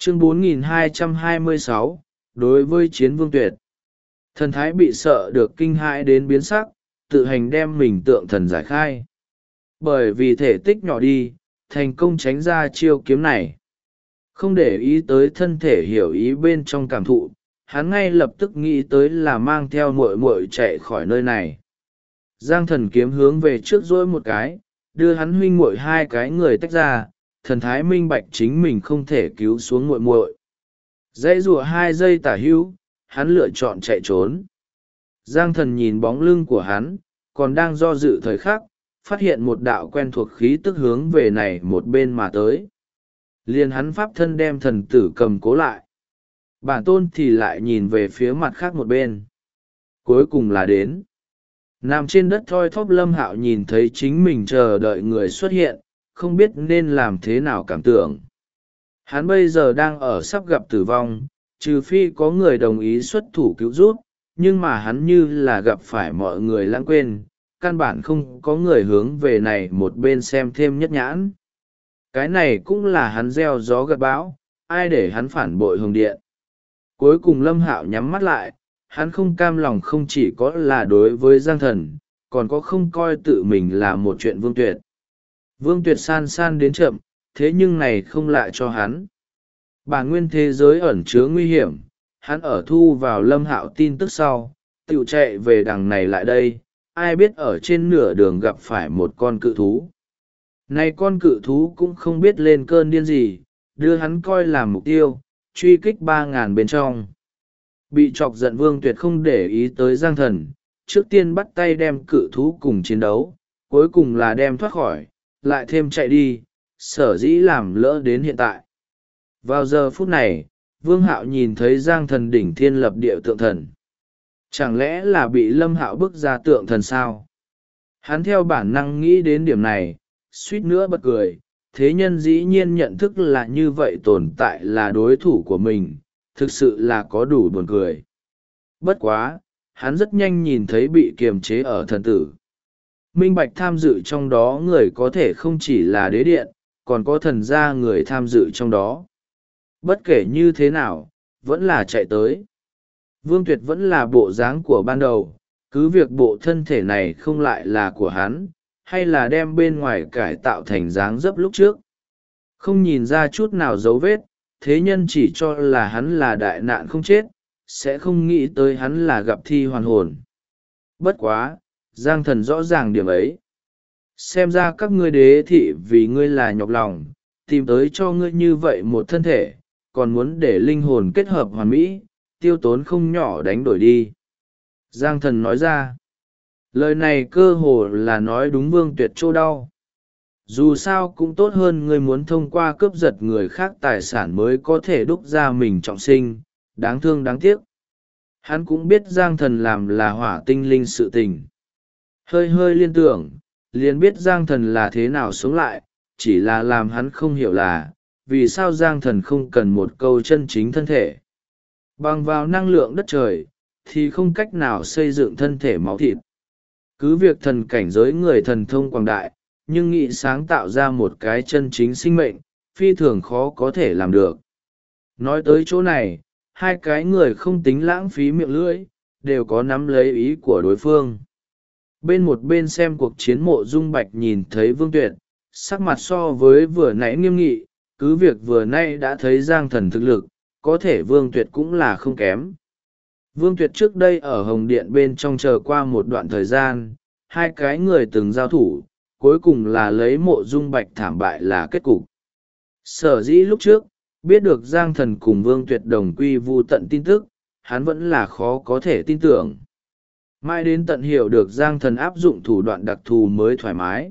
Chương 4226, đối với chiến vương tuyệt. Thần thái bị sợ được kinh hãi đến biến sắc, tự hành đem mình tượng thần giải khai. Bởi vì thể tích nhỏ đi, thành công tránh ra chiêu kiếm này. Không để ý tới thân thể hiểu ý bên trong cảm thụ, hắn ngay lập tức nghĩ tới là mang theo muội muội chạy khỏi nơi này. Giang thần kiếm hướng về trước dỗi một cái, đưa hắn huynh muội hai cái người tách ra, thần thái minh bạch chính mình không thể cứu xuống muội muội. Dãy rùa 2 giây tả hữu, hắn lựa chọn chạy trốn. Giang thần nhìn bóng lưng của hắn, còn đang do dự thời khắc, phát hiện một đạo quen thuộc khí tức hướng về này một bên mà tới. Liền hắn pháp thân đem thần tử cầm cố lại. Bản tôn thì lại nhìn về phía mặt khác một bên. Cuối cùng là đến. Nằm trên đất thoi thóp Lâm Hạo nhìn thấy chính mình chờ đợi người xuất hiện, không biết nên làm thế nào cảm tưởng. Hắn bây giờ đang ở sắp gặp tử vong, trừ phi có người đồng ý xuất thủ cứu giúp, nhưng mà hắn như là gặp phải mọi người lãng quên, căn bản không có người hướng về này một bên xem thêm nhất nhãn. Cái này cũng là hắn gieo gió gặt bão, ai để hắn phản bội Hồng Điện. Cuối cùng Lâm Hạo nhắm mắt lại, hắn không cam lòng không chỉ có là đối với Giang Thần, còn có không coi tự mình là một chuyện Vương Tuyệt. Vương Tuyệt san san đến chậm, thế nhưng này không lại cho hắn. Bản nguyên thế giới ẩn chứa nguy hiểm, hắn ở thu vào Lâm Hạo tin tức sau, tựu chạy về đằng này lại đây, ai biết ở trên nửa đường gặp phải một con cự thú. Này con cự thú cũng không biết lên cơn điên gì, đưa hắn coi làm mục tiêu, truy kích 3.000 bên trong. Bị chọc giận Vương Tuyệt không để ý tới Giang Thần, trước tiên bắt tay đem cự thú cùng chiến đấu, cuối cùng là đem thoát khỏi, lại thêm chạy đi, sở dĩ làm lỡ đến hiện tại. Vào giờ phút này, Vương Hạo nhìn thấy Giang Thần đỉnh thiên lập địa tượng thần. Chẳng lẽ là bị Lâm Hạo bức ra tượng thần sao? Hắn theo bản năng nghĩ đến điểm này, suýt nữa bật cười, thế nhân dĩ nhiên nhận thức là như vậy tồn tại là đối thủ của mình, thực sự là có đủ buồn cười. Bất quá, hắn rất nhanh nhìn thấy bị kiềm chế ở thần tử. Minh bạch tham dự trong đó người có thể không chỉ là đế điện, còn có thần gia người tham dự trong đó. Bất kể như thế nào, vẫn là chạy tới. Vương Tuyệt vẫn là bộ dáng của ban đầu, cứ việc bộ thân thể này không lại là của hắn, hay là đem bên ngoài cải tạo thành dáng dấp lúc trước. Không nhìn ra chút nào dấu vết, thế nhân chỉ cho là hắn là đại nạn không chết, sẽ không nghĩ tới hắn là gặp thi hoàn hồn. Bất quá, Giang Thần rõ ràng điểm ấy. Xem ra các ngươi đế thị vì ngươi là nhọc lòng, tìm tới cho ngươi như vậy một thân thể, còn muốn để linh hồn kết hợp hoàn mỹ, tiêu tốn không nhỏ đánh đổi đi. Giang Thần nói ra. Lời này cơ hồ là nói đúng Vương Tuyệt chỗ đau. Dù sao cũng tốt hơn ngươi muốn thông qua cướp giật người khác tài sản mới có thể đúc ra mình trọng sinh, đáng thương đáng tiếc. Hắn cũng biết Giang Thần làm là hỏa tinh linh sự tình. Hơi hơi liên tưởng, liền biết Giang Thần là thế nào sống lại, chỉ là làm hắn không hiểu là, vì sao Giang Thần không cần một câu chân chính thân thể. Bằng vào năng lượng đất trời, thì không cách nào xây dựng thân thể máu thịt. Cứ việc thần cảnh giới người thần thông quảng đại, nhưng nghĩ sáng tạo ra một cái chân chính sinh mệnh, phi thường khó có thể làm được. Nói tới chỗ này, hai cái người không tính lãng phí miệng lưỡi, đều có nắm lấy ý của đối phương. Bên một bên xem cuộc chiến Mộ Dung Bạch nhìn thấy Vương Tuyệt, sắc mặt so với vừa nãy nghiêm nghị, cứ việc vừa nay đã thấy Giang Thần thực lực, có thể Vương Tuyệt cũng là không kém. Vương Tuyệt trước đây ở Hồng Điện bên trong chờ qua một đoạn thời gian, hai cái người từng giao thủ, cuối cùng là lấy Mộ Dung Bạch thảm bại là kết cục. Sở dĩ lúc trước, biết được Giang Thần cùng Vương Tuyệt đồng quy vu tận tin tức, hắn vẫn là khó có thể tin tưởng. Mãi đến tận hiểu được Giang Thần áp dụng thủ đoạn đặc thù mới thoải mái.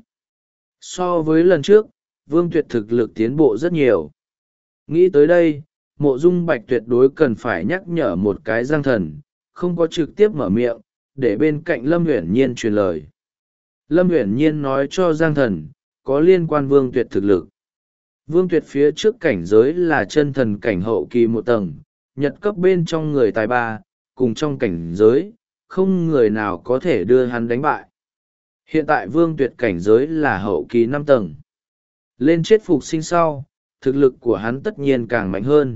So với lần trước, Vương Tuyệt thực lực tiến bộ rất nhiều. Nghĩ tới đây, Mộ Dung Bạch tuyệt đối cần phải nhắc nhở một cái Giang Thần, không có trực tiếp mở miệng, để bên cạnh Lâm Uyển Nhiên truyền lời. Lâm Uyển Nhiên nói cho Giang Thần, có liên quan Vương Tuyệt thực lực. Vương Tuyệt phía trước cảnh giới là chân thần cảnh hậu kỳ một tầng, nhật cấp bên trong người tài ba, cùng trong cảnh giới, không người nào có thể đưa hắn đánh bại. Hiện tại Vương Tuyệt cảnh giới là hậu kỳ 5 tầng. Lên chết phục sinh sau, thực lực của hắn tất nhiên càng mạnh hơn.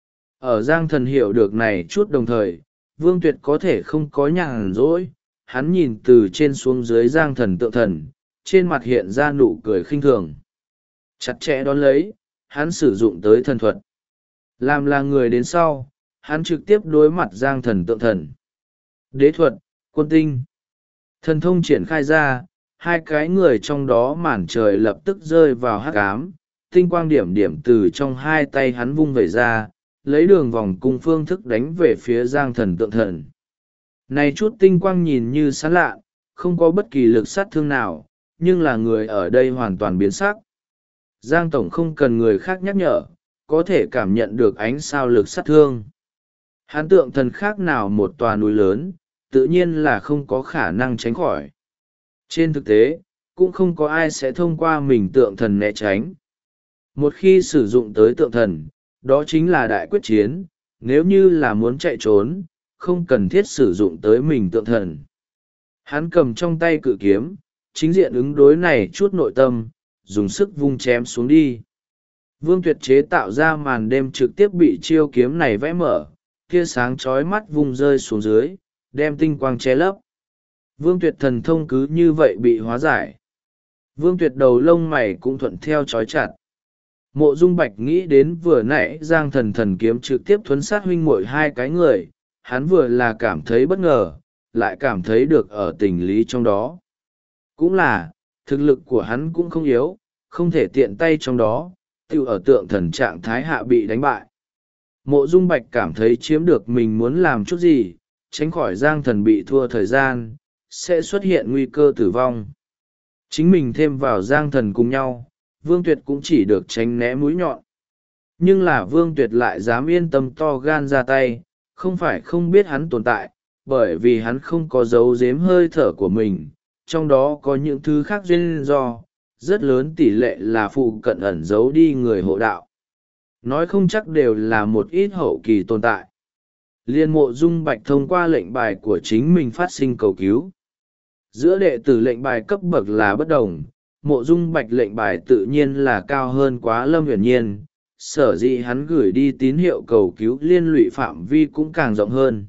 Ở Giang Thần hiểu được này chút đồng thời, Vương Tuyệt có thể không có nhàn rỗi, hắn nhìn từ trên xuống dưới Giang Thần tượng thần, trên mặt hiện ra nụ cười khinh thường. Chặt chẽ đón lấy, hắn sử dụng tới thần thuật. Làm là người đến sau, hắn trực tiếp đối mặt Giang Thần tượng thần. Đế thuật, quân tinh. Thần thông triển khai ra, hai cái người trong đó màn trời lập tức rơi vào hắc ám, tinh quang điểm điểm từ trong hai tay hắn vung về ra, lấy đường vòng cung phương thức đánh về phía Giang Thần tượng thần. Này chút tinh quang nhìn như xa lạ, không có bất kỳ lực sát thương nào, nhưng là người ở đây hoàn toàn biến sắc. Giang Tổng không cần người khác nhắc nhở, có thể cảm nhận được ánh sao lực sát thương. Hắn tượng thần khác nào một tòa núi lớn, tự nhiên là không có khả năng tránh khỏi. Trên thực tế, cũng không có ai sẽ thông qua mình tượng thần né tránh. Một khi sử dụng tới tượng thần, đó chính là đại quyết chiến, nếu như là muốn chạy trốn, không cần thiết sử dụng tới mình tượng thần. Hắn cầm trong tay cự kiếm, chính diện ứng đối này chút nội tâm, dùng sức vung chém xuống đi. Vương Tuyệt chế tạo ra màn đêm trực tiếp bị chiêu kiếm này vẽ mở, tia sáng chói mắt vung rơi xuống dưới, đem tinh quang che lấp. Vương Tuyệt thần thông cứ như vậy bị hóa giải. Vương Tuyệt đầu lông mày cũng thuận theo chói chặt. Mộ Dung Bạch nghĩ đến vừa nãy Giang Thần thần kiếm trực tiếp thuấn sát huynh muội hai cái người, hắn vừa là cảm thấy bất ngờ, lại cảm thấy được ở tình lý trong đó. Cũng là, thực lực của hắn cũng không yếu, không thể tiện tay trong đó, tiêu ở tượng thần trạng thái hạ bị đánh bại. Mộ Dung Bạch cảm thấy chiếm được mình muốn làm chút gì, tránh khỏi Giang Thần bị thua thời gian, sẽ xuất hiện nguy cơ tử vong. Chính mình thêm vào Giang Thần cùng nhau, Vương Tuyệt cũng chỉ được tránh né mũi nhọn. Nhưng là Vương Tuyệt lại dám yên tâm to gan ra tay, không phải không biết hắn tồn tại, bởi vì hắn không có giấu giếm hơi thở của mình, trong đó có những thứ khác duyên do, rất lớn tỷ lệ là phụ cận ẩn giấu đi người hộ đạo. Nói không chắc đều là một ít hậu kỳ tồn tại. Liên Mộ Dung Bạch thông qua lệnh bài của chính mình phát sinh cầu cứu. Giữa đệ tử lệnh bài cấp bậc là bất đồng, Mộ Dung Bạch lệnh bài tự nhiên là cao hơn quá Lâm Uyển Nhiên, sở dĩ hắn gửi đi tín hiệu cầu cứu liên lụy phạm vi cũng càng rộng hơn.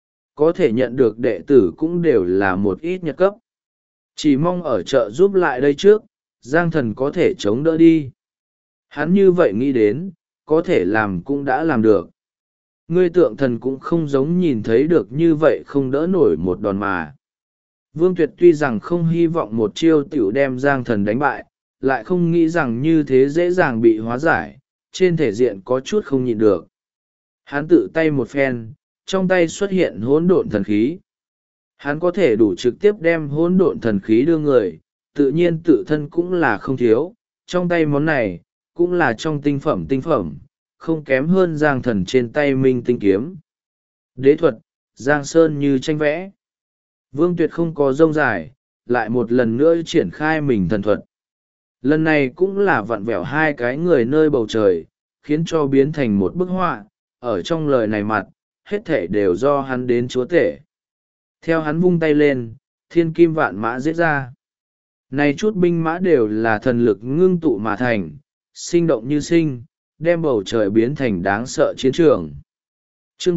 Có thể nhận được đệ tử cũng đều là một ít nhật cấp. Chỉ mong ở chợ giúp lại đây trước, Giang Thần có thể chống đỡ đi. Hắn như vậy nghĩ đến, có thể làm cũng đã làm được. Ngươi tượng thần cũng không giống nhìn thấy được như vậy không đỡ nổi một đòn mà. Vương Tuyệt tuy rằng không hy vọng một chiêu tiểu đem Giang Thần đánh bại, lại không nghĩ rằng như thế dễ dàng bị hóa giải, trên thể diện có chút không nhịn được. Hắn tự tay một phen, trong tay xuất hiện hỗn độn thần khí. Hắn có thể đủ trực tiếp đem hỗn độn thần khí đưa người, tự nhiên tự thân cũng là không thiếu, trong tay món này, cũng là trong tinh phẩm, không kém hơn Giang Thần trên tay Minh Tinh Kiếm. Đế thuật, Giang Sơn như tranh vẽ. Vương Tuyệt không có rông dài, lại một lần nữa triển khai mình thần thuật. Lần này cũng là vặn vẹo hai cái người nơi bầu trời, khiến cho biến thành một bức họa, ở trong lời này mặt, hết thể đều do hắn đến chúa tể. Theo hắn vung tay lên, thiên kim vạn mã giết ra. Này chút binh mã đều là thần lực ngưng tụ mà thành, sinh động như sinh, đem bầu trời biến thành đáng sợ chiến trường. Chương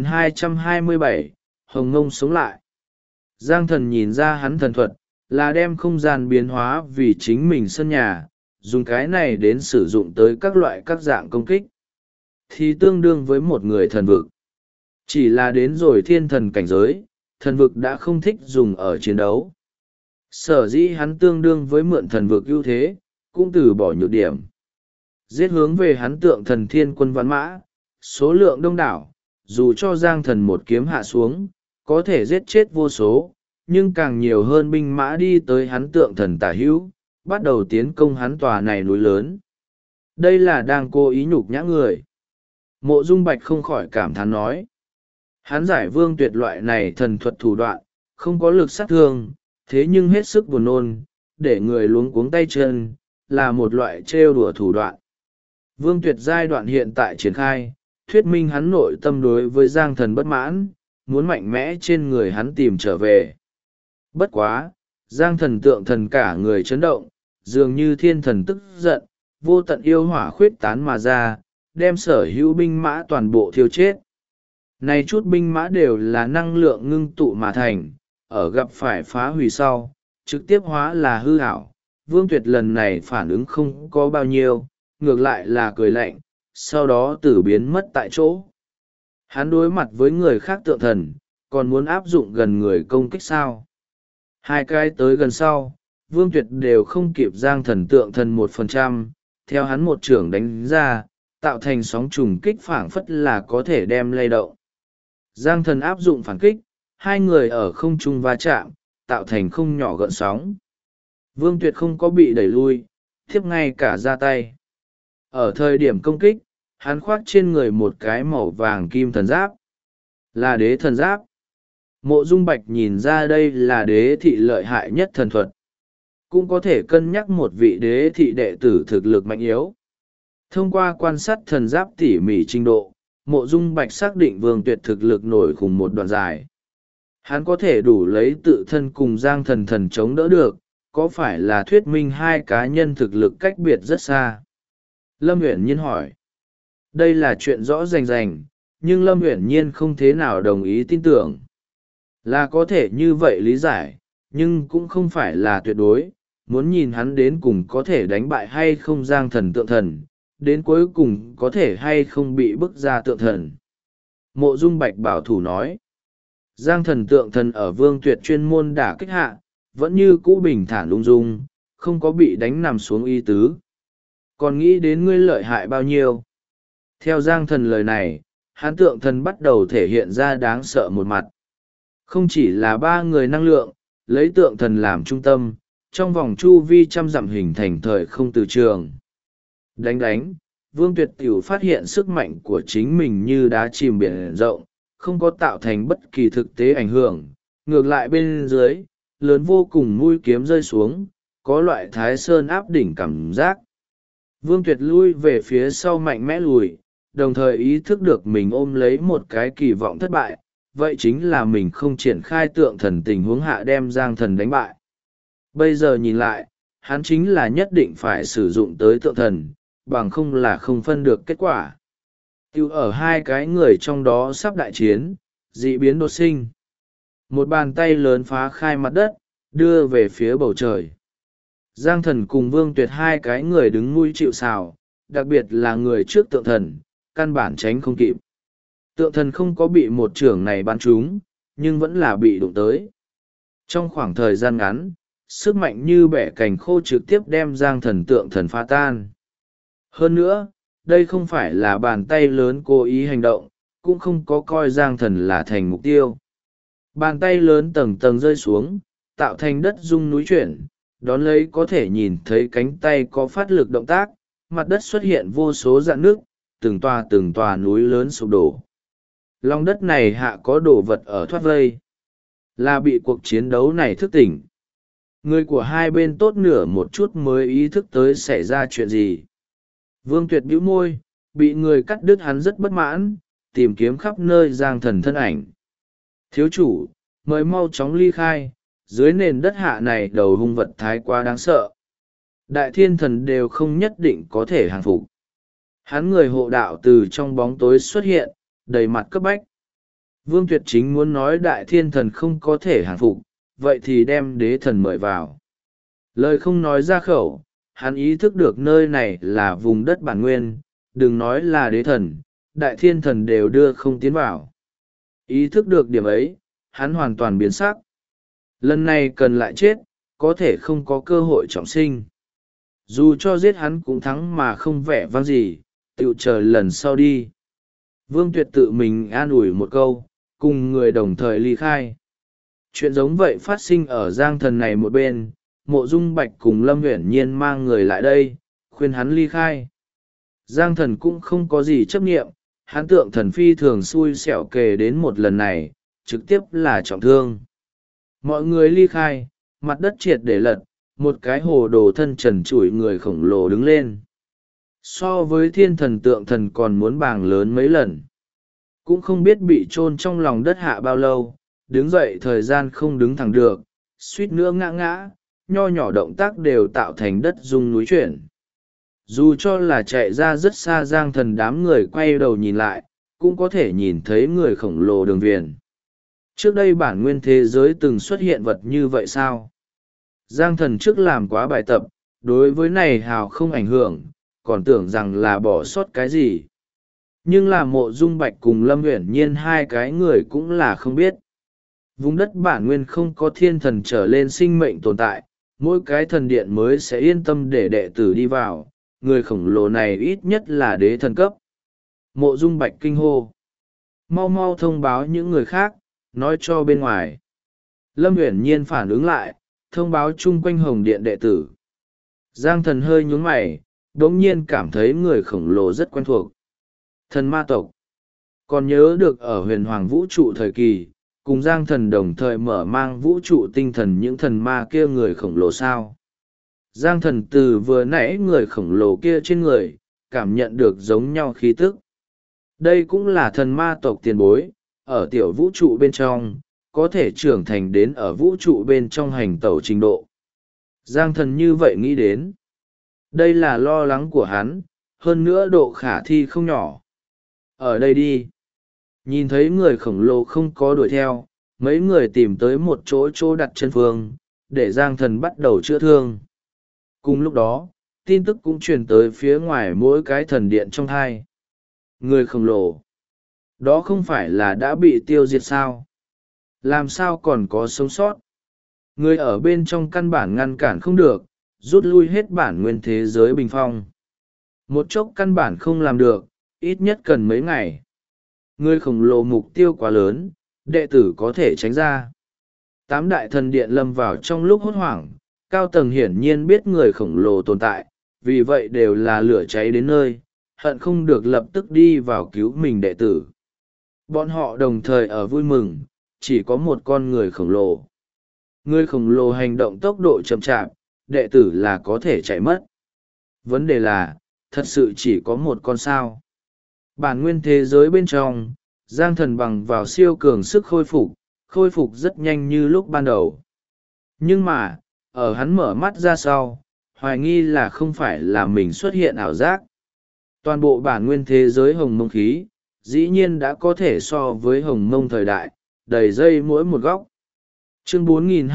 4227, Hồng Ngông sống lại. Giang Thần nhìn ra hắn thần thuật, là đem không gian biến hóa vì chính mình sân nhà, dùng cái này đến sử dụng tới các loại các dạng công kích. Thì tương đương với một người thần vực. Chỉ là đến rồi thiên thần cảnh giới, thần vực đã không thích dùng ở chiến đấu. Sở dĩ hắn tương đương với mượn thần vực ưu thế, cũng từ bỏ nhược điểm. Giết hướng về hắn tượng thần thiên quân vạn mã, số lượng đông đảo, dù cho Giang Thần một kiếm hạ xuống, có thể giết chết vô số, nhưng càng nhiều hơn binh mã đi tới hắn tượng thần tả hữu, bắt đầu tiến công hắn tòa này núi lớn. Đây là đang cố ý nhục nhã người. Mộ Dung Bạch không khỏi cảm thán nói. Hắn giải Vương Tuyệt loại này thần thuật thủ đoạn, không có lực sát thương, thế nhưng hết sức buồn nôn, để người luống cuống tay chân, là một loại trêu đùa thủ đoạn. Vương Tuyệt giai đoạn hiện tại triển khai, thuyết minh hắn nội tâm đối với Giang Thần bất mãn, muốn mạnh mẽ trên người hắn tìm trở về. Bất quá, Giang Thần tượng thần cả người chấn động, dường như thiên thần tức giận, vô tận yêu hỏa khuyết tán mà ra, đem sở hữu binh mã toàn bộ thiêu chết. Này chút binh mã đều là năng lượng ngưng tụ mà thành, ở gặp phải phá hủy sau, trực tiếp hóa là hư ảo. Vương Tuyệt lần này phản ứng không có bao nhiêu, ngược lại là cười lạnh, sau đó tử biến mất tại chỗ. Hắn đối mặt với người khác tượng thần, còn muốn áp dụng gần người công kích sao? Hai cái tới gần sau, Vương Tuyệt đều không kịp giang thần tượng thần 1%, theo hắn một chưởng đánh ra, tạo thành sóng trùng kích phảng phất là có thể đem lay động. Giang thần áp dụng phản kích, hai người ở không trung va chạm, tạo thành không nhỏ gợn sóng. Vương Tuyệt không có bị đẩy lui, tiếp ngay cả ra tay. Ở thời điểm công kích, hắn khoác trên người một cái màu vàng kim thần giáp. Là đế thần giáp. Mộ Dung Bạch nhìn ra đây là đế thị lợi hại nhất thần thuật. Cũng có thể cân nhắc một vị đế thị đệ tử thực lực mạnh yếu. Thông qua quan sát thần giáp tỉ mỉ trình độ, Mộ Dung Bạch xác định Vương Tuyệt thực lực nổi khủng một đoạn dài. Hắn có thể đủ lấy tự thân cùng Giang Thần Thần chống đỡ được, có phải là thuyết minh hai cá nhân thực lực cách biệt rất xa? Lâm Uyển Nhiên hỏi. Đây là chuyện rõ rành rành, nhưng Lâm Uyển Nhiên không thế nào đồng ý tin tưởng. Là có thể như vậy lý giải, nhưng cũng không phải là tuyệt đối, muốn nhìn hắn đến cùng có thể đánh bại hay không Giang Thần tượng thần, đến cuối cùng có thể hay không bị bức ra tượng thần. Mộ Dung Bạch bảo thủ nói. Giang Thần tượng thần ở Vương Tuyệt chuyên môn đả kích hạ, vẫn như cũ bình thản ung dung, không có bị đánh nằm xuống y tứ. Còn nghĩ đến ngươi lợi hại bao nhiêu? Theo Giang Thần lời này, hắn tượng thần bắt đầu thể hiện ra đáng sợ một mặt. Không chỉ là ba người năng lượng, lấy tượng thần làm trung tâm, trong vòng chu vi trăm dặm hình thành thời không từ trường. Đánh, Vương Tuyệt tiểu phát hiện sức mạnh của chính mình như đá chìm biển rộng, không có tạo thành bất kỳ thực tế ảnh hưởng. Ngược lại bên dưới, lớn vô cùng mũi kiếm rơi xuống, có loại thái sơn áp đỉnh cảm giác. Vương Tuyệt lui về phía sau mạnh mẽ lùi, đồng thời ý thức được mình ôm lấy một cái kỳ vọng thất bại, vậy chính là mình không triển khai tượng thần tình huống hạ đem Giang Thần đánh bại. Bây giờ nhìn lại, hắn chính là nhất định phải sử dụng tới tượng thần, bằng không là không phân được kết quả. Tiêu ở hai cái người trong đó sắp đại chiến, dị biến đột sinh. Một bàn tay lớn phá khai mặt đất, đưa về phía bầu trời. Giang Thần cùng Vương Tuyệt hai cái người đứng nuôi chịu sào, đặc biệt là người trước tượng thần, căn bản tránh không kịp. Tượng thần không có bị một chưởng này bắn trúng, nhưng vẫn là bị đụng tới. Trong khoảng thời gian ngắn, sức mạnh như bẻ cành khô trực tiếp đem Giang Thần tượng thần phá tan. Hơn nữa, đây không phải là bàn tay lớn cố ý hành động, cũng không có coi Giang Thần là thành mục tiêu. Bàn tay lớn tầng tầng rơi xuống, tạo thành đất rung núi chuyển, đón lấy có thể nhìn thấy cánh tay có phát lực động tác, mặt đất xuất hiện vô số rạn nước, từng tòa núi lớn sụp đổ. Lòng đất này hạ có đồ vật ở thoát vây, là bị cuộc chiến đấu này thức tỉnh. Người của hai bên tốt nửa một chút mới ý thức tới xảy ra chuyện gì. Vương Tuyệt bĩu môi, bị người cắt đứt hắn rất bất mãn, tìm kiếm khắp nơi Giang Thần thân ảnh. Thiếu chủ, mời mau chóng ly khai, dưới nền đất hạ này đầu hung vật thái quá đáng sợ. Đại thiên thần đều không nhất định có thể hàng phục. Hắn người hộ đạo từ trong bóng tối xuất hiện, đầy mặt cấp bách. Vương Tuyệt chính muốn nói đại thiên thần không có thể hàng phục, vậy thì đem đế thần mời vào. Lời không nói ra khẩu, hắn ý thức được nơi này là vùng đất bản nguyên, đừng nói là đế thần, đại thiên thần đều đưa không tiến vào. Ý thức được điểm ấy, hắn hoàn toàn biến sắc. Lần này cần lại chết, có thể không có cơ hội trọng sinh. Dù cho giết hắn cũng thắng mà không vẻ vang gì, tự chờ lần sau đi. Vương Tuyệt tự mình an ủi một câu, cùng người đồng thời ly khai. Chuyện giống vậy phát sinh ở Giang Thần này một bên, Mộ Dung Bạch cùng Lâm Uyển Nhiên mang người lại đây, khuyên hắn ly khai. Giang Thần cũng không có gì chấp nghiệm, hắn tượng thần phi thường xui xẻo kề đến một lần này, trực tiếp là trọng thương. Mọi người ly khai, mặt đất triệt để lật, một cái hồ đồ thân trần trụi người khổng lồ đứng lên. So với thiên thần tượng thần còn muốn bàng lớn mấy lần. Cũng không biết bị chôn trong lòng đất hạ bao lâu, đứng dậy thời gian không đứng thẳng được, suýt nữa ngã ngã, nho nhỏ động tác đều tạo thành đất rung núi chuyển. dù cho là chạy ra rất xa, Giang Thần đám người quay đầu nhìn lại cũng có thể nhìn thấy người khổng lồ đường viền. Trước đây bản nguyên thế giới từng xuất hiện vật như vậy sao? Giang Thần trước làm quá bài tập, đối với này hào không ảnh hưởng, còn tưởng rằng là bỏ sót cái gì. Nhưng là Mộ Dung Bạch cùng Lâm Uyển Nhiên hai cái người cũng là không biết. Vùng đất bản nguyên không có thiên thần trở lên sinh mệnh tồn tại, mỗi cái thần điện mới sẽ yên tâm để đệ tử đi vào, người khổng lồ này ít nhất là đế thần cấp. Mộ Dung Bạch kinh hô. Mau mau thông báo những người khác, nói cho bên ngoài. Lâm Uyển Nhiên phản ứng lại, thông báo chung quanh Hồng Điện đệ tử. Giang Thần hơi nhún mày, đống nhiên cảm thấy người khổng lồ rất quen thuộc. Thần ma tộc. Còn nhớ được ở huyền hoàng vũ trụ thời kỳ, cùng Giang Thần đồng thời mở mang vũ trụ tinh thần những thần ma kia người khổng lồ sao. Giang Thần từ vừa nãy người khổng lồ kia trên người, cảm nhận được giống nhau khí tức. Đây cũng là thần ma tộc tiền bối, ở tiểu vũ trụ bên trong, có thể trưởng thành đến ở vũ trụ bên trong hành tẩu trình độ. Giang Thần như vậy nghĩ đến. Đây là lo lắng của hắn, hơn nữa độ khả thi không nhỏ. Ở đây đi. Nhìn thấy người khổng lồ không có đuổi theo, mấy người tìm tới một chỗ đặt chân phương, để Giang Thần bắt đầu chữa thương. Cùng lúc đó, tin tức cũng truyền tới phía ngoài mỗi cái thần điện trong hai. Người khổng lồ. Đó không phải là đã bị tiêu diệt sao? Làm sao còn có sống sót? Người ở bên trong căn bản ngăn cản không được, rút lui hết bản nguyên thế giới bình phong. Một chốc căn bản không làm được, ít nhất cần mấy ngày. Người khổng lồ mục tiêu quá lớn, đệ tử có thể tránh ra. Tám đại thần điện lâm vào trong lúc hốt hoảng, cao tầng hiển nhiên biết người khổng lồ tồn tại, vì vậy đều là lửa cháy đến nơi, hận không được lập tức đi vào cứu mình đệ tử. Bọn họ đồng thời ở vui mừng, chỉ có một con người khổng lồ. Người khổng lồ hành động tốc độ chậm chạp, đệ tử là có thể chạy mất. Vấn đề là, thật sự chỉ có một con sao. Bản nguyên thế giới bên trong, Giang Thần bằng vào siêu cường sức khôi phục rất nhanh như lúc ban đầu. Nhưng mà, ở hắn mở mắt ra sau, hoài nghi là không phải là mình xuất hiện ảo giác. Toàn bộ bản nguyên thế giới hồng mông khí, dĩ nhiên đã có thể so với hồng mông thời đại, đầy dây mỗi một góc. Chương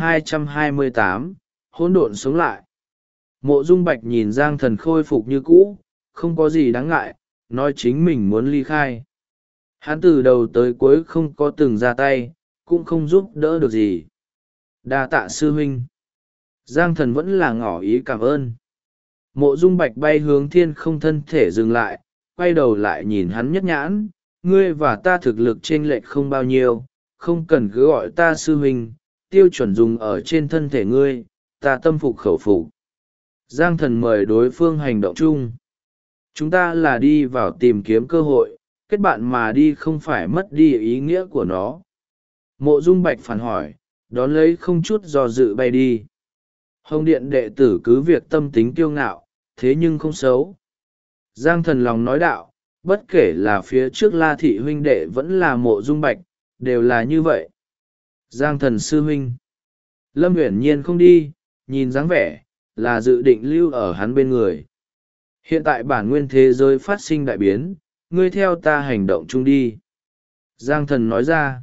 4228, hỗn độn sống lại. Mộ Dung Bạch nhìn Giang Thần khôi phục như cũ, không có gì đáng ngại, nói chính mình muốn ly khai. Hắn từ đầu tới cuối không có từng ra tay, cũng không giúp đỡ được gì. Đa tạ sư huynh. Giang Thần vẫn là ngỏ ý cảm ơn. Mộ Dung Bạch bay hướng thiên không, thân thể dừng lại, quay đầu lại nhìn hắn nhất nhãn. Ngươi và ta thực lực chênh lệch không bao nhiêu, không cần cứ gọi ta sư huynh, tiêu chuẩn dùng ở trên thân thể ngươi, ta tâm phục khẩu phục. Giang Thần mời đối phương hành động chung. Chúng ta là đi vào tìm kiếm cơ hội, kết bạn mà đi không phải mất đi ý nghĩa của nó. Mộ Dung Bạch phản hỏi, đón lấy không chút do dự bay đi. Hồng Điện đệ tử cứ việc tâm tính kiêu ngạo, thế nhưng không xấu. Giang Thần lòng nói đạo, bất kể là phía trước La Thị huynh đệ vẫn là Mộ Dung Bạch, đều là như vậy. Giang Thần sư huynh. Lâm Uyển Nhiên không đi, nhìn dáng vẻ, là dự định lưu ở hắn bên người. Hiện tại bản nguyên thế giới phát sinh đại biến, ngươi theo ta hành động chung đi. Giang Thần nói ra.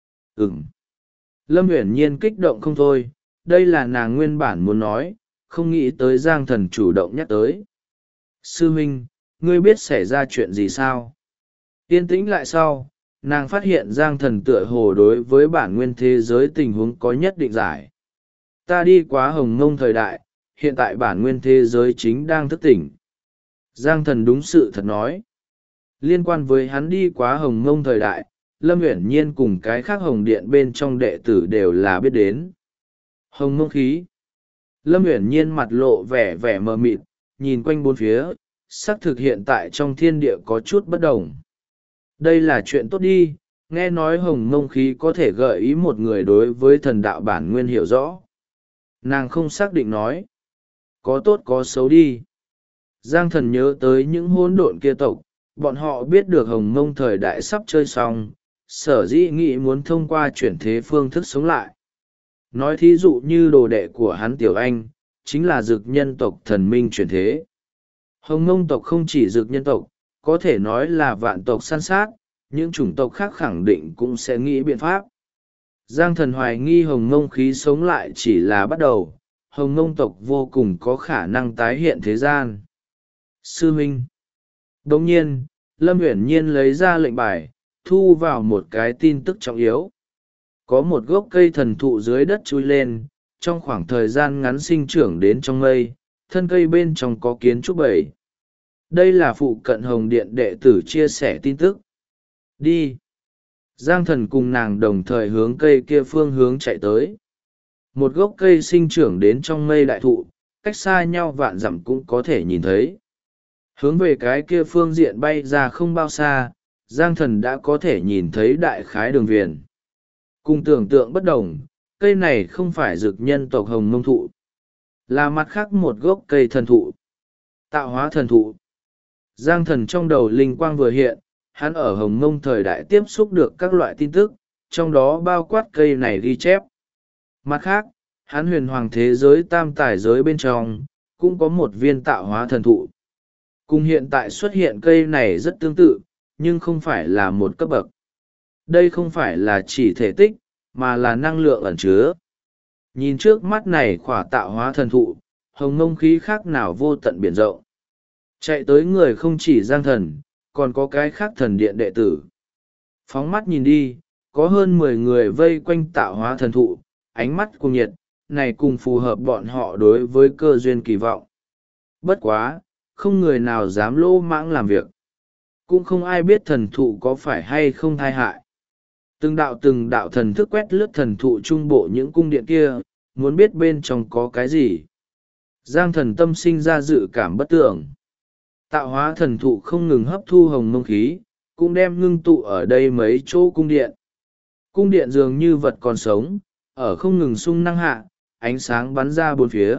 Lâm Uyển Nhiên kích động không thôi, đây là nàng nguyên bản muốn nói, không nghĩ tới Giang Thần chủ động nhắc tới. Sư huynh, ngươi biết xảy ra chuyện gì sao? Yên tĩnh lại sau, nàng phát hiện Giang Thần tựa hồ đối với bản nguyên thế giới tình huống có nhất định giải. Ta đi quá hồng mông thời đại, hiện tại bản nguyên thế giới chính đang thức tỉnh. Giang Thần đúng sự thật nói. Liên quan với hắn đi quá hồng mông thời đại, Lâm Uyển Nhiên cùng cái khác hồng điện bên trong đệ tử đều là biết đến. Hồng mông khí. Lâm Uyển Nhiên mặt lộ vẻ mờ mịt, nhìn quanh bốn phía, xác thực hiện tại trong thiên địa có chút bất đồng. Đây là chuyện tốt đi, nghe nói hồng mông khí có thể gợi ý một người đối với thần đạo bản nguyên hiểu rõ. Nàng không xác định nói. Có tốt có xấu đi. Giang Thần nhớ tới những hỗn độn kia tộc, bọn họ biết được hồng mông thời đại sắp chơi xong, sở dĩ nghĩ muốn thông qua chuyển thế phương thức sống lại. Nói thí dụ như đồ đệ của hắn Tiểu Anh, chính là dực nhân tộc thần minh chuyển thế. Hồng Mông tộc không chỉ dực nhân tộc, có thể nói là vạn tộc săn sát, những chủng tộc khác khẳng định cũng sẽ nghĩ biện pháp. Giang Thần hoài nghi Hồng Mông khí sống lại chỉ là bắt đầu, Hồng Mông tộc vô cùng có khả năng tái hiện thế gian. Sư huynh. Đồng nhiên, Lâm Uyển Nhiên lấy ra lệnh bài, thu vào một cái tin tức trọng yếu. Có một gốc cây thần thụ dưới đất chui lên, trong khoảng thời gian ngắn sinh trưởng đến trong mây, thân cây bên trong có kiến trúc bảy. Đây là phụ cận Hồng Điện đệ tử chia sẻ tin tức. Đi. Giang Thần cùng nàng đồng thời hướng cây kia phương hướng chạy tới. Một gốc cây sinh trưởng đến trong mây đại thụ, cách xa nhau vạn dặm cũng có thể nhìn thấy. Hướng về cái kia phương diện bay ra không bao xa, Giang Thần đã có thể nhìn thấy đại khái đường viền. Cùng tưởng tượng bất đồng, cây này không phải dực nhân tộc Hồng Mông thụ, là mặt khác một gốc cây thần thụ. Tạo hóa thần thụ. Giang Thần trong đầu linh quang vừa hiện, hắn ở Hồng Mông thời đại tiếp xúc được các loại tin tức, trong đó bao quát cây này ghi chép. Mặt khác, hắn huyền hoàng thế giới tam tài giới bên trong, cũng có một viên tạo hóa thần thụ. Cùng hiện tại xuất hiện cây này rất tương tự, nhưng không phải là một cấp bậc. Đây không phải là chỉ thể tích, mà là năng lượng ẩn chứa. Nhìn trước mắt này khỏa tạo hóa thần thụ, Hồng Mông khí khác nào vô tận biển rộng. Chạy tới người không chỉ Giang Thần, còn có cái khác thần điện đệ tử. Phóng mắt nhìn đi, có hơn 10 người vây quanh tạo hóa thần thụ, ánh mắt cuồng nhiệt, này cùng phù hợp bọn họ đối với cơ duyên kỳ vọng. Bất quá, không người nào dám lô mãng làm việc. Cũng không ai biết thần thụ có phải hay không thai hại. Từng đạo thần thức quét lướt thần thụ trung bộ những cung điện kia, muốn biết bên trong có cái gì. Giang Thần tâm sinh ra dự cảm bất tưởng. Tạo hóa thần thụ không ngừng hấp thu Hồng Mông khí, cũng đem ngưng tụ ở đây mấy chỗ cung điện. Cung điện dường như vật còn sống, ở không ngừng sung năng hạ, ánh sáng bắn ra bốn phía.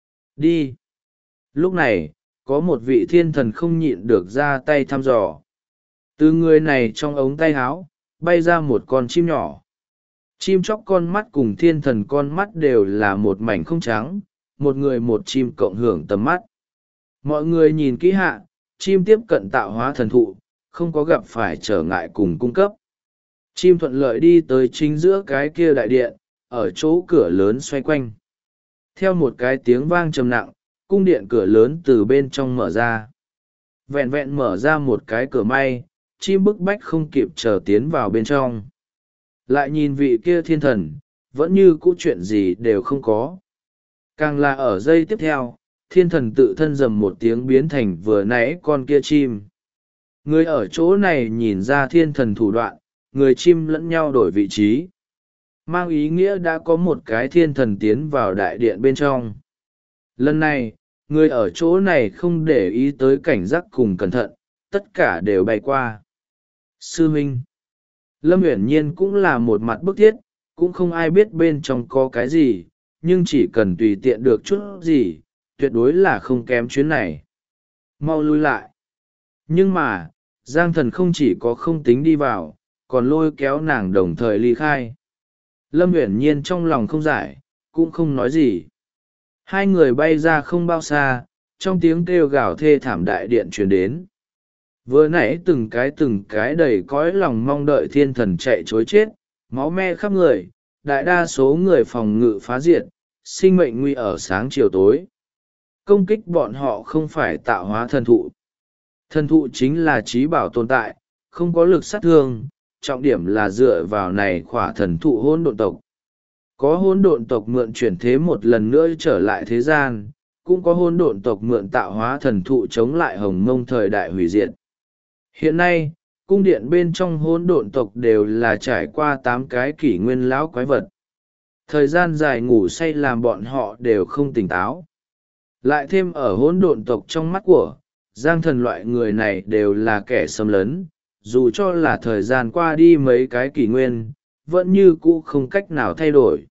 Đi! Lúc này, có một vị thiên thần không nhịn được ra tay thăm dò. Từ người này trong ống tay áo, bay ra một con chim nhỏ. Chim chóc con mắt cùng thiên thần con mắt đều là một mảnh không trắng, một người một chim cộng hưởng tầm mắt. Mọi người nhìn kỹ hạ, chim tiếp cận tạo hóa thần thụ, không có gặp phải trở ngại cùng cung cấp. Chim thuận lợi đi tới chính giữa cái kia đại điện, ở chỗ cửa lớn xoay quanh. Theo một cái tiếng vang trầm nặng, cung điện cửa lớn từ bên trong mở ra. Vẹn vẹn mở ra một cái cửa may, chim bức bách không kịp chờ tiến vào bên trong. Lại nhìn vị kia thiên thần, vẫn như cũ chuyện gì đều không có. Càng là ở giây tiếp theo, thiên thần tự thân rầm một tiếng biến thành vừa nãy con kia chim. Người ở chỗ này nhìn ra thiên thần thủ đoạn, người chim lẫn nhau đổi vị trí. Mang ý nghĩa đã có một cái thiên thần tiến vào đại điện bên trong. Lần này, người ở chỗ này không để ý tới cảnh giác cùng cẩn thận, tất cả đều bay qua. Sư huynh. Lâm Uyển Nhiên cũng là một mặt bức thiết, cũng không ai biết bên trong có cái gì, nhưng chỉ cần tùy tiện được chút gì, tuyệt đối là không kém chuyến này. Mau lui lại. Nhưng mà, Giang Thần không chỉ có không tính đi vào, còn lôi kéo nàng đồng thời ly khai. Lâm Uyển Nhiên trong lòng không giải, cũng không nói gì. Hai người bay ra không bao xa, trong tiếng kêu gào thê thảm đại điện truyền đến. Vừa nãy từng cái đầy cõi lòng mong đợi thiên thần chạy chối chết, máu me khắp người, đại đa số người phòng ngự phá diệt, sinh mệnh nguy ở sáng chiều tối. Công kích bọn họ không phải tạo hóa thần thụ. Thần thụ chính là trí bảo tồn tại, không có lực sát thương, trọng điểm là dựa vào này khỏa thần thụ hỗn độn tộc. Có hỗn độn tộc mượn chuyển thế một lần nữa trở lại thế gian, cũng có hỗn độn tộc mượn tạo hóa thần thụ chống lại Hồng Mông thời đại hủy diệt. Hiện nay, cung điện bên trong hỗn độn tộc đều là trải qua 8 cái kỷ nguyên lão quái vật. Thời gian dài ngủ say làm bọn họ đều không tỉnh táo. Lại thêm ở hỗn độn tộc trong mắt của, Giang Thần loại người này đều là kẻ xâm lấn, dù cho là thời gian qua đi mấy cái kỷ nguyên, vẫn như cũ không cách nào thay đổi.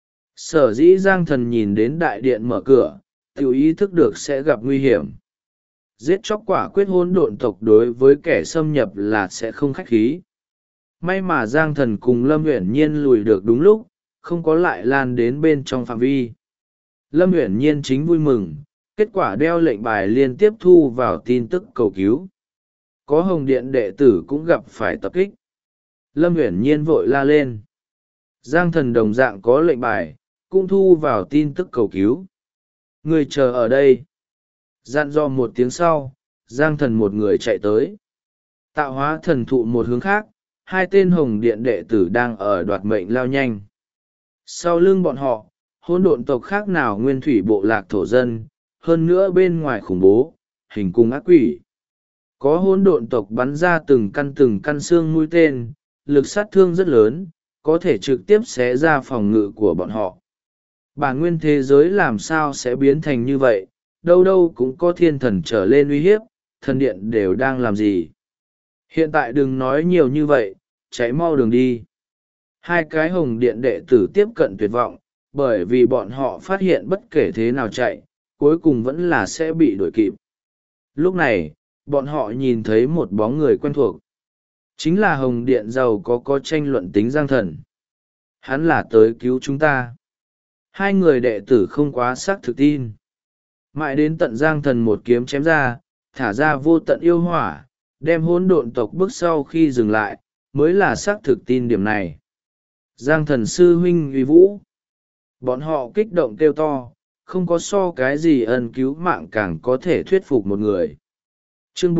Sở dĩ Giang Thần nhìn đến đại điện mở cửa, tự ý thức được sẽ gặp nguy hiểm. Giết chóc quả quyết hỗn độn tộc đối với kẻ xâm nhập là sẽ không khách khí. May mà Giang Thần cùng Lâm Uyển Nhiên lùi được đúng lúc, không có lại lan đến bên trong phạm vi. Lâm Uyển Nhiên chính vui mừng, kết quả đeo lệnh bài liên tiếp thu vào tin tức cầu cứu. Có hồng điện đệ tử cũng gặp phải tập kích. Lâm Uyển Nhiên vội la lên. Giang Thần đồng dạng có lệnh bài, cũng thu vào tin tức cầu cứu. Người chờ ở đây. Dặn dò một tiếng sau, Giang Thần một người chạy tới. Tạo hóa thần thụ một hướng khác, hai tên hồng điện đệ tử đang ở đoạt mệnh lao nhanh. Sau lưng bọn họ, hỗn độn tộc khác nào nguyên thủy bộ lạc thổ dân, hơn nữa bên ngoài khủng bố, hình cung ác quỷ. Có hỗn độn tộc bắn ra từng căn xương mũi tên, lực sát thương rất lớn, có thể trực tiếp xé ra phòng ngự của bọn họ. Bản nguyên thế giới làm sao sẽ biến thành như vậy, đâu đâu cũng có thiên thần trở lên uy hiếp, thần điện đều đang làm gì. Hiện tại đừng nói nhiều như vậy, chạy mau đường đi. Hai cái hồng điện đệ tử tiếp cận tuyệt vọng, bởi vì bọn họ phát hiện bất kể thế nào chạy, cuối cùng vẫn là sẽ bị đuổi kịp. Lúc này, bọn họ nhìn thấy một bóng người quen thuộc. Chính là hồng điện giàu có tranh luận tính Giang Thần. Hắn là tới cứu chúng ta. Hai người đệ tử không quá xác thực tin. Mãi đến tận Giang Thần một kiếm chém ra, thả ra vô tận yêu hỏa, đem hỗn độn tộc bước sau khi dừng lại, mới là xác thực tin điểm này. Giang Thần sư huynh uy vũ. Bọn họ kích động kêu to, không có so cái gì ân cứu mạng càng có thể thuyết phục một người. Chương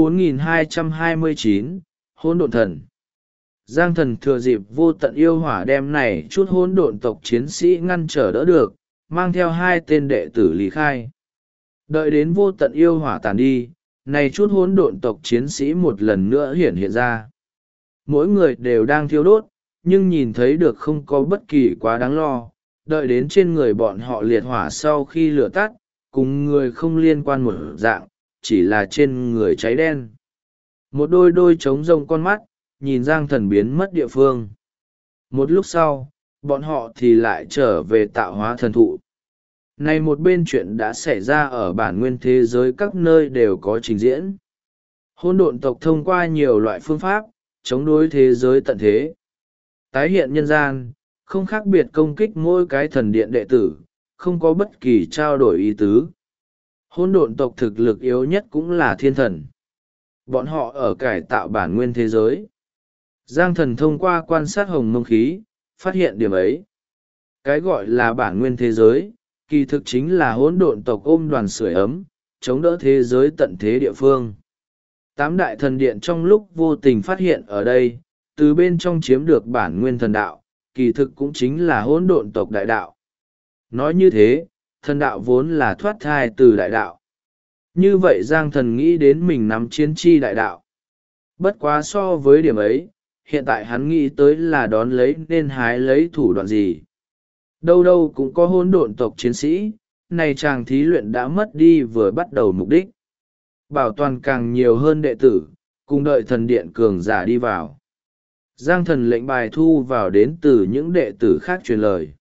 4229, Hỗn độn thần. Giang Thần thừa dịp vô tận yêu hỏa đem này chút hỗn độn tộc chiến sĩ ngăn trở đỡ được, mang theo hai tên đệ tử lý khai. Đợi đến vô tận yêu hỏa tàn đi, này chút hỗn độn tộc chiến sĩ một lần nữa hiện ra. Mỗi người đều đang thiêu đốt, nhưng nhìn thấy được không có bất kỳ quá đáng lo. Đợi đến trên người bọn họ liệt hỏa sau khi lửa tắt, cùng người không liên quan một dạng, chỉ là trên người cháy đen. Một đôi trống rông con mắt, nhìn Giang Thần biến mất địa phương. Một lúc sau, bọn họ thì lại trở về tạo hóa thần thụ. Này một bên chuyện đã xảy ra ở bản nguyên thế giới các nơi đều có trình diễn. Hỗn độn tộc thông qua nhiều loại phương pháp, chống đối thế giới tận thế. Tái hiện nhân gian, không khác biệt công kích mỗi cái thần điện đệ tử, không có bất kỳ trao đổi ý tứ. Hỗn độn tộc thực lực yếu nhất cũng là thiên thần. Bọn họ ở cải tạo bản nguyên thế giới. Giang Thần thông qua quan sát hồng mông khí, phát hiện điểm ấy. Cái gọi là bản nguyên thế giới, kỳ thực chính là hỗn độn tộc ôm đoàn sưởi ấm, chống đỡ thế giới tận thế địa phương. Tám đại thần điện trong lúc vô tình phát hiện ở đây, từ bên trong chiếm được bản nguyên thần đạo, kỳ thực cũng chính là hỗn độn tộc đại đạo. Nói như thế, thần đạo vốn là thoát thai từ đại đạo. Như vậy Giang Thần nghĩ đến mình nắm chiến chi đại đạo. Bất quá so với điểm ấy, hiện tại hắn nghĩ tới là đón lấy nên hái lấy thủ đoạn gì. Đâu đâu cũng có hỗn độn tộc chiến sĩ, này chàng thí luyện đã mất đi vừa bắt đầu mục đích. Bảo toàn càng nhiều hơn đệ tử, cùng đợi thần điện cường giả đi vào. Giang Thần lệnh bài thu vào đến từ những đệ tử khác truyền lời.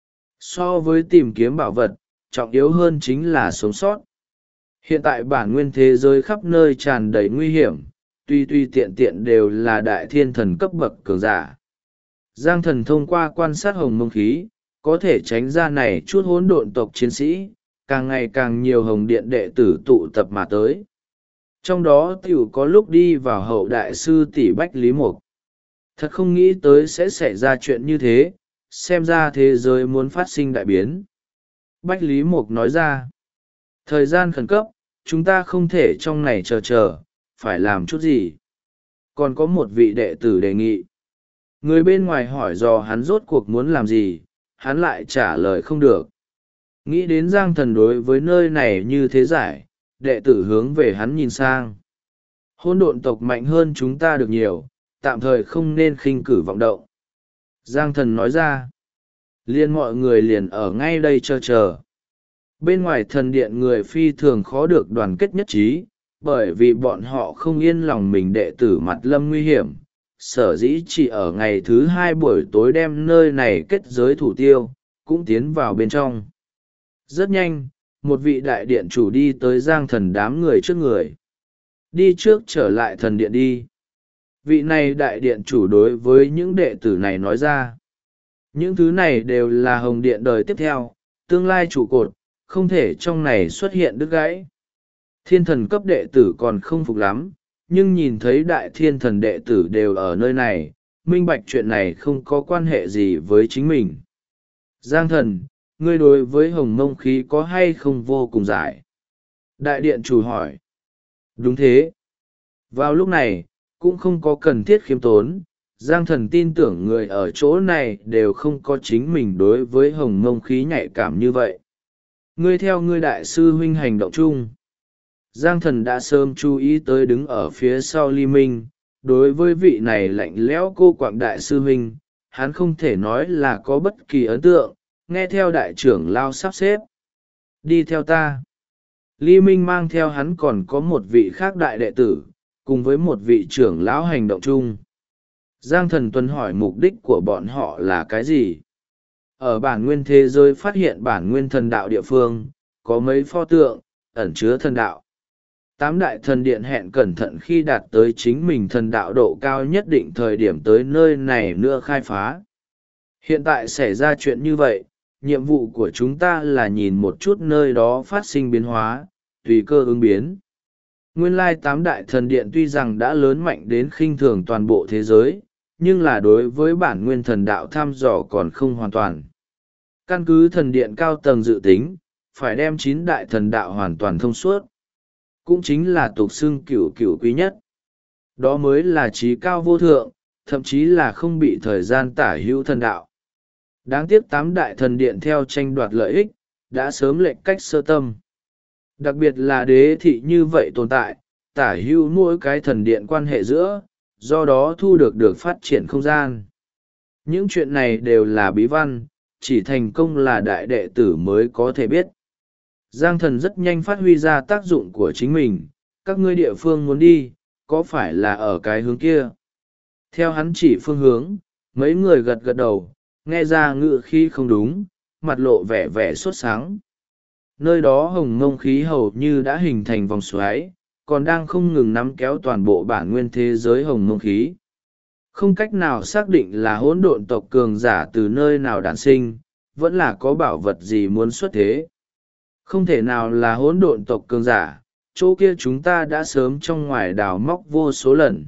So với tìm kiếm bảo vật, trọng yếu hơn chính là sống sót. Hiện tại bản nguyên thế giới khắp nơi tràn đầy nguy hiểm, tuy tiện tiện đều là đại thiên thần cấp bậc cường giả. Giang Thần thông qua quan sát hồng mông khí, có thể tránh ra này chút hỗn độn tộc chiến sĩ, càng ngày càng nhiều hồng điện đệ tử tụ tập mà tới. Trong đó tiểu có lúc đi vào hậu đại sư tỷ Bách Lý Mục. Thật không nghĩ tới sẽ xảy ra chuyện như thế, xem ra thế giới muốn phát sinh đại biến. Bách Lý Mục nói ra, thời gian khẩn cấp, chúng ta không thể trong này chờ, phải làm chút gì. Còn có một vị đệ tử đề nghị. Người bên ngoài hỏi dò hắn rốt cuộc muốn làm gì, hắn lại trả lời không được. Nghĩ đến Giang Thần đối với nơi này như thế giải, đệ tử hướng về hắn nhìn sang. Hỗn độn tộc mạnh hơn chúng ta được nhiều, tạm thời không nên khinh cử vọng động. Giang Thần nói ra. Liên mọi người liền ở ngay đây chờ. Bên ngoài thần điện người phi thường khó được đoàn kết nhất trí, bởi vì bọn họ không yên lòng mình đệ tử mặt lâm nguy hiểm. Sở dĩ chỉ ở ngày thứ 2 buổi tối đem nơi này kết giới thủ tiêu, cũng tiến vào bên trong. Rất nhanh, một vị đại điện chủ đi tới Giang Thần đám người trước người. Đi trước trở lại thần điện đi. Vị này đại điện chủ đối với những đệ tử này nói ra. Những thứ này đều là hồng điện đời tiếp theo, tương lai trụ cột, không thể trong này xuất hiện đứt gãy. Thiên thần cấp đệ tử còn không phục lắm, nhưng nhìn thấy đại thiên thần đệ tử đều ở nơi này, minh bạch chuyện này không có quan hệ gì với chính mình. Giang thần, ngươi đối với hồng mông khí có hay không vô cùng giải? Đại điện chủ hỏi. Đúng thế. Vào lúc này, cũng không có cần thiết khiêm tốn, Giang thần tin tưởng người ở chỗ này đều không có chính mình đối với hồng mông khí nhạy cảm như vậy. Ngươi theo ngươi đại sư huynh hành động chung. Giang thần đã sớm chú ý tới đứng ở phía sau Ly Minh, đối với vị này lạnh lẽo cô quạng đại sư huynh, hắn không thể nói là có bất kỳ ấn tượng, nghe theo đại trưởng lao sắp xếp. Đi theo ta. Ly Minh mang theo hắn còn có một vị khác đại đệ tử, cùng với một vị trưởng lão hành động chung. Giang thần tuân hỏi mục đích của bọn họ là cái gì? Ở bản nguyên thế giới phát hiện bản nguyên thần đạo địa phương, có mấy pho tượng, ẩn chứa thần đạo. 8 đại thần điện hẹn cẩn thận khi đạt tới chính mình thần đạo độ cao nhất định thời điểm tới nơi này nữa khai phá. Hiện tại xảy ra chuyện như vậy, nhiệm vụ của chúng ta là nhìn một chút nơi đó phát sinh biến hóa, tùy cơ ứng biến. Nguyên lai 8 đại thần điện tuy rằng đã lớn mạnh đến khinh thường toàn bộ thế giới, nhưng là đối với bản nguyên thần đạo thăm dò còn không hoàn toàn. Căn cứ thần điện cao tầng dự tính, phải đem 9 đại thần đạo hoàn toàn thông suốt. Cũng chính là tục xưng cửu cửu quý nhất. Đó mới là trí cao vô thượng, thậm chí là không bị thời gian tả hữu thần đạo. Đáng tiếc 8 đại thần điện theo tranh đoạt lợi ích, đã sớm lệch cách sơ tâm. Đặc biệt là đế thị như vậy tồn tại, tả hữu mỗi cái thần điện quan hệ giữa, do đó thu được phát triển không gian. Những chuyện này đều là bí văn, chỉ thành công là đại đệ tử mới có thể biết. Giang thần rất nhanh phát huy ra tác dụng của chính mình, các ngươi địa phương muốn đi, có phải là ở cái hướng kia? Theo hắn chỉ phương hướng, mấy người gật gật đầu, nghe ra ngữ khí không đúng, mặt lộ vẻ vẻ sốt sáng. Nơi đó hồng mông khí hầu như đã hình thành vòng xoáy, còn đang không ngừng nắm kéo toàn bộ bản nguyên thế giới hồng mông khí. Không cách nào xác định là hỗn độn tộc cường giả từ nơi nào đản sinh, vẫn là có bảo vật gì muốn xuất thế. Không thể nào là hỗn độn tộc cường giả, chỗ kia chúng ta đã sớm trong ngoài đào móc vô số lần.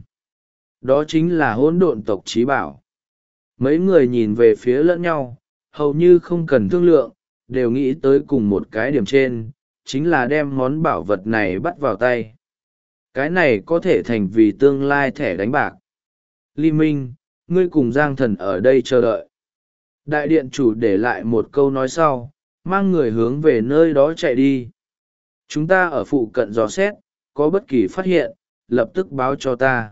Đó chính là hỗn độn tộc trí bảo. Mấy người nhìn về phía lẫn nhau, hầu như không cần thương lượng, đều nghĩ tới cùng một cái điểm trên, chính là đem món bảo vật này bắt vào tay. Cái này có thể thành vì tương lai thẻ đánh bạc. Ly Minh, ngươi cùng Giang thần ở đây chờ đợi. Đại điện chủ để lại một câu nói sau, mang người hướng về nơi đó chạy đi. Chúng ta ở phụ cận dò xét, có bất kỳ phát hiện, lập tức báo cho ta.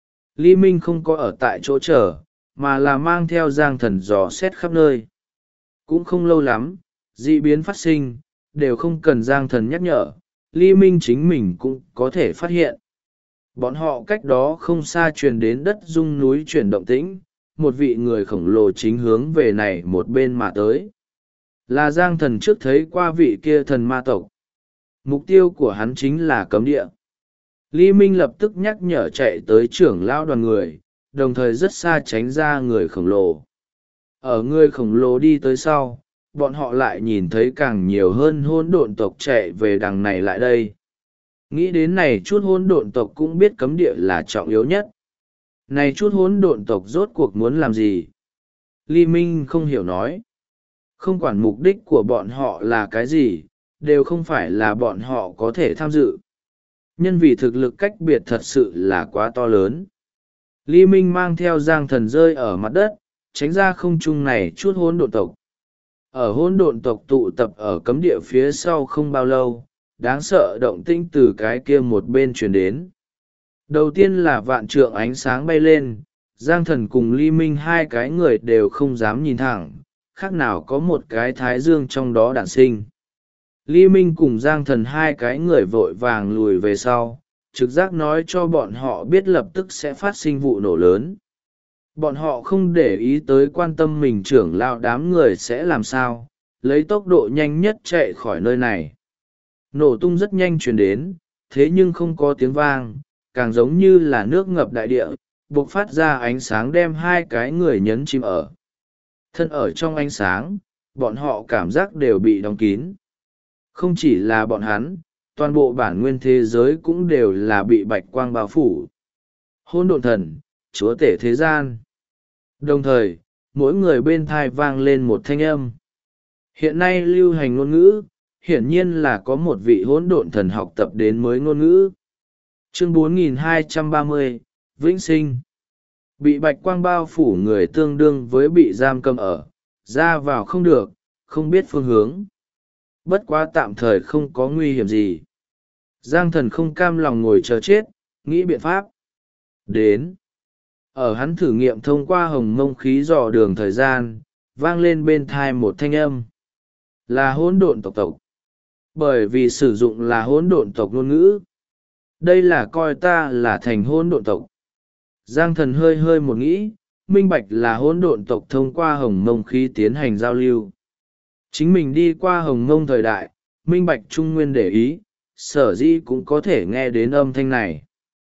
Ly Minh không có ở tại chỗ chờ, mà là mang theo Giang thần dò xét khắp nơi. Cũng không lâu lắm, dị biến phát sinh, đều không cần Giang thần nhắc nhở, Ly Minh chính mình cũng có thể phát hiện. Bọn họ cách đó không xa truyền đến đất rung núi chuyển động tĩnh, một vị người khổng lồ chính hướng về này một bên mà tới. Là Giang thần trước thấy qua vị kia thần ma tộc. Mục tiêu của hắn chính là cấm địa. Lý Minh lập tức nhắc nhở chạy tới trưởng lão đoàn người, đồng thời rất xa tránh ra người khổng lồ. Ở người khổng lồ đi tới sau, bọn họ lại nhìn thấy càng nhiều hơn hỗn độn tộc chạy về đằng này lại đây. Nghĩ đến này chút hỗn độn tộc cũng biết cấm địa là trọng yếu nhất. Này chút hỗn độn tộc rốt cuộc muốn làm gì? Lý Minh không hiểu nói. Không quản mục đích của bọn họ là cái gì, đều không phải là bọn họ có thể tham dự. Nhân vì thực lực cách biệt thật sự là quá to lớn. Lý Minh mang theo Giang thần rơi ở mặt đất, tránh ra không trung này chút hỗn độn tộc. Ở hỗn độn tộc tụ tập ở cấm địa phía sau không bao lâu, đáng sợ động tĩnh từ cái kia một bên truyền đến. Đầu tiên là vạn trượng ánh sáng bay lên, Giang thần cùng Lý Minh hai cái người đều không dám nhìn thẳng, khác nào có một cái thái dương trong đó đản sinh. Lý Minh cùng Giang thần hai cái người vội vàng lùi về sau, trực giác nói cho bọn họ biết lập tức sẽ phát sinh vụ nổ lớn. Bọn họ không để ý tới quan tâm mình trưởng lão đám người sẽ làm sao, lấy tốc độ nhanh nhất chạy khỏi nơi này. Nổ tung rất nhanh truyền đến, thế nhưng không có tiếng vang, càng giống như là nước ngập đại địa, bộc phát ra ánh sáng đem hai cái người nhấn chìm ở. Thân ở trong ánh sáng, bọn họ cảm giác đều bị đóng kín. Không chỉ là bọn hắn, toàn bộ bản nguyên thế giới cũng đều là bị bạch quang bao phủ. Hôn độn thần, chúa tể thế gian. Đồng thời, mỗi người bên thai vang lên một thanh âm. Hiện nay lưu hành ngôn ngữ, hiển nhiên là có một vị hỗn độn thần học tập đến mới ngôn ngữ. Chương 4230, Vĩnh Sinh. Bị bạch quang bao phủ người tương đương với bị giam cầm ở, ra vào không được, không biết phương hướng. Bất quá tạm thời không có nguy hiểm gì. Giang thần không cam lòng ngồi chờ chết, nghĩ biện pháp. Đến. Ở hắn thử nghiệm thông qua hồng mông khí dò đường thời gian, vang lên bên thai một thanh âm. Là hỗn độn tộc. Bởi vì sử dụng là hỗn độn tộc ngôn ngữ. Đây là coi ta là thành hỗn độn tộc. Giang thần hơi hơi một nghĩ, minh bạch là hỗn độn tộc thông qua hồng mông khí tiến hành giao lưu. Chính mình đi qua hồng mông thời đại, minh bạch trung nguyên để ý, sở dĩ cũng có thể nghe đến âm thanh này.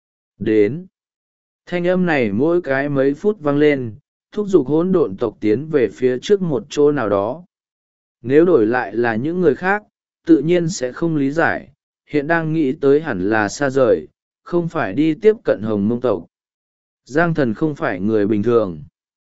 Đến. Thanh âm này mỗi cái mấy phút vang lên, thúc giục hỗn độn tộc tiến về phía trước một chỗ nào đó. Nếu đổi lại là những người khác, tự nhiên sẽ không lý giải, hiện đang nghĩ tới hẳn là xa rời, không phải đi tiếp cận hồng mông tộc. Giang thần không phải người bình thường.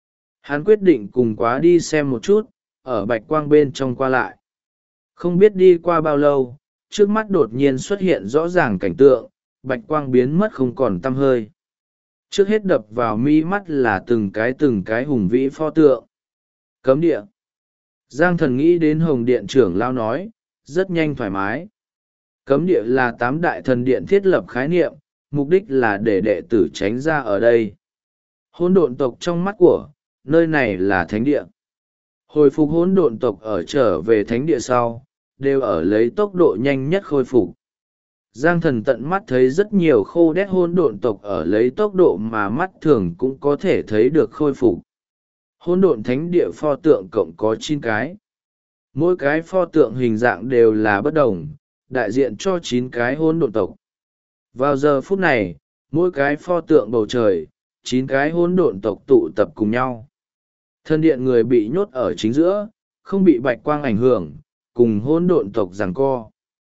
Hắn quyết định cùng quá đi xem một chút, ở bạch quang bên trong qua lại. Không biết đi qua bao lâu, trước mắt đột nhiên xuất hiện rõ ràng cảnh tượng, bạch quang biến mất không còn tăm hơi. Trước hết đập vào mi mắt là từng cái hùng vĩ pho tượng. Cấm địa. Giang thần nghĩ đến hồng điện trưởng lao nói, rất nhanh thoải mái. Cấm địa là 8 đại thần điện thiết lập khái niệm, mục đích là để đệ tử tránh ra ở đây. Hỗn độn tộc trong mắt của, nơi này là thánh địa. Hồi phục hỗn độn tộc ở trở về thánh địa sau, đều ở lấy tốc độ nhanh nhất khôi phục. Giang thần tận mắt thấy rất nhiều khô đét hỗn độn tộc ở lấy tốc độ mà mắt thường cũng có thể thấy được khôi phục. Hỗn độn thánh địa pho tượng cộng có 9 cái. Mỗi cái pho tượng hình dạng đều là bất đồng, đại diện cho 9 cái hỗn độn tộc. Vào giờ phút này, mỗi cái pho tượng bầu trời, 9 cái hỗn độn tộc tụ tập cùng nhau. Thân điện người bị nhốt ở chính giữa, không bị bạch quang ảnh hưởng, cùng hỗn độn tộc giằng co.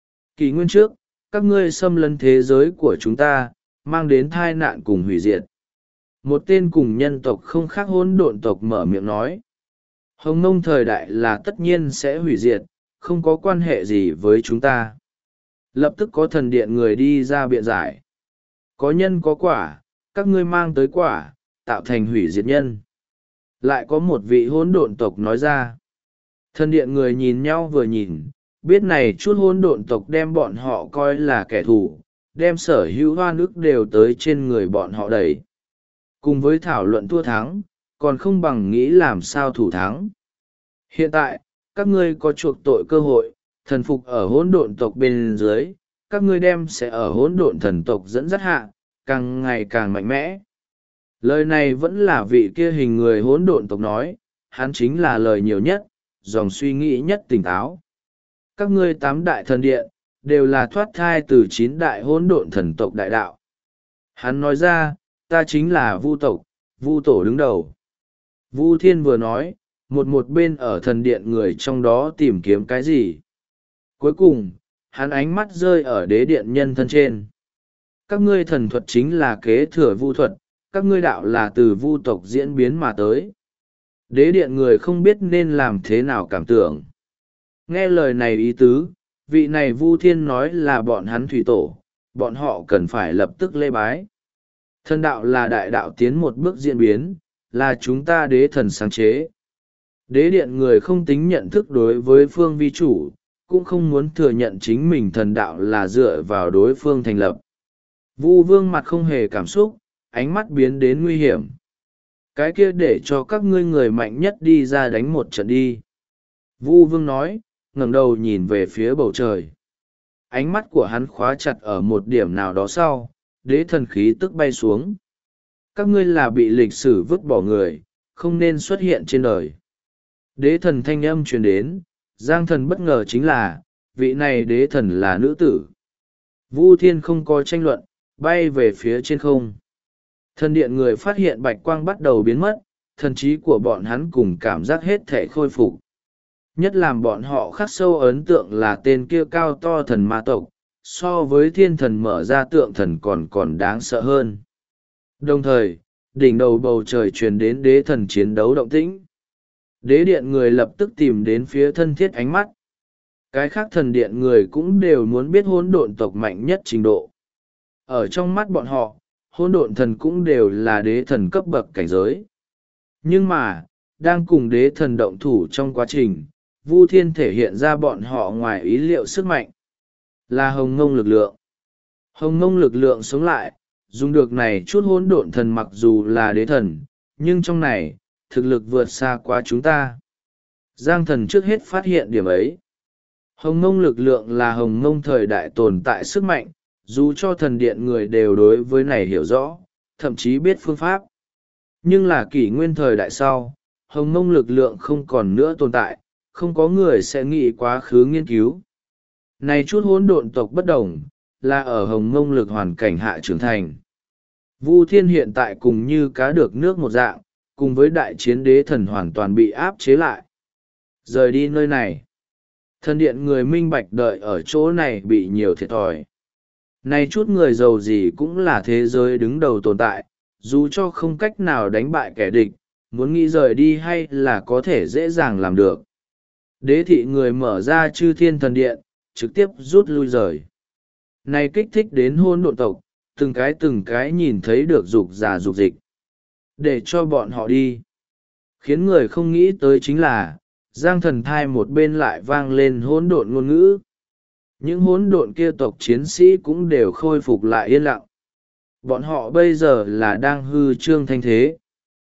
Kỷ nguyên trước, các ngươi xâm lấn thế giới của chúng ta, mang đến tai nạn cùng hủy diệt. Một tên cùng nhân tộc không khác hỗn độn tộc mở miệng nói. Hồng Mông thời đại là tất nhiên sẽ hủy diệt, không có quan hệ gì với chúng ta. Lập tức có thần điện người đi ra biện giải. Có nhân có quả, các ngươi mang tới quả, tạo thành hủy diệt nhân. Lại có một vị hỗn độn tộc nói ra. Thần điện người nhìn nhau vừa nhìn, biết này chút hỗn độn tộc đem bọn họ coi là kẻ thù, đem sở hữu hoa nước đều tới trên người bọn họ đẩy. Cùng với thảo luận thua thắng, còn không bằng nghĩ làm sao thủ thắng. Hiện tại, các ngươi có chuộc tội cơ hội, thần phục ở hỗn độn tộc bên dưới, các ngươi đem sẽ ở hỗn độn thần tộc dẫn dắt hạ, càng ngày càng mạnh mẽ. Lời này vẫn là vị kia hình người hỗn độn tộc nói, hắn chính là lời nhiều nhất, dòng suy nghĩ nhất tỉnh táo. Các ngươi 8 đại thần điện, đều là thoát thai từ 9 đại hỗn độn thần tộc đại đạo. Hắn nói ra, ta chính là Vu tộc, Vu tổ đứng đầu. Vu Thiên vừa nói, một bên ở thần điện người trong đó tìm kiếm cái gì. Cuối cùng, hắn ánh mắt rơi ở đế điện nhân thân trên. Các ngươi thần thuật chính là kế thừa Vu thuật, các ngươi đạo là từ Vu tộc diễn biến mà tới. Đế điện người không biết nên làm thế nào cảm tưởng. Nghe lời này ý tứ, vị này Vu Thiên nói là bọn hắn thủy tổ, bọn họ cần phải lập tức lễ bái. Thần đạo là đại đạo tiến một bước diễn biến, là chúng ta đế thần sáng chế. Đế điện người không tính nhận thức đối với phương vi chủ, cũng không muốn thừa nhận chính mình thần đạo là dựa vào đối phương thành lập. Vu Vương mặt không hề cảm xúc, ánh mắt biến đến nguy hiểm. Cái kia để cho các ngươi người mạnh nhất đi ra đánh một trận đi. Vu Vương nói, ngẩng đầu nhìn về phía bầu trời. Ánh mắt của hắn khóa chặt ở một điểm nào đó sau, đế thần khí tức bay xuống. Các ngươi là bị lịch sử vứt bỏ người, không nên xuất hiện trên đời. Đế thần thanh âm truyền đến, Giang thần bất ngờ chính là, vị này đế thần là nữ tử. Vu Thiên không có tranh luận, bay về phía trên không. Thần điện người phát hiện bạch quang bắt đầu biến mất, thần trí của bọn hắn cùng cảm giác hết thể khôi phục. Nhất làm bọn họ khắc sâu ấn tượng là tên kia cao to thần ma tộc, so với thiên thần mở ra tượng thần còn đáng sợ hơn. Đồng thời, đỉnh đầu bầu trời truyền đến đế thần chiến đấu động tĩnh. Đế điện người lập tức tìm đến phía thân thiết ánh mắt. Cái khác thần điện người cũng đều muốn biết hỗn độn tộc mạnh nhất trình độ. Ở trong mắt bọn họ, hỗn độn thần cũng đều là đế thần cấp bậc cảnh giới. Nhưng mà, đang cùng đế thần động thủ trong quá trình, Vu Thiên thể hiện ra bọn họ ngoài ý liệu sức mạnh. Là hồng ngông lực lượng. Hồng ngông lực lượng sống lại, dùng được này chút hỗn độn thần mặc dù là đế thần, nhưng trong này, thực lực vượt xa quá chúng ta. Giang thần trước hết phát hiện điểm ấy. Hồng ngông lực lượng là hồng ngông thời đại tồn tại sức mạnh, dù cho thần điện người đều đối với này hiểu rõ, thậm chí biết phương pháp. Nhưng là kỷ nguyên thời đại sau, hồng ngông lực lượng không còn nữa tồn tại, không có người sẽ nghĩ quá khứ nghiên cứu. Này chút hỗn độn tộc bất đồng, là ở hồng ngông lực hoàn cảnh hạ trưởng thành. Vu Thiên hiện tại cùng như cá được nước một dạng, cùng với đại chiến đế thần hoàn toàn bị áp chế lại. Rời đi nơi này. Thần điện người minh bạch đợi ở chỗ này bị nhiều thiệt thòi. Này chút người giàu gì cũng là thế giới đứng đầu tồn tại, dù cho không cách nào đánh bại kẻ địch, muốn nghĩ rời đi hay là có thể dễ dàng làm được. Đế thị người mở ra chư thiên thần điện, trực tiếp rút lui rời. Này kích thích đến hôn độn tộc, từng cái nhìn thấy được dục già dục dịch. Để cho bọn họ đi. Khiến người không nghĩ tới chính là, Giang thần thai một bên lại vang lên hỗn độn ngôn ngữ. Những hỗn độn kia tộc chiến sĩ cũng đều khôi phục lại yên lặng. Bọn họ bây giờ là đang hư trương thanh thế.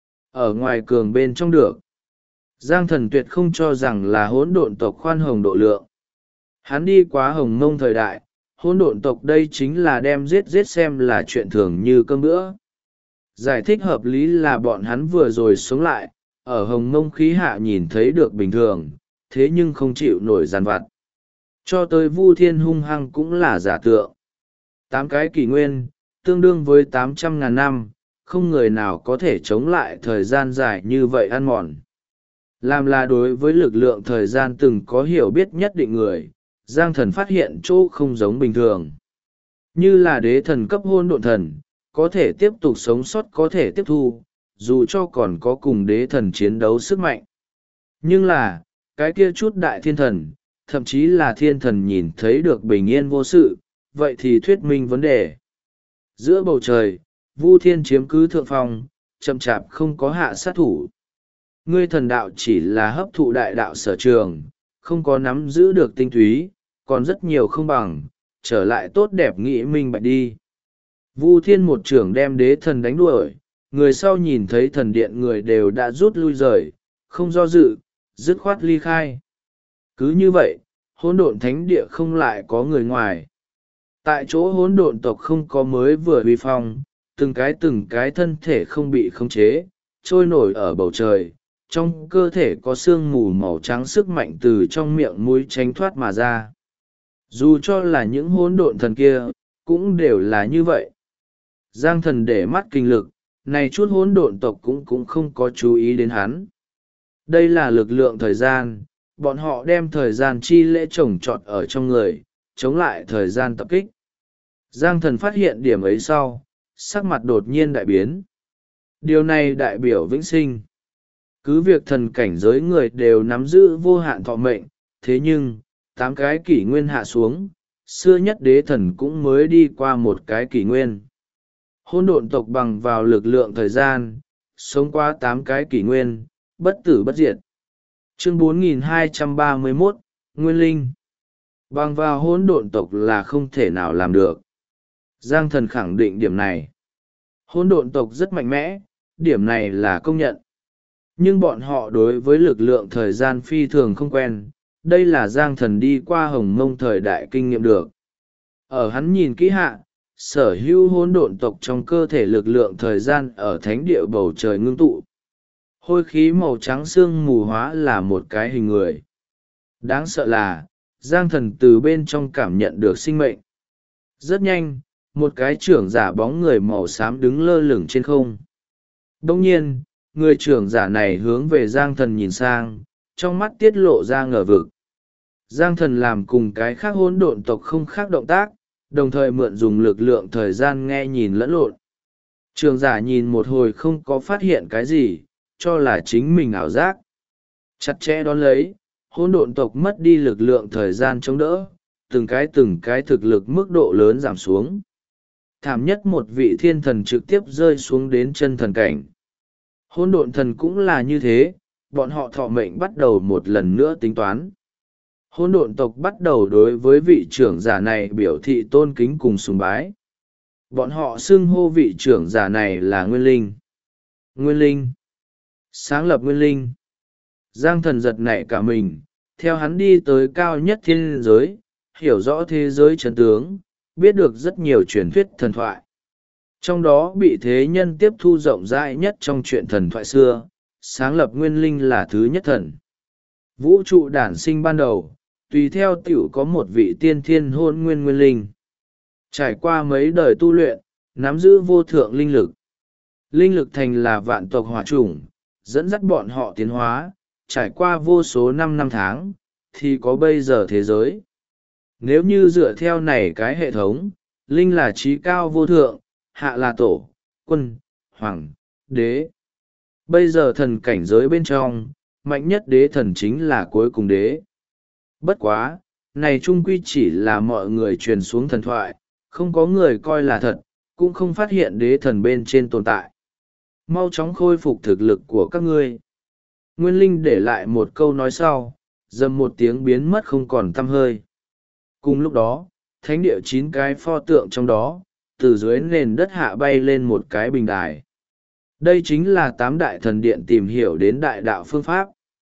Ở ngoài cường bên trong được. Giang thần tuyệt không cho rằng là hỗn độn tộc khoan hồng độ lượng. Hắn đi quá hồng mông thời đại, hỗn độn tộc đây chính là đem giết xem là chuyện thường như cơm bữa. Giải thích hợp lý là bọn hắn vừa rồi sống lại, ở hồng mông khí hạ nhìn thấy được bình thường, thế nhưng không chịu nổi giàn vặt. Cho tới Vu Thiên hung hăng cũng là giả tượng. 8 cái kỷ nguyên, tương đương với 800.000 năm, không người nào có thể chống lại thời gian dài như vậy ăn mòn. Làm là đối với lực lượng thời gian từng có hiểu biết nhất định người, Giang thần phát hiện chỗ không giống bình thường. Như là đế thần cấp hôn độn thần, có thể tiếp tục sống sót có thể tiếp thu, dù cho còn có cùng đế thần chiến đấu sức mạnh. Nhưng là, cái kia chút đại thiên thần, thậm chí là thiên thần nhìn thấy được bình yên vô sự, vậy thì thuyết minh vấn đề. Giữa bầu trời, Vu Thiên chiếm cứ thượng phong, chậm chạp không có hạ sát thủ. Ngươi thần đạo chỉ là hấp thụ đại đạo sở trường, không có nắm giữ được tinh túy, còn rất nhiều không bằng, trở lại tốt đẹp nghĩ minh bạch đi. Vu Thiên một trưởng đem đế thần đánh đuổi, người sau nhìn thấy thần điện người đều đã rút lui rời, không do dự, dứt khoát ly khai. Cứ như vậy, hỗn độn thánh địa không lại có người ngoài. Tại chỗ hỗn độn tộc không có mới vừa uy phong, từng cái thân thể không bị khống chế, trôi nổi ở bầu trời, trong cơ thể có sương mù màu trắng sức mạnh từ trong miệng mũi tránh thoát mà ra. Dù cho là những hỗn độn thần kia, cũng đều là như vậy. Giang thần để mắt kinh lực, này chút hỗn độn tộc cũng không có chú ý đến hắn. Đây là lực lượng thời gian, bọn họ đem thời gian chi lễ trồng trọt ở trong người, chống lại thời gian tập kích. Giang thần phát hiện điểm ấy sau, sắc mặt đột nhiên đại biến. Điều này đại biểu vĩnh sinh. Cứ việc thần cảnh giới người đều nắm giữ vô hạn thọ mệnh, thế nhưng, 8 cái kỷ nguyên hạ xuống, xưa nhất đế thần cũng mới đi qua một cái kỷ nguyên. Hôn độn tộc bằng vào lực lượng thời gian, sống qua 8 cái kỷ nguyên, bất tử bất diệt. Chương 4231, Nguyên Linh. Bằng vào hỗn độn tộc là không thể nào làm được. Giang thần khẳng định điểm này. Hỗn độn tộc rất mạnh mẽ, điểm này là công nhận. Nhưng bọn họ đối với lực lượng thời gian phi thường không quen, đây là Giang thần đi qua hồng mông thời đại kinh nghiệm được. Ở hắn nhìn kỹ hạ, sở hữu hỗn độn tộc trong cơ thể lực lượng thời gian ở thánh địa bầu trời ngưng tụ. Hôi khí màu trắng xương mù hóa là một cái hình người. Đáng sợ là, Giang thần từ bên trong cảm nhận được sinh mệnh. Rất nhanh, một cái trưởng giả bóng người màu xám đứng lơ lửng trên không. Đông nhiên, người trưởng giả này hướng về Giang thần nhìn sang, trong mắt tiết lộ ra ngờ vực. Giang thần làm cùng cái khác hỗn độn tộc không khác động tác, đồng thời mượn dùng lực lượng thời gian nghe nhìn lẫn lộn. Trường giả nhìn một hồi không có phát hiện cái gì, cho là chính mình ảo giác. Chặt chẽ đón lấy, hỗn độn tộc mất đi lực lượng thời gian chống đỡ, từng cái thực lực mức độ lớn giảm xuống. Thảm nhất một vị thiên thần trực tiếp rơi xuống đến chân thần cảnh. Hỗn độn thần cũng là như thế, bọn họ thọ mệnh bắt đầu một lần nữa tính toán. Hỗn độn tộc bắt đầu đối với vị trưởng giả này biểu thị tôn kính cùng sùng bái. Bọn họ xưng hô vị trưởng giả này là Nguyên Linh. Nguyên Linh. Sáng lập Nguyên Linh. Giang thần giật nảy cả mình, theo hắn đi tới cao nhất thiên giới, hiểu rõ thế giới chân tướng, biết được rất nhiều truyền thuyết thần thoại. Trong đó bị thế nhân tiếp thu rộng rãi nhất trong chuyện thần thoại xưa, sáng lập Nguyên Linh là thứ nhất thần. Vũ trụ đản sinh ban đầu, tùy theo tiểu có một vị tiên thiên hôn nguyên nguyên linh. Trải qua mấy đời tu luyện, nắm giữ vô thượng linh lực. Linh lực thành là vạn tộc hỏa chủng, dẫn dắt bọn họ tiến hóa, trải qua vô số năm tháng, thì có bây giờ thế giới. Nếu như dựa theo này cái hệ thống, linh là trí cao vô thượng, hạ là tổ, quân, hoàng, đế. Bây giờ thần cảnh giới bên trong, mạnh nhất đế thần chính là cuối cùng đế. Bất quá, này trung quy chỉ là mọi người truyền xuống thần thoại, không có người coi là thật, cũng không phát hiện đế thần bên trên tồn tại. Mau chóng khôi phục thực lực của các ngươi. Nguyên Linh để lại một câu nói sau, dầm một tiếng biến mất không còn tăm hơi. Cùng lúc đó, thánh địa 9 cái pho tượng trong đó, từ dưới nền đất hạ bay lên một cái bình đài. Đây chính là 8 đại thần điện tìm hiểu đến đại đạo phương pháp.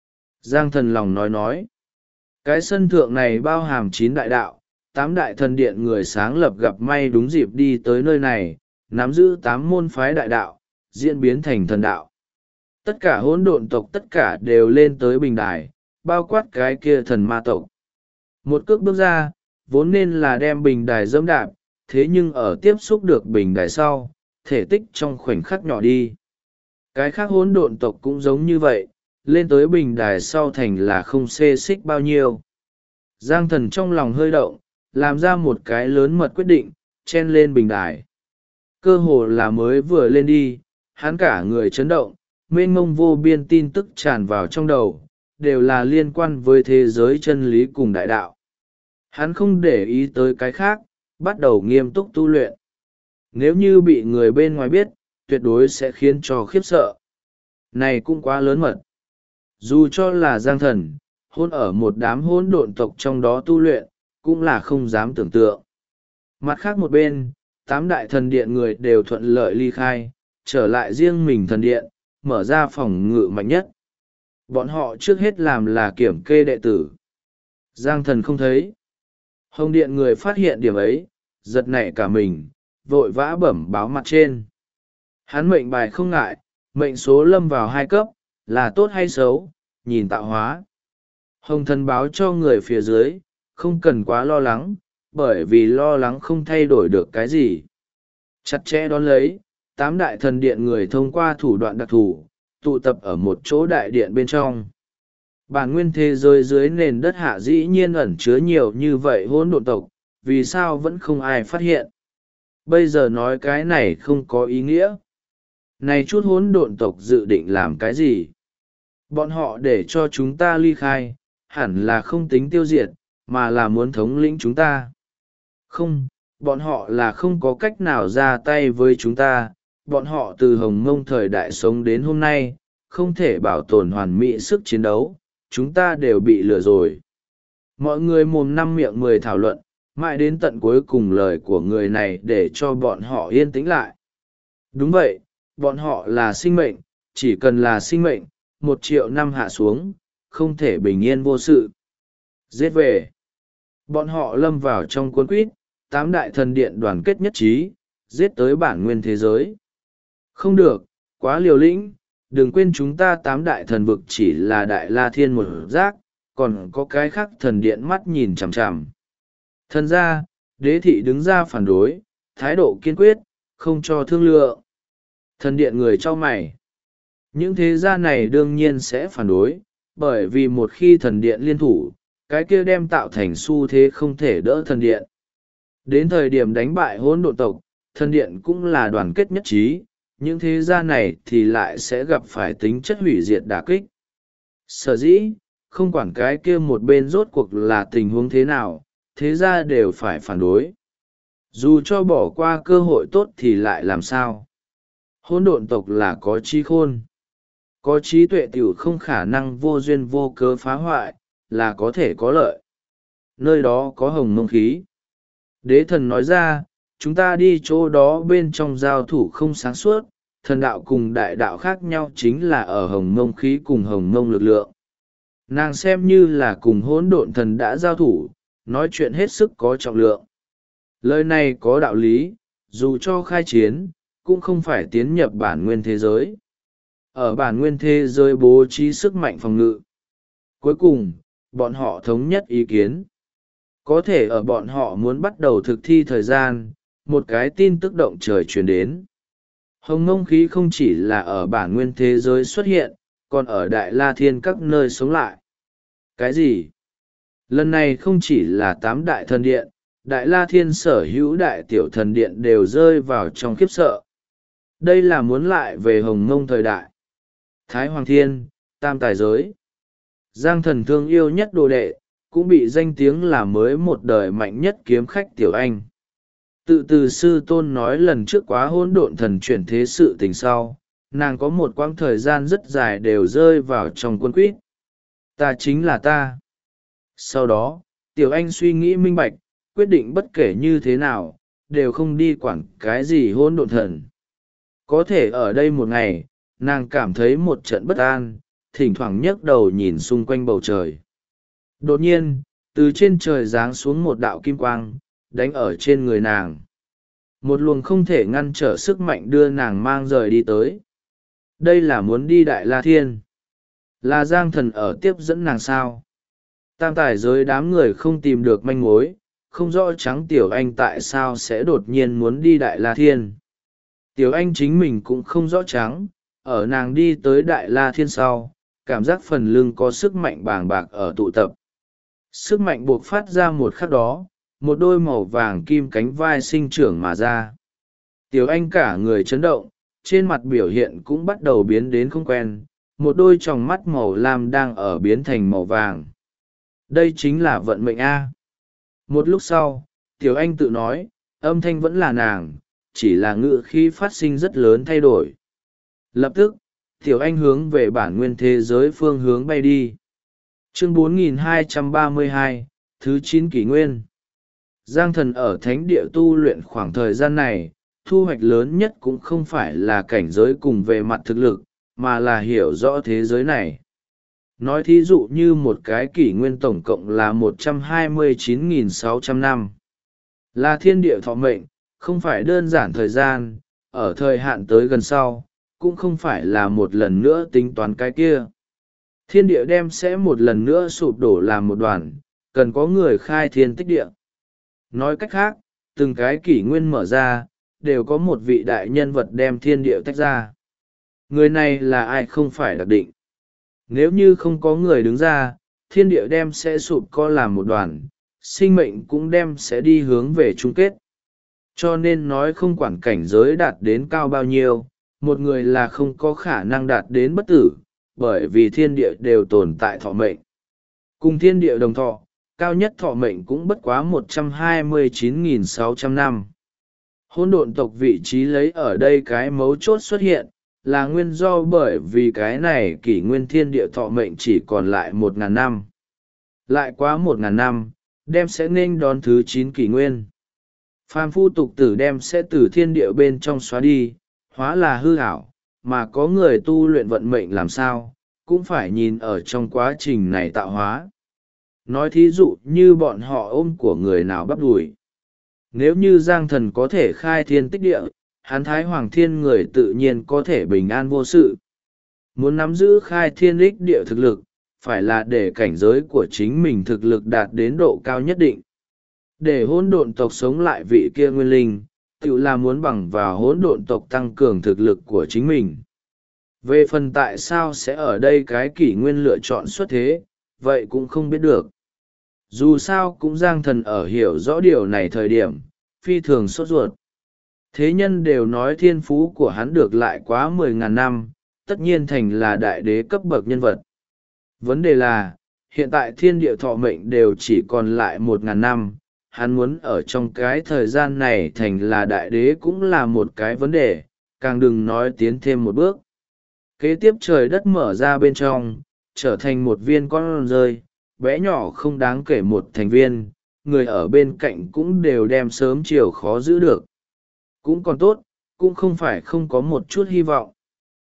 Giang thần lòng nói. Cái sân thượng này bao hàm 9 đại đạo, 8 đại thần điện người sáng lập gặp may đúng dịp đi tới nơi này, nắm giữ 8 môn phái đại đạo, diễn biến thành thần đạo. Tất cả hỗn độn tộc tất cả đều lên tới bình đài, bao quát cái kia thần ma tộc. Một cước bước ra, vốn nên là đem bình đài dẫm đạp, thế nhưng ở tiếp xúc được bình đài sau, thể tích trong khoảnh khắc nhỏ đi. Cái khác hỗn độn tộc cũng giống như vậy, lên tới bình đài sau thành là không xê xích bao nhiêu. Giang thần trong lòng hơi động, làm ra một cái lớn mật quyết định, chen lên bình đài. Cơ hồ là mới vừa lên đi, hắn cả người chấn động, mênh mông vô biên tin tức tràn vào trong đầu, đều là liên quan với thế giới chân lý cùng đại đạo. Hắn không để ý tới cái khác, bắt đầu nghiêm túc tu luyện. Nếu như bị người bên ngoài biết, tuyệt đối sẽ khiến cho khiếp sợ. Này cũng quá lớn mật. Dù cho là Giang thần, hôn ở một đám hỗn độn tộc trong đó tu luyện, cũng là không dám tưởng tượng. Mặt khác một bên, 8 đại thần điện người đều thuận lợi ly khai, trở lại riêng mình thần điện, mở ra phòng ngự mạnh nhất. Bọn họ trước hết làm là kiểm kê đệ tử. Giang thần không thấy. Hồng điện người phát hiện điểm ấy, giật nảy cả mình, vội vã bẩm báo mặt trên. Hắn mệnh bài không ngại, mệnh số lâm vào 2 cấp, là tốt hay xấu, nhìn tạo hóa. Hồng thần báo cho người phía dưới, không cần quá lo lắng, bởi vì lo lắng không thay đổi được cái gì. Chặt chẽ đón lấy, 8 đại thần điện người thông qua thủ đoạn đặc thù, tụ tập ở một chỗ đại điện bên trong. Bản nguyên thế giới dưới nền đất hạ dĩ nhiên ẩn chứa nhiều như vậy hỗn độn tộc, vì sao vẫn không ai phát hiện. Bây giờ nói cái này không có ý nghĩa. Này chút hỗn độn tộc dự định làm cái gì? Bọn họ để cho chúng ta ly khai, hẳn là không tính tiêu diệt, mà là muốn thống lĩnh chúng ta. Không, bọn họ là không có cách nào ra tay với chúng ta. Bọn họ từ Hồng Mông thời đại sống đến hôm nay, không thể bảo tồn hoàn mỹ sức chiến đấu, chúng ta đều bị lừa rồi. Mọi người mồm năm miệng 10 thảo luận, mãi đến tận cuối cùng lời của người này để cho bọn họ yên tĩnh lại. Đúng vậy, bọn họ là sinh mệnh, chỉ cần là sinh mệnh, 1 triệu năm hạ xuống, không thể bình yên vô sự. Giết về. Bọn họ lâm vào trong cuốn quýt, 8 đại thần điện đoàn kết nhất trí, giết tới bản nguyên thế giới. Không được, quá liều lĩnh, đừng quên chúng ta 8 đại thần vực chỉ là đại la thiên một giác, còn có cái khác thần điện mắt nhìn chằm chằm. Thần ra, đế thị đứng ra phản đối, thái độ kiên quyết, không cho thương lượng. Thần điện người cho mày. Những thế gia này đương nhiên sẽ phản đối, bởi vì một khi thần điện liên thủ, cái kia đem tạo thành xu thế không thể đỡ thần điện. Đến thời điểm đánh bại hỗn độn tộc, thần điện cũng là đoàn kết nhất trí, những thế gia này thì lại sẽ gặp phải tính chất hủy diệt đả kích. Sở dĩ, không quản cái kia một bên rốt cuộc là tình huống thế nào, thế gia đều phải phản đối. Dù cho bỏ qua cơ hội tốt thì lại làm sao? Hỗn độn tộc là có trí khôn. Có trí tuệ tiểu không khả năng vô duyên vô cớ phá hoại, là có thể có lợi. Nơi đó có hồng mông khí. Đế thần nói ra, chúng ta đi chỗ đó bên trong giao thủ không sáng suốt, thần đạo cùng đại đạo khác nhau chính là ở hồng mông khí cùng hồng mông lực lượng. Nàng xem như là cùng hỗn độn thần đã giao thủ, nói chuyện hết sức có trọng lượng. Lời này có đạo lý, dù cho khai chiến, cũng không phải tiến nhập bản nguyên thế giới. Ở bản nguyên thế giới bố trí sức mạnh phòng ngự. Cuối cùng, bọn họ thống nhất ý kiến. Có thể ở bọn họ muốn bắt đầu thực thi thời gian, một cái tin tức động trời truyền đến. Hồng ngông khí không chỉ là ở bản nguyên thế giới xuất hiện, còn ở Đại La Thiên các nơi sống lại. Cái gì? Lần này không chỉ là 8 đại thần điện, Đại La Thiên sở hữu đại tiểu thần điện đều rơi vào trong khiếp sợ. Đây là muốn lại về hồng ngông thời đại. Thái Hoàng Thiên, Tam Tài Giới. Giang thần thương yêu nhất đồ đệ, cũng bị danh tiếng là mới một đời mạnh nhất kiếm khách Tiểu Anh. Tự từ sư tôn nói lần trước quá hỗn độn thần chuyển thế sự tình sau, nàng có một quãng thời gian rất dài đều rơi vào trong quân quýt. Ta chính là ta. Sau đó, Tiểu Anh suy nghĩ minh bạch, quyết định bất kể như thế nào, đều không đi quản cái gì hỗn độn thần. Có thể ở đây một ngày, nàng cảm thấy một trận bất an, thỉnh thoảng nhấc đầu nhìn xung quanh bầu trời. Đột nhiên, từ trên trời giáng xuống một đạo kim quang, đánh ở trên người nàng. Một luồng không thể ngăn trở sức mạnh đưa nàng mang rời đi tới. Đây là muốn đi Đại La Thiên. Là Giang thần ở tiếp dẫn nàng sao? Tam Tài Giới đám người không tìm được manh mối, không rõ trắng Tiểu Anh tại sao sẽ đột nhiên muốn đi Đại La Thiên. Tiểu Anh chính mình cũng không rõ trắng, ở nàng đi tới Đại La Thiên sau, cảm giác phần lưng có sức mạnh bàng bạc ở tụ tập. Sức mạnh buộc phát ra một khắc đó, một đôi màu vàng kim cánh vai sinh trưởng mà ra. Tiểu Anh cả người chấn động, trên mặt biểu hiện cũng bắt đầu biến đến không quen, một đôi tròng mắt màu lam đang ở biến thành màu vàng. Đây chính là vận mệnh A. Một lúc sau, Tiểu Anh tự nói, âm thanh vẫn là nàng, chỉ là ngữ khí phát sinh rất lớn thay đổi. Lập tức, Tiểu Anh hướng về bản nguyên thế giới phương hướng bay đi. Chương 4232, thứ 9 kỷ nguyên. Giang thần ở thánh địa tu luyện khoảng thời gian này, thu hoạch lớn nhất cũng không phải là cảnh giới cùng về mặt thực lực, mà là hiểu rõ thế giới này. Nói thí dụ như một cái kỷ nguyên tổng cộng là 129.600 năm. Là thiên địa thọ mệnh, không phải đơn giản thời gian, ở thời hạn tới gần sau, cũng không phải là một lần nữa tính toán cái kia. Thiên địa đem sẽ một lần nữa sụp đổ làm một đoàn, cần có người khai thiên tích địa. Nói cách khác, từng cái kỷ nguyên mở ra, đều có một vị đại nhân vật đem thiên địa tách ra. Người này là ai không phải đặc định. Nếu như không có người đứng ra, thiên địa đem sẽ sụp co làm một đoàn, sinh mệnh cũng đem sẽ đi hướng về chung kết. Cho nên nói không quản cảnh giới đạt đến cao bao nhiêu, một người là không có khả năng đạt đến bất tử, bởi vì thiên địa đều tồn tại thọ mệnh. Cùng thiên địa đồng thọ, cao nhất thọ mệnh cũng bất quá 129.600 năm. Hỗn độn tộc vị trí lấy ở đây cái mấu chốt xuất hiện, là nguyên do bởi vì cái này kỷ nguyên thiên địa thọ mệnh chỉ còn lại 1.000 năm. Lại quá 1.000 năm, đem sẽ nên đón thứ 9 kỷ nguyên. Phàm phu tục tử đem sẽ từ thiên địa bên trong xóa đi, hóa là hư ảo, mà có người tu luyện vận mệnh làm sao, cũng phải nhìn ở trong quá trình này tạo hóa. Nói thí dụ như bọn họ ôm của người nào bắp đùi. Nếu như Giang thần có thể khai thiên tích địa, hắn Thái Hoàng Thiên người tự nhiên có thể bình an vô sự. Muốn nắm giữ khai thiên ích địa thực lực, phải là để cảnh giới của chính mình thực lực đạt đến độ cao nhất định. Để hỗn độn tộc sống lại vị kia nguyên linh, tự là muốn bằng vào hỗn độn tộc tăng cường thực lực của chính mình. Về phần tại sao sẽ ở đây cái kỷ nguyên lựa chọn xuất thế, vậy cũng không biết được. Dù sao cũng Giang Thần ở hiểu rõ điều này thời điểm, phi thường sốt ruột. Thế nhân đều nói thiên phú của hắn được lại quá 10.000 năm, tất nhiên thành là đại đế cấp bậc nhân vật. Vấn đề là, hiện tại thiên địa thọ mệnh đều chỉ còn lại 1.000 năm, hắn muốn ở trong cái thời gian này thành là đại đế cũng là một cái vấn đề, càng đừng nói tiến thêm một bước. Kế tiếp trời đất mở ra bên trong, trở thành một viên con rơi, bé nhỏ không đáng kể một thành viên, người ở bên cạnh cũng đều đem sớm chiều khó giữ được. Cũng còn tốt, cũng không phải không có một chút hy vọng.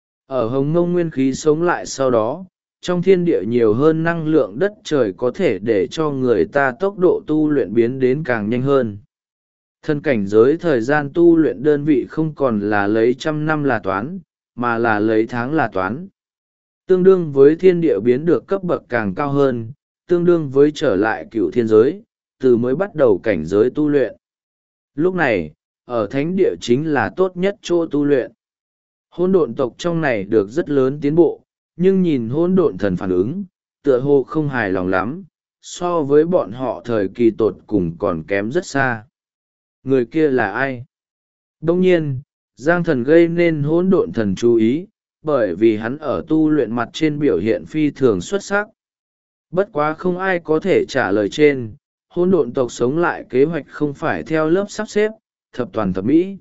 Ở Hồng Mông nguyên khí sống lại sau đó, trong thiên địa nhiều hơn năng lượng đất trời có thể để cho người ta tốc độ tu luyện biến đến càng nhanh hơn. Thân cảnh giới thời gian tu luyện đơn vị không còn là lấy trăm năm là toán, mà là lấy tháng là toán. Tương đương với thiên địa biến được cấp bậc càng cao hơn, tương đương với trở lại cựu thiên giới, từ mới bắt đầu cảnh giới tu luyện. Lúc này, ở thánh địa chính là tốt nhất chỗ tu luyện. Hỗn độn tộc trong này được rất lớn tiến bộ, nhưng nhìn hỗn độn thần phản ứng, tựa hồ không hài lòng lắm, so với bọn họ thời kỳ tột cùng còn kém rất xa. Người kia là ai? Đông nhiên, Giang Thần gây nên hỗn độn thần chú ý, bởi vì hắn ở tu luyện mặt trên biểu hiện phi thường xuất sắc. Bất quá không ai có thể trả lời trên, hỗn độn tộc sống lại kế hoạch không phải theo lớp sắp xếp, thập toàn thập mỹ.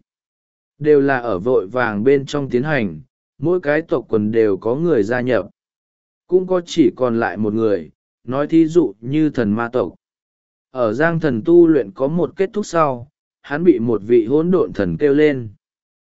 Đều là ở vội vàng bên trong tiến hành, mỗi cái tộc quần đều có người gia nhập. Cũng có chỉ còn lại một người, nói thí dụ như thần ma tộc. Ở Giang Thần tu luyện có một kết thúc sau, hắn bị một vị hỗn độn thần kêu lên.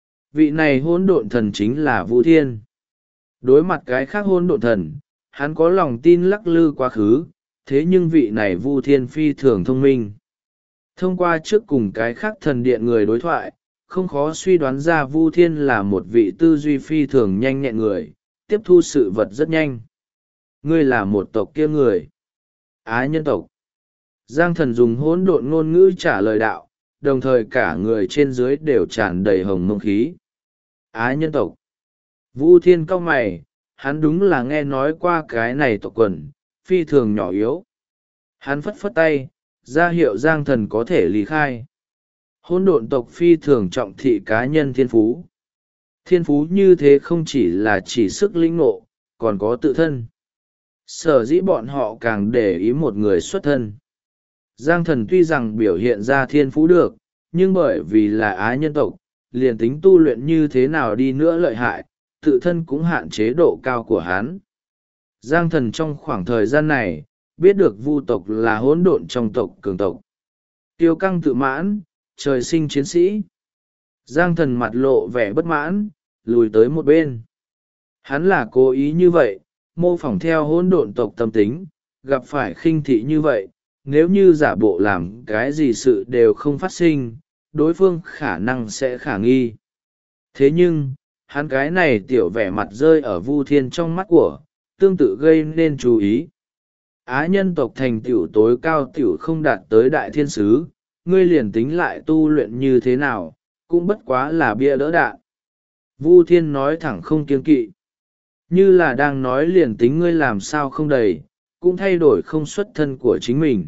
Vị này hỗn độn thần chính là Vu Thiên. Đối mặt cái khác hỗn độn thần, hắn có lòng tin lắc lư quá khứ, thế nhưng vị này Vu Thiên phi thường thông minh. Thông qua trước cùng cái khác thần điện người đối thoại, không khó suy đoán ra Vu Thiên là một vị tư duy phi thường nhanh nhẹn người, tiếp thu sự vật rất nhanh. Ngươi là một tộc kia người. Á nhân tộc. Giang Thần dùng hỗn độn ngôn ngữ trả lời đạo, đồng thời cả người trên dưới đều tràn đầy hồng mông khí. Á nhân tộc. Vu Thiên cau mày, hắn đúng là nghe nói qua cái này tộc quần, phi thường nhỏ yếu. Hắn phất phất tay, ra hiệu Giang Thần có thể lý khai. Hỗn độn tộc phi thường trọng thị cá nhân thiên phú. Thiên phú như thế không chỉ là chỉ sức linh ngộ, còn có tự thân. Sở dĩ bọn họ càng để ý một người xuất thân. Giang Thần tuy rằng biểu hiện ra thiên phú được, nhưng bởi vì là Á nhân tộc, liền tính tu luyện như thế nào đi nữa lợi hại, tự thân cũng hạn chế độ cao của hắn. Giang Thần trong khoảng thời gian này, biết được Vu tộc là hỗn độn trong tộc cường tộc. Tiêu căng tự mãn, trời sinh chiến sĩ. Giang Thần mặt lộ vẻ bất mãn, lùi tới một bên. Hắn là cố ý như vậy, mô phỏng theo hỗn độn tộc tâm tính, gặp phải khinh thị như vậy, nếu như giả bộ làm cái gì sự đều không phát sinh, đối phương khả năng sẽ khả nghi. Thế nhưng, hắn cái này tiểu vẻ mặt rơi ở Vu Thiên trong mắt của, tương tự gây nên chú ý. Á nhân tộc thành tiểu tối cao tiểu không đạt tới đại thiên sứ, ngươi liền tính lại tu luyện như thế nào, cũng bất quá là bia đỡ đạn. Vu Thiên nói thẳng không kiêng kỵ. Như là đang nói liền tính ngươi làm sao không đầy, cũng thay đổi không xuất thân của chính mình.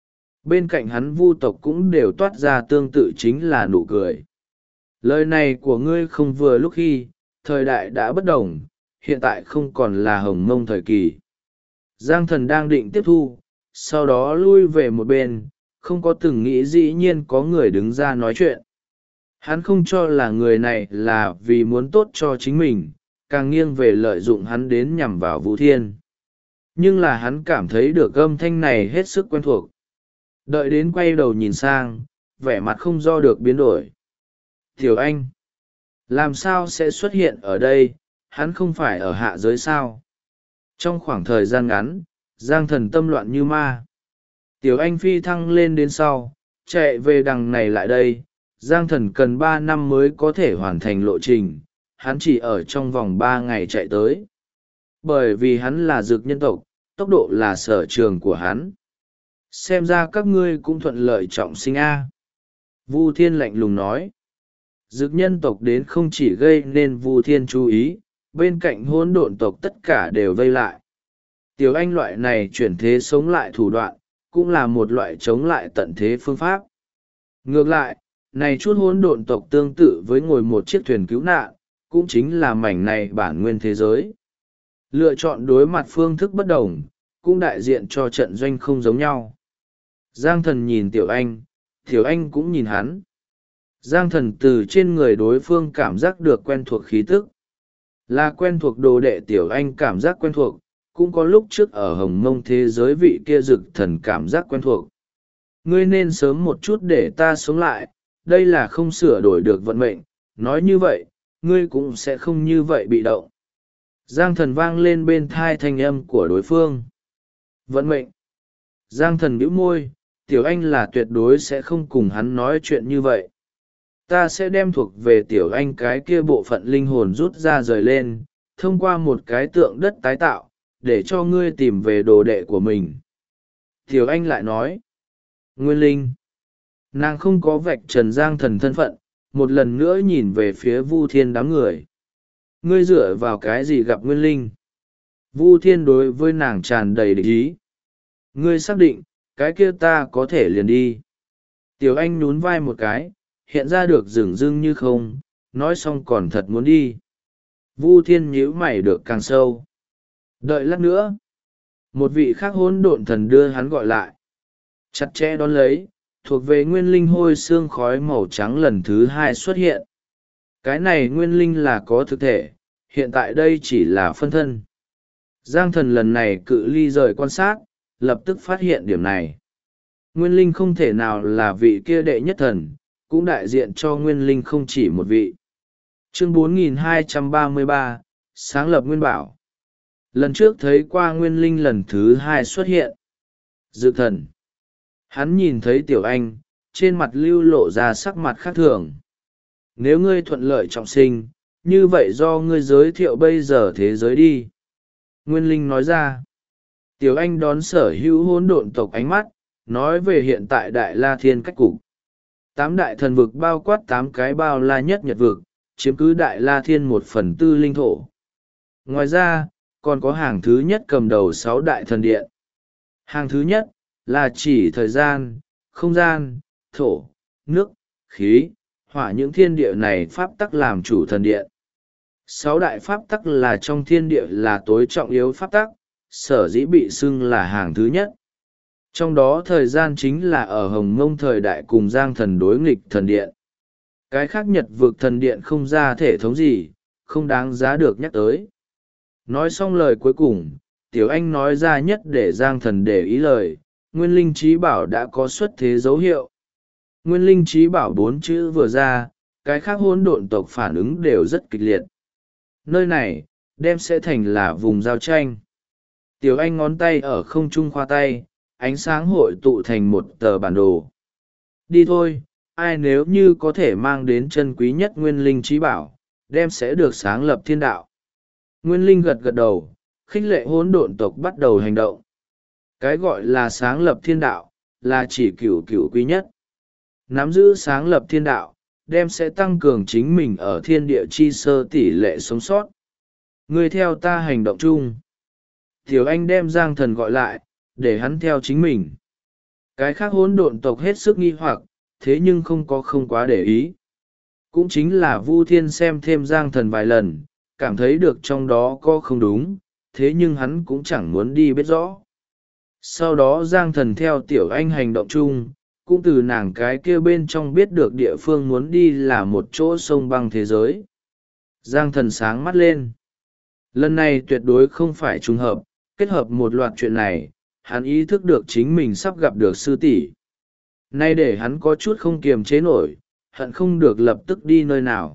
Bên cạnh hắn Vu tộc cũng đều toát ra tương tự chính là nụ cười. Lời này của ngươi không vừa lúc khi, thời đại đã bất đồng, hiện tại không còn là hồng mông thời kỳ. Giang Thần đang định tiếp thu, sau đó lui về một bên, không có từng nghĩ dĩ nhiên có người đứng ra nói chuyện. Hắn không cho là người này là vì muốn tốt cho chính mình, càng nghiêng về lợi dụng hắn đến nhằm vào Vu Thiên. Nhưng là hắn cảm thấy được âm thanh này hết sức quen thuộc. Đợi đến quay đầu nhìn sang, vẻ mặt không do được biến đổi. Tiểu Anh, làm sao sẽ xuất hiện ở đây, hắn không phải ở hạ giới sao? Trong khoảng thời gian ngắn, Giang Thần tâm loạn như ma. Tiểu Anh phi thăng lên đến sau, chạy về đằng này lại đây, Giang Thần cần 3 năm mới có thể hoàn thành lộ trình, hắn chỉ ở trong vòng 3 ngày chạy tới. Bởi vì hắn là dược nhân tộc, tốc độ là sở trường của hắn. Xem ra các ngươi cũng thuận lợi trọng sinh A. Vu Thiên lạnh lùng nói. Dược nhân tộc đến không chỉ gây nên Vu Thiên chú ý, bên cạnh hỗn độn tộc tất cả đều vây lại. Tiểu Anh loại này chuyển thế sống lại thủ đoạn, cũng là một loại chống lại tận thế phương pháp. Ngược lại, này chút hỗn độn tộc tương tự với ngồi một chiếc thuyền cứu nạn, cũng chính là mảnh này bản nguyên thế giới. Lựa chọn đối mặt phương thức bất đồng, cũng đại diện cho trận doanh không giống nhau. Giang Thần nhìn Tiểu Anh cũng nhìn hắn. Giang Thần từ trên người đối phương cảm giác được quen thuộc khí tức. Là quen thuộc đồ đệ Tiểu Anh cảm giác quen thuộc, cũng có lúc trước ở Hồng Mông thế giới vị kia Dực Thần cảm giác quen thuộc. Ngươi nên sớm một chút để ta sống lại, đây là không sửa đổi được vận mệnh, nói như vậy, ngươi cũng sẽ không như vậy bị động. Giang Thần vang lên bên thai thanh âm của đối phương. Vận mệnh. Giang Thần bĩu môi, Tiểu Anh là tuyệt đối sẽ không cùng hắn nói chuyện như vậy. Ta sẽ đem thuộc về Tiểu Anh cái kia bộ phận linh hồn rút ra rời lên, thông qua một cái tượng đất tái tạo, để cho ngươi tìm về đồ đệ của mình. Tiểu Anh lại nói. Nguyên linh. Nàng không có vạch trần Giang Thần thân phận, một lần nữa nhìn về phía Vu Thiên đám người. Ngươi dựa vào cái gì gặp Nguyên linh? Vu Thiên đối với nàng tràn đầy địch ý. Ngươi xác định, cái kia ta có thể liền đi. Tiểu Anh nhún vai một cái, hiện ra được dửng dưng như không, nói xong còn thật muốn đi. Vu Thiên nhíu mày được càng sâu. Đợi lát nữa. Một vị khác hỗn độn thần đưa hắn gọi lại. Chặt chẽ đón lấy, thuộc về nguyên linh hôi xương khói màu trắng lần thứ hai xuất hiện. Cái này nguyên linh là có thực thể, hiện tại đây chỉ là phân thân. Giang Thần lần này cự ly rời quan sát, lập tức phát hiện điểm này. Nguyên linh không thể nào là vị kia đệ nhất thần, cũng đại diện cho nguyên linh không chỉ một vị. Chương 4233, sáng lập nguyên bảo. Lần trước thấy qua nguyên linh lần thứ hai xuất hiện. Dực Thần. Hắn nhìn thấy Tiểu Anh, trên mặt lưu lộ ra sắc mặt khác thường. Nếu ngươi thuận lợi trọng sinh, như vậy do ngươi giới thiệu bây giờ thế giới đi. Nguyên linh nói ra. Tiểu Anh đón sở hữu hỗn độn tộc ánh mắt, nói về hiện tại Đại La Thiên cách cục. 8 đại thần vực bao quát 8 cái bao la nhất nhật vực, chiếm cứ Đại La Thiên 1/4 linh thổ. Ngoài ra, còn có hàng thứ nhất cầm đầu 6 đại thần điện. Hàng thứ nhất, là chỉ thời gian, không gian, thổ, nước, khí, hỏa những thiên địa này pháp tắc làm chủ thần điện. 6 đại pháp tắc là trong thiên địa là tối trọng yếu pháp tắc, sở dĩ bị xưng là hàng thứ nhất. Trong đó thời gian chính là ở Hồng Mông thời đại cùng Giang Thần đối nghịch thần điện. Cái khác nhật vực thần điện không ra thể thống gì, không đáng giá được nhắc tới. Nói xong lời cuối cùng, Tiểu Anh nói ra nhất để Giang Thần để ý lời, Nguyên linh trí bảo đã có xuất thế dấu hiệu. Nguyên linh trí bảo 4 chữ vừa ra, cái khác hỗn độn tộc phản ứng đều rất kịch liệt. Nơi này, đem sẽ thành là vùng giao tranh. Tiểu Anh ngón tay ở không trung khoa tay, ánh sáng hội tụ thành một tờ bản đồ. Đi thôi, ai nếu như có thể mang đến chân quý nhất nguyên linh trí bảo, đem sẽ được sáng lập thiên đạo. Nguyên linh gật gật đầu, khích lệ hỗn độn tộc bắt đầu hành động. Cái gọi là sáng lập thiên đạo, là chỉ cửu cửu quý nhất. Nắm giữ sáng lập thiên đạo, đem sẽ tăng cường chính mình ở thiên địa chi sơ tỷ lệ sống sót. Người theo ta hành động chung. Tiểu Anh đem Giang Thần gọi lại, để hắn theo chính mình. Cái khác hỗn độn tộc hết sức nghi hoặc, thế nhưng không quá để ý. Cũng chính là Vu Thiên xem thêm Giang Thần vài lần, cảm thấy được trong đó có không đúng, thế nhưng hắn cũng chẳng muốn đi biết rõ. Sau đó Giang Thần theo Tiểu Anh hành động chung, cũng từ nàng cái kia bên trong biết được địa phương muốn đi là một chỗ sông băng thế giới. Giang Thần sáng mắt lên. Lần này tuyệt đối không phải trùng hợp, kết hợp một loạt chuyện này, hắn ý thức được chính mình sắp gặp được sư tỷ. Nay để hắn có chút không kiềm chế nổi, hận không được lập tức đi nơi nào.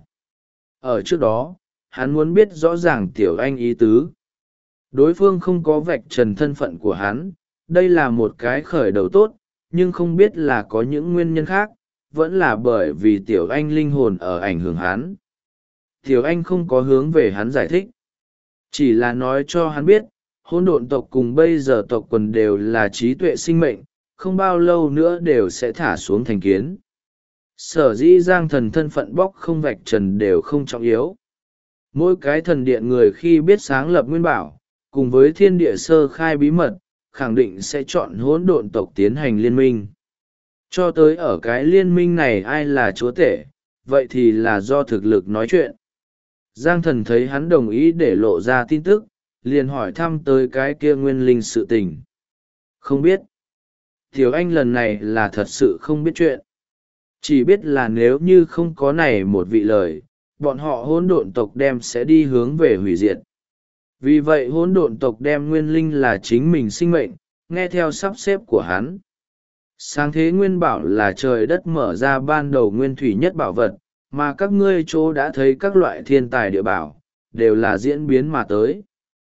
Ở trước đó, hắn muốn biết rõ ràng Tiểu Anh ý tứ. Đối phương không có vạch trần thân phận của hắn, đây là một cái khởi đầu tốt, nhưng không biết là có những nguyên nhân khác, vẫn là bởi vì Tiểu Anh linh hồn ở ảnh hưởng hắn. Tiểu Anh không có hướng về hắn giải thích, chỉ là nói cho hắn biết, hỗn độn tộc cùng bây giờ tộc quần đều là trí tuệ sinh mệnh, không bao lâu nữa đều sẽ thả xuống thành kiến. Sở dĩ Giang Thần thân phận bóc không vạch trần đều không trọng yếu. Mỗi cái thần điện người khi biết sáng lập nguyên bảo, cùng với thiên địa sơ khai bí mật, khẳng định sẽ chọn hỗn độn tộc tiến hành liên minh. Cho tới ở cái liên minh này ai là chúa tể, vậy thì là do thực lực nói chuyện. Giang Thần thấy hắn đồng ý để lộ ra tin tức, liền hỏi thăm tới cái kia nguyên linh sự tình. Không biết. Tiểu Anh lần này là thật sự không biết chuyện. Chỉ biết là nếu như không có này một vị lời, bọn họ hỗn độn tộc đem sẽ đi hướng về hủy diệt. Vì vậy hỗn độn tộc đem nguyên linh là chính mình sinh mệnh, nghe theo sắp xếp của hắn. Sáng thế nguyên bảo là trời đất mở ra ban đầu nguyên thủy nhất bảo vật, mà các ngươi chỗ đã thấy các loại thiên tài địa bảo, đều là diễn biến mà tới.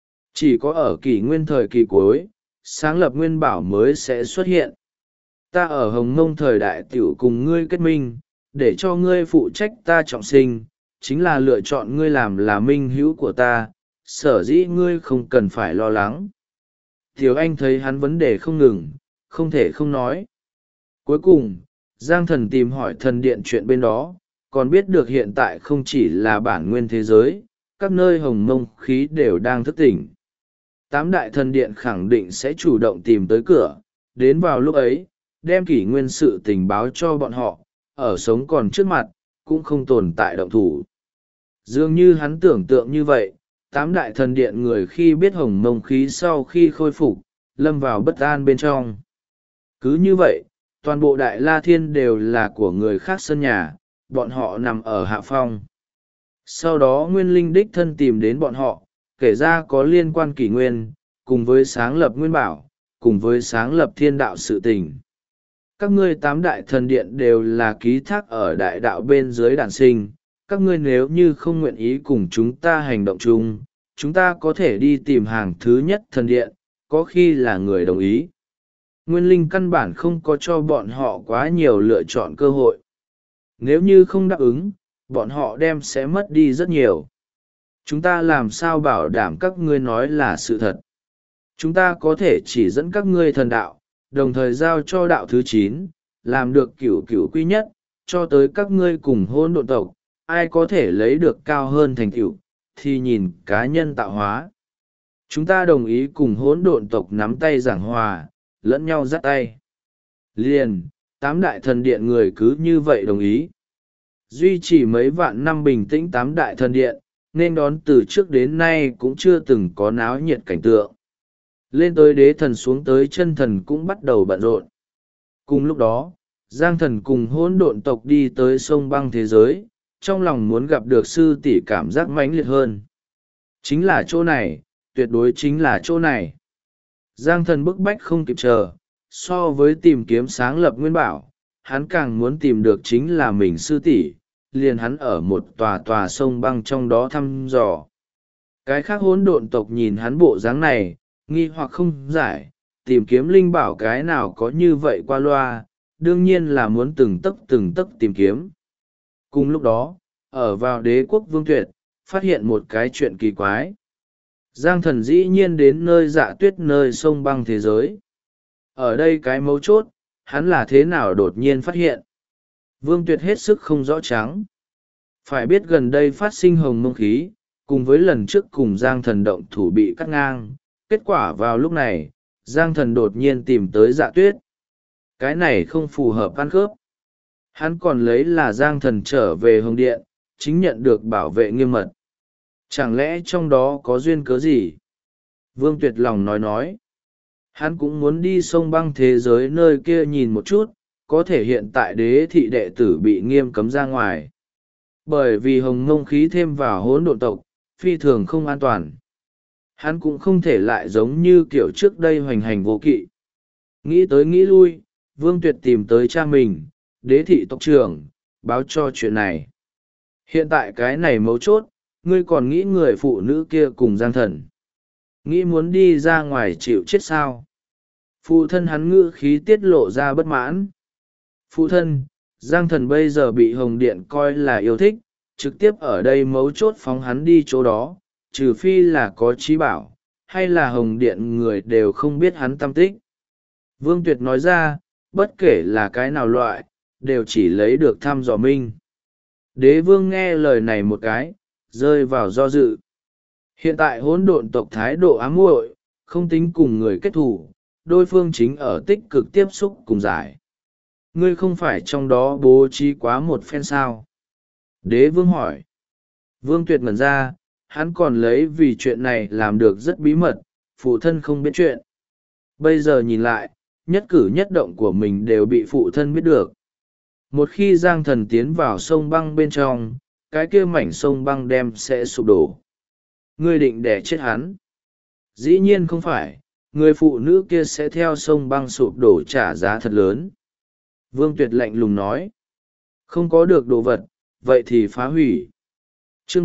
Chỉ có ở kỷ nguyên thời kỳ cuối, sáng lập nguyên bảo mới sẽ xuất hiện. Ta ở Hồng Mông thời đại tiểu cùng ngươi kết minh, để cho ngươi phụ trách ta trọng sinh, chính là lựa chọn ngươi làm là minh hữu của ta, sở dĩ ngươi không cần phải lo lắng. Tiểu Anh thấy hắn vấn đề không ngừng, không thể không nói. Cuối cùng, Giang Thần tìm hỏi thần điện chuyện bên đó, còn biết được hiện tại không chỉ là bản nguyên thế giới, các nơi Hồng Mông khí đều đang thức tỉnh. 8 đại thần điện khẳng định sẽ chủ động tìm tới cửa, đến vào lúc ấy, đem kỷ nguyên sự tình báo cho bọn họ, ở sống còn trước mặt, cũng không tồn tại động thủ. Dường như hắn tưởng tượng như vậy, 8 đại thần điện người khi biết Hồng Mông khí sau khi khôi phục, lâm vào bất an bên trong. Cứ như vậy, toàn bộ Đại La Thiên đều là của người khác sân nhà, bọn họ nằm ở hạ phong. Sau đó Nguyên Linh đích thân tìm đến bọn họ, kể ra có liên quan kỷ nguyên, cùng với sáng lập nguyên bảo, cùng với sáng lập thiên đạo sự tình. Các ngươi 8 đại thần điện đều là ký thác ở đại đạo bên dưới đản sinh, các ngươi nếu như không nguyện ý cùng chúng ta hành động chung, chúng ta có thể đi tìm hàng thứ nhất thần điện, có khi là người đồng ý. Nguyên Linh căn bản không có cho bọn họ quá nhiều lựa chọn cơ hội. Nếu như không đáp ứng, bọn họ đem sẽ mất đi rất nhiều. Chúng ta làm sao bảo đảm các ngươi nói là sự thật? Chúng ta có thể chỉ dẫn các ngươi thần đạo, đồng thời giao cho đạo thứ 9, làm được cửu cửu quy nhất, cho tới các ngươi cùng hôn độn tộc, ai có thể lấy được cao hơn thành cửu, thì nhìn cá nhân tạo hóa. Chúng ta đồng ý cùng hỗn độn tộc nắm tay giảng hòa, lẫn nhau dắt tay. Liền, 8 đại thần điện người cứ như vậy đồng ý. Duy trì mấy vạn năm bình tĩnh 8 đại thần điện, nên đón từ trước đến nay cũng chưa từng có náo nhiệt cảnh tượng. Lên tới đế thần xuống tới chân thần cũng bắt đầu bận rộn. Cùng lúc đó, Giang Thần cùng hỗn độn tộc đi tới sông băng thế giới, trong lòng muốn gặp được sư tỷ cảm giác mãnh liệt hơn. Chính là chỗ này, tuyệt đối chính là chỗ này. Giang Thần bức bách không kịp chờ, so với tìm kiếm sáng lập nguyên bảo, hắn càng muốn tìm được chính là mình sư tỷ, liền hắn ở một tòa sông băng trong đó thăm dò. Cái khác hỗn độn tộc nhìn hắn bộ dáng này, nghi hoặc không giải, tìm kiếm linh bảo cái nào có như vậy qua loa, đương nhiên là muốn từng tấc tìm kiếm. Cùng lúc đó, ở vào đế quốc Vương Tuyệt, phát hiện một cái chuyện kỳ quái. Giang Thần dĩ nhiên đến nơi Dạ Tuyết nơi sông băng thế giới. Ở đây cái mấu chốt, hắn là thế nào đột nhiên phát hiện. Vương Tuyệt hết sức không rõ trắng. Phải biết gần đây phát sinh hồng mông khí, cùng với lần trước cùng Giang Thần động thủ bị cắt ngang, kết quả vào lúc này, Giang Thần đột nhiên tìm tới Dạ Tuyết. Cái này không phù hợp ăn khớp. Hắn còn lấy là Giang Thần trở về Hồng Điện, chính nhận được bảo vệ nghiêm mật. Chẳng lẽ trong đó có duyên cớ gì? Vương Tuyệt lòng nói. Hắn cũng muốn đi sông băng thế giới nơi kia nhìn một chút, có thể hiện tại đế thị đệ tử bị nghiêm cấm ra ngoài. Bởi vì hồng ngông khí thêm vào hỗn độn tộc, phi thường không an toàn. Hắn cũng không thể lại giống như kiểu trước đây hoành hành vô kỵ. Nghĩ tới nghĩ lui, Vương Tuyệt tìm tới cha mình, đế thị tộc trưởng, báo cho chuyện này. Hiện tại cái này mấu chốt, ngươi còn nghĩ người phụ nữ kia cùng Giang Thần. Nghĩ muốn đi ra ngoài chịu chết sao? Phụ thân hắn ngữ khí tiết lộ ra bất mãn. Phụ thân, Giang Thần bây giờ bị Hồng Điện coi là yêu thích, trực tiếp ở đây mấu chốt phóng hắn đi chỗ đó, trừ phi là có trí bảo, hay là Hồng Điện người đều không biết hắn tâm tích. Vương Tuyệt nói ra, bất kể là cái nào loại, đều chỉ lấy được thăm dò minh. Đế vương nghe lời này một cái, rơi vào do dự. Hiện tại hỗn độn tộc thái độ ám muội, không tính cùng người kết thù, đối phương chính ở tích cực tiếp xúc cùng giải. Ngươi không phải trong đó bố trí quá một phen sao? Đế vương hỏi. Vương Tuyệt ngẩn ra, hắn còn lấy vì chuyện này làm được rất bí mật, phụ thân không biết chuyện. Bây giờ nhìn lại, nhất cử nhất động của mình đều bị phụ thân biết được. Một khi Giang Thần tiến vào sông băng bên trong, cái kia mảnh sông băng đem sẽ sụp đổ. Ngươi định đẻ chết hắn? Dĩ nhiên không phải, người phụ nữ kia sẽ theo sông băng sụp đổ trả giá thật lớn. Vương Tuyệt lạnh lùng nói. Không có được đồ vật, vậy thì phá hủy. Chương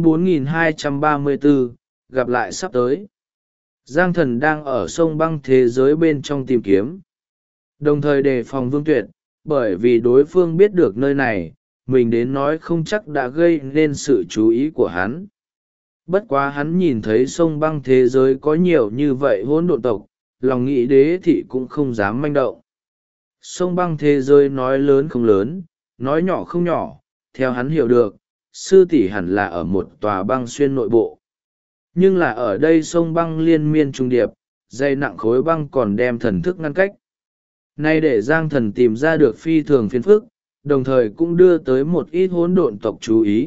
4234, gặp lại sắp tới. Giang Thần đang ở sông băng thế giới bên trong tìm kiếm. Đồng thời đề phòng Vương Tuyệt, bởi vì đối phương biết được nơi này, mình đến nói không chắc đã gây nên sự chú ý của hắn. Bất quá hắn nhìn thấy sông băng thế giới có nhiều như vậy hỗn độn tộc, lòng nghĩ đế thị cũng không dám manh động. Sông băng thế giới nói lớn không lớn, nói nhỏ không nhỏ, theo hắn hiểu được, sư tỷ hẳn là ở một tòa băng xuyên nội bộ. Nhưng là ở đây sông băng liên miên trung điệp, dây nặng khối băng còn đem thần thức ngăn cách. Nay để Giang Thần tìm ra được phi thường phiền phức, đồng thời cũng đưa tới một ít hỗn độn tộc chú ý.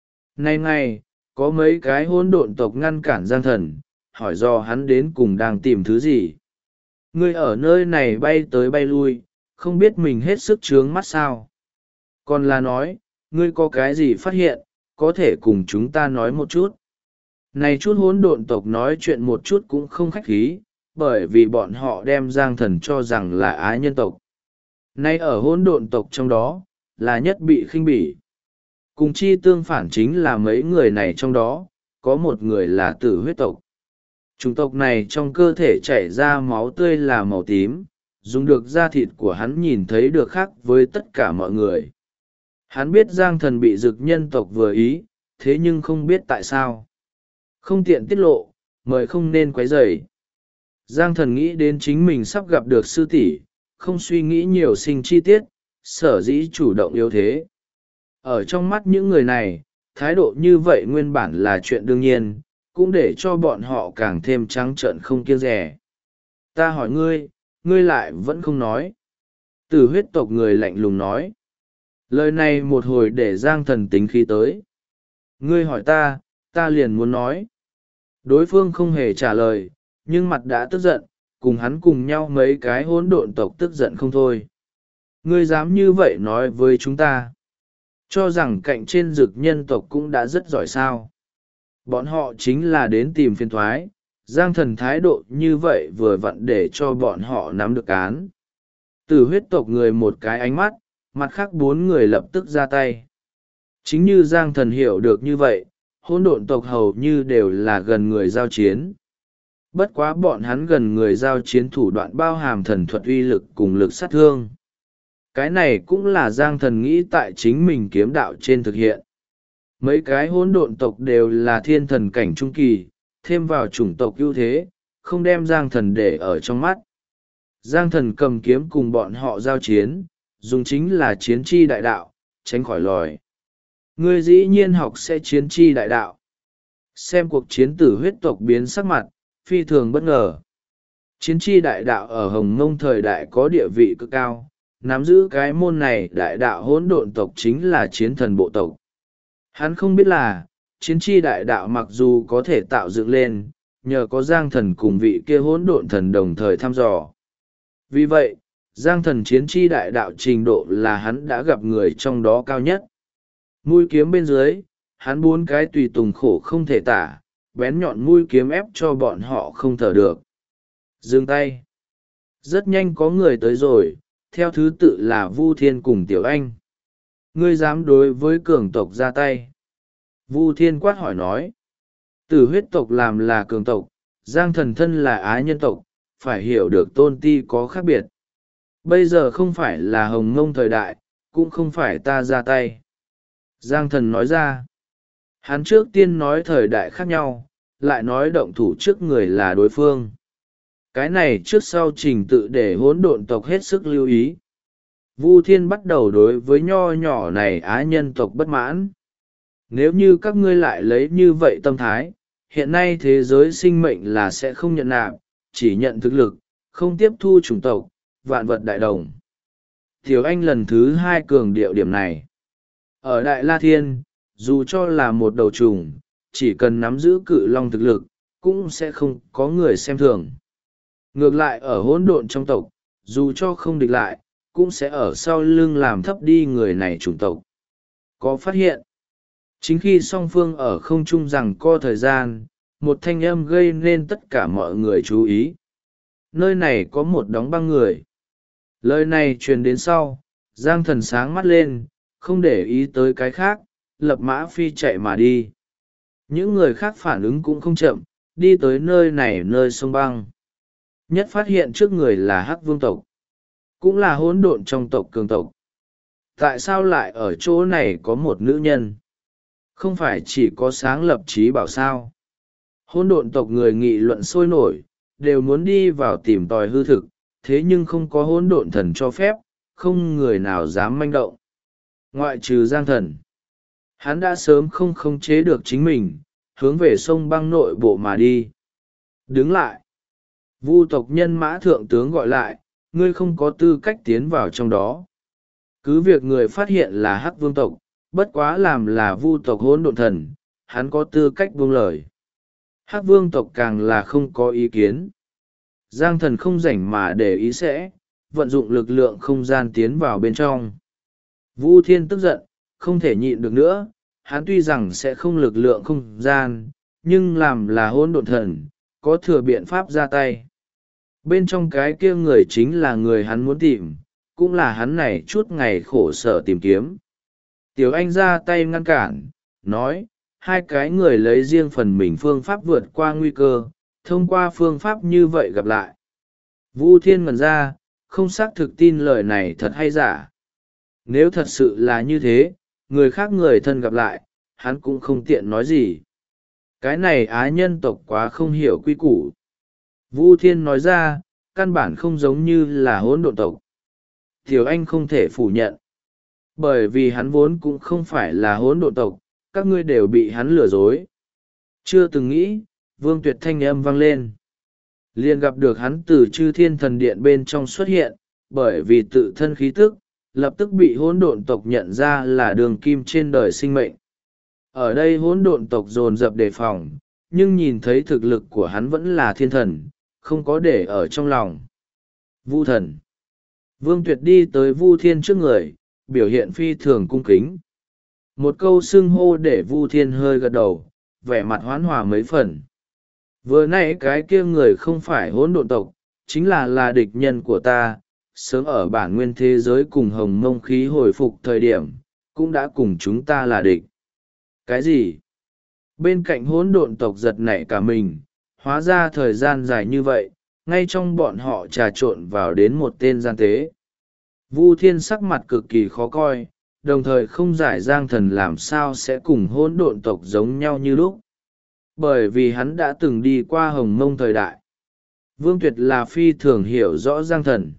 Nay ngày, có mấy cái hỗn độn tộc ngăn cản Giang Thần, hỏi do hắn đến cùng đang tìm thứ gì. Ngươi ở nơi này bay tới bay lui, không biết mình hết sức trướng mắt sao. Còn là nói, ngươi có cái gì phát hiện, có thể cùng chúng ta nói một chút. Này chút hỗn độn tộc nói chuyện một chút cũng không khách khí, bởi vì bọn họ đem Giang Thần cho rằng là ái nhân tộc. Nay ở hỗn độn tộc trong đó, là nhất bị khinh bỉ. Cùng chi tương phản chính là mấy người này trong đó, có một người là tử huyết tộc. Chủng tộc này trong cơ thể chảy ra máu tươi là màu tím, dùng được da thịt của hắn nhìn thấy được khác với tất cả mọi người. Hắn biết Giang Thần bị dực nhân tộc vừa ý, thế nhưng không biết tại sao. Không tiện tiết lộ, mời không nên quấy rầy. Giang Thần nghĩ đến chính mình sắp gặp được sư tỷ, không suy nghĩ nhiều sinh chi tiết, sở dĩ chủ động yếu thế. Ở trong mắt những người này, thái độ như vậy nguyên bản là chuyện đương nhiên, cũng để cho bọn họ càng thêm trắng trợn không kiêng dè. Ta hỏi ngươi, ngươi lại vẫn không nói. Tử huyết tộc người lạnh lùng nói. Lời này một hồi để Giang Thần tính khí tới. Ngươi hỏi ta, ta liền muốn nói. Đối phương không hề trả lời, nhưng mặt đã tức giận, cùng hắn cùng nhau mấy cái hỗn độn tộc tức giận không thôi. Ngươi dám như vậy nói với chúng ta. Cho rằng cạnh trên dực nhân tộc cũng đã rất giỏi sao. Bọn họ chính là đến tìm phiền thoái, Giang Thần thái độ như vậy vừa vặn để cho bọn họ nắm được án. Từ huyết tộc người một cái ánh mắt, mặt khác bốn người lập tức ra tay. Chính như Giang Thần hiểu được như vậy, hỗn độn tộc hầu như đều là gần người giao chiến. Bất quá bọn hắn gần người giao chiến thủ đoạn bao hàm thần thuật uy lực cùng lực sát thương. Cái này cũng là Giang Thần nghĩ tại chính mình kiếm đạo trên thực hiện. Mấy cái hỗn độn tộc đều là thiên thần cảnh trung kỳ, thêm vào chủng tộc ưu thế, không đem Giang Thần để ở trong mắt. Giang Thần cầm kiếm cùng bọn họ giao chiến, dùng chính là chiến chi đại đạo, tránh khỏi lòi. Ngươi dĩ nhiên học sẽ chiến chi đại đạo. Xem cuộc chiến tử huyết tộc biến sắc mặt, phi thường bất ngờ. Chiến chi đại đạo ở Hồng Mông thời đại có địa vị cực cao, nắm giữ cái môn này đại đạo hỗn độn tộc chính là chiến thần bộ tộc. Hắn không biết là, chiến chi đại đạo mặc dù có thể tạo dựng lên, nhờ có Giang Thần cùng vị kia hỗn độn thần đồng thời thăm dò. Vì vậy, Giang Thần chiến chi đại đạo trình độ là hắn đã gặp người trong đó cao nhất. Mũi kiếm bên dưới, hắn bốn cái tùy tùng khổ không thể tả, bén nhọn mũi kiếm ép cho bọn họ không thở được. Dừng tay. Rất nhanh có người tới rồi, theo thứ tự là Vu Thiên cùng Tiểu Anh. Ngươi dám đối với cường tộc ra tay. Vu Thiên quát hỏi nói. Tử huyết tộc làm là cường tộc, Giang Thần thân là ái nhân tộc, phải hiểu được tôn ti có khác biệt. Bây giờ không phải là Hồng Mông thời đại, cũng không phải ta ra tay. Giang Thần nói ra. Hắn trước tiên nói thời đại khác nhau, lại nói động thủ trước người là đối phương. Cái này trước sau trình tự để hỗn độn tộc hết sức lưu ý. Vu Thiên bắt đầu đối với nho nhỏ này ái nhân tộc bất mãn. Nếu như các ngươi lại lấy như vậy tâm thái, hiện nay thế giới sinh mệnh là sẽ không nhận nạp, chỉ nhận thực lực, không tiếp thu chủng tộc, vạn vật đại đồng. Tiểu Anh lần thứ hai cường điệu điểm này. Ở Đại La Thiên, dù cho là một đầu trùng, chỉ cần nắm giữ cự long thực lực, cũng sẽ không có người xem thường. Ngược lại ở hỗn độn trong tộc, dù cho không địch lại, cũng sẽ ở sau lưng làm thấp đi người này chủng tộc. Có phát hiện, chính khi song phương ở không trung rằng co thời gian, một thanh âm gây nên tất cả mọi người chú ý. Nơi này có một đống băng người. Lời này truyền đến sau, Giang Thần sáng mắt lên, không để ý tới cái khác, lập mã phi chạy mà đi. Những người khác phản ứng cũng không chậm, đi tới nơi này nơi sông băng. Nhất phát hiện trước người là Hắc Vương tộc, cũng là hỗn độn trong tộc cường tộc. Tại sao lại ở chỗ này có một nữ nhân? Không phải chỉ có sáng lập trí bảo sao? Hỗn độn tộc người nghị luận sôi nổi, đều muốn đi vào tìm tòi hư thực, thế nhưng không có hỗn độn thần cho phép, không người nào dám manh động. Ngoại trừ Giang Thần, hắn đã sớm không khống chế được chính mình, hướng về sông băng nội bộ mà đi. Đứng lại! Vu tộc nhân Mã thượng tướng gọi lại, ngươi không có tư cách tiến vào trong đó. Cứ việc người phát hiện là Hắc Vương tộc, bất quá làm là Vu tộc hỗn độn thần, hắn có tư cách buông lời. Hắc Vương tộc càng là không có ý kiến. Giang Thần không rảnh mà để ý sẽ, vận dụng lực lượng không gian tiến vào bên trong. Vu Thiên tức giận, không thể nhịn được nữa, hắn tuy rằng sẽ không lực lượng không gian, nhưng làm là hỗn độn thần, có thừa biện pháp ra tay. Bên trong cái kia người chính là người hắn muốn tìm, cũng là hắn này chút ngày khổ sở tìm kiếm. Tiểu Anh ra tay ngăn cản, nói, hai cái người lấy riêng phần mình phương pháp vượt qua nguy cơ, thông qua phương pháp như vậy gặp lại. Vu Thiên ngẩn ra, không xác thực tin lời này thật hay giả. Nếu thật sự là như thế, người khác người thân gặp lại, hắn cũng không tiện nói gì. Cái này Á nhân tộc quá không hiểu quy củ. Vu Thiên nói ra, căn bản không giống như là hỗn độn tộc. Tiểu Anh không thể phủ nhận. Bởi vì hắn vốn cũng không phải là hỗn độn tộc, các ngươi đều bị hắn lừa dối. Chưa từng nghĩ, Vương Tuyệt thanh âm vang lên. Liền gặp được hắn từ Chư Thiên Thần Điện bên trong xuất hiện, bởi vì tự thân khí tức, lập tức bị hỗn độn tộc nhận ra là đường kim trên đời sinh mệnh. Ở đây hỗn độn tộc dồn dập đề phòng, nhưng nhìn thấy thực lực của hắn vẫn là thiên thần, không có để ở trong lòng. Vu thần. Vương Tuyệt đi tới Vu Thiên trước người, biểu hiện phi thường cung kính. Một câu xưng hô để Vu Thiên hơi gật đầu, vẻ mặt hoán hòa mấy phần. Vừa nãy cái kia người không phải hỗn độn tộc, chính là địch nhân của ta, sớm ở bản nguyên thế giới cùng hồng mông khí hồi phục thời điểm, cũng đã cùng chúng ta là địch. Cái gì? Bên cạnh hỗn độn tộc giật nảy cả mình, hóa ra thời gian dài như vậy, ngay trong bọn họ trà trộn vào đến một tên gian tế. Vu Thiên sắc mặt cực kỳ khó coi, đồng thời không giải Giang Thần làm sao sẽ cùng hỗn độn tộc giống nhau như lúc. Bởi vì hắn đã từng đi qua hồng mông thời đại. Vương Tuyệt là phi thường hiểu rõ Giang Thần.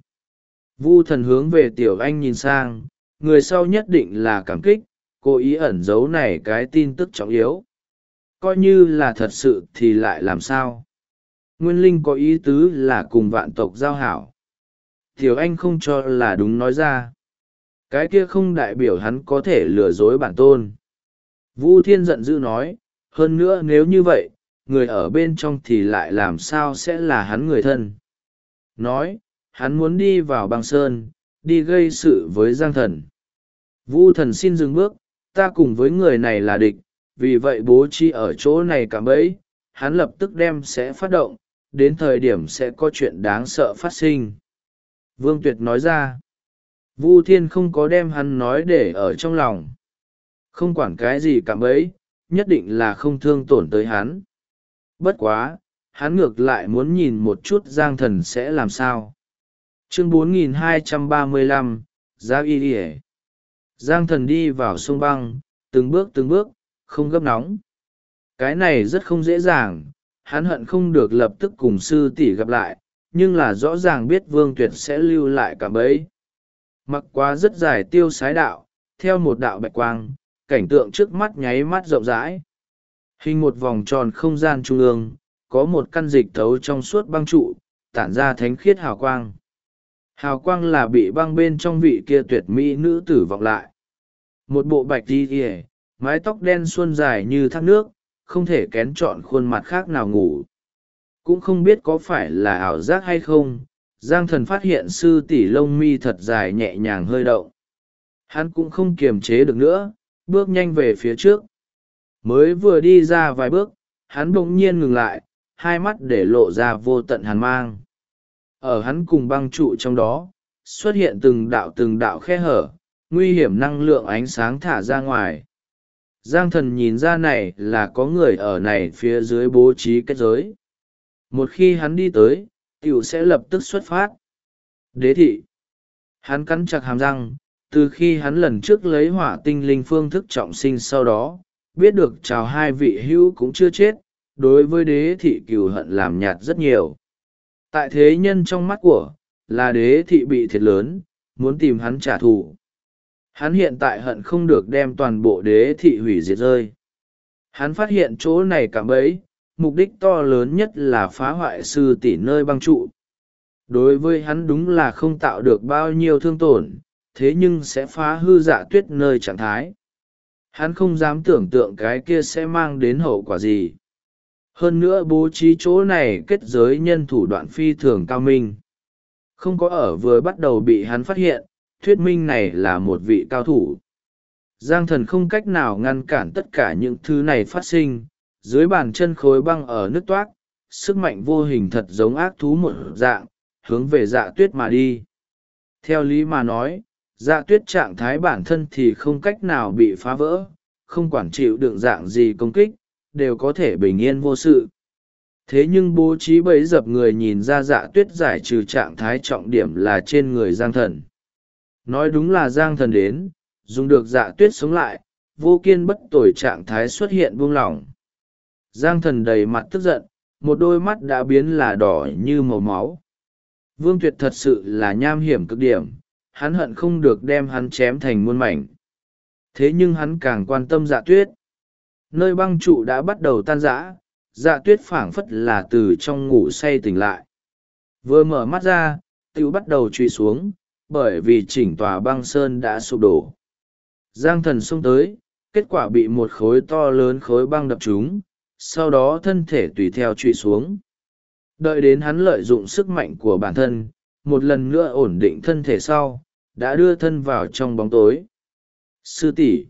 Vu Thần hướng về Tiểu Anh nhìn sang, người sau nhất định là cảm kích, cố ý ẩn giấu này cái tin tức trọng yếu. Coi như là thật sự thì lại làm sao? Nguyên Linh có ý tứ là cùng vạn tộc giao hảo. Tiểu Anh không cho là đúng nói ra. Cái kia không đại biểu hắn có thể lừa dối bản tôn. Vu Thiên giận dữ nói, hơn nữa nếu như vậy, người ở bên trong thì lại làm sao sẽ là hắn người thân. Nói, hắn muốn đi vào băng sơn, đi gây sự với Giang Thần. Vu Thần xin dừng bước, ta cùng với người này là địch, vì vậy bố trí ở chỗ này cả bấy, hắn lập tức đem sẽ phát động, đến thời điểm sẽ có chuyện đáng sợ phát sinh. Vương Tuyệt nói ra, Vu Thiên không có đem hắn nói để ở trong lòng. Không quản cái gì cả bấy, nhất định là không thương tổn tới hắn. Bất quá, hắn ngược lại muốn nhìn một chút Giang Thần sẽ làm sao. Chương 4235, Giá Y Điề. Giang Thần đi vào sông băng, từng bước, không gấp nóng. Cái này rất không dễ dàng, hắn hận không được lập tức cùng sư tỷ gặp lại, nhưng là rõ ràng biết Vương Tuyệt sẽ lưu lại cả bấy. Mặc quá rất dài tiêu sái đạo, theo một đạo bạch quang, cảnh tượng trước mắt nháy mắt rộng rãi. Hình một vòng tròn không gian trung ương, có một căn dịch thấu trong suốt băng trụ, tản ra thánh khiết hào quang. Hào quang là bị băng bên trong vị kia tuyệt mỹ nữ tử vọng lại. Một bộ bạch đi kìa, mái tóc đen suôn dài như thác nước, không thể kén chọn khuôn mặt khác nào ngủ. Cũng không biết có phải là ảo giác hay không, Giang Thần phát hiện sư tỷ lông mi thật dài nhẹ nhàng hơi động. Hắn cũng không kiềm chế được nữa, bước nhanh về phía trước. Mới vừa đi ra vài bước, hắn bỗng nhiên ngừng lại, hai mắt để lộ ra vô tận hàn mang. Ở hắn cùng băng trụ trong đó, xuất hiện từng đạo khe hở, nguy hiểm năng lượng ánh sáng thả ra ngoài. Giang Thần nhìn ra này là có người ở này phía dưới bố trí kết giới. Một khi hắn đi tới, tiểu sẽ lập tức xuất phát. Đế thị. Hắn cắn chặt hàm răng, từ khi hắn lần trước lấy hỏa tinh linh phương thức trọng sinh sau đó, biết được chào hai vị hữu cũng chưa chết, đối với đế thị cừu hận làm nhạt rất nhiều. Tại thế nhân trong mắt của, là đế thị bị thiệt lớn, muốn tìm hắn trả thù. Hắn hiện tại hận không được đem toàn bộ đế thị hủy diệt rơi. Hắn phát hiện chỗ này cạm bẫy, mục đích to lớn nhất là phá hoại sư tỷ nơi băng trụ. Đối với hắn đúng là không tạo được bao nhiêu thương tổn, thế nhưng sẽ phá hư Dạ Tuyết nơi trạng thái. Hắn không dám tưởng tượng cái kia sẽ mang đến hậu quả gì. Hơn nữa bố trí chỗ này kết giới nhân thủ đoạn phi thường cao minh. Không có ở vừa bắt đầu bị hắn phát hiện, thuyết minh này là một vị cao thủ. Giang Thần không cách nào ngăn cản tất cả những thứ này phát sinh, dưới bàn chân khối băng ở nước toát, sức mạnh vô hình thật giống ác thú một dạng, hướng về Dạ Tuyết mà đi. Theo lý mà nói, Dạ Tuyết trạng thái bản thân thì không cách nào bị phá vỡ, không quản chịu đựng dạng gì công kích, đều có thể bình yên vô sự. Thế nhưng bố trí bẫy dập người nhìn ra Dạ Tuyết giải trừ trạng thái trọng điểm là trên người Giang Thần. Nói đúng là Giang Thần đến, dùng được Dạ Tuyết sống lại, vô kiên bất tồi trạng thái xuất hiện buông lỏng. Giang Thần đầy mặt tức giận, một đôi mắt đã biến là đỏ như màu máu. Vương Tuyệt thật sự là nham hiểm cực điểm, hắn hận không được đem hắn chém thành muôn mảnh. Thế nhưng hắn càng quan tâm Dạ Tuyết. Nơi băng trụ đã bắt đầu tan rã, Dạ Tuyết phảng phất là từ trong ngủ say tỉnh lại. Vừa mở mắt ra, tiểu bắt đầu truy xuống, bởi vì chỉnh tòa băng sơn đã sụp đổ. Giang Thần xông tới, kết quả bị một khối to lớn khối băng đập trúng, sau đó thân thể tùy theo truy xuống. Đợi đến hắn lợi dụng sức mạnh của bản thân, một lần nữa ổn định thân thể sau, đã đưa thân vào trong bóng tối. Sư tỷ,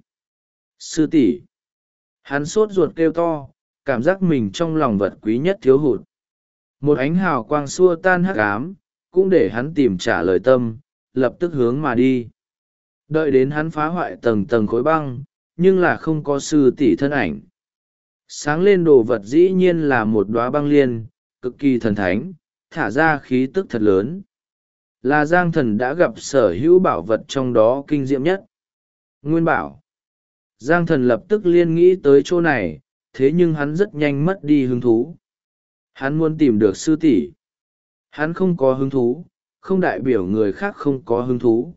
sư tỷ. Hắn sốt ruột kêu to, cảm giác mình trong lòng vật quý nhất thiếu hụt. Một ánh hào quang xua tan hắc ám, cũng để hắn tìm trả lời tâm, lập tức hướng mà đi. Đợi đến hắn phá hoại tầng tầng khối băng, nhưng là không có sư tỷ thân ảnh. Sáng lên đồ vật dĩ nhiên là một đóa băng liên, cực kỳ thần thánh, thả ra khí tức thật lớn. Là Giang Thần đã gặp sở hữu bảo vật trong đó kinh diệm nhất. Nguyên bảo. Giang Thần lập tức liên nghĩ tới chỗ này, thế nhưng hắn rất nhanh mất đi hứng thú. Hắn muốn tìm được sư tỷ. Hắn không có hứng thú, không đại biểu người khác không có hứng thú.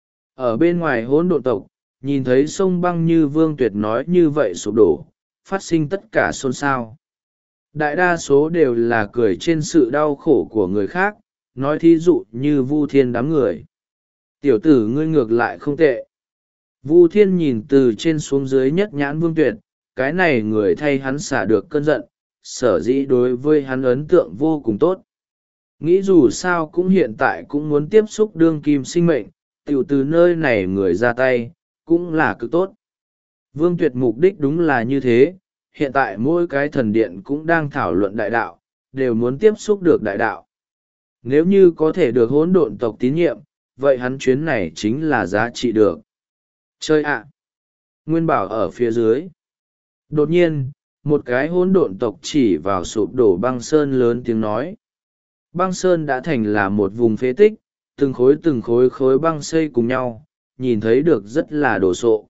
Ở bên ngoài hỗn độn tộc, nhìn thấy sông băng như Vương Tuyệt nói như vậy sụp đổ, phát sinh tất cả xôn xao. Đại đa số đều là cười trên sự đau khổ của người khác, nói thí dụ như Vu Thiên đám người. Tiểu tử ngươi ngược lại không tệ. Vu Thiên nhìn từ trên xuống dưới nhất nhãn Vương Tuyệt, cái này người thay hắn xả được cơn giận, sở dĩ đối với hắn ấn tượng vô cùng tốt. Nghĩ dù sao cũng hiện tại cũng muốn tiếp xúc đương kim sinh mệnh, tiểu từ nơi này người ra tay, cũng là cực tốt. Vương Tuyệt mục đích đúng là như thế, hiện tại mỗi cái thần điện cũng đang thảo luận đại đạo, đều muốn tiếp xúc được đại đạo. Nếu như có thể được hỗn độn tộc tín nhiệm, vậy hắn chuyến này chính là giá trị được. Chơi ạ! Nguyên bảo ở phía dưới. Đột nhiên, một cái hỗn độn tộc chỉ vào sụp đổ băng sơn lớn tiếng nói. Băng sơn đã thành là một vùng phế tích, từng khối khối băng xây cùng nhau, nhìn thấy được rất là đồ sộ.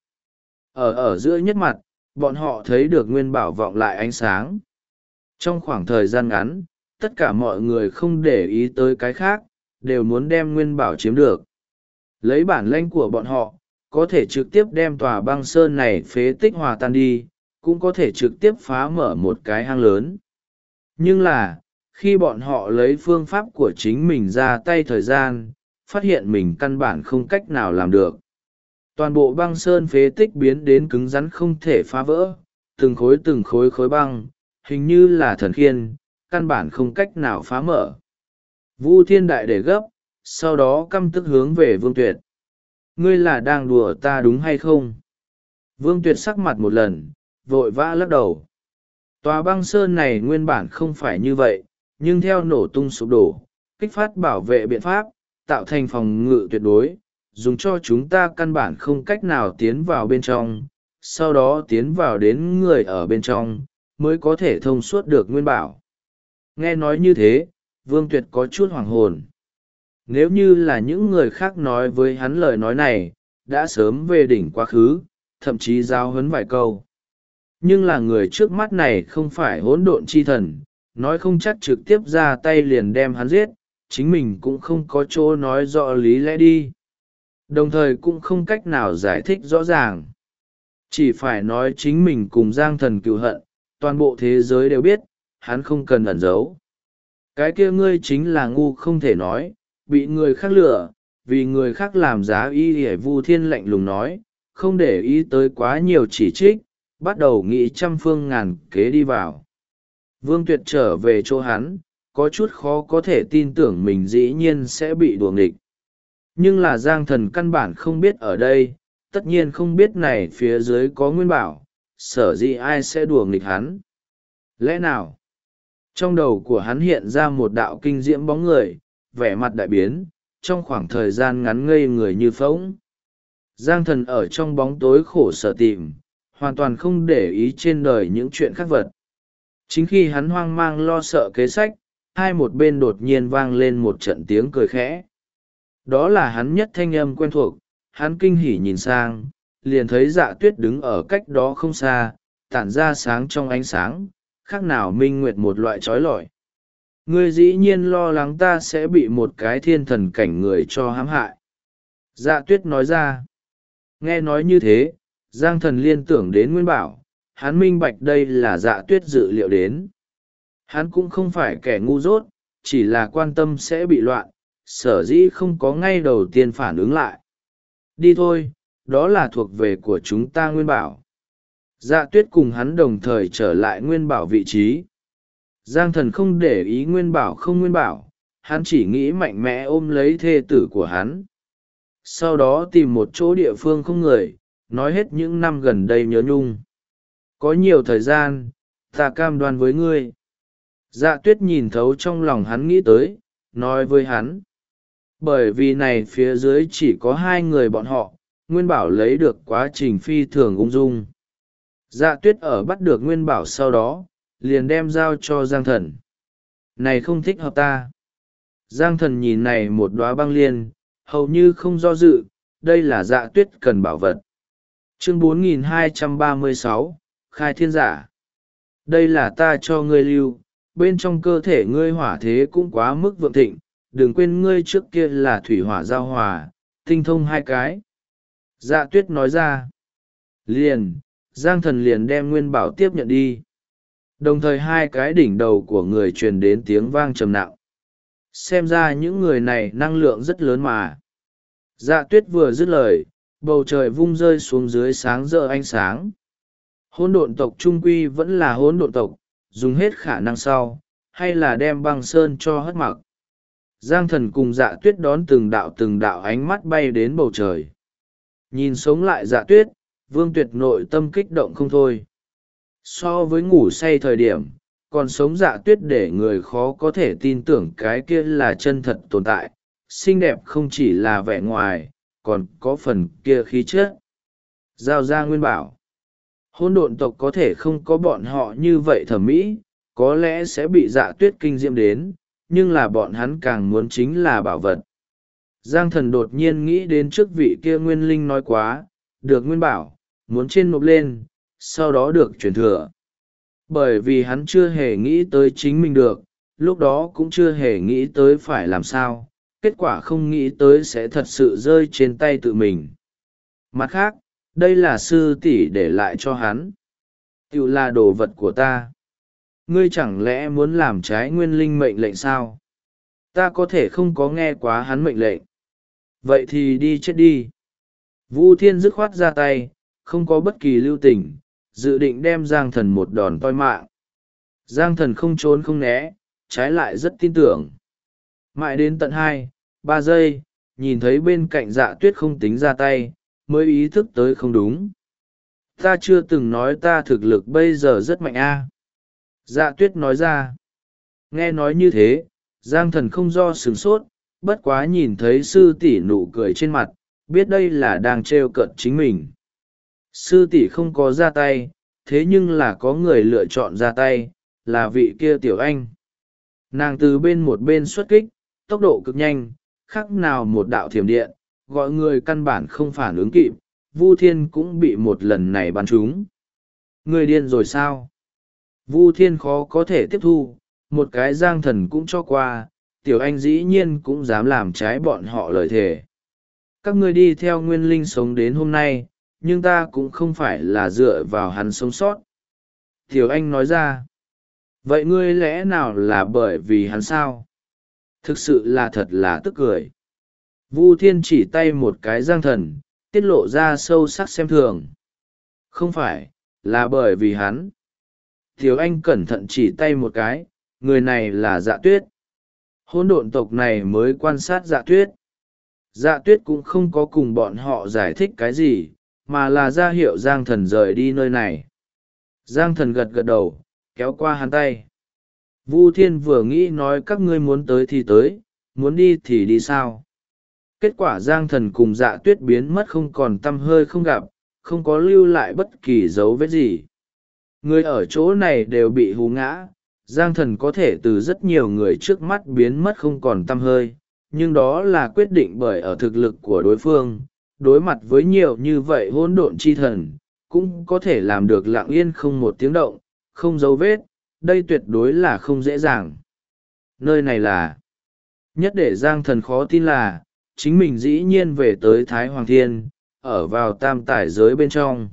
Ở giữa nhất mặt, bọn họ thấy được nguyên bảo vọng lại ánh sáng. Trong khoảng thời gian ngắn, tất cả mọi người không để ý tới cái khác, đều muốn đem nguyên bảo chiếm được. Lấy bản lĩnh của bọn họ, có thể trực tiếp đem tòa băng sơn này phế tích hòa tan đi, cũng có thể trực tiếp phá mở một cái hang lớn. Nhưng là, khi bọn họ lấy phương pháp của chính mình ra tay thời gian, phát hiện mình căn bản không cách nào làm được. Toàn bộ băng sơn phế tích biến đến cứng rắn không thể phá vỡ, từng khối khối băng, hình như là thần khiên, căn bản không cách nào phá mở. Vu Thiên Đại để gấp, sau đó căm tức hướng về Vương Tuyệt. Ngươi là đang đùa ta đúng hay không? Vương Tuyệt sắc mặt một lần, vội vã lắc đầu. Tòa băng sơn này nguyên bản không phải như vậy, nhưng theo nổ tung sụp đổ, kích phát bảo vệ biện pháp, tạo thành phòng ngự tuyệt đối, dùng cho chúng ta căn bản không cách nào tiến vào bên trong, sau đó tiến vào đến người ở bên trong, mới có thể thông suốt được nguyên bảo. Nghe nói như thế, Vương Tuyệt có chút hoảng hồn. Nếu như là những người khác nói với hắn lời nói này, đã sớm về đỉnh quá khứ, thậm chí giao huấn vài câu. Nhưng là người trước mắt này không phải hỗn độn chi thần, nói không chắc trực tiếp ra tay liền đem hắn giết, chính mình cũng không có chỗ nói rõ lý lẽ đi. Đồng thời cũng không cách nào giải thích rõ ràng. Chỉ phải nói chính mình cùng Giang Thần cựu hận, toàn bộ thế giới đều biết, hắn không cần ẩn giấu. Cái kia ngươi chính là ngu không thể nói, bị người khác lừa, vì người khác làm giá y hề. Vu Thiên lạnh lùng nói, không để ý tới quá nhiều chỉ trích, bắt đầu nghĩ trăm phương ngàn kế đi vào. Vương Tuyệt trở về chỗ hắn, có chút khó có thể tin tưởng mình dĩ nhiên sẽ bị đùa nghịch. Nhưng là Giang Thần căn bản không biết ở đây, tất nhiên không biết này phía dưới có nguyên bảo, sở dĩ ai sẽ đùa nghịch hắn. Lẽ nào? Trong đầu của hắn hiện ra một đạo kinh diễm bóng người, vẻ mặt đại biến, trong khoảng thời gian ngắn ngây người như phỗng. Giang Thần ở trong bóng tối khổ sở tìm, hoàn toàn không để ý trên đời những chuyện khác vật. Chính khi hắn hoang mang lo sợ kế sách, hai một bên đột nhiên vang lên một trận tiếng cười khẽ. Đó là hắn nhất thanh âm quen thuộc, hắn kinh hỉ nhìn sang, liền thấy Dạ Tuyết đứng ở cách đó không xa, tản ra sáng trong ánh sáng, khác nào minh nguyệt một loại trói lọi. Ngươi dĩ nhiên lo lắng ta sẽ bị một cái thiên thần cảnh người cho hãm hại. Dạ Tuyết nói ra. Nghe nói như thế, Giang Thần liên tưởng đến Nguyên Bảo, hắn minh bạch đây là Dạ Tuyết dự liệu đến. Hắn cũng không phải kẻ ngu dốt, chỉ là quan tâm sẽ bị loạn, sở dĩ không có ngay đầu tiên phản ứng lại. Đi thôi, đó là thuộc về của chúng ta Nguyên Bảo. Dạ Tuyết cùng hắn đồng thời trở lại Nguyên Bảo vị trí. Giang Thần không để ý Nguyên Bảo không Nguyên Bảo, hắn chỉ nghĩ mạnh mẽ ôm lấy thê tử của hắn. Sau đó tìm một chỗ địa phương không người, nói hết những năm gần đây nhớ nhung. Có nhiều thời gian, ta cam đoan với ngươi. Dạ Tuyết nhìn thấu trong lòng hắn nghĩ tới, nói với hắn. Bởi vì này phía dưới chỉ có hai người bọn họ, Nguyên Bảo lấy được quá trình phi thường ung dung. Dạ Tuyết ở bắt được Nguyên Bảo sau đó, liền đem giao cho Giang Thần. Này không thích hợp ta. Giang Thần nhìn này một đóa băng liên, hầu như không do dự, đây là Dạ Tuyết cần bảo vật. Chương 4236, Khai Thiên Giả. Đây là ta cho ngươi lưu, bên trong cơ thể ngươi hỏa thế cũng quá mức vượng thịnh, đừng quên ngươi trước kia là thủy hỏa giao hòa, tinh thông hai cái. Dạ Tuyết nói ra. Liền, Giang Thần liền đem Nguyên Bảo tiếp nhận đi. Đồng thời hai cái đỉnh đầu của người truyền đến tiếng vang trầm nặng. Xem ra những người này năng lượng rất lớn mà. Dạ Tuyết vừa dứt lời, bầu trời vung rơi xuống dưới sáng rỡ ánh sáng. Hỗn độn tộc trung quy vẫn là hỗn độn tộc, dùng hết khả năng sau, hay là đem băng sơn cho hất mặc. Giang Thần cùng Dạ Tuyết đón từng đạo ánh mắt bay đến bầu trời. Nhìn sống lại Dạ Tuyết, Vương Tuyệt nội tâm kích động không thôi. So với ngủ say thời điểm, còn sống Dạ Tuyết để người khó có thể tin tưởng cái kia là chân thật tồn tại, xinh đẹp không chỉ là vẻ ngoài, còn có phần kia khí chất. Giao ra Nguyên Bảo. Hỗn độn tộc có thể không có bọn họ như vậy thẩm mỹ, có lẽ sẽ bị Dạ Tuyết kinh diễm đến, nhưng là bọn hắn càng muốn chính là bảo vật. Giang Thần đột nhiên nghĩ đến trước vị kia Nguyên Linh nói quá, được Nguyên Bảo, muốn trên nộp lên, sau đó được truyền thừa. Bởi vì hắn chưa hề nghĩ tới chính mình được, lúc đó cũng chưa hề nghĩ tới phải làm sao, kết quả không nghĩ tới sẽ thật sự rơi trên tay tự mình. Mặt khác, đây là sư tỷ để lại cho hắn. Tiểu là đồ vật của ta. Ngươi chẳng lẽ muốn làm trái nguyên linh mệnh lệnh sao? Ta có thể không có nghe quá hắn mệnh lệnh. Vậy thì đi chết đi. Vu Thiên dứt khoát ra tay, không có bất kỳ lưu tình, dự định đem Giang Thần một đòn toi mạng. Giang Thần không trốn không né, trái lại rất tin tưởng. Mãi đến tận 2-3 giây, nhìn thấy bên cạnh Dạ Tuyết không tính ra tay, mới ý thức tới không đúng. Ta chưa từng nói ta thực lực bây giờ rất mạnh a. Dạ Tuyết nói ra. Nghe nói như thế, Giang Thần không do sửng sốt, bất quá nhìn thấy sư tỷ nụ cười trên mặt, biết đây là đang trêu cợt chính mình. Sư tỷ không có ra tay, thế nhưng là có người lựa chọn ra tay, là vị kia Tiểu Anh. Nàng từ một bên xuất kích, tốc độ cực nhanh, khác nào một đạo thiểm điện, gọi người căn bản không phản ứng kịp. Vu Thiên cũng bị một lần này bắn trúng. Người điên rồi sao? Vu Thiên khó có thể tiếp thu, một cái Giang Thần cũng cho qua, Tiểu Anh dĩ nhiên cũng dám làm trái bọn họ lời thề. Các ngươi đi theo nguyên linh sống đến hôm nay, nhưng ta cũng không phải là dựa vào hắn sống sót. Tiểu Anh nói ra. Vậy ngươi lẽ nào là bởi vì hắn sao? Thực sự là thật là tức cười. Vu Thiên chỉ tay một cái Giang Thần, tiết lộ ra sâu sắc xem thường. Không phải, là bởi vì hắn. Tiểu Anh cẩn thận chỉ tay một cái, người này là Dạ Tuyết. Hỗn độn tộc này mới quan sát Dạ Tuyết. Dạ Tuyết cũng không có cùng bọn họ giải thích cái gì, mà là ra hiệu Giang Thần rời đi nơi này. Giang Thần gật gật đầu, kéo qua hắn tay. Vu Thiên vừa nghĩ nói các ngươi muốn tới thì tới, muốn đi thì đi sao. Kết quả Giang Thần cùng Dạ Tuyết biến mất không còn tăm hơi không gặp, không có lưu lại bất kỳ dấu vết gì. Người ở chỗ này đều bị hù ngã, Giang Thần có thể từ rất nhiều người trước mắt biến mất không còn tăm hơi, nhưng đó là quyết định bởi ở thực lực của đối phương. Đối mặt với nhiều như vậy hỗn độn chi thần, cũng có thể làm được lặng yên không một tiếng động, không dấu vết, đây tuyệt đối là không dễ dàng. Nơi này là... Nhất để Giang Thần khó tin là, chính mình dĩ nhiên về tới Thái Hoàng Thiên, ở vào tam tải giới bên trong.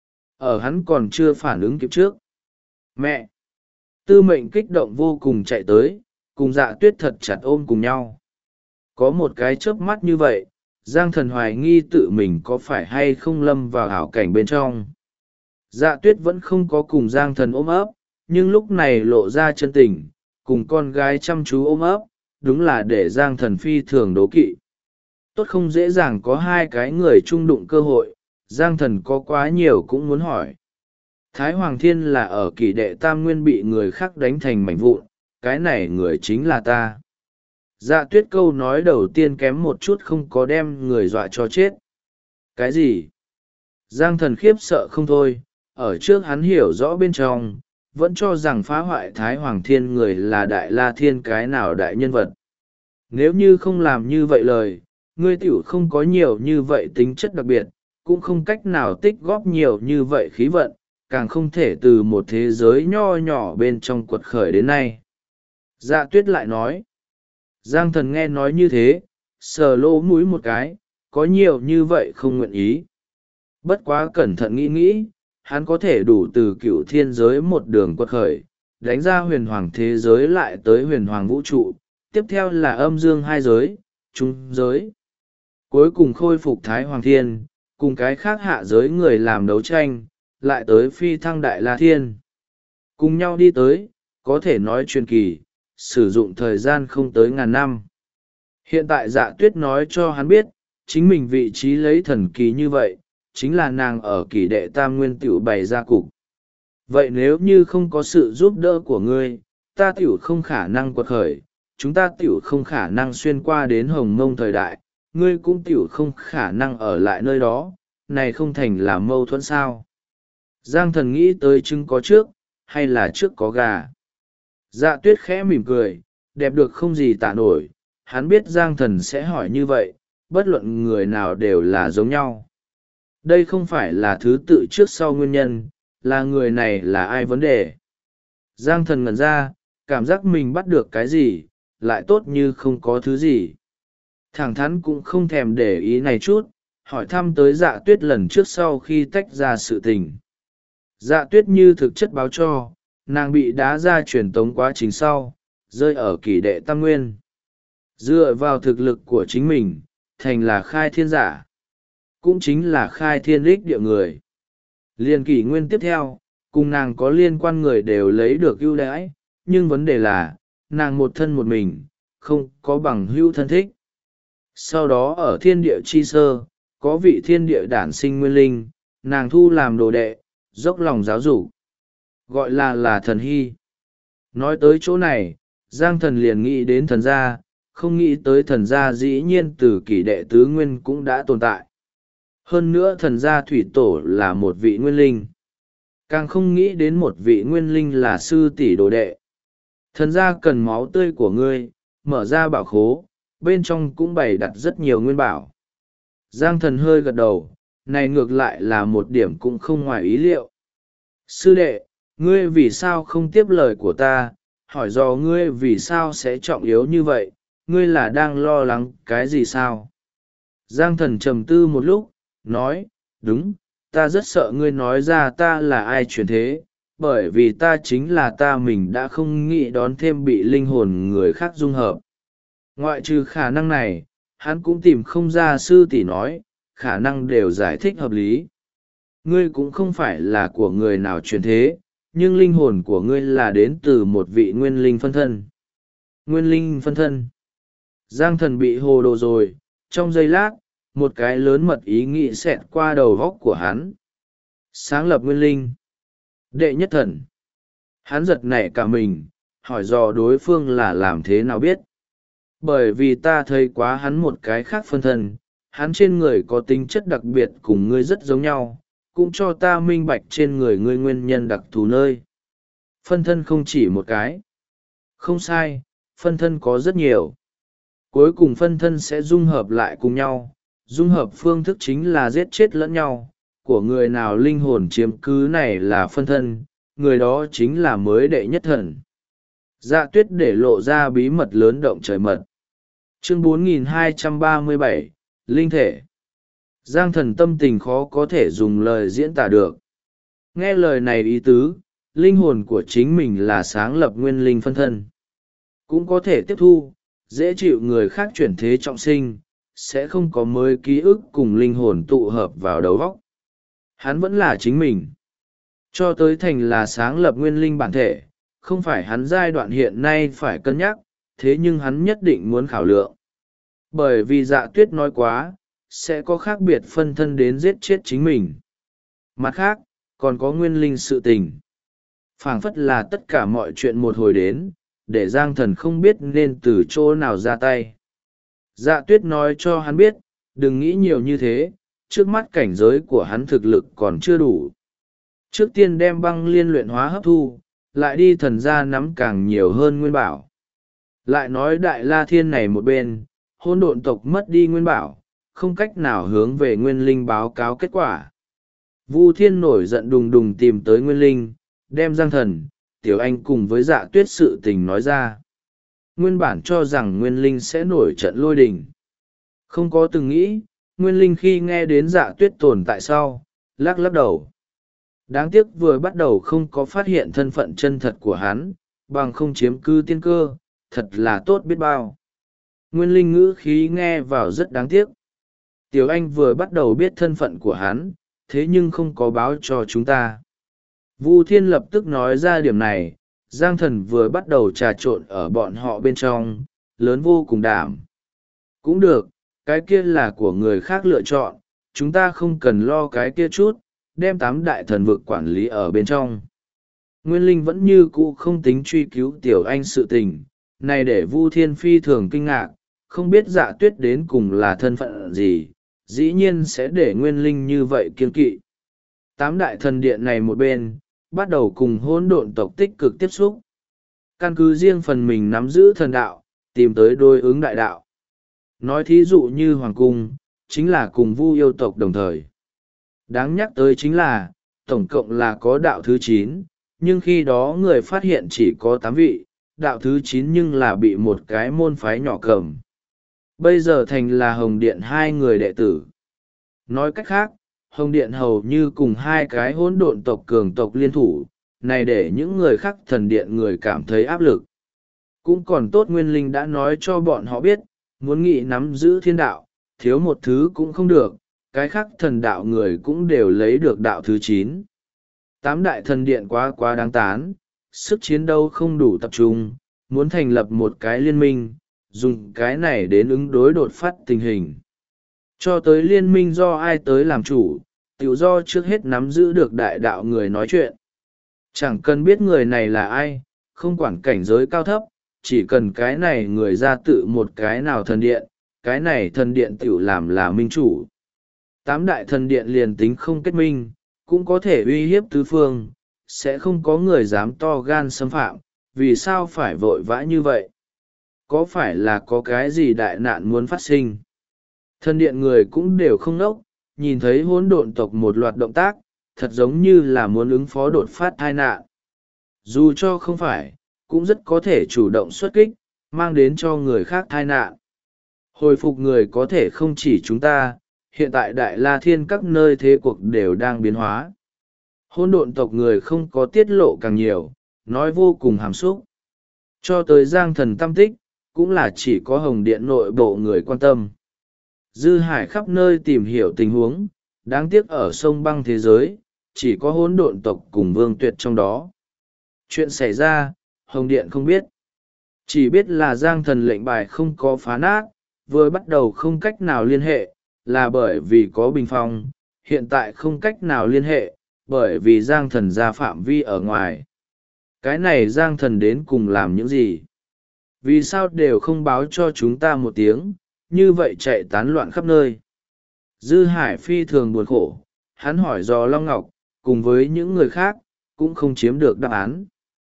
Ở hắn còn chưa phản ứng kịp trước. Mẹ! Tư Mệnh kích động vô cùng chạy tới, cùng Dạ Tuyết thật chặt ôm cùng nhau. Có một cái chớp mắt như vậy, Giang Thần hoài nghi tự mình có phải hay không lâm vào ảo cảnh bên trong. Dạ Tuyết vẫn không có cùng Giang Thần ôm ấp, nhưng lúc này lộ ra chân tình, cùng con gái chăm chú ôm ấp, đúng là để Giang Thần phi thường đố kỵ. Tốt không dễ dàng có hai cái người chung đụng cơ hội, Giang Thần có quá nhiều cũng muốn hỏi. Thái Hoàng Thiên là ở Kỷ Đệ Tam Nguyên bị người khác đánh thành mảnh vụn, cái này người chính là ta. Dạ Tuyết câu nói đầu tiên kém một chút không có đem người dọa cho chết. Cái gì? Giang Thần khiếp sợ không thôi, ở trước hắn hiểu rõ bên trong, vẫn cho rằng phá hoại Thái Hoàng Thiên người là Đại La Thiên cái nào đại nhân vật. Nếu như không làm như vậy lời, ngươi tiểu không có nhiều như vậy tính chất đặc biệt, cũng không cách nào tích góp nhiều như vậy khí vận, càng không thể từ một thế giới nho nhỏ bên trong quật khởi đến nay. Dạ Tuyết lại nói. Giang Thần nghe nói như thế, sờ lỗ mũi một cái, có nhiều như vậy không nguyện ý. Bất quá cẩn thận nghĩ nghĩ, hắn có thể đủ từ cựu thiên giới một đường quật khởi, đánh ra huyền hoàng thế giới lại tới huyền hoàng vũ trụ, tiếp theo là âm dương hai giới, trung giới. Cuối cùng khôi phục Thái Hoàng Thiên, cùng cái khác hạ giới người làm đấu tranh, lại tới phi thăng Đại La Thiên. Cùng nhau đi tới, có thể nói truyền kỳ, sử dụng thời gian không tới ngàn năm. Hiện tại Dạ Tuyết nói cho hắn biết, chính mình vị trí lấy thần kỳ như vậy, chính là nàng ở Kỷ Đệ Tam Nguyên tiểu bày ra cục. Vậy nếu như không có sự giúp đỡ của ngươi, ta tiểu không khả năng quật khởi, chúng ta tiểu không khả năng xuyên qua đến Hồng Mông thời đại, ngươi cũng tiểu không khả năng ở lại nơi đó, này không thành là mâu thuẫn sao. Giang Thần nghĩ tới trứng có trước, hay là trước có gà. Dạ Tuyết khẽ mỉm cười, đẹp được không gì tả nổi, hắn biết Giang Thần sẽ hỏi như vậy, bất luận người nào đều là giống nhau. Đây không phải là thứ tự trước sau nguyên nhân, là người này là ai vấn đề. Giang Thần ngẩn ra, cảm giác mình bắt được cái gì, lại tốt như không có thứ gì. Thẳng thắn cũng không thèm để ý này chút, hỏi thăm tới Dạ Tuyết lần trước sau khi tách ra sự tình. Dạ Tuyết như thực chất báo cho, nàng bị đá ra truyền tống quá trình sau, rơi ở kỷ đệ tam nguyên. Dựa vào thực lực của chính mình, thành là khai thiên giả. Cũng chính là khai thiên đích địa người. Liên kỷ nguyên tiếp theo, cùng nàng có liên quan người đều lấy được ưu đãi, nhưng vấn đề là, nàng một thân một mình, không có bằng hữu thân thích. Sau đó ở thiên địa chi sơ, có vị thiên địa đản sinh nguyên linh, nàng thu làm đồ đệ, dốc lòng giáo dục, gọi là thần hy. Nói tới chỗ này, Giang Thần liền nghĩ đến thần gia, không nghĩ tới thần gia dĩ nhiên từ kỷ đệ tứ nguyên cũng đã tồn tại. Hơn nữa thần gia thủy tổ là một vị nguyên linh. Càng không nghĩ đến một vị nguyên linh là sư tỷ đồ đệ. Thần gia cần máu tươi của ngươi, mở ra bảo khố, bên trong cũng bày đặt rất nhiều nguyên bảo. Giang Thần hơi gật đầu, này ngược lại là một điểm cũng không ngoài ý liệu. Sư đệ, ngươi vì sao không tiếp lời của ta, hỏi dò ngươi vì sao sẽ trọng yếu như vậy, ngươi là đang lo lắng cái gì sao? Giang Thần trầm tư một lúc, nói, đúng, ta rất sợ ngươi nói ra ta là ai chuyển thế, bởi vì ta chính là ta mình đã không nghĩ đón thêm bị linh hồn người khác dung hợp. Ngoại trừ khả năng này, hắn cũng tìm không ra sư tỷ nói, khả năng đều giải thích hợp lý. Ngươi cũng không phải là của người nào chuyển thế, nhưng linh hồn của ngươi là đến từ một vị nguyên linh phân thân. Nguyên linh phân thân. Giang Thần bị hồ đồ rồi, trong giây lát, một cái lớn mật ý nghĩ xẹt qua đầu góc của hắn. Sáng lập nguyên linh. Đệ nhất thần. Hắn giật nảy cả mình, hỏi dò đối phương là làm thế nào biết. Bởi vì ta thấy quá hắn một cái khác phân thân, hắn trên người có tính chất đặc biệt cùng ngươi rất giống nhau, cũng cho ta minh bạch trên người ngươi nguyên nhân đặc thù nơi. Phân thân không chỉ một cái. Không sai, phân thân có rất nhiều. Cuối cùng phân thân sẽ dung hợp lại cùng nhau, dung hợp phương thức chính là giết chết lẫn nhau, của người nào linh hồn chiếm cứ này là phân thân, người đó chính là mới đệ nhất thần. Dạ Tuyết để lộ ra bí mật lớn động trời mật. Chương 4237, Linh thể. Giang Thần tâm tình khó có thể dùng lời diễn tả được. Nghe lời này ý tứ, linh hồn của chính mình là sáng lập nguyên linh phân thân. Cũng có thể tiếp thu, dễ chịu người khác chuyển thế trọng sinh, sẽ không có mới ký ức cùng linh hồn tụ hợp vào đầu óc. Hắn vẫn là chính mình. Cho tới thành là sáng lập nguyên linh bản thể, không phải hắn giai đoạn hiện nay phải cân nhắc, thế nhưng hắn nhất định muốn khảo lượng. Bởi vì Dạ Tuyết nói quá, sẽ có khác biệt phân thân đến giết chết chính mình. Mặt khác, còn có nguyên linh sự tình. Phảng phất là tất cả mọi chuyện một hồi đến, để Giang Thần không biết nên từ chỗ nào ra tay. Dạ Tuyết nói cho hắn biết, đừng nghĩ nhiều như thế, trước mắt cảnh giới của hắn thực lực còn chưa đủ. Trước tiên đem băng liên luyện hóa hấp thu, lại đi thần gia nắm càng nhiều hơn nguyên bảo. Lại nói Đại La Thiên này một bên, hỗn độn tộc mất đi nguyên bảo, không cách nào hướng về nguyên linh báo cáo kết quả. Vu Thiên nổi giận đùng đùng tìm tới nguyên linh, đem Giang Thần, Tiểu Anh cùng với Dạ Tuyết sự tình nói ra. Nguyên bản cho rằng nguyên linh sẽ nổi trận lôi đình. Không có từng nghĩ, nguyên linh khi nghe đến Dạ Tuyết tồn tại sau, lắc lắc đầu. Đáng tiếc vừa bắt đầu không có phát hiện thân phận chân thật của hắn, bằng không chiếm cư tiên cơ, thật là tốt biết bao. Nguyên linh ngữ khí nghe vào rất đáng tiếc. Tiểu Anh vừa bắt đầu biết thân phận của hắn, thế nhưng không có báo cho chúng ta. Vu Thiên lập tức nói ra điểm này, Giang Thần vừa bắt đầu trà trộn ở bọn họ bên trong, lớn vô cùng đảm. Cũng được, cái kia là của người khác lựa chọn, chúng ta không cần lo cái kia chút, đem 8 đại thần vực quản lý ở bên trong. Nguyên Linh vẫn như cũ không tính truy cứu Tiểu Anh sự tình, này để Vu Thiên phi thường kinh ngạc, không biết Dạ Tuyết đến cùng là thân phận gì, dĩ nhiên sẽ để Nguyên Linh như vậy kiêng kỵ. 8 đại thần điện này một bên, bắt đầu cùng hỗn độn tộc tích cực tiếp xúc. Căn cứ riêng phần mình nắm giữ thần đạo, tìm tới đối ứng đại đạo. Nói thí dụ như Hoàng Cung, chính là cùng Vu yêu tộc đồng thời. Đáng nhắc tới chính là, tổng cộng là có đạo thứ 9, nhưng khi đó người phát hiện chỉ có 8 vị, đạo thứ 9 nhưng là bị một cái môn phái nhỏ cầm. Bây giờ thành là Hồng Điện 2 người đệ tử. Nói cách khác, Hồng Điện hầu như cùng hai cái hỗn độn tộc cường tộc liên thủ, này để những người khác thần điện người cảm thấy áp lực. Cũng còn tốt Nguyên Linh đã nói cho bọn họ biết, muốn nghị nắm giữ thiên đạo, thiếu một thứ cũng không được, cái khác thần đạo người cũng đều lấy được đạo thứ 9. 8 đại thần điện quá đáng tán, sức chiến đấu không đủ tập trung, muốn thành lập một cái liên minh, dùng cái này đến ứng đối đột phát tình hình. Cho tới liên minh do ai tới làm chủ, tự do trước hết nắm giữ được đại đạo người nói chuyện. Chẳng cần biết người này là ai, không quản cảnh giới cao thấp, chỉ cần cái này người ra tự một cái nào thần điện, cái này thần điện tự làm là minh chủ. 8 đại thần điện liền tính không kết minh, cũng có thể uy hiếp tứ phương, sẽ không có người dám to gan xâm phạm, vì sao phải vội vã như vậy? Có phải là có cái gì đại nạn muốn phát sinh? Thần điện người cũng đều không nốc, nhìn thấy hỗn độn tộc một loạt động tác, thật giống như là muốn ứng phó đột phát tai nạn. Dù cho không phải, cũng rất có thể chủ động xuất kích, mang đến cho người khác tai nạn. Hồi phục người có thể không chỉ chúng ta, hiện tại Đại La Thiên các nơi thế cuộc đều đang biến hóa. Hỗn độn tộc người không có tiết lộ càng nhiều, nói vô cùng hàm xúc. Cho tới Giang Thần tâm tích, cũng là chỉ có Hồng Điện nội bộ người quan tâm. Dư Hải khắp nơi tìm hiểu tình huống, đáng tiếc ở sông băng thế giới, chỉ có hỗn độn tộc cùng Vương Tuyệt trong đó. Chuyện xảy ra, Hồng Điện không biết. Chỉ biết là Giang Thần lệnh bài không có phá nát, vừa bắt đầu không cách nào liên hệ, là bởi vì có bình phong, hiện tại không cách nào liên hệ, bởi vì Giang Thần ra phạm vi ở ngoài. Cái này Giang Thần đến cùng làm những gì? Vì sao đều không báo cho chúng ta một tiếng, như vậy chạy tán loạn khắp nơi? Dư Hải phi thường buồn khổ, hắn hỏi dò Long Ngọc, cùng với những người khác, cũng không chiếm được đáp án.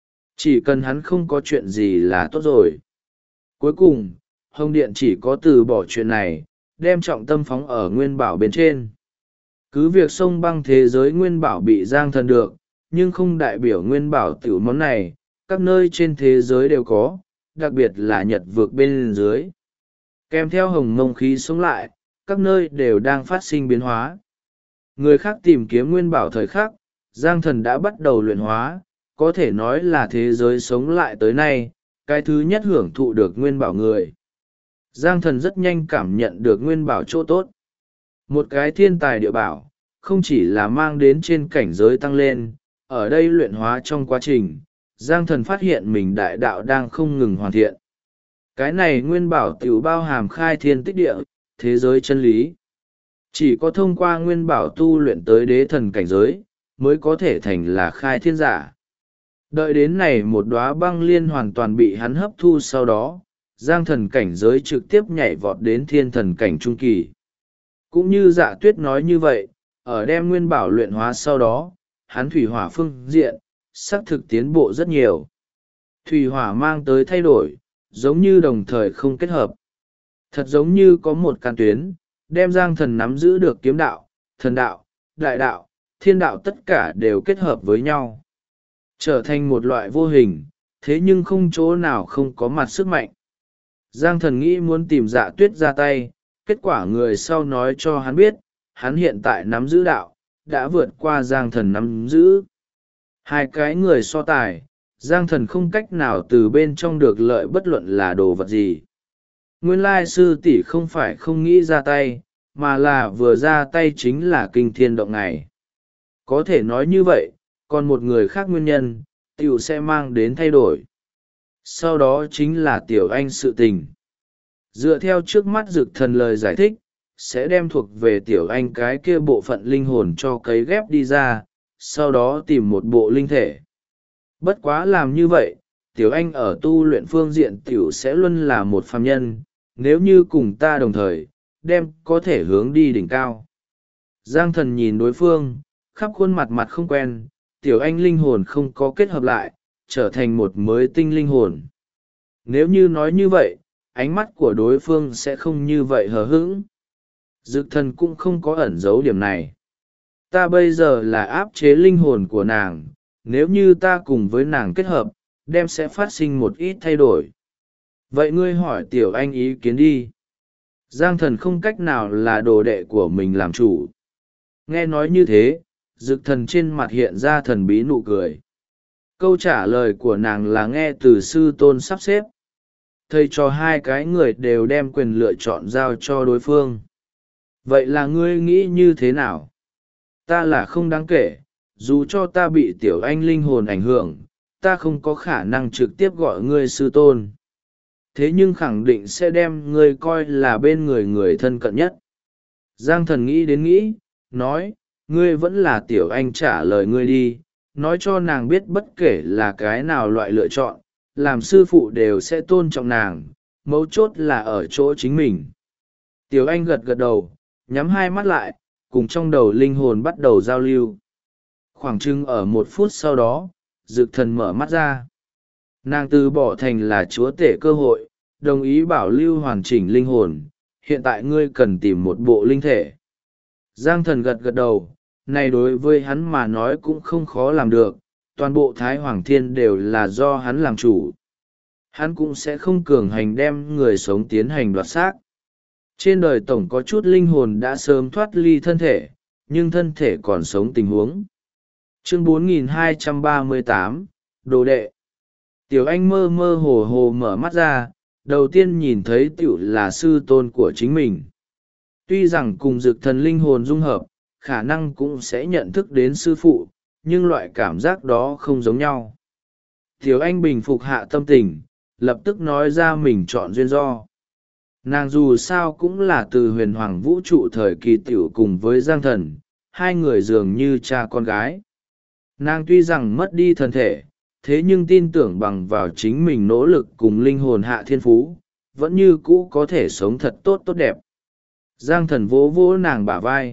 Chỉ cần hắn không có chuyện gì là tốt rồi. Cuối cùng, Hồng Điện chỉ có từ bỏ chuyện này, đem trọng tâm phóng ở Nguyên Bảo bên trên. Cứ việc sông băng thế giới Nguyên Bảo bị Giang Thần được, nhưng không đại biểu Nguyên Bảo tiểu món này, các nơi trên thế giới đều có, đặc biệt là Nhật vực bên dưới. Kèm theo hồng mông khí sống lại, các nơi đều đang phát sinh biến hóa. Người khác tìm kiếm Nguyên Bảo thời khắc, Giang Thần đã bắt đầu luyện hóa, có thể nói là thế giới sống lại tới nay, cái thứ nhất hưởng thụ được Nguyên Bảo người. Giang Thần rất nhanh cảm nhận được Nguyên Bảo chỗ tốt. Một cái thiên tài địa bảo, không chỉ là mang đến trên cảnh giới tăng lên, ở đây luyện hóa trong quá trình, Giang Thần phát hiện mình đại đạo đang không ngừng hoàn thiện. Cái này Nguyên Bảo tiểu bao hàm khai thiên tích địa, thế giới chân lý. Chỉ có thông qua Nguyên Bảo tu luyện tới đế thần cảnh giới, mới có thể thành là khai thiên giả. Đợi đến này một đóa băng liên hoàn toàn bị hắn hấp thu sau đó, Giang Thần cảnh giới trực tiếp nhảy vọt đến thiên thần cảnh trung kỳ. Cũng như Dạ Tuyết nói như vậy, ở đem Nguyên Bảo luyện hóa sau đó, hắn thủy hỏa phương diện, xác thực tiến bộ rất nhiều. Thủy hỏa mang tới thay đổi, giống như đồng thời không kết hợp. Thật giống như có một can tuyến, đem Giang Thần nắm giữ được kiếm đạo, thần đạo, đại đạo, thiên đạo tất cả đều kết hợp với nhau. Trở thành một loại vô hình, thế nhưng không chỗ nào không có mặt sức mạnh. Giang Thần nghĩ muốn tìm Dạ Tuyết ra tay, kết quả người sau nói cho hắn biết, hắn hiện tại nắm giữ đạo, đã vượt qua Giang Thần nắm giữ. Hai cái người so tài, Giang Thần không cách nào từ bên trong được lợi bất luận là đồ vật gì. Nguyên lai sư tỷ không phải không nghĩ ra tay, mà là vừa ra tay chính là kinh thiên động ngày. Có thể nói như vậy, còn một người khác nguyên nhân, tiểu sẽ mang đến thay đổi. Sau đó chính là Tiểu Anh sự tình. Dựa theo trước mắt Dực Thần lời giải thích, sẽ đem thuộc về Tiểu Anh cái kia bộ phận linh hồn cho cấy ghép đi ra, sau đó tìm một bộ linh thể. Bất quá làm như vậy, Tiểu Anh ở tu luyện phương diện Tiểu sẽ luôn là một phàm nhân, nếu như cùng ta đồng thời, đem có thể hướng đi đỉnh cao. Giang Thần nhìn đối phương, khắp khuôn mặt mặt không quen, Tiểu Anh linh hồn không có kết hợp lại, trở thành một mới tinh linh hồn. Nếu như nói như vậy, ánh mắt của đối phương sẽ không như vậy hờ hững. Dực Thần cũng không có ẩn giấu điểm này. Ta bây giờ là áp chế linh hồn của nàng, nếu như ta cùng với nàng kết hợp, đem sẽ phát sinh một ít thay đổi. Vậy ngươi hỏi Tiểu Anh ý kiến đi. Giang thần không cách nào là đồ đệ của mình làm chủ. Nghe nói như thế, dực thần trên mặt hiện ra thần bí nụ cười. Câu trả lời của nàng là nghe từ sư tôn sắp xếp. Thầy cho hai cái người đều đem quyền lựa chọn giao cho đối phương. Vậy là ngươi nghĩ như thế nào? Ta là không đáng kể, dù cho ta bị tiểu anh linh hồn ảnh hưởng, ta không có khả năng trực tiếp gọi ngươi sư tôn. Thế nhưng khẳng định sẽ đem ngươi coi là bên người người thân cận nhất. Giang thần nghĩ đến nghĩ, nói, ngươi vẫn là tiểu anh, trả lời ngươi đi, nói cho nàng biết bất kể là cái nào loại lựa chọn, làm sư phụ đều sẽ tôn trọng nàng, mấu chốt là ở chỗ chính mình. Tiểu anh gật gật đầu, nhắm hai mắt lại, cùng trong đầu linh hồn bắt đầu giao lưu. Khoảng chừng ở 1 phút sau đó, dực thần mở mắt ra. Nàng từ bỏ thành là chúa tể cơ hội, đồng ý bảo lưu hoàn chỉnh linh hồn, hiện tại ngươi cần tìm một bộ linh thể. Giang thần gật gật đầu, này đối với hắn mà nói cũng không khó làm được, toàn bộ Thái Hoàng Thiên đều là do hắn làm chủ. Hắn cũng sẽ không cường hành đem người sống tiến hành đoạt xác. Trên đời tổng có chút linh hồn đã sớm thoát ly thân thể, nhưng thân thể còn sống tình huống. Chương 4238, Đồ đệ. Tiểu Anh mơ mơ hồ hồ mở mắt ra, đầu tiên nhìn thấy tiểu là sư tôn của chính mình. Tuy rằng cùng dực thần linh hồn dung hợp, khả năng cũng sẽ nhận thức đến sư phụ, nhưng loại cảm giác đó không giống nhau. Tiểu Anh bình phục hạ tâm tình, lập tức nói ra mình chọn duyên do. Nàng dù sao cũng là từ huyền hoàng vũ trụ thời kỳ tiểu cùng với Giang thần, hai người dường như cha con gái. Nàng tuy rằng mất đi thân thể, thế nhưng tin tưởng bằng vào chính mình nỗ lực cùng linh hồn hạ thiên phú, vẫn như cũ có thể sống thật tốt tốt đẹp. Giang thần vỗ vỗ nàng bả vai.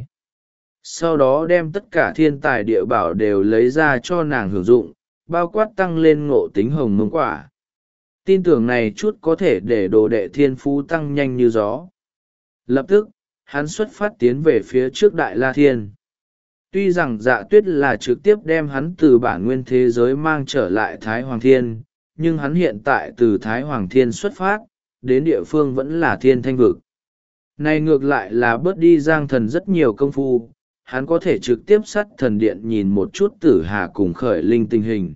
Sau đó đem tất cả thiên tài địa bảo đều lấy ra cho nàng hưởng dụng, bao quát tăng lên ngộ tính hồng mông quả. Tin tưởng này chút có thể để đồ đệ thiên phú tăng nhanh như gió. Lập tức, hắn xuất phát tiến về phía trước Đại La Thiên. Tuy rằng Dạ Tuyết là trực tiếp đem hắn từ bản nguyên thế giới mang trở lại Thái Hoàng Thiên, nhưng hắn hiện tại từ Thái Hoàng Thiên xuất phát, đến địa phương vẫn là Thiên Thanh Vực. Này ngược lại là bớt đi Giang thần rất nhiều công phu, hắn có thể trực tiếp sát thần điện nhìn một chút Tử Hà cùng Khởi Linh tình hình.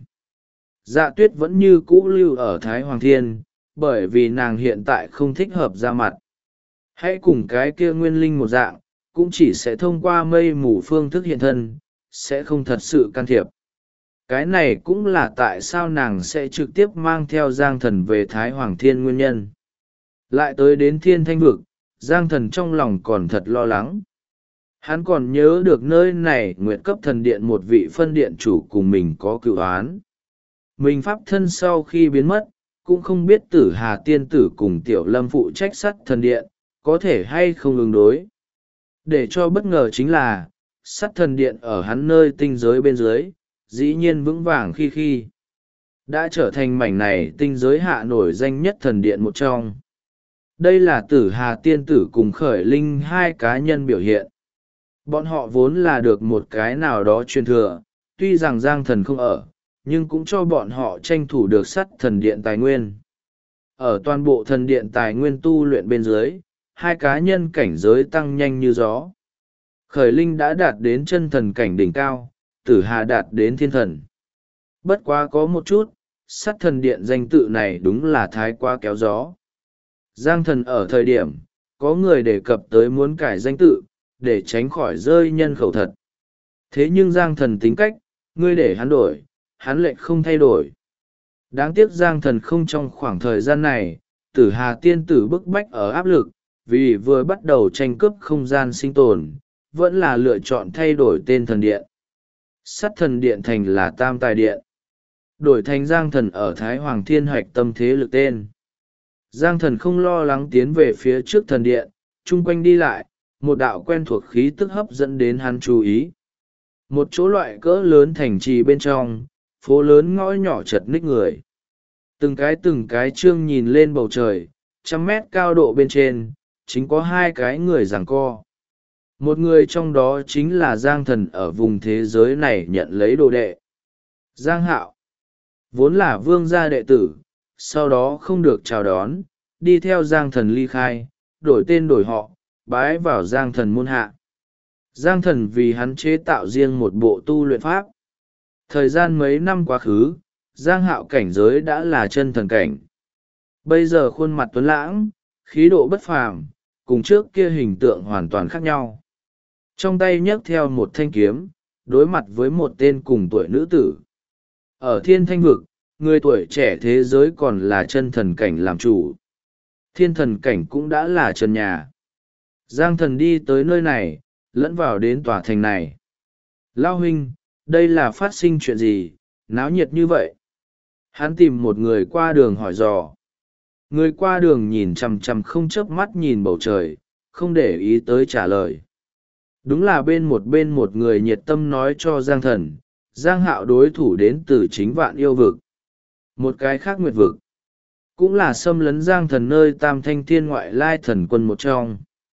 Dạ Tuyết vẫn như cũ lưu ở Thái Hoàng Thiên, bởi vì nàng hiện tại không thích hợp ra mặt. Hãy cùng cái kia nguyên linh một dạng, cũng chỉ sẽ thông qua mây mù phương thức hiện thân, sẽ không thật sự can thiệp. Cái này cũng là tại sao nàng sẽ trực tiếp mang theo Giang thần về Thái Hoàng Thiên nguyên nhân. Lại tới đến Thiên Thanh Vực, Giang thần trong lòng còn thật lo lắng. Hắn còn nhớ được nơi này nguyệt cấp thần điện một vị phân điện chủ cùng mình có cựu oán. Mình pháp thân sau khi biến mất, cũng không biết Tử Hà tiên tử cùng Tiểu Lâm phụ trách sắt thần điện, có thể hay không ứng đối. Để cho bất ngờ chính là, sắt thần điện ở hắn nơi tinh giới bên dưới, dĩ nhiên vững vàng khi. Đã trở thành mảnh này tinh giới hạ nổi danh nhất thần điện một trong. Đây là Tử Hà tiên tử cùng Khởi Linh hai cá nhân biểu hiện. Bọn họ vốn là được một cái nào đó truyền thừa, tuy rằng Giang thần không ở, nhưng cũng cho bọn họ tranh thủ được sắt thần điện tài nguyên. Ở toàn bộ thần điện tài nguyên tu luyện bên dưới, hai cá nhân cảnh giới tăng nhanh như gió. Khởi Linh đã đạt đến chân thần cảnh đỉnh cao, Tử Hà đạt đến thiên thần. Bất quá có một chút, sắt thần điện danh tự này đúng là thái quá kéo gió. Giang thần ở thời điểm, có người đề cập tới muốn cải danh tự, để tránh khỏi rơi nhân khẩu thật. Thế nhưng Giang thần tính cách, ngươi để hắn đổi, hắn lệnh không thay đổi. Đáng tiếc Giang thần không trong khoảng thời gian này, Tử Hà tiên tử bức bách ở áp lực, vì vừa bắt đầu tranh cướp không gian sinh tồn, vẫn là lựa chọn thay đổi tên thần điện. Sắt thần điện thành là Tam Tài Điện. Đổi thành Giang thần ở Thái Hoàng Thiên hoạch tâm thế lực tên. Giang thần không lo lắng tiến về phía trước thần điện, chung quanh đi lại, một đạo quen thuộc khí tức hấp dẫn đến hắn chú ý. Một chỗ loại cỡ lớn thành trì bên trong, phố lớn ngõ nhỏ chật ních người. Từng cái trương nhìn lên bầu trời, 100 mét cao độ bên trên, chính có hai cái người giằng co. Một người trong đó chính là Giang thần ở vùng thế giới này nhận lấy đồ đệ. Giang Hạo, vốn là vương gia đệ tử, sau đó không được chào đón, đi theo Giang thần ly khai, đổi tên đổi họ, bái vào Giang Thần môn hạ. Giang Thần vì hắn chế tạo riêng một bộ tu luyện pháp. Thời gian mấy năm quá khứ, Giang Hạo cảnh giới đã là chân thần cảnh. Bây giờ khuôn mặt tuấn lãng, khí độ bất phàm, cùng trước kia hình tượng hoàn toàn khác nhau. Trong tay nhấc theo một thanh kiếm, đối mặt với một tên cùng tuổi nữ tử. Ở thiên thanh vực, người tuổi trẻ thế giới còn là chân thần cảnh làm chủ. Thiên thần cảnh cũng đã là trần nhà. Giang Thần đi tới nơi này, lẫn vào đến tòa thành này. Lao huynh, đây là phát sinh chuyện gì, náo nhiệt như vậy? Hắn tìm một người qua đường hỏi dò. Người qua đường nhìn chằm chằm không chớp mắt nhìn bầu trời, không để ý tới trả lời. Đúng là bên một người nhiệt tâm nói cho Giang Thần, Giang Hạo đối thủ đến từ chính Vạn Yêu Vực. Một cái khác Nguyệt Vực, cũng là xâm lấn Giang Thần nơi Tam Thanh Thiên ngoại lai thần quân một trong.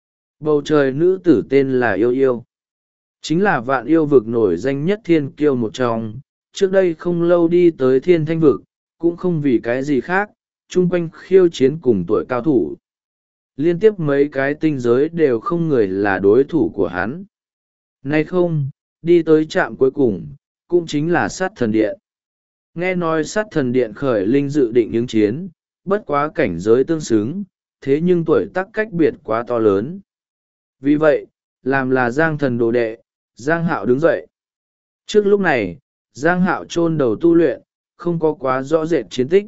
Bầu trời nữ tử tên là Yêu Yêu. Chính là Vạn Yêu Vực nổi danh nhất thiên kiêu một trong, trước đây không lâu đi tới Thiên Thanh Vực, cũng không vì cái gì khác, chung quanh khiêu chiến cùng tuổi cao thủ. Liên tiếp mấy cái tinh giới đều không người là đối thủ của hắn. Nay không, đi tới trạm cuối cùng, cũng chính là Sát Thần Điện. Nghe nói Sát Thần Điện khởi linh dự định ứng chiến, bất quá cảnh giới tương xứng, thế nhưng tuổi tác cách biệt quá to lớn. Vì vậy, làm là Giang Thần đồ đệ, Giang Hạo đứng dậy. Trước lúc này, Giang Hạo chôn đầu tu luyện, không có quá rõ rệt chiến tích.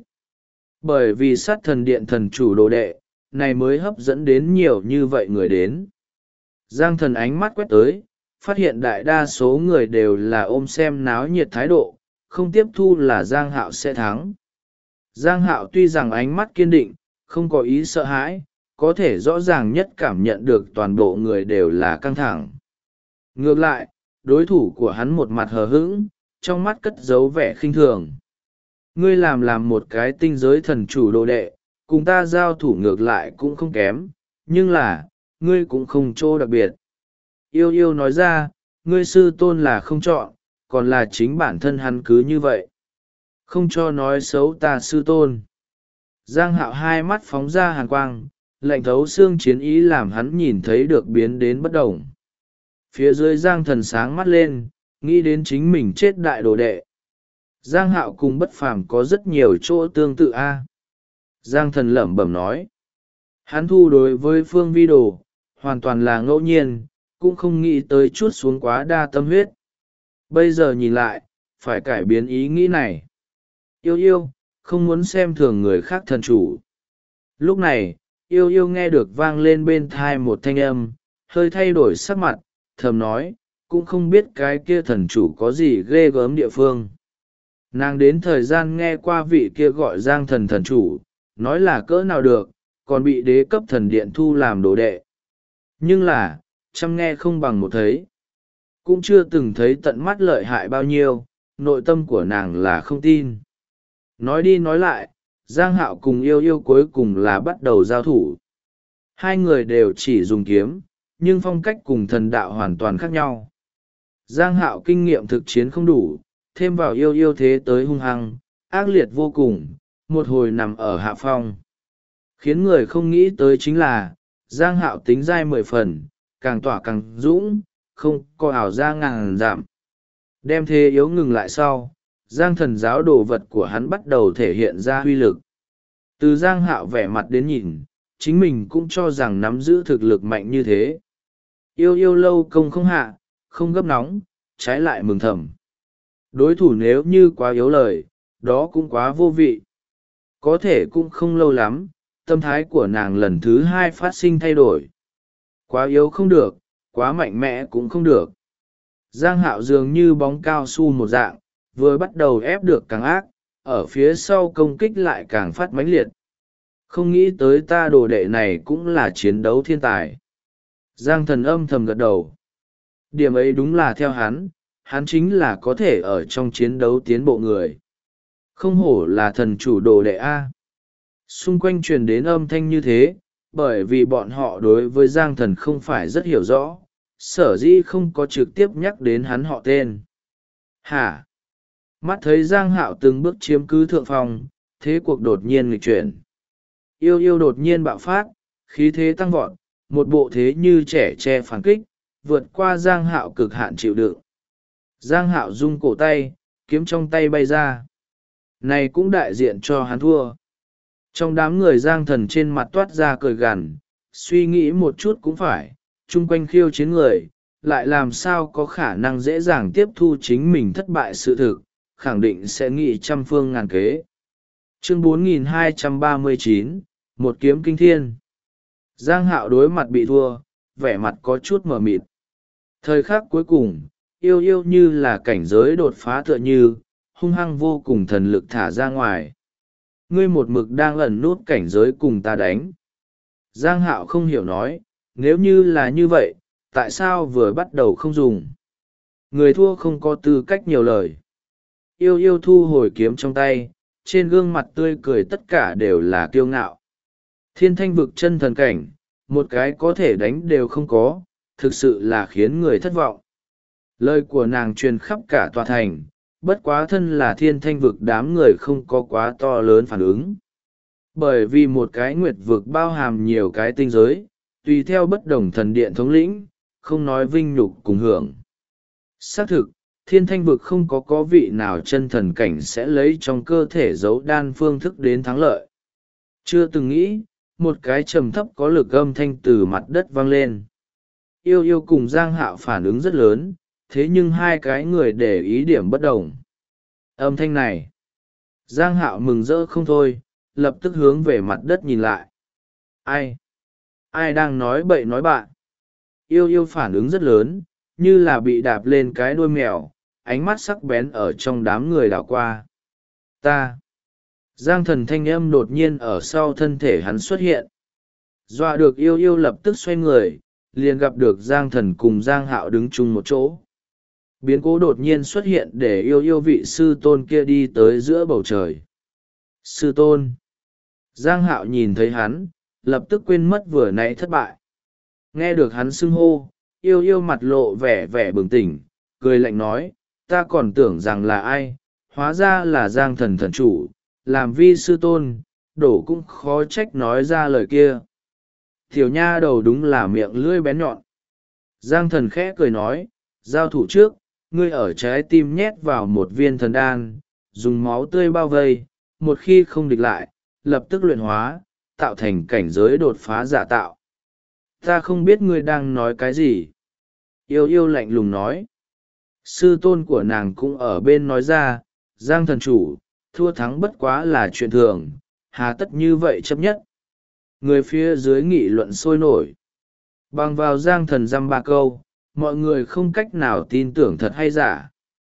Bởi vì Sát Thần Điện thần chủ đồ đệ, này mới hấp dẫn đến nhiều như vậy người đến. Giang Thần ánh mắt quét tới, phát hiện đại đa số người đều là ôm xem náo nhiệt thái độ, không tiếp thu là Giang Hạo sẽ thắng. Giang Hạo tuy rằng ánh mắt kiên định, không có ý sợ hãi, có thể rõ ràng nhất cảm nhận được toàn bộ người đều là căng thẳng. Ngược lại, đối thủ của hắn một mặt hờ hững, trong mắt cất giấu vẻ khinh thường. Ngươi làm một cái tinh giới thần chủ đồ đệ, cùng ta giao thủ ngược lại cũng không kém, nhưng là, ngươi cũng không chỗ đặc biệt. Yêu Yêu nói ra, ngươi sư tôn là không chọn, còn là chính bản thân hắn cứ như vậy. Không cho nói xấu ta sư tôn. Giang Hạo hai mắt phóng ra hàn quang, lạnh thấu xương chiến ý làm hắn nhìn thấy được biến đến bất đồng. Phía dưới Giang Thần sáng mắt lên, nghĩ đến chính mình chết đại đồ đệ. Giang Hạo cùng bất phàm có rất nhiều chỗ tương tự a. Giang Thần lẩm bẩm nói. Hắn thu đối với Phương Vi Đồ, hoàn toàn là ngẫu nhiên, cũng không nghĩ tới chút xuống quá đa tâm huyết. Bây giờ nhìn lại, phải cải biến ý nghĩ này. Yêu Yêu, không muốn xem thường người khác thần chủ. Lúc này, Yêu Yêu nghe được vang lên bên thai một thanh âm, hơi thay đổi sắc mặt, thầm nói, cũng không biết cái kia thần chủ có gì ghê gớm địa phương. Nàng đến thời gian nghe qua vị kia gọi Giang Thần thần chủ, nói là cỡ nào được, còn bị đế cấp thần điện thu làm đồ đệ. Nhưng là, chăm nghe không bằng một thấy. Cũng chưa từng thấy tận mắt lợi hại bao nhiêu, nội tâm của nàng là không tin. Nói đi nói lại, Giang Hạo cùng Yêu Yêu cuối cùng là bắt đầu giao thủ. Hai người đều chỉ dùng kiếm, nhưng phong cách cùng thần đạo hoàn toàn khác nhau. Giang Hạo kinh nghiệm thực chiến không đủ, thêm vào Yêu Yêu thế tới hung hăng, ác liệt vô cùng, một hồi nằm ở hạ phong. Khiến người không nghĩ tới chính là, Giang Hạo tính dai 10 phần, càng tỏa càng dũng, không có ảo ra ngàn giảm. Đem thế yếu ngừng lại sau, Giang Thần giáo đồ vật của hắn bắt đầu thể hiện ra huy lực. Từ Giang Hạo vẻ mặt đến nhìn, chính mình cũng cho rằng nắm giữ thực lực mạnh như thế. Yêu Yêu lâu công không hạ, không gấp nóng, trái lại mừng thầm. Đối thủ nếu như quá yếu lời, đó cũng quá vô vị. Có thể cũng không lâu lắm, tâm thái của nàng lần thứ hai phát sinh thay đổi. Quá yếu không được, quá mạnh mẽ cũng không được. Giang Hạo dường như bóng cao su một dạng, vừa bắt đầu ép được càng ác, ở phía sau công kích lại càng phát mãnh liệt. Không nghĩ tới ta đồ đệ này cũng là chiến đấu thiên tài. Giang Thần âm thầm gật đầu. Điểm ấy đúng là theo hắn chính là có thể ở trong chiến đấu tiến bộ người. Không hổ là thần chủ đồ đệ A. Xung quanh truyền đến âm thanh như thế, bởi vì bọn họ đối với Giang Thần không phải rất hiểu rõ, sở dĩ không có trực tiếp nhắc đến hắn họ tên. Hả? Mắt thấy Giang Hạo từng bước chiếm cứ thượng phong, thế cuộc đột nhiên nghịch chuyển. Yêu Yêu đột nhiên bạo phát, khí thế tăng vọt, một bộ thế như trẻ tre phản kích, vượt qua Giang Hạo cực hạn chịu đựng. Giang Hạo rung cổ tay, kiếm trong tay bay ra. Này cũng đại diện cho hắn thua. Trong đám người Giang Thần trên mặt toát ra cười gằn, suy nghĩ một chút cũng phải, chung quanh khiêu chiến người, lại làm sao có khả năng dễ dàng tiếp thu chính mình thất bại sự thực, khẳng định sẽ nghĩ trăm phương ngàn kế. Chương 4239, một kiếm kinh thiên. Giang Hạo đối mặt bị thua, vẻ mặt có chút mờ mịt. Thời khắc cuối cùng, yêu yêu như là cảnh giới đột phá tựa như, hung hăng vô cùng thần lực thả ra ngoài. Ngươi một mực đang ẩn nút cảnh giới cùng ta đánh. Giang Hạo không hiểu nói, nếu như là như vậy, tại sao vừa bắt đầu không dùng? Người thua không có tư cách nhiều lời. Yêu yêu thu hồi kiếm trong tay, trên gương mặt tươi cười tất cả đều là kiêu ngạo. Thiên thanh vực chân thần cảnh, một cái có thể đánh đều không có, thực sự là khiến người thất vọng. Lời của nàng truyền khắp cả tòa thành, bất quá thân là thiên thanh vực đám người không có quá to lớn phản ứng. Bởi vì một cái nguyệt vực bao hàm nhiều cái tinh giới, tùy theo bất đồng thần điện thống lĩnh, không nói vinh nhục cùng hưởng. Xác thực, thiên thanh vực không có vị nào chân thần cảnh sẽ lấy trong cơ thể giấu đan phương thức đến thắng lợi. Chưa từng nghĩ, một cái trầm thấp có lực âm thanh từ mặt đất vang lên. Yêu yêu cùng Giang Hạo phản ứng rất lớn, thế nhưng hai cái người để ý điểm bất đồng. Âm thanh này, Giang Hạo mừng rỡ không thôi, lập tức hướng về mặt đất nhìn lại. Ai đang nói bậy nói bạ? Yêu yêu phản ứng rất lớn, như là bị đạp lên cái đuôi mèo, ánh mắt sắc bén ở trong đám người đảo qua. Ta! Giang Thần thanh âm đột nhiên ở sau thân thể hắn xuất hiện. Dọa được yêu yêu lập tức xoay người, liền gặp được Giang Thần cùng Giang Hạo đứng chung một chỗ. Biến cố đột nhiên xuất hiện để yêu yêu vị sư tôn kia đi tới giữa bầu trời. Sư tôn! Giang Hạo nhìn thấy hắn, lập tức quên mất vừa nãy thất bại. Nghe được hắn xưng hô, yêu yêu mặt lộ vẻ vẻ bừng tỉnh, cười lạnh nói, ta còn tưởng rằng là ai, hóa ra là Giang Thần thần chủ, làm vi sư tôn, đổ cũng khó trách nói ra lời kia. Tiểu nha đầu đúng là miệng lưỡi bén nhọn. Giang Thần khẽ cười nói, giao thủ trước, ngươi ở trái tim nhét vào một viên thần đan, dùng máu tươi bao vây, một khi không địch lại, lập tức luyện hóa, tạo thành cảnh giới đột phá giả tạo. Ta không biết ngươi đang nói cái gì. Yêu yêu lạnh lùng nói. Sư tôn của nàng cũng ở bên nói ra, Giang thần chủ, thua thắng bất quá là chuyện thường, hà tất như vậy chấp nhất. Người phía dưới nghị luận sôi nổi. Bằng vào Giang thần dăm ba câu, mọi người không cách nào tin tưởng thật hay giả.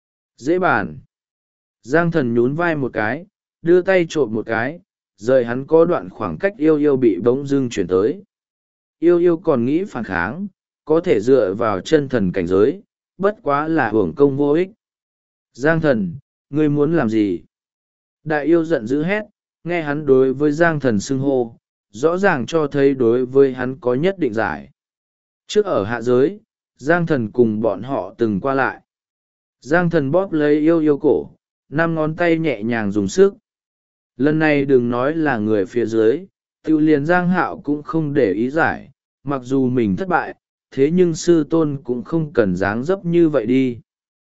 Dễ bàn. Giang thần nhún vai một cái, đưa tay trộm một cái, rời hắn có đoạn khoảng cách yêu yêu bị bỗng dưng chuyển tới. Yêu yêu còn nghĩ phản kháng, có thể dựa vào chân thần cảnh giới, bất quá là hưởng công vô ích. Giang thần, ngươi muốn làm gì? Đại yêu giận dữ hét, nghe hắn đối với Giang thần xưng hô, rõ ràng cho thấy đối với hắn có nhất định giải. Trước ở hạ giới, Giang thần cùng bọn họ từng qua lại. Giang thần bóp lấy yêu yêu cổ, 5 ngón tay nhẹ nhàng dùng sức. Lần này đừng nói là người phía dưới, tự liền Giang Hạo cũng không để ý giải, mặc dù mình thất bại, thế nhưng sư tôn cũng không cần dáng dấp như vậy đi.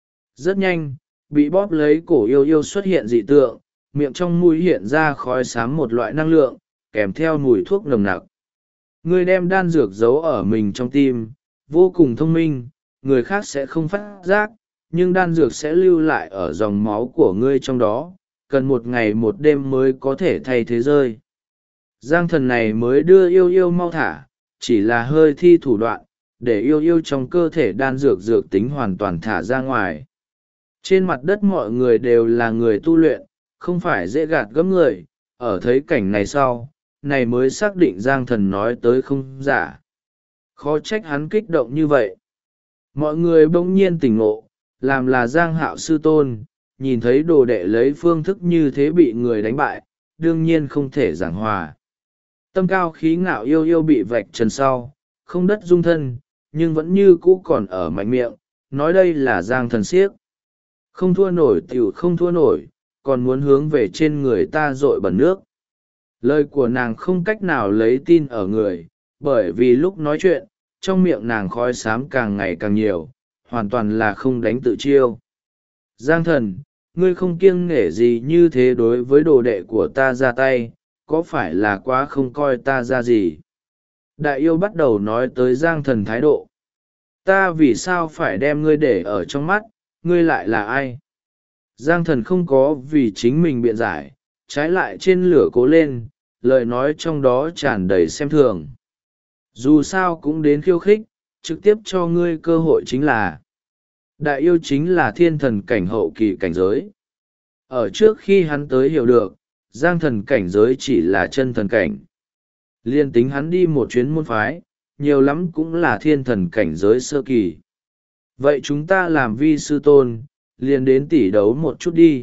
Rất nhanh, bị bóp lấy cổ yêu yêu xuất hiện dị tượng, miệng trong mũi hiện ra khói xám một loại năng lượng, kèm theo mùi thuốc nồng nặc. Ngươi đem đan dược giấu ở mình trong tim, vô cùng thông minh, người khác sẽ không phát giác, nhưng đan dược sẽ lưu lại ở dòng máu của ngươi trong đó, cần 1 ngày 1 đêm mới có thể thay thế rơi. Giang thần này mới đưa yêu yêu mau thả, chỉ là hơi thi thủ đoạn, để yêu yêu trong cơ thể đan dược dược tính hoàn toàn thả ra ngoài. Trên mặt đất mọi người đều là người tu luyện, không phải dễ gạt gẫm người, ở thấy cảnh này sau, này mới xác định Giang thần nói tới không giả. Khó trách hắn kích động như vậy. Mọi người bỗng nhiên tỉnh ngộ, làm là Giang Hạo sư tôn, nhìn thấy đồ đệ lấy phương thức như thế bị người đánh bại, đương nhiên không thể giảng hòa. Tâm cao khí ngạo yêu yêu bị vạch trần sau, không đất dung thân, nhưng vẫn như cũ còn ở mạnh miệng, nói đây là Giang thần siếc. Không thua nổi tiểu không thua nổi, còn muốn hướng về trên người ta dội bẩn nước. Lời của nàng không cách nào lấy tin ở người, bởi vì lúc nói chuyện trong miệng nàng khói xám càng ngày càng nhiều, hoàn toàn là không đánh tự chiêu. Giang thần, ngươi không kiêng nể gì như thế đối với đồ đệ của ta ra tay, có phải là quá không coi ta ra gì? Đại yêu bắt đầu nói tới Giang thần thái độ. Ta vì sao phải đem ngươi để ở trong mắt, ngươi lại là ai? Giang thần không có vì chính mình biện giải, trái lại trên lửa cố lên, lời nói trong đó tràn đầy xem thường. Dù sao cũng đến khiêu khích, trực tiếp cho ngươi cơ hội chính là. Đại yêu chính là thiên thần cảnh hậu kỳ cảnh giới. Ở trước khi hắn tới hiểu được, Giang thần cảnh giới chỉ là chân thần cảnh. Liên tính hắn đi một chuyến môn phái, nhiều lắm cũng là thiên thần cảnh giới sơ kỳ. Vậy chúng ta làm vi sư tôn, liền đến tỉ đấu một chút đi.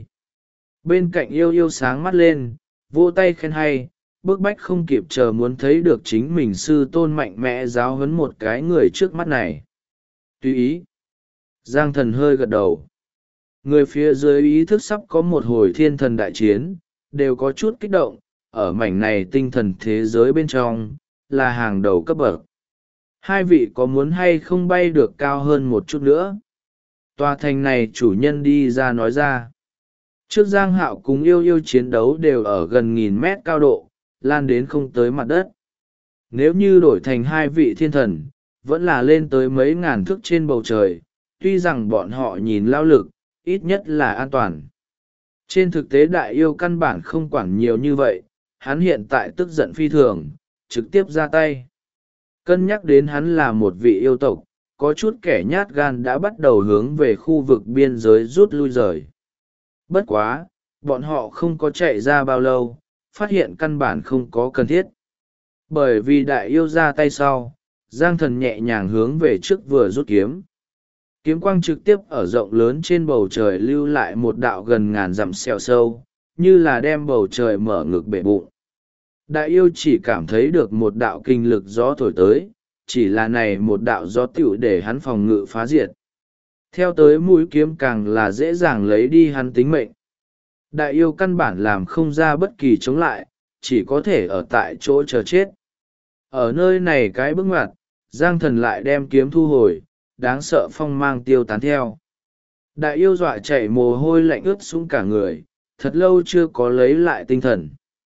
Bên cạnh yêu yêu sáng mắt lên, vỗ tay khen hay, bức bách không kịp chờ muốn thấy được chính mình sư tôn mạnh mẽ giáo huấn một cái người trước mắt này. Tùy ý. Giang thần hơi gật đầu. Người phía dưới ý thức sắp có một hồi thiên thần đại chiến, đều có chút kích động, ở mảnh này tinh thần thế giới bên trong, là hàng đầu cấp bậc. Hai vị có muốn hay không bay được cao hơn một chút nữa? Tòa thành này chủ nhân đi ra nói ra. Trước Giang Hạo cùng yêu yêu chiến đấu đều ở gần 1000 mét cao độ, lan đến không tới mặt đất. Nếu như đổi thành hai vị thiên thần, vẫn là lên tới mấy ngàn thước trên bầu trời, tuy rằng bọn họ nhìn lao lực, ít nhất là an toàn. Trên thực tế đại yêu căn bản không quản nhiều như vậy, hắn hiện tại tức giận phi thường, trực tiếp ra tay. Cân nhắc đến hắn là một vị yêu tộc, có chút kẻ nhát gan đã bắt đầu hướng về khu vực biên giới rút lui rời. Bất quá, bọn họ không có chạy ra bao lâu, phát hiện căn bản không có cần thiết. Bởi vì đại yêu ra tay sau, Giang thần nhẹ nhàng hướng về trước vừa rút kiếm. Kiếm quang trực tiếp ở rộng lớn trên bầu trời lưu lại một đạo gần ngàn dặm xẹo sâu, như là đem bầu trời mở ngực bể bụng. Đại yêu chỉ cảm thấy được một đạo kinh lực gió thổi tới, chỉ là này một đạo gió tựu để hắn phòng ngự phá diệt. Theo tới mũi kiếm càng là dễ dàng lấy đi hắn tính mệnh. Đại yêu căn bản làm không ra bất kỳ chống lại, chỉ có thể ở tại chỗ chờ chết. Ở nơi này cái bước ngoặt, Giang thần lại đem kiếm thu hồi, đáng sợ phong mang tiêu tán theo. Đại yêu dọa chạy mồ hôi lạnh ướt sũng cả người, thật lâu chưa có lấy lại tinh thần.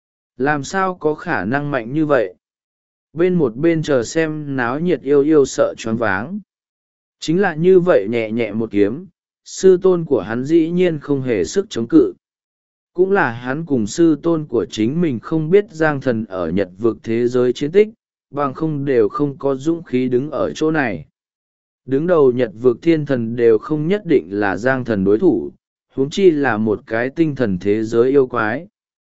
Làm sao có khả năng mạnh như vậy? Bên một bên chờ xem náo nhiệt yêu yêu sợ choáng váng. Chính là như vậy nhẹ nhẹ một kiếm, sư tôn của hắn dĩ nhiên không hề sức chống cự. Cũng là hắn cùng sư tôn của chính mình không biết Giang thần ở Nhật vực thế giới chiến tích, bằng không đều không có dũng khí đứng ở chỗ này. Đứng đầu Nhật vực thiên thần đều không nhất định là Giang thần đối thủ, huống chi là một cái tinh thần thế giới yêu quái.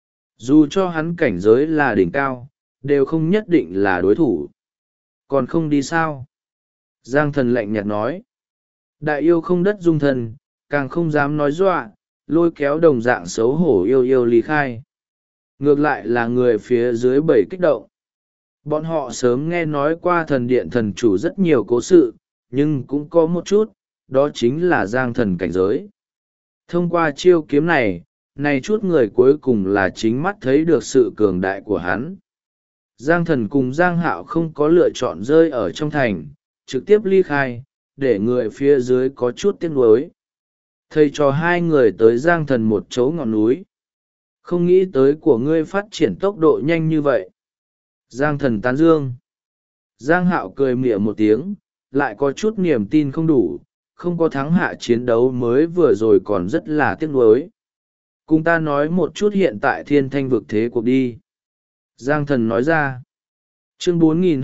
Dù cho hắn cảnh giới là đỉnh cao, đều không nhất định là đối thủ. Còn không đi sao? Giang thần lạnh nhạt nói. Đại yêu không đất dung thần, càng không dám nói dọa, lôi kéo đồng dạng xấu hổ yêu yêu ly khai. Ngược lại là người phía dưới bầy kích động. Bọn họ sớm nghe nói qua thần điện thần chủ rất nhiều cố sự, nhưng cũng có một chút, đó chính là Giang thần cảnh giới. Thông qua chiêu kiếm này, này chút người cuối cùng là chính mắt thấy được sự cường đại của hắn. Giang thần cùng Giang Hạo không có lựa chọn rơi ở trong thành, trực tiếp ly khai, để người phía dưới có chút tiếc nuối. Thầy cho hai người tới Giang thần một chỗ ngọn núi. Không nghĩ tới của ngươi phát triển tốc độ nhanh như vậy. Giang thần tán dương. Giang Hạo cười mỉa một tiếng, lại có chút niềm tin không đủ, không có thắng hạ chiến đấu mới vừa rồi còn rất là tiếc nuối. Cùng ta nói một chút hiện tại thiên thanh vực thế cuộc đi. Giang thần nói ra. Chương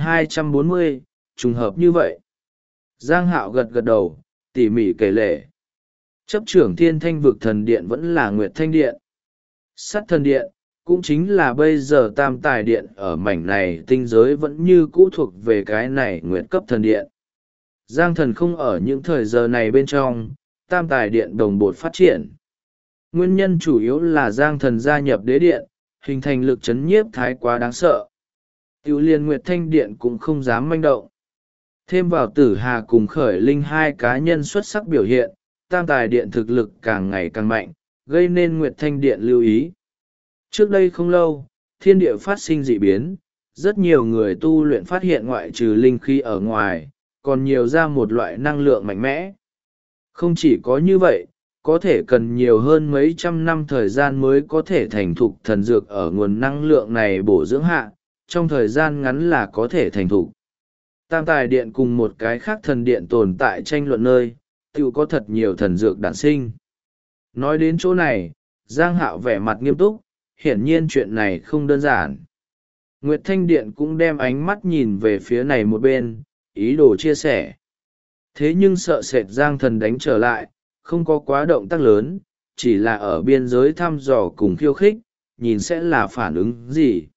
4240, trùng hợp như vậy. Giang Hạo gật gật đầu, tỉ mỉ kể lể. Chấp trưởng thiên thanh vực thần điện vẫn là Nguyệt Thanh Điện. Sắt thần điện, cũng chính là bây giờ tam tài điện ở mảnh này tinh giới vẫn như cũ thuộc về cái này Nguyệt cấp thần điện. Giang thần không ở những thời giờ này bên trong, tam tài điện đồng bột phát triển. Nguyên nhân chủ yếu là Giang thần gia nhập đế điện, hình thành lực chấn nhiếp thái quá đáng sợ. Tiểu liên Nguyệt Thanh Điện cũng không dám manh động. Thêm vào Tử Hà cùng Khởi Linh hai cá nhân xuất sắc biểu hiện, tam tài điện thực lực càng ngày càng mạnh, gây nên Nguyệt Thanh Điện lưu ý. Trước đây không lâu, thiên địa phát sinh dị biến, rất nhiều người tu luyện phát hiện ngoại trừ linh khí ở ngoài còn nhiều ra một loại năng lượng mạnh mẽ. Không chỉ có như vậy, có thể cần nhiều hơn mấy trăm năm thời gian mới có thể thành thục thần dược ở nguồn năng lượng này bổ dưỡng hạ, trong thời gian ngắn là có thể thành thục. Tam tài điện cùng một cái khác thần điện tồn tại tranh luận nơi, tự có thật nhiều thần dược đản sinh. Nói đến chỗ này, Giang Hạo vẻ mặt nghiêm túc, hiển nhiên chuyện này không đơn giản. Nguyệt Thanh Điện cũng đem ánh mắt nhìn về phía này một bên, ý đồ chia sẻ. Thế nhưng sợ sệt Giang Thần đánh trở lại, không có quá động tác lớn, chỉ là ở biên giới thăm dò cùng khiêu khích, nhìn sẽ là phản ứng gì.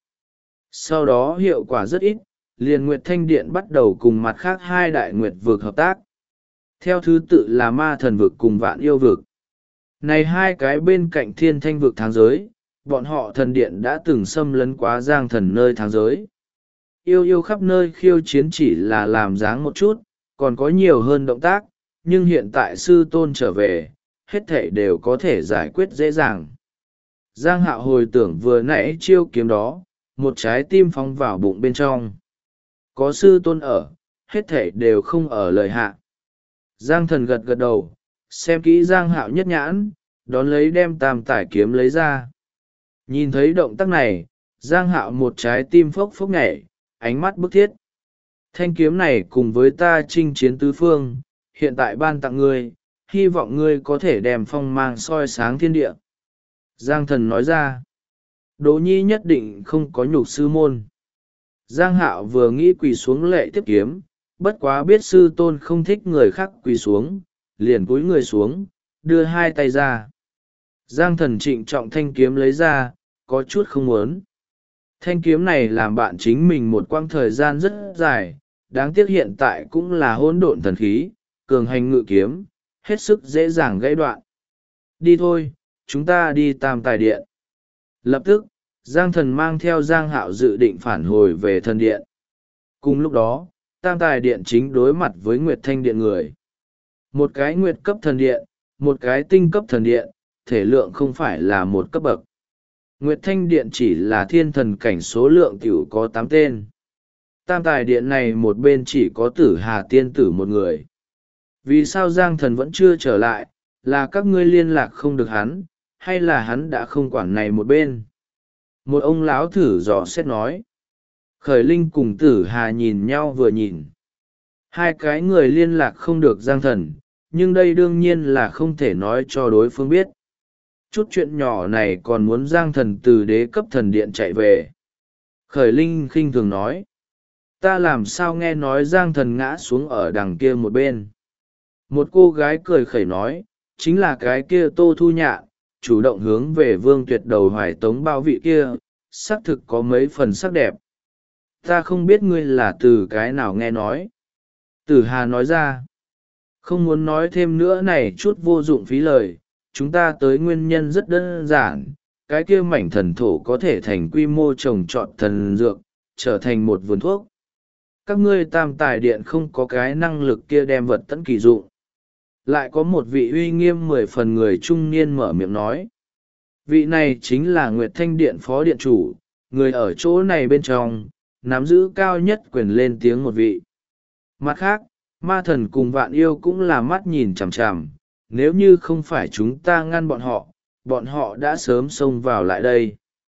Sau đó hiệu quả rất ít, liền Nguyệt Thanh Điện bắt đầu cùng mặt khác hai đại nguyệt vực hợp tác. Theo thứ tự là ma thần vực cùng vạn yêu vực. Này hai cái bên cạnh thiên thanh vực tháng giới, bọn họ thần điện đã từng xâm lấn quá Giang Thần nơi tháng giới. Yêu khắp nơi khiêu chiến chỉ là làm dáng một chút, còn có nhiều hơn động tác, nhưng hiện tại sư tôn trở về, hết thảy đều có thể giải quyết dễ dàng. Giang Hạo hồi tưởng vừa nãy chiêu kiếm đó, một trái tim phóng vào bụng bên trong. Có sư tôn ở, hết thảy đều không ở lời hạ. Giang Thần gật gật đầu, xem kỹ Giang Hạo nhất nhãn, đón lấy đem tam tải kiếm lấy ra. Nhìn thấy động tác này, Giang Hạo một trái tim phốc phốc nhảy, ánh mắt bức thiết. Thanh kiếm này cùng với ta chinh chiến tứ phương, hiện tại ban tặng ngươi, hy vọng ngươi có thể đem phong mang soi sáng thiên địa. Giang Thần nói ra, Đỗ Nhi nhất định không có nhục sư môn. Giang Hạo vừa nghĩ quỳ xuống lệ tiếp kiếm, bất quá biết sư tôn không thích người khác quỳ xuống, liền cúi người xuống, đưa hai tay ra. Giang Thần trịnh trọng thanh kiếm lấy ra, có chút không muốn. Thanh kiếm này làm bạn chính mình một quãng thời gian rất dài, đáng tiếc hiện tại cũng là hỗn độn thần khí, cường hành ngự kiếm, hết sức dễ dàng gãy đoạn. Đi thôi, chúng ta đi Tam Tài Điện. Lập tức, Giang Thần mang theo Giang Hạo dự định phản hồi về thần điện. Cùng lúc đó, Tam Tài Điện chính đối mặt với Nguyệt Thanh Điện người. Một cái nguyệt cấp thần điện, một cái tinh cấp thần điện, thể lượng không phải là một cấp bậc. Nguyệt Thanh Điện chỉ là thiên thần cảnh số lượng tiểu có 8 tên. Tam Tài Điện này một bên chỉ có Tử Hà tiên tử một người. Vì sao Giang Thần vẫn chưa trở lại, là các ngươi liên lạc không được hắn, hay là hắn đã không quản này một bên? Một ông lão thử dò xét nói. Khởi Linh cùng Tử Hà nhìn nhau vừa nhìn. Hai cái người liên lạc không được Giang Thần, nhưng đây đương nhiên là không thể nói cho đối phương biết. Chút chuyện nhỏ này còn muốn Giang Thần từ đế cấp thần điện chạy về. Khởi Linh khinh thường nói. Ta làm sao nghe nói Giang Thần ngã xuống ở đằng kia một bên. Một cô gái cười khẩy nói, chính là cái kia Tô Thu Nhạn, chủ động hướng về Vương Tuyệt đầu hoài tống bao vị kia, xác thực có mấy phần sắc đẹp. Ta không biết ngươi là từ cái nào nghe nói. Tử Hà nói ra, không muốn nói thêm nữa này chút vô dụng phí lời, chúng ta tới nguyên nhân rất đơn giản, cái kia mảnh thần thổ có thể thành quy mô trồng trọt thần dược, trở thành một vườn thuốc. Các ngươi Tam Tài Điện không có cái năng lực kia đem vật tận kỳ dụng. Lại có một vị uy nghiêm 10 phần người trung niên mở miệng nói. Vị này chính là Nguyệt Thanh Điện phó điện chủ, người ở chỗ này bên trong, nắm giữ cao nhất quyền lên tiếng một vị. Mặt khác, ma thần cùng vạn yêu cũng là mắt nhìn chằm chằm, nếu như không phải chúng ta ngăn bọn họ đã sớm xông vào lại đây.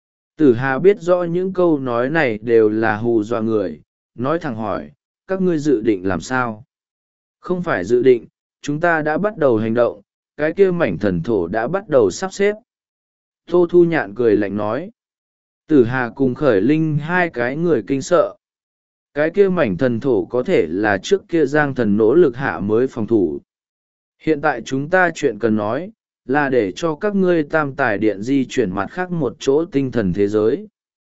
Tử Hà biết rõ những câu nói này đều là hù dọa người, nói thẳng hỏi, các ngươi dự định làm sao? Không phải dự định, chúng ta đã bắt đầu hành động, cái kia mảnh thần thổ đã bắt đầu sắp xếp. Tô Thu Nhạn cười lạnh nói. Tử Hà cùng Khởi Linh hai cái người kinh sợ. Cái kia mảnh thần thổ có thể là trước kia Giang Thần nỗ lực hạ mới phòng thủ. Hiện tại chúng ta chuyện cần nói, là để cho các ngươi Tam Tài Điện di chuyển mặt khác một chỗ tinh thần thế giới.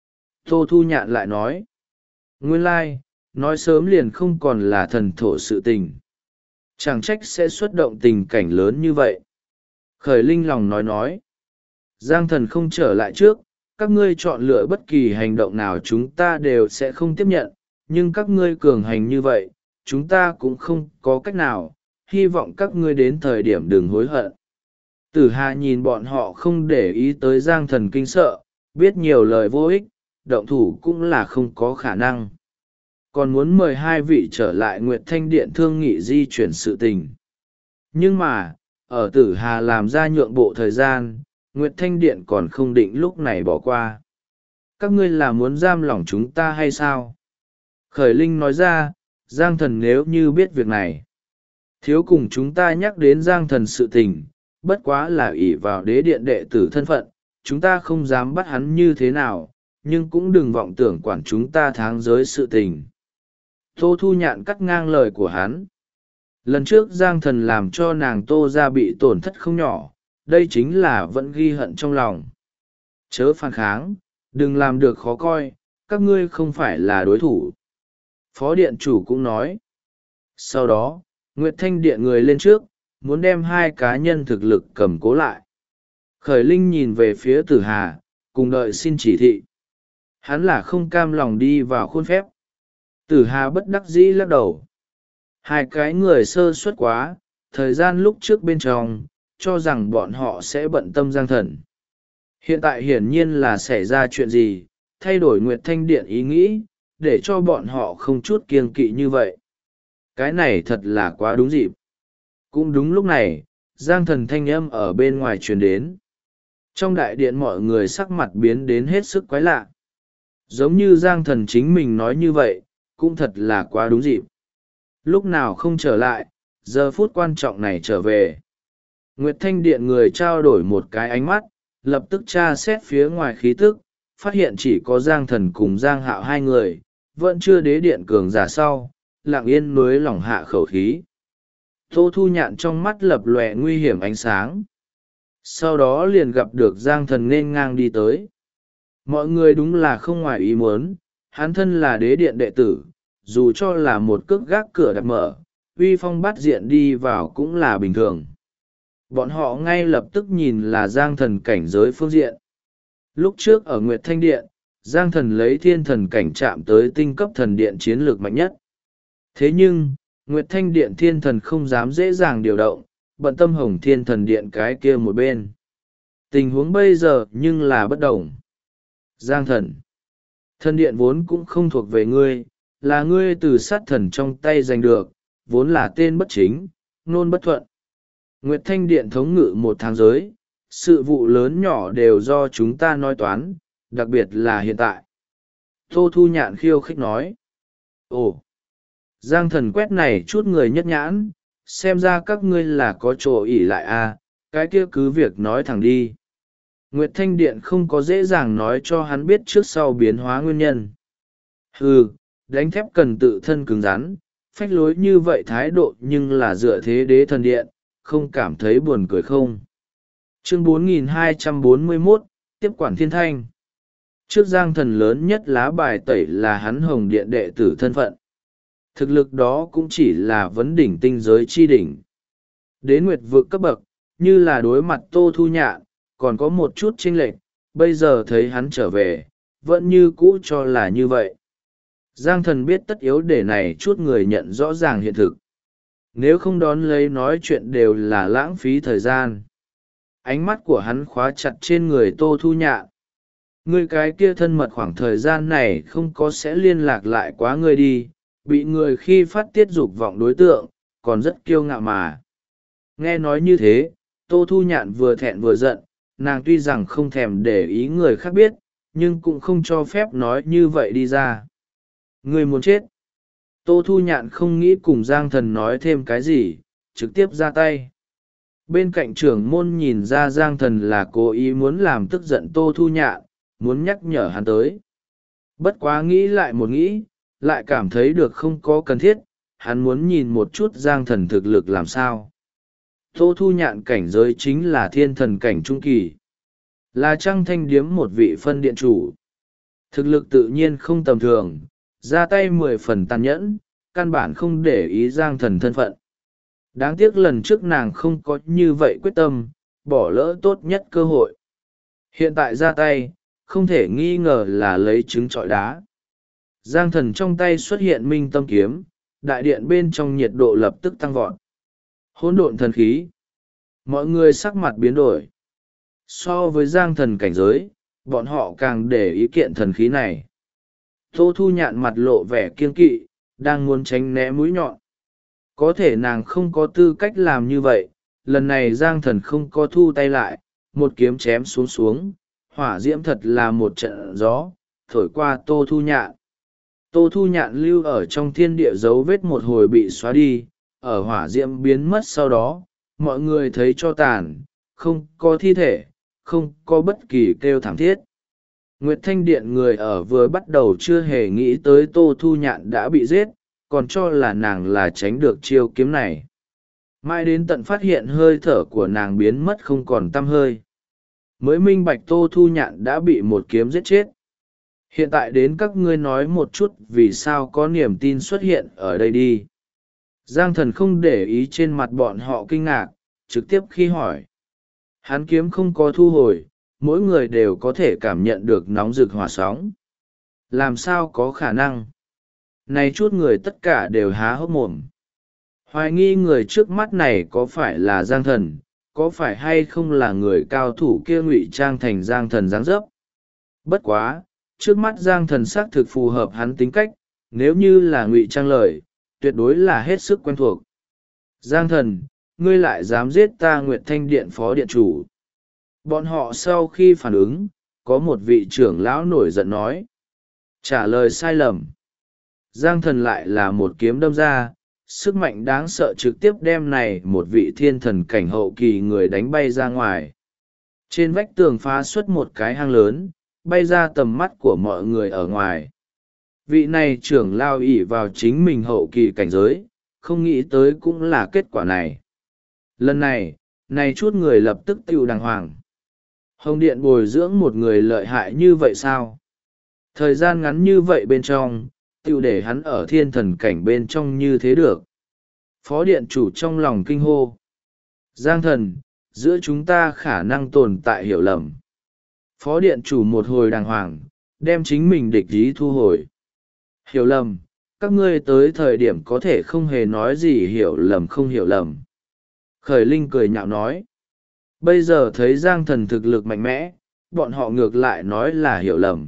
Tô Thu Nhạn lại nói. Nguyên lai, nói sớm liền không còn là thần thổ sự tình. Chẳng trách sẽ xuất động tình cảnh lớn như vậy. Khởi Linh lòng nói. Giang Thần không trở lại trước, các ngươi chọn lựa bất kỳ hành động nào chúng ta đều sẽ không tiếp nhận, nhưng các ngươi cường hành như vậy, chúng ta cũng không có cách nào, hy vọng các ngươi đến thời điểm đừng hối hận. Tử Hà nhìn bọn họ không để ý tới Giang Thần kinh sợ, biết nhiều lời vô ích, động thủ cũng là không có khả năng. Còn muốn mời hai vị trở lại Nguyệt Thanh Điện thương nghị di chuyển sự tình. Nhưng mà, ở Tử Hà làm ra nhượng bộ thời gian, Nguyệt Thanh Điện còn không định lúc này bỏ qua. Các ngươi là muốn giam lỏng chúng ta hay sao? Khởi Linh nói ra, Giang Thần nếu như biết việc này. Thiếu cùng chúng ta nhắc đến Giang Thần sự tình, bất quá là ỷ vào đế điện đệ tử thân phận, chúng ta không dám bắt hắn như thế nào, nhưng cũng đừng vọng tưởng quản chúng ta tháng giới sự tình. Tô Thu Nhạn cắt ngang lời của hắn. Lần trước Giang Thần làm cho nàng Tô ra bị tổn thất không nhỏ, đây chính là vẫn ghi hận trong lòng. Chớ phản kháng, đừng làm được khó coi, các ngươi không phải là đối thủ. Phó điện chủ cũng nói. Sau đó, Nguyệt Thanh Điện người lên trước, muốn đem hai cá nhân thực lực cầm cố lại. Khởi Linh nhìn về phía Tử Hà, cùng đợi xin chỉ thị. Hắn là không cam lòng đi vào khuôn phép. Tử Hà bất đắc dĩ lắc đầu. Hai cái người sơ suất quá, thời gian lúc trước bên trong, cho rằng bọn họ sẽ bận tâm Giang Thần. Hiện tại hiển nhiên là xảy ra chuyện gì, thay đổi Nguyệt Thanh Điện ý nghĩ, để cho bọn họ không chút kiêng kỵ như vậy. Cái này thật là quá đúng dịp. Cũng đúng lúc này, Giang Thần thanh âm ở bên ngoài truyền đến. Trong đại điện mọi người sắc mặt biến đến hết sức quái lạ. Giống như Giang Thần chính mình nói như vậy, cũng thật là quá đúng dịp. Lúc nào không trở lại, giờ phút quan trọng này trở về. Nguyệt Thanh Điện người trao đổi một cái ánh mắt, lập tức tra xét phía ngoài khí tức, phát hiện chỉ có Giang Thần cùng Giang Hạo hai người, vẫn chưa đế điện cường giả sau, lặng yên nối lỏng hạ khẩu khí. Tô Thu Nhạn trong mắt lập lòe nguy hiểm ánh sáng. Sau đó liền gặp được Giang Thần nên ngang đi tới. Mọi người đúng là không ngoài ý muốn, hắn thân là đế điện đệ tử, dù cho là một cước gác cửa đặt mở, uy phong bắt diện đi vào cũng là bình thường. Bọn họ ngay lập tức nhìn là Giang Thần cảnh giới phương diện. Lúc trước ở Nguyệt Thanh Điện, Giang Thần lấy thiên thần cảnh chạm tới tinh cấp thần điện chiến lược mạnh nhất. Thế nhưng, Nguyệt Thanh Điện thiên thần không dám dễ dàng điều động, bận tâm Hồng Thiên Thần Điện cái kia một bên. Tình huống bây giờ nhưng là bất đồng. Giang Thần, thần điện vốn cũng không thuộc về ngươi, là ngươi từ sát thần trong tay giành được, vốn là tên bất chính, nôn bất thuận. Nguyệt Thanh Điện thống ngự một tháng giới, sự vụ lớn nhỏ đều do chúng ta nói toán, đặc biệt là hiện tại. Tô Thu Nhạn khiêu khích nói. Ồ! Giang Thần quét này chút người nhất nhãn, xem ra các ngươi là có chỗ ỉ lại à, cái kia cứ việc nói thẳng đi. Nguyệt Thanh Điện không có dễ dàng nói cho hắn biết trước sau biến hóa nguyên nhân. Đánh thép cần tự thân cứng rắn, phách lối như vậy thái độ nhưng là dựa thế đế thần điện, không cảm thấy buồn cười không. Chương 4241, tiếp quản thiên thanh. Trước Giang Thần lớn nhất lá bài tẩy là hắn Hồng Điện đệ tử thân phận. Thực lực đó cũng chỉ là vấn đỉnh tinh giới chi đỉnh. Đến nguyệt vực cấp bậc, như là đối mặt Tô Thu Nhạn, còn có một chút chênh lệch, bây giờ thấy hắn trở về, vẫn như cũ cho là như vậy. Giang Thần biết tất yếu để này chút người nhận rõ ràng hiện thực. Nếu không đón lấy nói chuyện đều là lãng phí thời gian. Ánh mắt của hắn khóa chặt trên người Tô Thu Nhạn. Ngươi cái kia thân mật khoảng thời gian này không có sẽ liên lạc lại quá ngươi đi, bị người khi phát tiết dục vọng đối tượng, còn rất kiêu ngạo mà. Nghe nói như thế, Tô Thu Nhạn vừa thẹn vừa giận, nàng tuy rằng không thèm để ý người khác biết, nhưng cũng không cho phép nói như vậy đi ra. Ngươi muốn chết. Tô Thu Nhạn không nghĩ cùng Giang Thần nói thêm cái gì, trực tiếp ra tay. Bên cạnh trưởng môn nhìn ra Giang Thần là cố ý muốn làm tức giận Tô Thu Nhạn, muốn nhắc nhở hắn tới. Bất quá nghĩ lại một nghĩ, lại cảm thấy được không có cần thiết, hắn muốn nhìn một chút Giang Thần thực lực làm sao. Tô Thu Nhạn cảnh giới chính là thiên thần cảnh trung kỳ, là Trăng Thanh Điếm một vị phân điện chủ. Thực lực tự nhiên không tầm thường, ra tay 10 phần tàn nhẫn, căn bản không để ý Giang Thần thân phận. Đáng tiếc lần trước nàng không có như vậy quyết tâm, bỏ lỡ tốt nhất cơ hội. Hiện tại ra tay, không thể nghi ngờ là lấy trứng trọi đá. Giang Thần trong tay xuất hiện minh tâm kiếm, đại điện bên trong nhiệt độ lập tức tăng vọt. Hỗn độn thần khí. Mọi người sắc mặt biến đổi. So với Giang Thần cảnh giới, bọn họ càng để ý kiện thần khí này. Tô Thu Nhạn mặt lộ vẻ kiêng kỵ, đang muốn tránh né mũi nhọn. Có thể nàng không có tư cách làm như vậy. Lần này Giang Thần không có thu tay lại, một kiếm chém xuống, hỏa diễm thật là một trận gió, thổi qua Tô Thu Nhạn. Tô Thu Nhạn lưu ở trong thiên địa dấu vết một hồi bị xóa đi, ở hỏa diễm biến mất sau đó, mọi người thấy cho tàn, không có thi thể, không có bất kỳ kêu thảm thiết. Nguyệt Thanh Điện người ở vừa bắt đầu chưa hề nghĩ tới Tô Thu Nhạn đã bị giết, còn cho là nàng là tránh được chiêu kiếm này. Mãi đến tận phát hiện hơi thở của nàng biến mất không còn tăm hơi, mới minh bạch Tô Thu Nhạn đã bị một kiếm giết chết. Hiện tại đến các ngươi nói một chút vì sao có niềm tin xuất hiện ở đây đi. Giang Thần không để ý trên mặt bọn họ kinh ngạc, trực tiếp khi hỏi. Hắn kiếm không có thu hồi, mỗi người đều có thể cảm nhận được nóng rực hỏa sóng. Làm sao có khả năng? Này chút người tất cả đều há hốc mồm. Hoài nghi người trước mắt này có phải là Giang Thần, có phải hay không là người cao thủ kia ngụy trang thành Giang Thần dáng dấp. Bất quá, trước mắt Giang Thần xác thực phù hợp hắn tính cách, nếu như là ngụy trang lời, tuyệt đối là hết sức quen thuộc. Giang Thần, ngươi lại dám giết ta Nguyệt Thanh Điện phó điện chủ. Bọn họ sau khi phản ứng, có một vị trưởng lão nổi giận nói. Trả lời sai lầm. Giang Thần lại là một kiếm đâm ra, sức mạnh đáng sợ trực tiếp đem này một vị thiên thần cảnh hậu kỳ người đánh bay ra ngoài. Trên vách tường phá xuất một cái hang lớn, bay ra tầm mắt của mọi người ở ngoài. Vị này trưởng lao ỷ vào chính mình hậu kỳ cảnh giới, không nghĩ tới cũng là kết quả này. Lần này chút người lập tức tiêu đàng hoàng. Hồng Điện bồi dưỡng một người lợi hại như vậy sao? Thời gian ngắn như vậy bên trong, tiêu để hắn ở thiên thần cảnh bên trong như thế được. Phó điện chủ trong lòng kinh hô. Giang Thần, giữa chúng ta khả năng tồn tại hiểu lầm. Phó điện chủ một hồi đàng hoàng, đem chính mình địch ý thu hồi. Hiểu lầm, các ngươi tới thời điểm có thể không hề nói gì hiểu lầm không hiểu lầm. Khởi Linh cười nhạo nói. Bây giờ thấy Giang Thần thực lực mạnh mẽ, bọn họ ngược lại nói là hiểu lầm.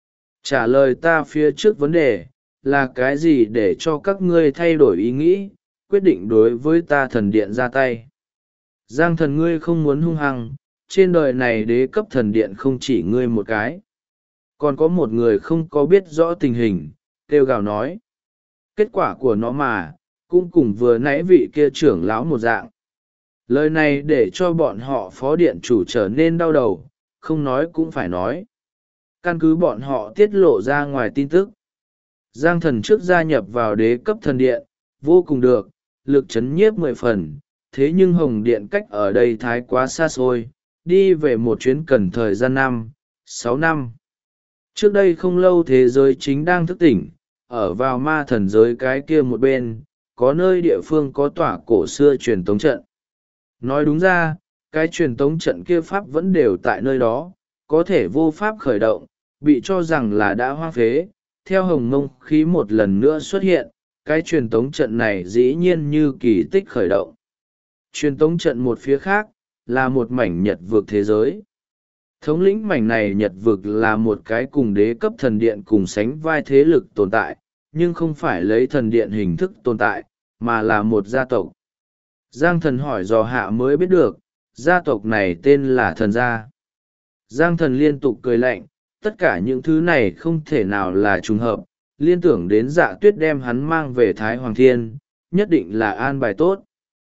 Trả lời ta phía trước vấn đề, là cái gì để cho các ngươi thay đổi ý nghĩ, quyết định đối với ta thần điện ra tay. Giang Thần, ngươi không muốn hung hăng, trên đời này đế cấp thần điện không chỉ ngươi một cái. Còn có một người không có biết rõ tình hình, kêu gào nói. Kết quả của nó mà, cũng cùng vừa nãy vị kia trưởng lão một dạng. Lời này để cho bọn họ phó điện chủ trở nên đau đầu, không nói cũng phải nói. Căn cứ bọn họ tiết lộ ra ngoài tin tức. Giang Thần trước gia nhập vào đế cấp thần điện, vô cùng được, lực chấn nhiếp 10 phần, thế nhưng Hồng Điện cách ở đây thái quá xa xôi, đi về một chuyến cần thời gian 6 năm. Trước đây không lâu thế giới chính đang thức tỉnh, ở vào ma thần giới cái kia một bên, có nơi địa phương có tỏa cổ xưa truyền tống trận. Nói đúng ra, cái truyền tống trận kia pháp vẫn đều tại nơi đó, có thể vô pháp khởi động, bị cho rằng là đã hoang phế. Theo Hồng Mông khí một lần nữa xuất hiện, cái truyền tống trận này dĩ nhiên như kỳ tích khởi động. Truyền tống trận một phía khác, là một mảnh nhật vực thế giới. Thống lĩnh mảnh này nhật vực là một cái cùng đế cấp thần điện cùng sánh vai thế lực tồn tại, nhưng không phải lấy thần điện hình thức tồn tại, mà là một gia tộc. Giang Thần hỏi dò hạ mới biết được, gia tộc này tên là Thần Gia. Giang Thần liên tục cười lạnh, tất cả những thứ này không thể nào là trùng hợp, liên tưởng đến Dạ Tuyết đem hắn mang về Thái Hoàng Thiên, nhất định là an bài tốt.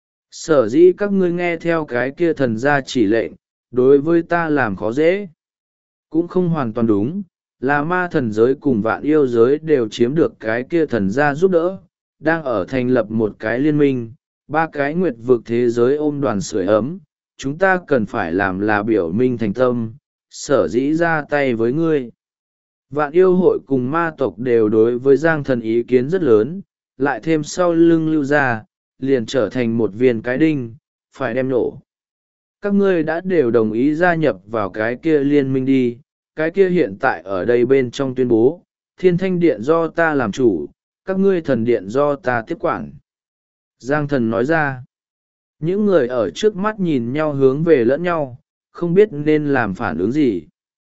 Sở dĩ các ngươi nghe theo cái kia Thần Gia chỉ lệnh, đối với ta làm khó dễ. Cũng không hoàn toàn đúng, là ma thần giới cùng vạn yêu giới đều chiếm được cái kia Thần Gia giúp đỡ, đang ở thành lập một cái liên minh, 3 cái nguyệt vực thế giới ôm đoàn sưởi ấm, chúng ta cần phải làm là biểu minh thành tâm, sở dĩ ra tay với ngươi. Vạn yêu hội cùng ma tộc đều đối với Giang Thần ý kiến rất lớn, lại thêm sau lưng lưu ra, liền trở thành một viên cái đinh, phải đem nổ. Các ngươi đã đều đồng ý gia nhập vào cái kia liên minh đi, cái kia hiện tại ở đây bên trong tuyên bố, Thiên Thanh Điện do ta làm chủ, các ngươi thần điện do ta tiếp quản. Giang Thần nói ra, những người ở trước mắt nhìn nhau hướng về lẫn nhau, không biết nên làm phản ứng gì.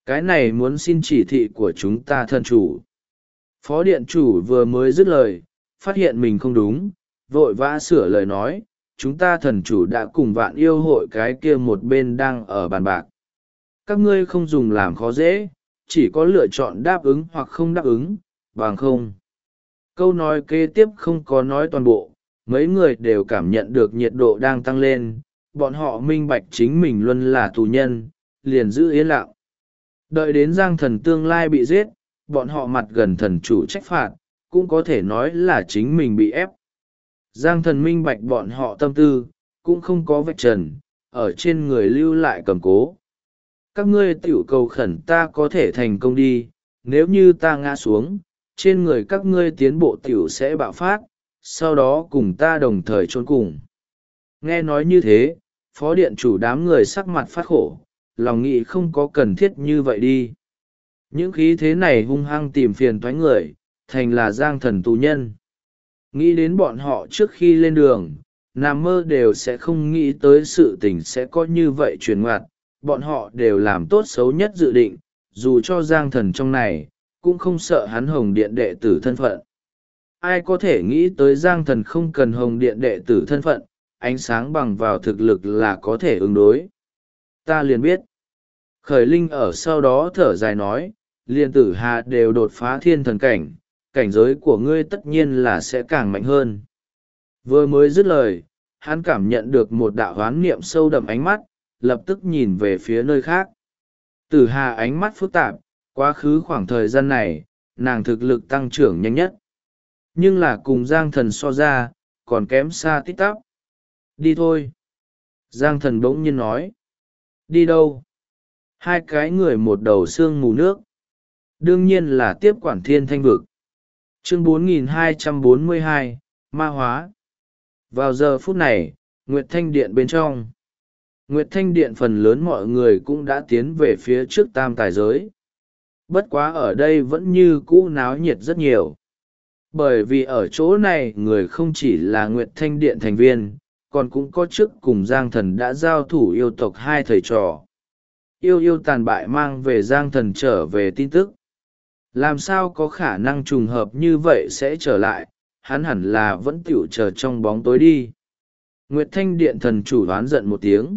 cái này muốn xin chỉ thị của chúng ta thần chủ. Phó điện chủ vừa mới dứt lời, phát hiện mình không đúng, vội vã sửa lời nói, chúng ta thần chủ đã cùng vạn yêu hội cái kia một bên đang ở bàn bạc. Các ngươi không dùng làm khó dễ, chỉ có lựa chọn đáp ứng hoặc không đáp ứng, bằng không. Câu nói kế tiếp không có nói toàn bộ, mấy người đều cảm nhận được nhiệt độ đang tăng lên, bọn họ minh bạch chính mình luôn là tù nhân, liền giữ yên lặng. Đợi đến Giang Thần tương lai bị giết, bọn họ mặt gần thần chủ trách phạt, cũng có thể nói là chính mình bị ép. Giang Thần minh bạch bọn họ tâm tư, cũng không có vạch trần, ở trên người lưu lại cầm cố. Các ngươi tiểu cầu khẩn ta có thể thành công đi, nếu như ta ngã xuống, trên người các ngươi tiến bộ tiểu sẽ bạo phát, sau đó cùng ta đồng thời chôn cùng. Nghe nói như thế, phó điện chủ đám người sắc mặt phát khổ, lòng nghĩ không có cần thiết như vậy đi. Những khí thế này hung hăng tìm phiền toái người, thành là Giang Thần tù nhân. Nghĩ đến bọn họ trước khi lên đường, nằm mơ đều sẽ không nghĩ tới sự tình sẽ có như vậy chuyển ngoặt, bọn họ đều làm tốt xấu nhất dự định, dù cho Giang Thần trong này, cũng không sợ hắn Hồng Điện đệ tử thân phận. Ai có thể nghĩ tới Giang Thần không cần Hồng Điện đệ tử thân phận, ánh sáng bằng vào thực lực là có thể ứng đối. Ta liền biết. Khởi Linh ở sau đó thở dài nói, liền tử hà đều đột phá thiên thần cảnh, cảnh giới của ngươi tất nhiên là sẽ càng mạnh hơn. Vừa mới dứt lời, hắn cảm nhận được một đạo hoán niệm sâu đậm ánh mắt, lập tức nhìn về phía nơi khác. Tử hà ánh mắt phức tạp, quá khứ khoảng thời gian này, nàng thực lực tăng trưởng nhanh nhất. Nhưng là cùng Giang Thần so ra, còn kém xa tít tắp. Đi thôi. Giang Thần bỗng nhiên nói. Đi đâu? Hai cái người một đầu xương mù nước. Đương nhiên là tiếp quản thiên thanh vực. Chương 4242, Ma Hóa. Vào giờ phút này, Nguyệt Thanh Điện bên trong. Nguyệt Thanh Điện phần lớn mọi người cũng đã tiến về phía trước tam tài giới. Bất quá ở đây vẫn như cũ náo nhiệt rất nhiều. Bởi vì ở chỗ này người không chỉ là Nguyệt Thanh Điện thành viên, còn cũng có trước cùng Giang Thần đã giao thủ yêu tộc hai thầy trò. Yêu tàn bại mang về Giang Thần trở về tin tức. Làm sao có khả năng trùng hợp như vậy sẽ trở lại, hắn hẳn là vẫn tiểu chờ trong bóng tối đi. Nguyệt Thanh Điện thần chủ đoán giận một tiếng.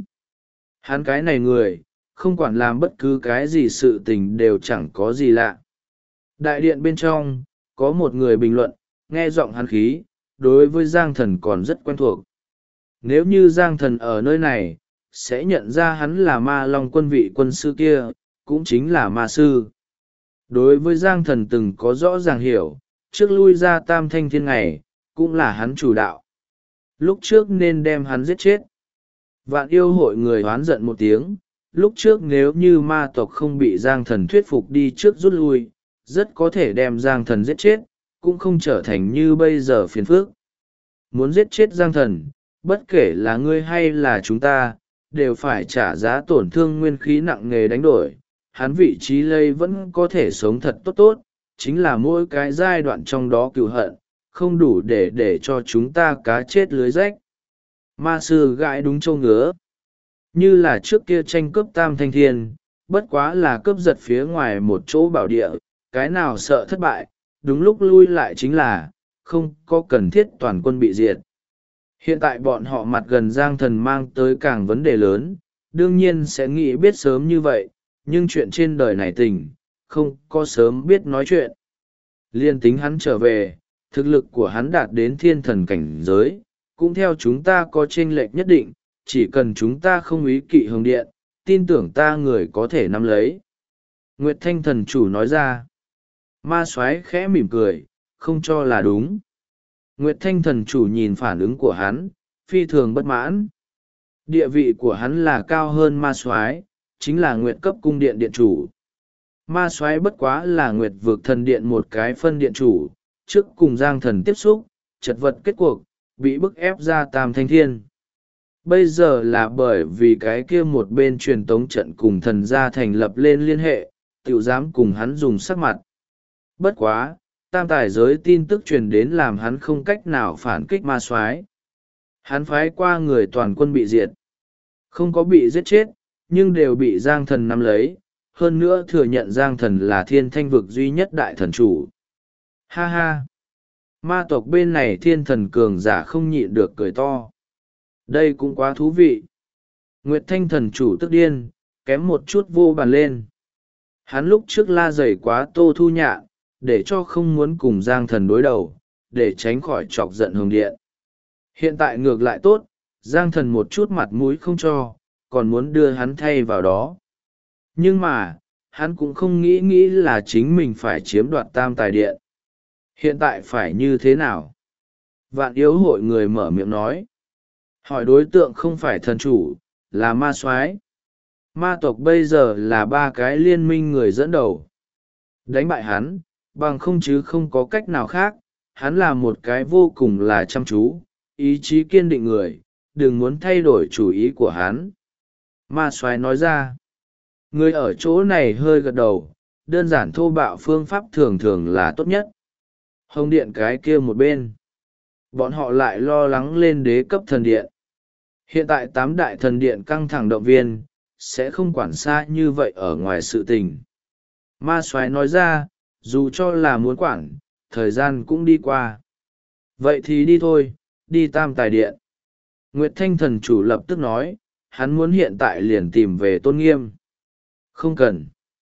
Hắn cái này người, không quản làm bất cứ cái gì sự tình đều chẳng có gì lạ. Đại điện bên trong, có một người bình luận, nghe giọng hắn khí, đối với Giang Thần còn rất quen thuộc. Nếu như Giang Thần ở nơi này, sẽ nhận ra hắn là Ma Long quân vị quân sư kia, cũng chính là ma sư. Đối với Giang Thần từng có rõ ràng hiểu, trước lui ra Tam Thanh Thiên ngày, cũng là hắn chủ đạo. Lúc trước nên đem hắn giết chết. Vạn yêu hội người oán giận một tiếng, lúc trước nếu như ma tộc không bị Giang Thần thuyết phục đi trước rút lui, rất có thể đem Giang Thần giết chết, cũng không trở thành như bây giờ phiền phức. Muốn giết chết Giang Thần, bất kể là ngươi hay là chúng ta, đều phải trả giá tổn thương nguyên khí nặng nề đánh đổi. Hắn vị trí lây vẫn có thể sống thật tốt tốt, chính là mỗi cái giai đoạn trong đó cựu hận, không đủ để cho chúng ta cá chết lưới rách. Ma sư gãi đúng châu ngứa. Như là trước kia tranh cướp Tam Thanh Thiên, bất quá là cướp giật phía ngoài một chỗ bảo địa, cái nào sợ thất bại, đúng lúc lui lại chính là, không có cần thiết toàn quân bị diệt. Hiện tại bọn họ mặt gần Giang Thần mang tới càng vấn đề lớn, đương nhiên sẽ nghĩ biết sớm như vậy, nhưng chuyện trên đời này tình, không có sớm biết nói chuyện. Liên tính hắn trở về, thực lực của hắn đạt đến thiên thần cảnh giới, cũng theo chúng ta có chênh lệch nhất định, chỉ cần chúng ta không ý kỵ Hồng Điện, tin tưởng ta người có thể nắm lấy. Nguyệt Thanh thần chủ nói ra. Ma Soái khẽ mỉm cười, không cho là đúng. Nguyệt Thanh thần chủ nhìn phản ứng của hắn, phi thường bất mãn. Địa vị của hắn là cao hơn Ma Soái, chính là Nguyệt cấp cung điện điện chủ. Ma Soái bất quá là Nguyệt vực thần điện một cái phân điện chủ, trước cùng Giang Thần tiếp xúc, chật vật kết cuộc, bị bức ép ra Tam Thanh Thiên. Bây giờ là bởi vì cái kia một bên truyền tống trận cùng thần gia thành lập lên liên hệ, tiểu dám cùng hắn dùng sắc mặt. Bất quá, tam tài giới tin tức truyền đến làm hắn không cách nào phản kích Ma Soái. Hắn phái qua người toàn quân bị diệt. Không có bị giết chết, nhưng đều bị Giang Thần nắm lấy, hơn nữa thừa nhận Giang Thần là thiên thanh vực duy nhất đại thần chủ. Ha ha! Ma tộc bên này thiên thần cường giả không nhịn được cười to. Đây cũng quá thú vị. Nguyệt Thanh thần chủ tức điên, kém một chút vô bàn lên. Hắn lúc trước la dày quá Tô Thu Nhạn, để cho không muốn cùng Giang Thần đối đầu, để tránh khỏi chọc giận Hồng Điện. Hiện tại ngược lại tốt, Giang Thần một chút mặt mũi không cho, còn muốn đưa hắn thay vào đó. Nhưng mà, hắn cũng không nghĩ là chính mình phải chiếm đoạt Tam Tài Điện. Hiện tại phải như thế nào? Vạn Yếu hội người mở miệng nói. Hỏi đối tượng không phải thần chủ, là ma soái. Ma tộc bây giờ là ba cái liên minh người dẫn đầu. Đánh bại hắn, bằng không chứ không có cách nào khác. Hắn là một cái vô cùng là chăm chú, ý chí kiên định người, đừng muốn thay đổi chủ ý của hắn. Ma soái nói ra. Người ở chỗ này hơi gật đầu, đơn giản thô bạo phương pháp thường thường là tốt nhất. Hồng Điện cái kia một bên. Bọn họ lại lo lắng lên đế cấp thần điện. Hiện tại 8 đại thần điện căng thẳng động viên, sẽ không quản xa như vậy ở ngoài sự tình. Ma soái nói ra, dù cho là muốn quản, thời gian cũng đi qua. Vậy thì đi thôi, đi Tam Tài Điện. Nguyệt Thanh thần chủ lập tức nói, hắn muốn hiện tại liền tìm về Tôn Nghiêm. Không cần.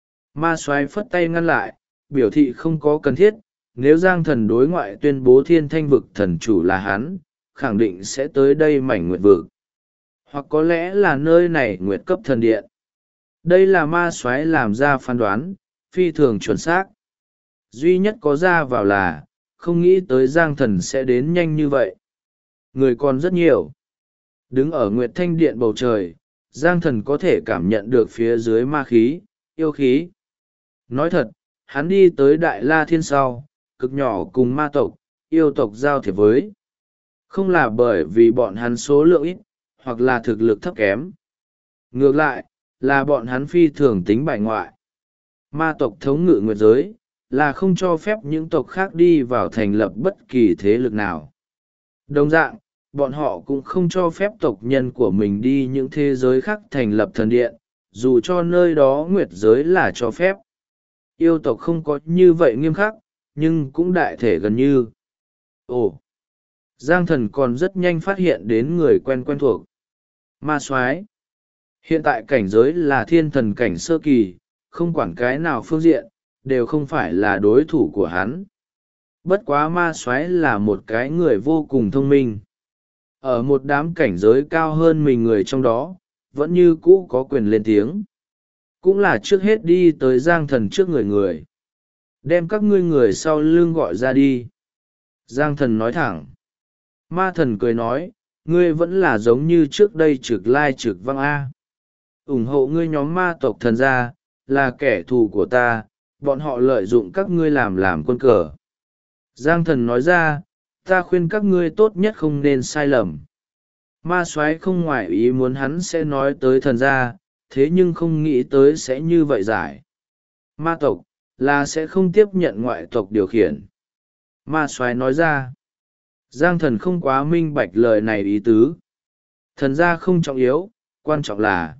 Ma soái phất tay ngăn lại, biểu thị không có cần thiết. Nếu Giang Thần đối ngoại tuyên bố thiên thanh vực thần chủ là hắn, khẳng định sẽ tới đây mảnh nguyệt vực. Hoặc có lẽ là nơi này nguyệt cấp thần điện. Đây là ma soái làm ra phán đoán, phi thường chuẩn xác. Duy nhất có ra vào là, không nghĩ tới Giang Thần sẽ đến nhanh như vậy. Người còn rất nhiều. Đứng ở Nguyệt Thanh Điện bầu trời, Giang Thần có thể cảm nhận được phía dưới ma khí, yêu khí. Nói thật, hắn đi tới Đại La Thiên sau, cực nhỏ cùng ma tộc, yêu tộc giao thiệp với. Không là bởi vì bọn hắn số lượng ít, hoặc là thực lực thấp kém. Ngược lại, là bọn hắn phi thường tính bài ngoại. Ma tộc thống ngự nguyệt giới, là không cho phép những tộc khác đi vào thành lập bất kỳ thế lực nào. Đồng dạng, bọn họ cũng không cho phép tộc nhân của mình đi những thế giới khác thành lập thần điện, dù cho nơi đó nguyệt giới là cho phép. Yêu tộc không có như vậy nghiêm khắc, nhưng cũng đại thể gần như. Ồ! Giang Thần còn rất nhanh phát hiện đến người quen thuộc. Ma soái. Hiện tại cảnh giới là thiên thần cảnh sơ kỳ, không quản cái nào phương diện, đều không phải là đối thủ của hắn. Bất quá ma soái là một cái người vô cùng thông minh. Ở một đám cảnh giới cao hơn mình người trong đó, vẫn như cũ có quyền lên tiếng. Cũng là trước hết đi tới Giang Thần trước người. Đem các ngươi người sau lưng gọi ra đi. Giang Thần nói thẳng. Ma thần cười nói, ngươi vẫn là giống như trước đây trực lai trực văng A. Ủng hộ ngươi nhóm ma tộc thần gia, là kẻ thù của ta, bọn họ lợi dụng các ngươi làm quân cờ. Giang Thần nói ra, ta khuyên các ngươi tốt nhất không nên sai lầm. Ma soái không ngoại ý muốn hắn sẽ nói tới thần gia, thế nhưng không nghĩ tới sẽ như vậy giải. Ma tộc, là sẽ không tiếp nhận ngoại tộc điều khiển. Ma soái nói ra. Giang Thần không quá minh bạch lời này ý tứ. Thần gia không trọng yếu, quan trọng là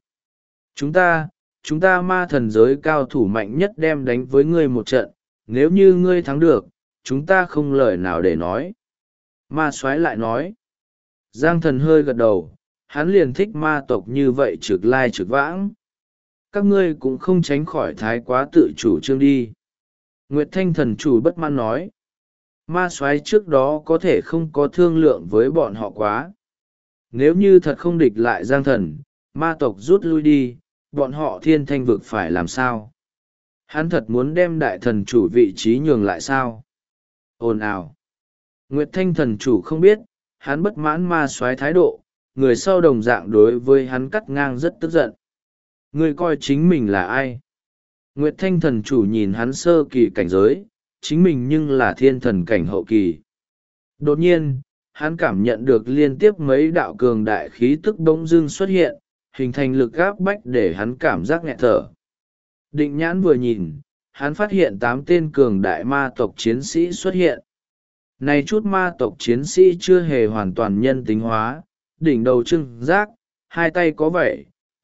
chúng ta ma thần giới cao thủ mạnh nhất đem đánh với ngươi một trận, nếu như ngươi thắng được, chúng ta không lời nào để nói. Ma soái lại nói. Giang Thần hơi gật đầu, hắn liền thích ma tộc như vậy trực lai trực vãng. Các ngươi cũng không tránh khỏi thái quá tự chủ trương đi. Nguyệt Thanh thần chủ bất mãn nói. Ma soái trước đó có thể không có thương lượng với bọn họ quá. Nếu như thật không địch lại Giang Thần, ma tộc rút lui đi, bọn họ thiên thanh vực phải làm sao? Hắn thật muốn đem đại thần chủ vị trí nhường lại sao? Ồn ào! Nguyệt Thanh thần chủ không biết, hắn bất mãn ma soái thái độ, người sau đồng dạng đối với hắn cắt ngang rất tức giận. Ngươi coi chính mình là ai? Nguyệt Thanh thần chủ nhìn hắn sơ kỳ cảnh giới, chính mình nhưng là thiên thần cảnh hậu kỳ. Đột nhiên, hắn cảm nhận được liên tiếp mấy đạo cường đại khí tức bỗng dưng xuất hiện, hình thành lực áp bách để hắn cảm giác nghẹt thở. Định nhãn vừa nhìn, hắn phát hiện 8 tên cường đại ma tộc chiến sĩ xuất hiện. Này chút ma tộc chiến sĩ chưa hề hoàn toàn nhân tính hóa, đỉnh đầu trưng giác, hai tay có vảy,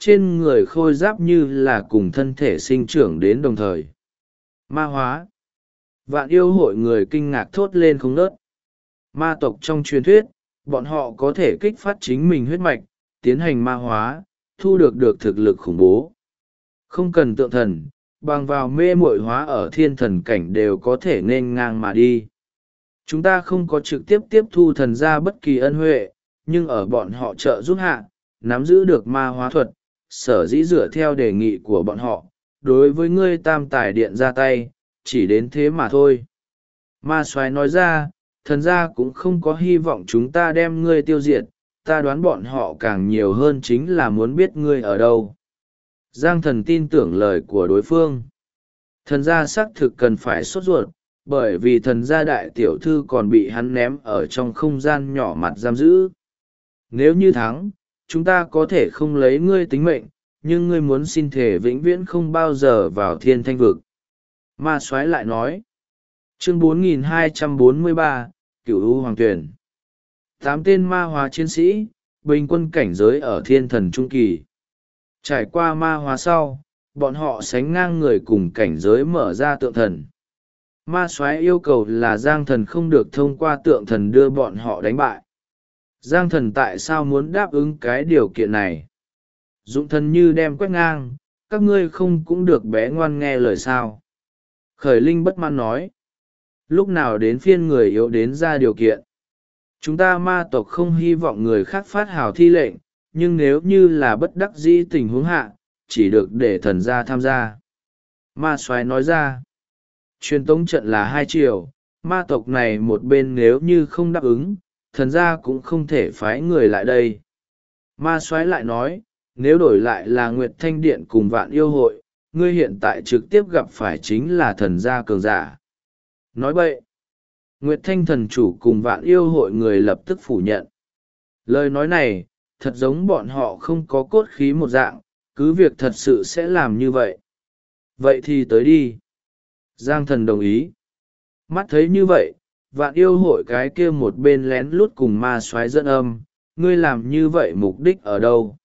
trên người khôi giáp như là cùng thân thể sinh trưởng đến đồng thời. Ma hóa. Vạn yêu hội người kinh ngạc thốt lên không nớt. Ma tộc trong truyền thuyết, bọn họ có thể kích phát chính mình huyết mạch, tiến hành ma hóa, thu được thực lực khủng bố. Không cần tượng thần, bằng vào mê muội hóa ở thiên thần cảnh đều có thể nên ngang mà đi. Chúng ta không có trực tiếp tiếp thu thần gia bất kỳ ân huệ, nhưng ở bọn họ trợ giúp hạ, nắm giữ được ma hóa thuật, sở dĩ dựa theo đề nghị của bọn họ, đối với ngươi tam tài điện ra tay, chỉ đến thế mà thôi. Ma soái nói ra, thần gia cũng không có hy vọng chúng ta đem ngươi tiêu diệt, ta đoán bọn họ càng nhiều hơn chính là muốn biết ngươi ở đâu. Giang thần tin tưởng lời của đối phương. Thần gia xác thực cần phải sốt ruột, bởi vì thần gia đại tiểu thư còn bị hắn ném ở trong không gian nhỏ mặt giam giữ. Nếu như thắng, chúng ta có thể không lấy ngươi tính mệnh, nhưng ngươi muốn xin thể vĩnh viễn không bao giờ vào thiên thanh vực. Ma soái lại nói. Chương 4243, Cửu U Hoàng Tuyển. 8 tên ma hóa chiến sĩ, bình quân cảnh giới ở thiên thần trung kỳ. Trải qua ma hóa sau, bọn họ sánh ngang người cùng cảnh giới mở ra tượng thần. Ma soái yêu cầu là Giang thần không được thông qua tượng thần đưa bọn họ đánh bại. Giang thần tại sao muốn đáp ứng cái điều kiện này? Dụng thần như đem quét ngang, các ngươi không cũng được bé ngoan nghe lời sao? Khởi Linh bất mãn nói. Lúc nào đến phiên người yếu đến ra điều kiện? Chúng ta ma tộc không hy vọng người khác phát hào thi lệnh, nhưng nếu như là bất đắc dĩ tình huống hạ, chỉ được để thần gia tham gia. Ma soái nói ra. Truyền tống trận là 2 chiều, ma tộc này một bên nếu như không đáp ứng, thần gia cũng không thể phái người lại đây. Ma soái lại nói, nếu đổi lại là Nguyệt Thanh Điện cùng Vạn Yêu Hội, ngươi hiện tại trực tiếp gặp phải chính là thần gia cường giả. Nói bậy. Nguyệt Thanh thần chủ cùng Vạn Yêu Hội người lập tức phủ nhận. Lời nói này, thật giống bọn họ không có cốt khí một dạng, cứ việc thật sự sẽ làm như vậy. Vậy thì tới đi. Giang thần đồng ý. Mắt thấy như vậy, Vạn Yêu Hội cái kia một bên lén lút cùng ma soái dẫn âm, ngươi làm như vậy mục đích ở đâu?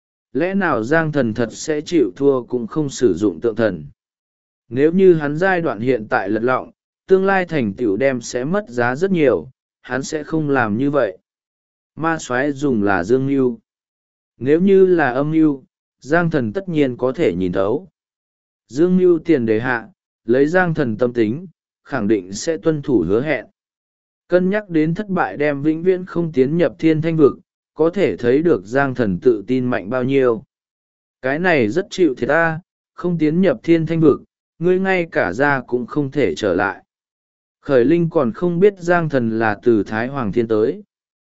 Lẽ nào Giang thần thật sẽ chịu thua cũng không sử dụng tượng thần? Nếu như hắn giai đoạn hiện tại lật lọng, tương lai thành tựu đem sẽ mất giá rất nhiều, hắn sẽ không làm như vậy. Ma soái dùng là dương mưu. Nếu như là âm mưu, Giang thần tất nhiên có thể nhìn thấu. Dương mưu tiền đề hạ, lấy Giang thần tâm tính, khẳng định sẽ tuân thủ hứa hẹn. Cân nhắc đến thất bại đem vĩnh viễn không tiến nhập thiên thanh vực, có thể thấy được Giang thần tự tin mạnh bao nhiêu. Cái này rất chịu thiệt ta, không tiến nhập thiên thanh vực, ngươi ngay cả ra cũng không thể trở lại. Khởi Linh còn không biết Giang thần là từ Thái Hoàng Thiên tới.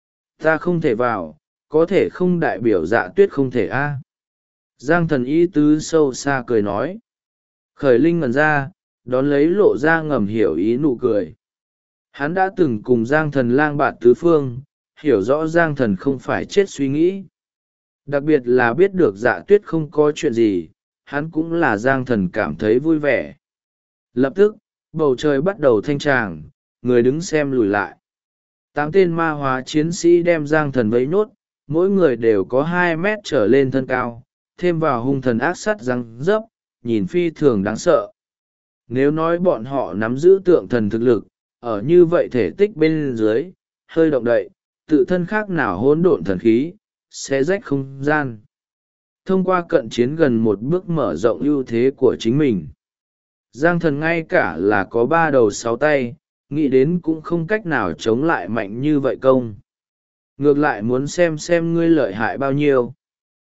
Ta không thể vào, có thể không đại biểu Dạ Tuyết không thể a. Giang thần ý tứ sâu xa cười nói. Khởi Linh ngẩn ra, đón lấy lộ ra ngầm hiểu ý nụ cười. Hắn đã từng cùng Giang thần lang bạt tứ phương, hiểu rõ Giang thần không phải chết suy nghĩ. Đặc biệt là biết được Dạ Tuyết không có chuyện gì, hắn cũng là Giang thần cảm thấy vui vẻ. Lập tức, bầu trời bắt đầu thanh tràng, người đứng xem lùi lại. 8 tên ma hóa chiến sĩ đem Giang thần vây nốt, mỗi người đều có 2 mét trở lên thân cao, thêm vào hung thần ác sát răng rấp, nhìn phi thường đáng sợ. Nếu nói bọn họ nắm giữ tượng thần thực lực, ở như vậy thể tích bên dưới, hơi động đậy, tự thân khác nào hỗn độn thần khí, sẽ rách không gian. Thông qua cận chiến gần một bước mở rộng ưu thế của chính mình. Giang thần ngay cả là có 3 đầu 6 tay, nghĩ đến cũng không cách nào chống lại mạnh như vậy công. Ngược lại muốn xem ngươi lợi hại bao nhiêu.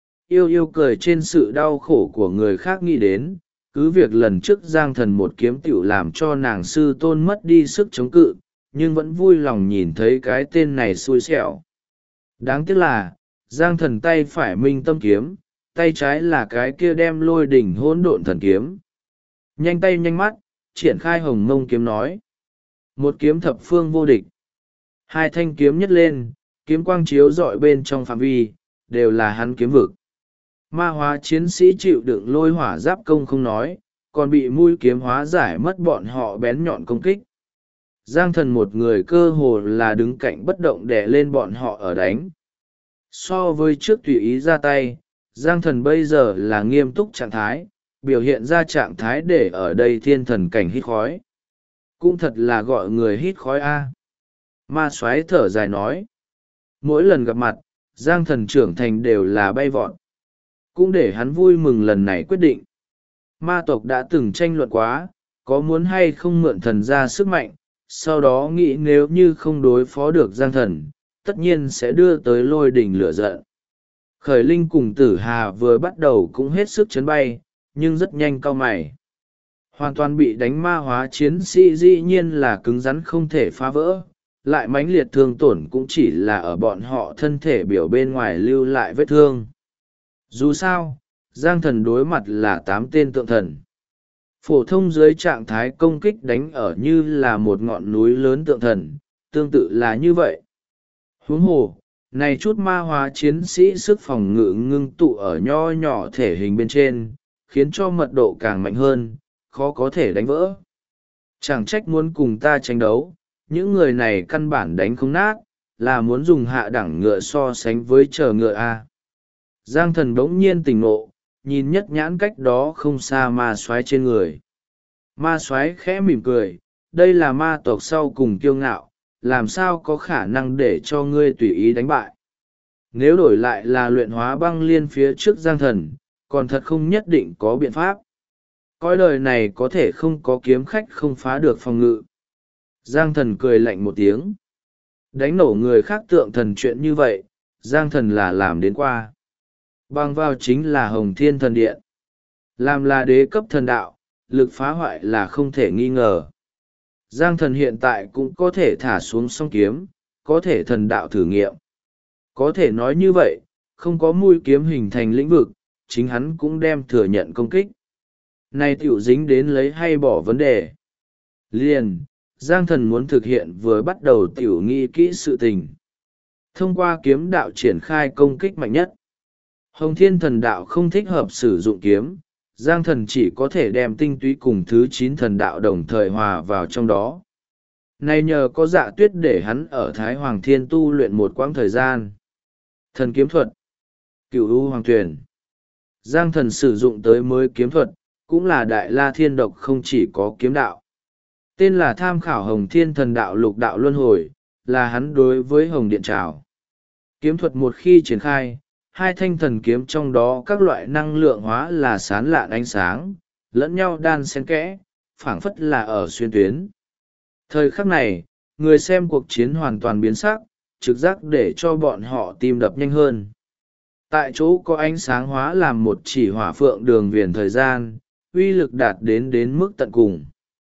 Yêu cười trên sự đau khổ của người khác nghĩ đến, cứ việc lần trước Giang thần một kiếm tiểu làm cho nàng sư tôn mất đi sức chống cự, nhưng vẫn vui lòng nhìn thấy cái tên này xui xẻo. Đáng tiếc là, Giang thần tay phải minh tâm kiếm, tay trái là cái kia đem lôi đỉnh hỗn độn thần kiếm. Nhanh tay nhanh mắt, triển khai hồng mông kiếm nói. Một kiếm thập phương vô địch. 2 thanh kiếm nhất lên, kiếm quang chiếu rọi bên trong phạm vi, đều là hắn kiếm vực. Ma hóa chiến sĩ chịu đựng lôi hỏa giáp công không nói, còn bị mũi kiếm hóa giải mất bọn họ bén nhọn công kích. Giang thần một người cơ hồ là đứng cạnh bất động để lên bọn họ ở đánh. So với trước tùy ý ra tay, Giang thần bây giờ là nghiêm túc trạng thái, biểu hiện ra trạng thái để ở đây thiên thần cảnh hít khói. Cũng thật là gọi người hít khói a. Ma soái thở dài nói. Mỗi lần gặp mặt, Giang thần trưởng thành đều là bay vọt. Cũng để hắn vui mừng lần này quyết định. Ma tộc đã từng tranh luận quá, có muốn hay không mượn thần ra sức mạnh, sau đó nghĩ nếu như không đối phó được Giang thần, tất nhiên sẽ đưa tới lôi đình lửa giận. Khởi Linh cùng Tử Hà vừa bắt đầu cũng hết sức chấn bay, nhưng rất nhanh cau mày. Hoàn toàn bị đánh ma hóa chiến sĩ dĩ nhiên là cứng rắn không thể phá vỡ, lại mãnh liệt thương tổn cũng chỉ là ở bọn họ thân thể biểu bên ngoài lưu lại vết thương. Dù sao, Giang thần đối mặt là 8 tên tượng thần. Phổ thông dưới trạng thái công kích đánh ở như là một ngọn núi lớn tượng thần, tương tự là như vậy. Huống hồ, này chút ma hóa chiến sĩ sức phòng ngự ngưng tụ ở nho nhỏ thể hình bên trên, khiến cho mật độ càng mạnh hơn, khó có thể đánh vỡ. Chẳng trách muốn cùng ta tranh đấu, những người này căn bản đánh không nát, là muốn dùng hạ đẳng ngựa so sánh với chờ ngựa A. Giang thần bỗng nhiên tỉnh ngộ, nhìn nhất nhãn cách đó không xa ma soái trên người. Ma soái khẽ mỉm cười, đây là ma tộc sau cùng kiêu ngạo, làm sao có khả năng để cho ngươi tùy ý đánh bại. Nếu đổi lại là luyện hóa băng liên phía trước Giang thần, còn thật không nhất định có biện pháp. Cõi đời này có thể không có kiếm khách không phá được phòng ngự. Giang thần cười lạnh một tiếng. Đánh nổ người khác tượng thần chuyện như vậy, Giang thần là làm đến qua. Bằng vào chính là Hồng Thiên Thần Điện. Làm là đế cấp thần đạo, lực phá hoại là không thể nghi ngờ. Giang thần hiện tại cũng có thể thả xuống song kiếm, có thể thần đạo thử nghiệm. Có thể nói như vậy, không có mũi kiếm hình thành lĩnh vực, chính hắn cũng đem thừa nhận công kích. Này tiểu dính đến lấy hay bỏ vấn đề. Liền, Giang thần muốn thực hiện vừa bắt đầu tiểu nghi kỹ sự tình. Thông qua kiếm đạo triển khai công kích mạnh nhất. Hồng Thiên Thần Đạo không thích hợp sử dụng kiếm, Giang thần chỉ có thể đem tinh túy cùng thứ 9 thần đạo đồng thời hòa vào trong đó. Này nhờ có Dạ Tuyết để hắn ở Thái Hoàng Thiên tu luyện một quãng thời gian. Thần kiếm thuật, Cửu U Hoàng Tuyền. Giang thần sử dụng tới mới kiếm thuật, cũng là Đại La Thiên Độc không chỉ có kiếm đạo. Tên là tham khảo Hồng Thiên Thần Đạo Lục Đạo Luân Hồi, là hắn đối với Hồng Điện Trảo. Kiếm thuật một khi triển khai, hai thanh thần kiếm trong đó các loại năng lượng hóa là sán lạn ánh sáng, lẫn nhau đan xen kẽ, phảng phất là ở xuyên tuyến. Thời khắc này, người xem cuộc chiến hoàn toàn biến sắc, trực giác để cho bọn họ tim đập nhanh hơn. Tại chỗ có ánh sáng hóa làm một chỉ hỏa phượng đường viền thời gian, uy lực đạt đến mức tận cùng.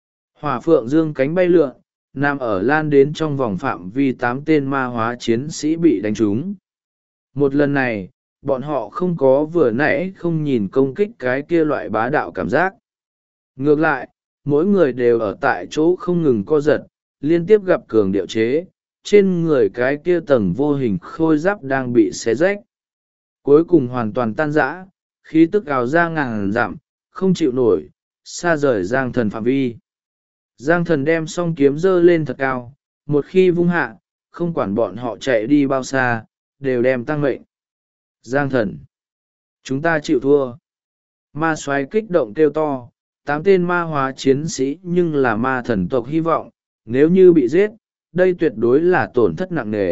Hỏa phượng dương cánh bay lượn, nằm ở lan đến trong vòng phạm vi 8 tên ma hóa chiến sĩ bị đánh trúng. Một lần này, bọn họ không có vừa nãy không nhìn công kích cái kia loại bá đạo cảm giác. Ngược lại, mỗi người đều ở tại chỗ không ngừng co giật, liên tiếp gặp cường điệu chế, trên người cái kia tầng vô hình khôi giáp đang bị xé rách. Cuối cùng hoàn toàn tan rã, khí tức ào ra ngàn dặm, không chịu nổi, xa rời Giang thần phạm vi. Giang thần đem song kiếm giơ lên thật cao, một khi vung hạ, không quản bọn họ chạy đi bao xa, đều đem tăng mệnh. Giang thần, chúng ta chịu thua. Ma soái kích động kêu to, 8 tên ma hóa chiến sĩ nhưng là ma thần tộc hy vọng, nếu như bị giết, đây tuyệt đối là tổn thất nặng nề.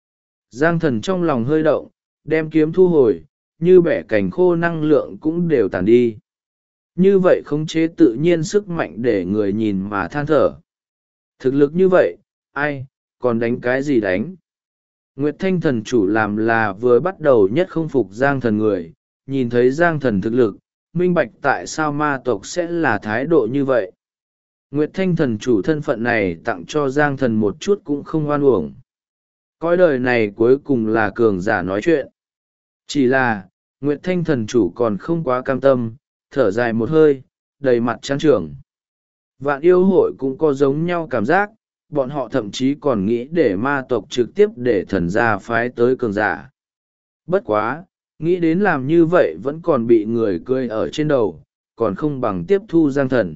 Giang thần trong lòng hơi động, đem kiếm thu hồi, như bẻ cành khô năng lượng cũng đều tàn đi. Như vậy khống chế tự nhiên sức mạnh để người nhìn mà than thở. Thực lực như vậy, ai, còn đánh cái gì đánh? Nguyệt Thanh thần chủ làm là vừa bắt đầu nhất không phục Giang thần người, nhìn thấy Giang thần thực lực, minh bạch tại sao ma tộc sẽ là thái độ như vậy. Nguyệt Thanh thần chủ thân phận này tặng cho Giang thần một chút cũng không oan uổng. Cõi đời này cuối cùng là cường giả nói chuyện. Chỉ là, Nguyệt Thanh thần chủ còn không quá cam tâm, thở dài một hơi, đầy mặt chán trường. Vạn yêu hội cũng có giống nhau cảm giác, bọn họ thậm chí còn nghĩ để ma tộc trực tiếp để thần gia phái tới cường giả. Bất quá, nghĩ đến làm như vậy vẫn còn bị người cười ở trên đầu, còn không bằng tiếp thu Giang thần.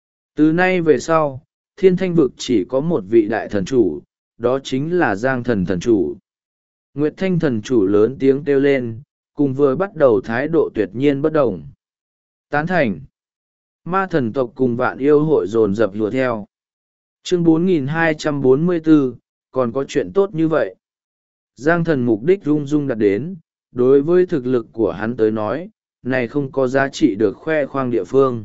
Từ nay về sau, thiên thanh vực chỉ có một vị đại thần chủ, đó chính là Giang thần thần chủ. Nguyệt Thanh thần chủ lớn tiếng kêu lên, cùng vừa bắt đầu thái độ tuyệt nhiên bất đồng. Tán thành. Ma thần tộc cùng vạn yêu hội dồn dập lùa theo. Chương 4244, còn có chuyện tốt như vậy. Giang thần mục đích rung rung đặt đến, đối với thực lực của hắn tới nói, này không có giá trị được khoe khoang địa phương.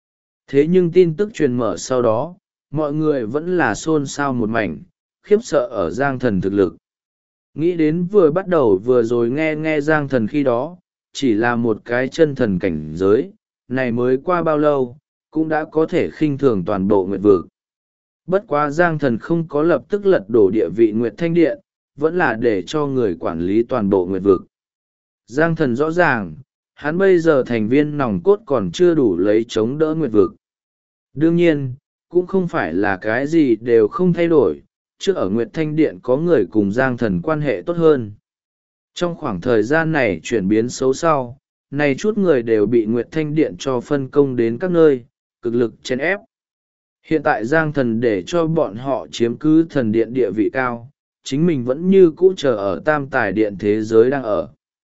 Thế nhưng tin tức truyền mở sau đó, mọi người vẫn là xôn xao một mảnh, khiếp sợ ở Giang thần thực lực. Nghĩ đến vừa bắt đầu vừa rồi nghe Giang thần khi đó, chỉ là một cái chân thần cảnh giới, này mới qua bao lâu, cũng đã có thể khinh thường toàn bộ nguyệt vực. Bất quá Giang thần không có lập tức lật đổ địa vị Nguyệt Thanh Điện, vẫn là để cho người quản lý toàn bộ nguyệt vực. Giang thần rõ ràng, hắn bây giờ thành viên nòng cốt còn chưa đủ lấy chống đỡ nguyệt vực. Đương nhiên, cũng không phải là cái gì đều không thay đổi, trước ở Nguyệt Thanh Điện có người cùng Giang thần quan hệ tốt hơn. Trong khoảng thời gian này chuyển biến xấu sau, này chút người đều bị Nguyệt Thanh Điện cho phân công đến các nơi, cực lực chèn ép. Hiện tại Giang thần để cho bọn họ chiếm cứ thần điện địa vị cao, chính mình vẫn như cũ chờ ở tam tài điện thế giới đang ở.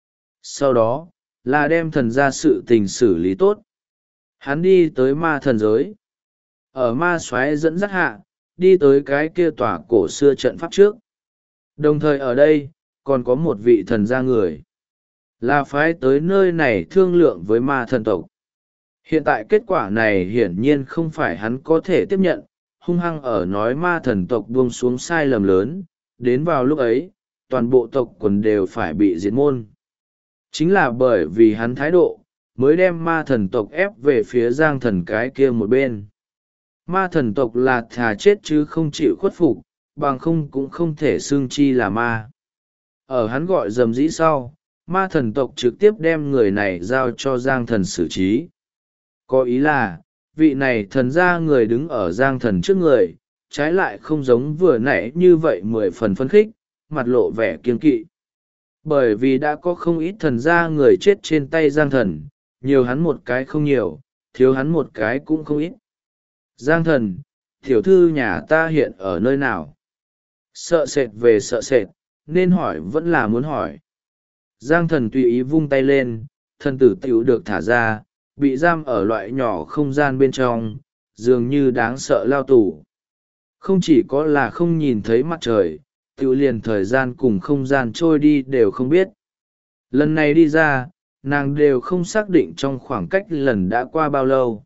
Sau đó, là đem thần ra sự tình xử lý tốt. Hắn đi tới ma thần giới. Ở ma soái dẫn dắt hạ, đi tới cái kia tòa cổ xưa trận pháp trước. Đồng thời ở đây, còn có một vị thần gia người. Là phái tới nơi này thương lượng với ma thần tộc. Hiện tại kết quả này hiển nhiên không phải hắn có thể tiếp nhận, hung hăng ở nói ma thần tộc buông xuống sai lầm lớn, đến vào lúc ấy, toàn bộ tộc quần đều phải bị diệt môn. Chính là bởi vì hắn thái độ, mới đem ma thần tộc ép về phía Giang thần cái kia một bên. Ma thần tộc là thà chết chứ không chịu khuất phục, bằng không cũng không thể xưng chi là ma. Ở hắn gọi dầm dĩ sau, ma thần tộc trực tiếp đem người này giao cho Giang thần xử trí. Có ý là, vị này thần ra người đứng ở Giang thần trước người, trái lại không giống vừa nãy như vậy 10 phần phấn khích, mặt lộ vẻ kiên kỵ. Bởi vì đã có không ít thần ra người chết trên tay Giang thần, nhiều hắn một cái không nhiều, thiếu hắn một cái cũng không ít. Giang thần, tiểu thư nhà ta hiện ở nơi nào? Sợ sệt về sợ sệt, nên hỏi vẫn là muốn hỏi. Giang thần tùy ý vung tay lên, thần tử tiểu được thả ra, bị giam ở loại nhỏ không gian bên trong, dường như đáng sợ lao tù. Không chỉ có là không nhìn thấy mặt trời, tiểu liền thời gian cùng không gian trôi đi đều không biết. Lần này đi ra, nàng đều không xác định trong khoảng cách lần đã qua bao lâu.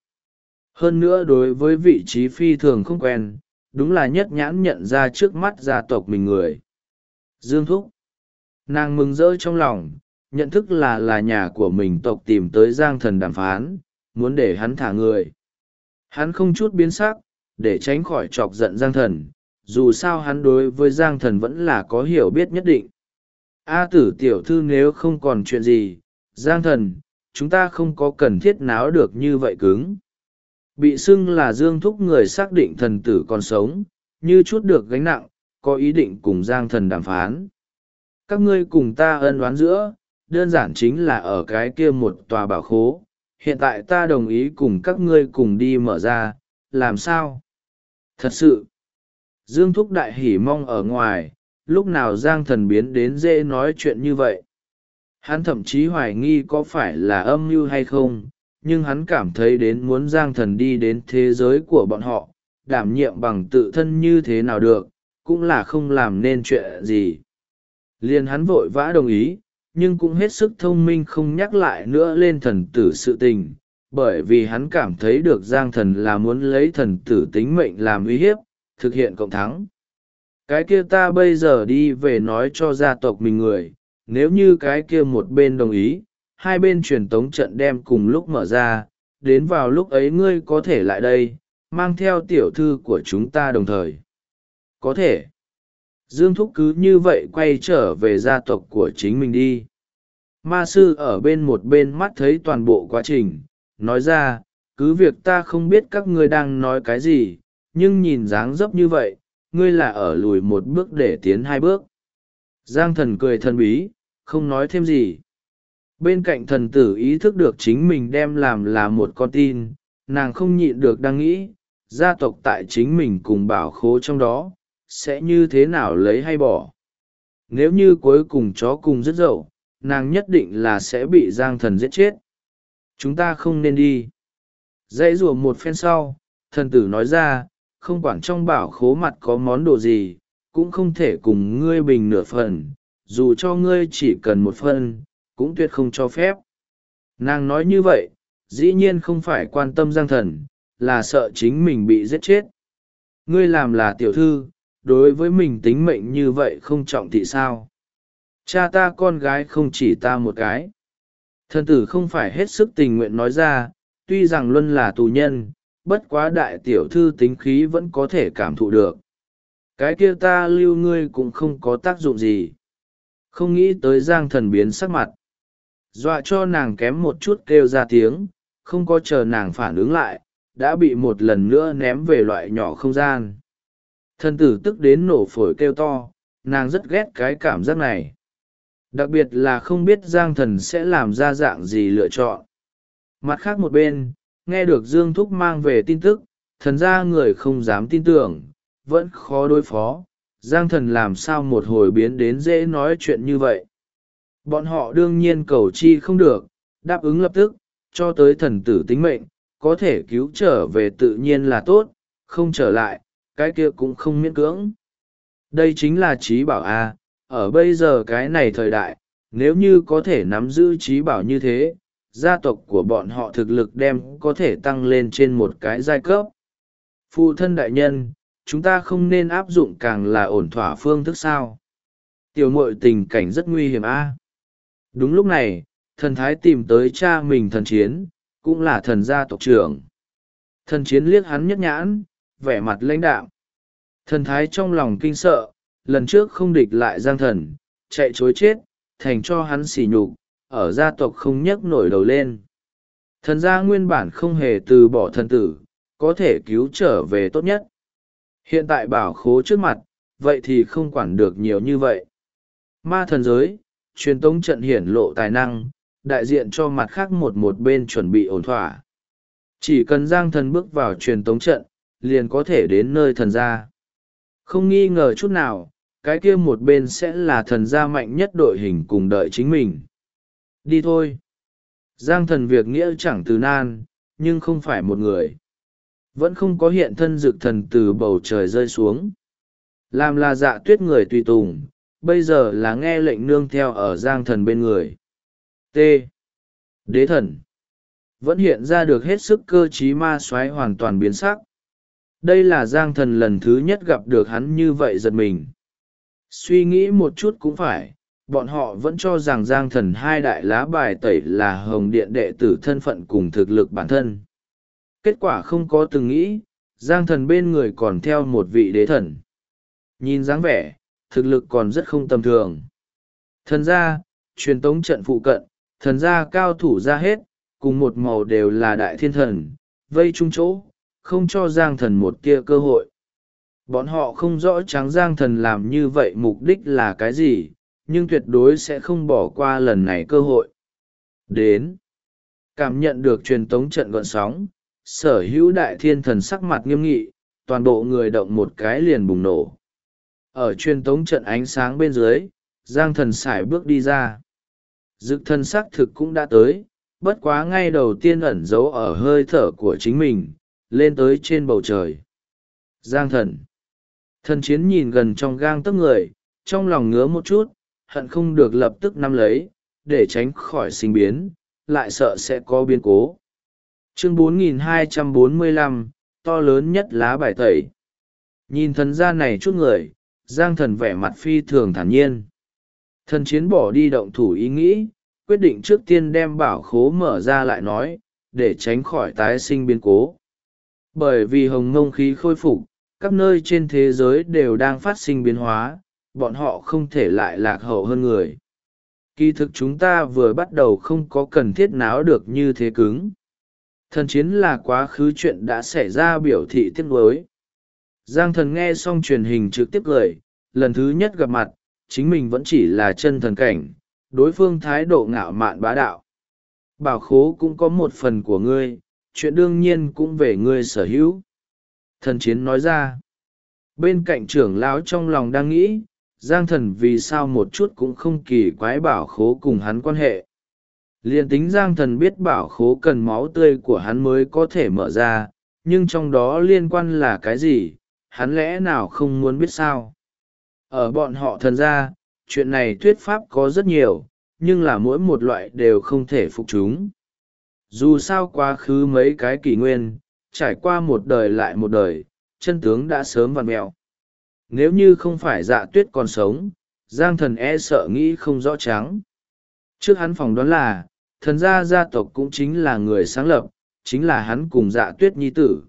Hơn nữa đối với vị trí phi thường không quen, đúng là nhất nhãn nhận ra trước mắt gia tộc mình người. Dương Thúc. Nàng mừng rỡ trong lòng, nhận thức là nhà của mình tộc tìm tới Giang thần đàm phán, muốn để hắn thả người. Hắn không chút biến sắc, để tránh khỏi chọc giận Giang thần, dù sao hắn đối với Giang thần vẫn là có hiểu biết nhất định. A tử tiểu thư nếu không còn chuyện gì, Giang thần, chúng ta không có cần thiết náo được như vậy cứng. Bị xưng là Dương Thúc người xác định thần tử còn sống, như chút được gánh nặng, có ý định cùng Giang thần đàm phán. Các ngươi cùng ta ân oán giữa, đơn giản chính là ở cái kia một tòa bảo khố, hiện tại ta đồng ý cùng các ngươi cùng đi mở ra, làm sao? Thật sự, Dương Thúc đại hỉ mong ở ngoài, lúc nào Giang thần biến đến dễ nói chuyện như vậy. Hắn thậm chí hoài nghi có phải là âm mưu hay không, nhưng hắn cảm thấy đến muốn Giang thần đi đến thế giới của bọn họ, đảm nhiệm bằng tự thân như thế nào được, cũng là không làm nên chuyện gì. Liền hắn vội vã đồng ý, nhưng cũng hết sức thông minh không nhắc lại nữa lên thần tử sự tình, bởi vì hắn cảm thấy được Giang thần là muốn lấy thần tử tính mệnh làm uy hiếp, thực hiện cộng thắng. Cái kia ta bây giờ đi về nói cho gia tộc mình người, nếu như cái kia một bên đồng ý, hai bên truyền tống trận đem cùng lúc mở ra, đến vào lúc ấy ngươi có thể lại đây, mang theo tiểu thư của chúng ta đồng thời. Có thể. Dương Thúc cứ như vậy quay trở về gia tộc của chính mình đi. Ma sư ở một bên mắt thấy toàn bộ quá trình, nói ra, cứ việc ta không biết các ngươi đang nói cái gì, nhưng nhìn dáng dấp như vậy, ngươi là ở lùi một bước để tiến hai bước. Giang thần cười thần bí, không nói thêm gì. Bên cạnh thần tử ý thức được chính mình đem làm là một con tin, nàng không nhịn được đang nghĩ, gia tộc tại chính mình cùng bảo khố trong đó, sẽ như thế nào lấy hay bỏ. Nếu như cuối cùng chó cùng rất dậu, nàng nhất định là sẽ bị Giang Thần giết chết. Chúng ta không nên đi. Dãy rùa một phen sau, thần tử nói ra, không quản trong bảo khố mặt có món đồ gì, cũng không thể cùng ngươi bình nửa phần, dù cho ngươi chỉ cần một phần, cũng tuyệt không cho phép. Nàng nói như vậy, dĩ nhiên không phải quan tâm Giang Thần, là sợ chính mình bị giết chết. Ngươi làm là tiểu thư, đối với mình tính mệnh như vậy không trọng thị sao? Cha ta con gái không chỉ ta một cái. Thần tử không phải hết sức tình nguyện nói ra, tuy rằng Luân là tù nhân, bất quá đại tiểu thư tính khí vẫn có thể cảm thụ được. Cái kia ta lưu ngươi cũng không có tác dụng gì. Không nghĩ tới Giang Thần biến sắc mặt, dọa cho nàng kém một chút kêu ra tiếng, không có chờ nàng phản ứng lại, đã bị một lần nữa ném về loại nhỏ không gian. Thần tử tức đến nổ phổi kêu to, nàng rất ghét cái cảm giác này. Đặc biệt là không biết Giang Thần sẽ làm ra dạng gì lựa chọn. Mặt khác một bên, nghe được Dương Thúc mang về tin tức, thần ra người không dám tin tưởng, vẫn khó đối phó. Giang Thần làm sao một hồi biến đến dễ nói chuyện như vậy. Bọn họ đương nhiên cầu chi không được, đáp ứng lập tức, cho tới thần tử tính mệnh, có thể cứu trở về tự nhiên là tốt, không trở lại, cái kia cũng không miễn cưỡng. Đây chính là trí bảo A, ở bây giờ cái này thời đại, nếu như có thể nắm giữ trí bảo như thế, gia tộc của bọn họ thực lực đem có thể tăng lên trên một cái giai cấp. Phụ thân đại nhân, chúng ta không nên áp dụng càng là ổn thỏa phương thức sao. Tiểu muội tình cảnh rất nguy hiểm A. Đúng lúc này, thần thái tìm tới cha mình Thần Chiến, cũng là thần gia tộc trưởng. Thần Chiến liếc hắn nhất nhãn, vẻ mặt lãnh đạm. Thần thái trong lòng kinh sợ, lần trước không địch lại Giang Thần, chạy chối chết, thành cho hắn sỉ nhục, ở gia tộc không nhấc nổi đầu lên. Thần gia nguyên bản không hề từ bỏ thần tử, có thể cứu trở về tốt nhất. Hiện tại bảo khố trước mặt, vậy thì không quản được nhiều như vậy. Ma thần giới, truyền tống trận hiển lộ tài năng, đại diện cho mặt khác một bên chuẩn bị ổn thỏa. Chỉ cần Giang Thần bước vào truyền tống trận, liền có thể đến nơi thần gia. Không nghi ngờ chút nào, cái kia một bên sẽ là thần gia mạnh nhất đội hình cùng đợi chính mình. Đi thôi. Giang Thần việc nghĩa chẳng từ nan, nhưng không phải một người. Vẫn không có hiện thân dực thần từ bầu trời rơi xuống. Làm là Dạ Tuyết người tùy tùng, bây giờ là nghe lệnh nương theo ở Giang Thần bên người. T. Đế thần. Vẫn hiện ra được hết sức cơ trí ma soái hoàn toàn biến sắc. Đây là Giang Thần lần thứ nhất gặp được hắn như vậy giật mình. Suy nghĩ một chút cũng phải, bọn họ vẫn cho rằng Giang Thần hai đại lá bài tẩy là Hồng Điện đệ tử thân phận cùng thực lực bản thân. Kết quả không có từng nghĩ, Giang Thần bên người còn theo một vị đế thần. Nhìn dáng vẻ, thực lực còn rất không tầm thường. Thần gia, truyền tống trận phụ cận, thần gia cao thủ ra hết, cùng một màu đều là đại thiên thần, vây chung chỗ, không cho Giang Thần một tia cơ hội. Bọn họ không rõ trắng Giang Thần làm như vậy mục đích là cái gì, nhưng tuyệt đối sẽ không bỏ qua lần này cơ hội. Đến, cảm nhận được truyền tống trận gọn sóng, sở hữu đại thiên thần sắc mặt nghiêm nghị, toàn bộ người động một cái liền bùng nổ. Ở truyền tống trận ánh sáng bên dưới, Giang Thần sải bước đi ra. Dực thần sắc thực cũng đã tới, bất quá ngay đầu tiên ẩn giấu ở hơi thở của chính mình, lên tới trên bầu trời. Giang Thần. Thần Chiến nhìn gần trong gang tấc người, trong lòng ngứa một chút, hận không được lập tức nắm lấy, để tránh khỏi sinh biến, lại sợ sẽ có biến cố. Chương 4245, to lớn nhất lá bài tẩy. Nhìn thần gia này chút người, Giang Thần vẻ mặt phi thường thản nhiên. Thần Chiến bỏ đi động thủ ý nghĩ, quyết định trước tiên đem bảo khố mở ra lại nói, để tránh khỏi tái sinh biến cố. Bởi vì hồng ngông khí khôi phục, các nơi trên thế giới đều đang phát sinh biến hóa, bọn họ không thể lại lạc hậu hơn người. Kỳ thực chúng ta vừa bắt đầu không có cần thiết náo được như thế cứng. Thần Chiến là quá khứ chuyện đã xảy ra biểu thị tiếc nuối. Giang Thần nghe xong truyền hình trực tiếp cười, lần thứ nhất gặp mặt, chính mình vẫn chỉ là chân thần cảnh, đối phương thái độ ngạo mạn bá đạo. Bảo khố cũng có một phần của ngươi, chuyện đương nhiên cũng về ngươi sở hữu. Thần Chiến nói ra. Bên cạnh trưởng lão trong lòng đang nghĩ, Giang Thần vì sao một chút cũng không kỳ quái bảo khố cùng hắn quan hệ. Liền tính Giang Thần biết bảo khố cần máu tươi của hắn mới có thể mở ra, nhưng trong đó liên quan là cái gì, hắn lẽ nào không muốn biết sao? Ở bọn họ thần gia, chuyện này thuyết pháp có rất nhiều, nhưng là mỗi một loại đều không thể phục chúng. Dù sao quá khứ mấy cái kỷ nguyên, trải qua một đời lại một đời, chân tướng đã sớm vặn mẹo. Nếu như không phải Dạ Tuyết còn sống, Giang Thần e sợ nghĩ không rõ trắng. Trước hắn phỏng đoán là, thần gia gia tộc cũng chính là người sáng lập, chính là hắn cùng Dạ Tuyết nhi tử.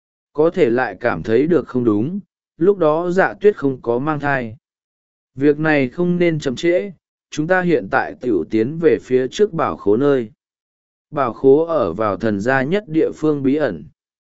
Có thể lại cảm thấy được không đúng, lúc đó Dạ Tuyết không có mang thai. Việc này không nên chậm trễ, chúng ta hiện tại tiểu tiến về phía trước bảo khố nơi. Bảo khố ở vào thần gia nhất địa phương bí ẩn.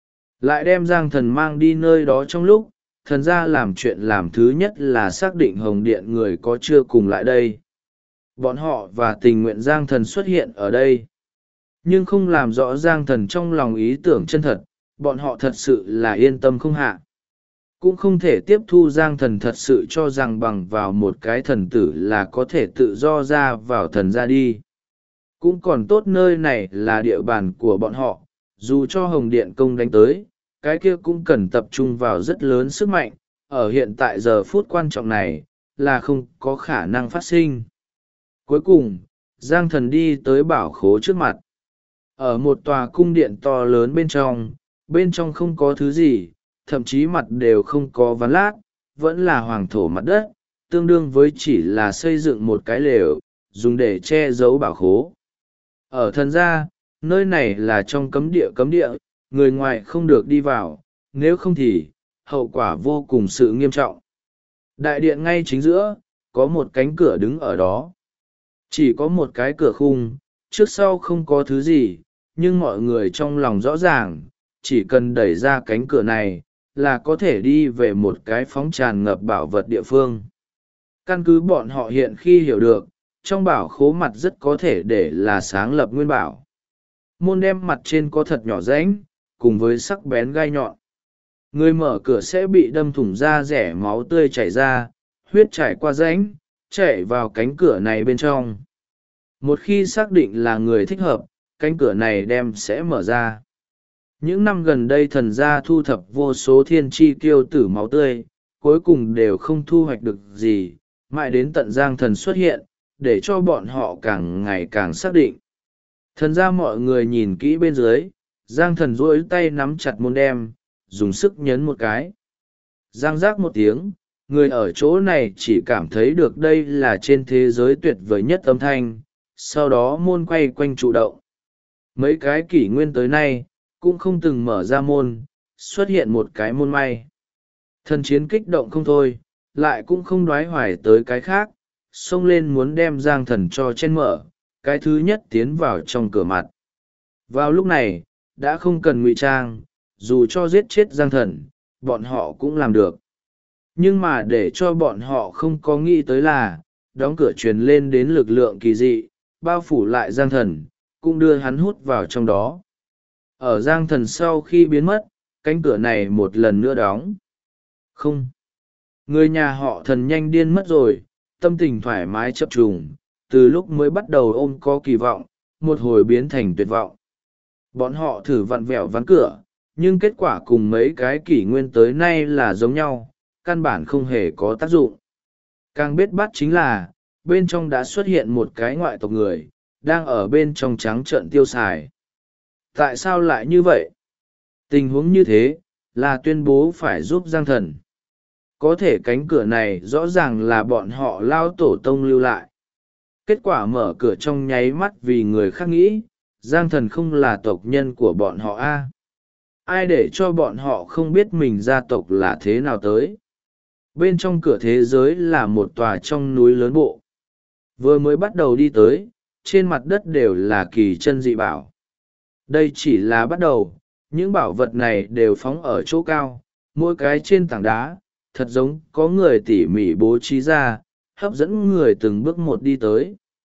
Lại đem Giang Thần mang đi nơi đó trong lúc, thần gia làm chuyện làm thứ nhất là xác định Hồng Điện người có chưa cùng lại đây. Bọn họ và tình nguyện Giang Thần xuất hiện ở đây. Nhưng không làm rõ Giang Thần trong lòng ý tưởng chân thật, bọn họ thật sự là yên tâm không hạ. Cũng không thể tiếp thu Giang Thần thật sự cho rằng bằng vào một cái thần tử là có thể tự do ra vào thần gia đi. Cũng còn tốt nơi này là địa bàn của bọn họ, dù cho Hồng Điện công đánh tới, cái kia cũng cần tập trung vào rất lớn sức mạnh, ở hiện tại giờ phút quan trọng này, là không có khả năng phát sinh. Cuối cùng, Giang Thần đi tới bảo khố trước mặt. Ở một tòa cung điện to lớn bên trong không có thứ gì, thậm chí mặt đều không có ván lát, vẫn là hoàng thổ mặt đất, tương đương với chỉ là xây dựng một cái lều, dùng để che giấu bảo khố. Ở thần gia, nơi này là trong cấm địa, người ngoài không được đi vào, nếu không thì, hậu quả vô cùng sự nghiêm trọng. Đại điện ngay chính giữa, có một cánh cửa đứng ở đó. Chỉ có một cái cửa khung, trước sau không có thứ gì, nhưng mọi người trong lòng rõ ràng, chỉ cần đẩy ra cánh cửa này, là có thể đi về một cái phóng tràn ngập bảo vật địa phương. Căn cứ bọn họ hiện khi hiểu được, trong bảo khố mặt rất có thể để là sáng lập nguyên bảo. Môn đem mặt trên có thật nhỏ rãnh, cùng với sắc bén gai nhọn. Người mở cửa sẽ bị đâm thủng da rẻ, máu tươi chảy ra, huyết chảy qua rãnh, chảy vào cánh cửa này bên trong. Một khi xác định là người thích hợp, cánh cửa này sẽ mở ra. Những năm gần đây thần gia thu thập vô số thiên tri kiêu tử máu tươi, cuối cùng đều không thu hoạch được gì, mãi đến tận Giang Thần xuất hiện, để cho bọn họ càng ngày càng xác định. Thần gia mọi người nhìn kỹ bên dưới, Giang Thần duỗi tay nắm chặt môn đem, dùng sức nhấn một cái. Giang giác một tiếng, người ở chỗ này chỉ cảm thấy được đây là trên thế giới tuyệt vời nhất âm thanh, sau đó môn quay quanh trụ động. Mấy cái kỷ nguyên tới nay, cũng không từng mở ra môn, xuất hiện một cái môn may. Thần chiến kích động không thôi, lại cũng không đoái hoài tới cái khác, xông lên muốn đem Giang Thần cho chen mở, cái thứ nhất tiến vào trong cửa mặt. Vào lúc này, đã không cần ngụy trang, dù cho giết chết Giang Thần, bọn họ cũng làm được. Nhưng mà để cho bọn họ không có nghĩ tới là, đóng cửa truyền lên đến lực lượng kỳ dị, bao phủ lại Giang Thần, cũng đưa hắn hút vào trong đó. Ở Giang Thần sau khi biến mất, cánh cửa này một lần nữa đóng. Không. Người nhà họ Thần nhanh điên mất rồi, tâm tình thoải mái chập trùng, từ lúc mới bắt đầu ôm có kỳ vọng, một hồi biến thành tuyệt vọng. Bọn họ thử vặn vẹo ván cửa, nhưng kết quả cùng mấy cái kỷ nguyên tới nay là giống nhau, căn bản không hề có tác dụng. Càng biết bắt chính là, bên trong đã xuất hiện một cái ngoại tộc người, đang ở bên trong trắng trợn tiêu xài. Tại sao lại như vậy? Tình huống như thế, là tuyên bố phải giúp Giang Thần. Có thể cánh cửa này rõ ràng là bọn họ lao tổ tông lưu lại. Kết quả mở cửa trong nháy mắt vì người khác nghĩ, Giang Thần không là tộc nhân của bọn họ a. Ai để cho bọn họ không biết mình gia tộc là thế nào tới. Bên trong cửa thế giới là một tòa trong núi lớn bộ. Vừa mới bắt đầu đi tới, trên mặt đất đều là kỳ chân dị bảo. Đây chỉ là bắt đầu, những bảo vật này đều phóng ở chỗ cao, mỗi cái trên tảng đá, thật giống có người tỉ mỉ bố trí ra, hấp dẫn người từng bước một đi tới.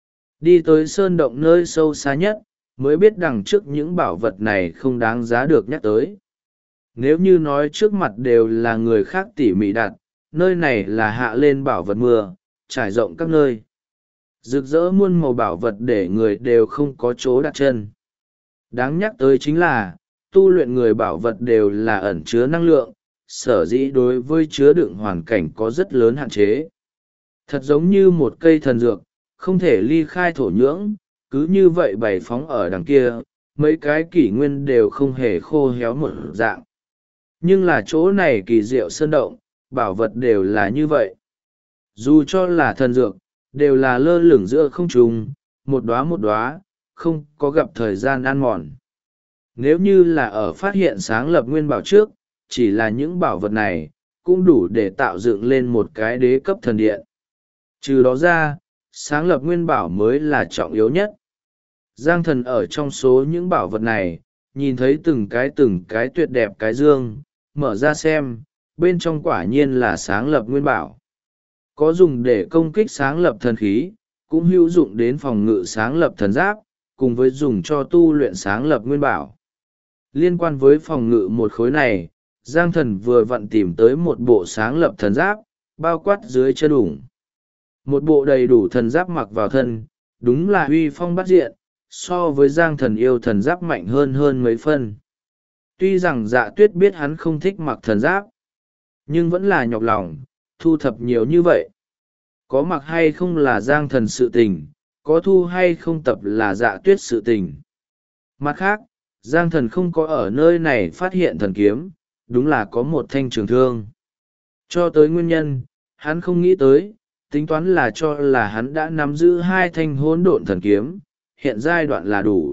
Đi tới sơn động nơi sâu xa nhất, mới biết đằng trước những bảo vật này không đáng giá được nhắc tới. Nếu như nói trước mặt đều là người khác tỉ mỉ đặt, nơi này là hạ lên bảo vật mưa, trải rộng các nơi. Rực rỡ muôn màu bảo vật để người đều không có chỗ đặt chân. Đáng nhắc tới chính là, tu luyện người bảo vật đều là ẩn chứa năng lượng, sở dĩ đối với chứa đựng hoàn cảnh có rất lớn hạn chế. Thật giống như một cây thần dược, không thể ly khai thổ nhưỡng, cứ như vậy bày phóng ở đằng kia, mấy cái kỷ nguyên đều không hề khô héo một dạng. Nhưng là chỗ này kỳ diệu sơn động, bảo vật đều là như vậy. Dù cho là thần dược, đều là lơ lửng giữa không trung, một đóa, không có gặp thời gian ăn mòn. Nếu như là ở phát hiện sáng lập nguyên bảo trước, chỉ là những bảo vật này, cũng đủ để tạo dựng lên một cái đế cấp thần điện. Trừ đó ra, sáng lập nguyên bảo mới là trọng yếu nhất. Giang Thần ở trong số những bảo vật này, nhìn thấy từng cái tuyệt đẹp cái dương, mở ra xem, bên trong quả nhiên là sáng lập nguyên bảo. Có dùng để công kích sáng lập thần khí, cũng hữu dụng đến phòng ngự sáng lập thần giáp, cùng với dùng cho tu luyện sáng lập nguyên bảo. Liên quan với phòng ngự một khối này, Giang Thần vừa vặn tìm tới một bộ sáng lập thần giáp, bao quát dưới chân ủng. Một bộ đầy đủ thần giáp mặc vào thân, đúng là uy phong bát diện, so với Giang Thần yêu thần giáp mạnh hơn mấy phân. Tuy rằng Dạ Tuyết biết hắn không thích mặc thần giáp, nhưng vẫn là nhọc lòng, thu thập nhiều như vậy. Có mặc hay không là Giang Thần sự tình, có thu hay không tập là Dạ Tuyết sự tình. Mặt khác, Giang Thần không có ở nơi này phát hiện thần kiếm, đúng là có một thanh trường thương. Cho tới nguyên nhân, hắn không nghĩ tới, tính toán là cho là hắn đã nắm giữ 2 thanh hỗn độn thần kiếm, hiện giai đoạn là đủ.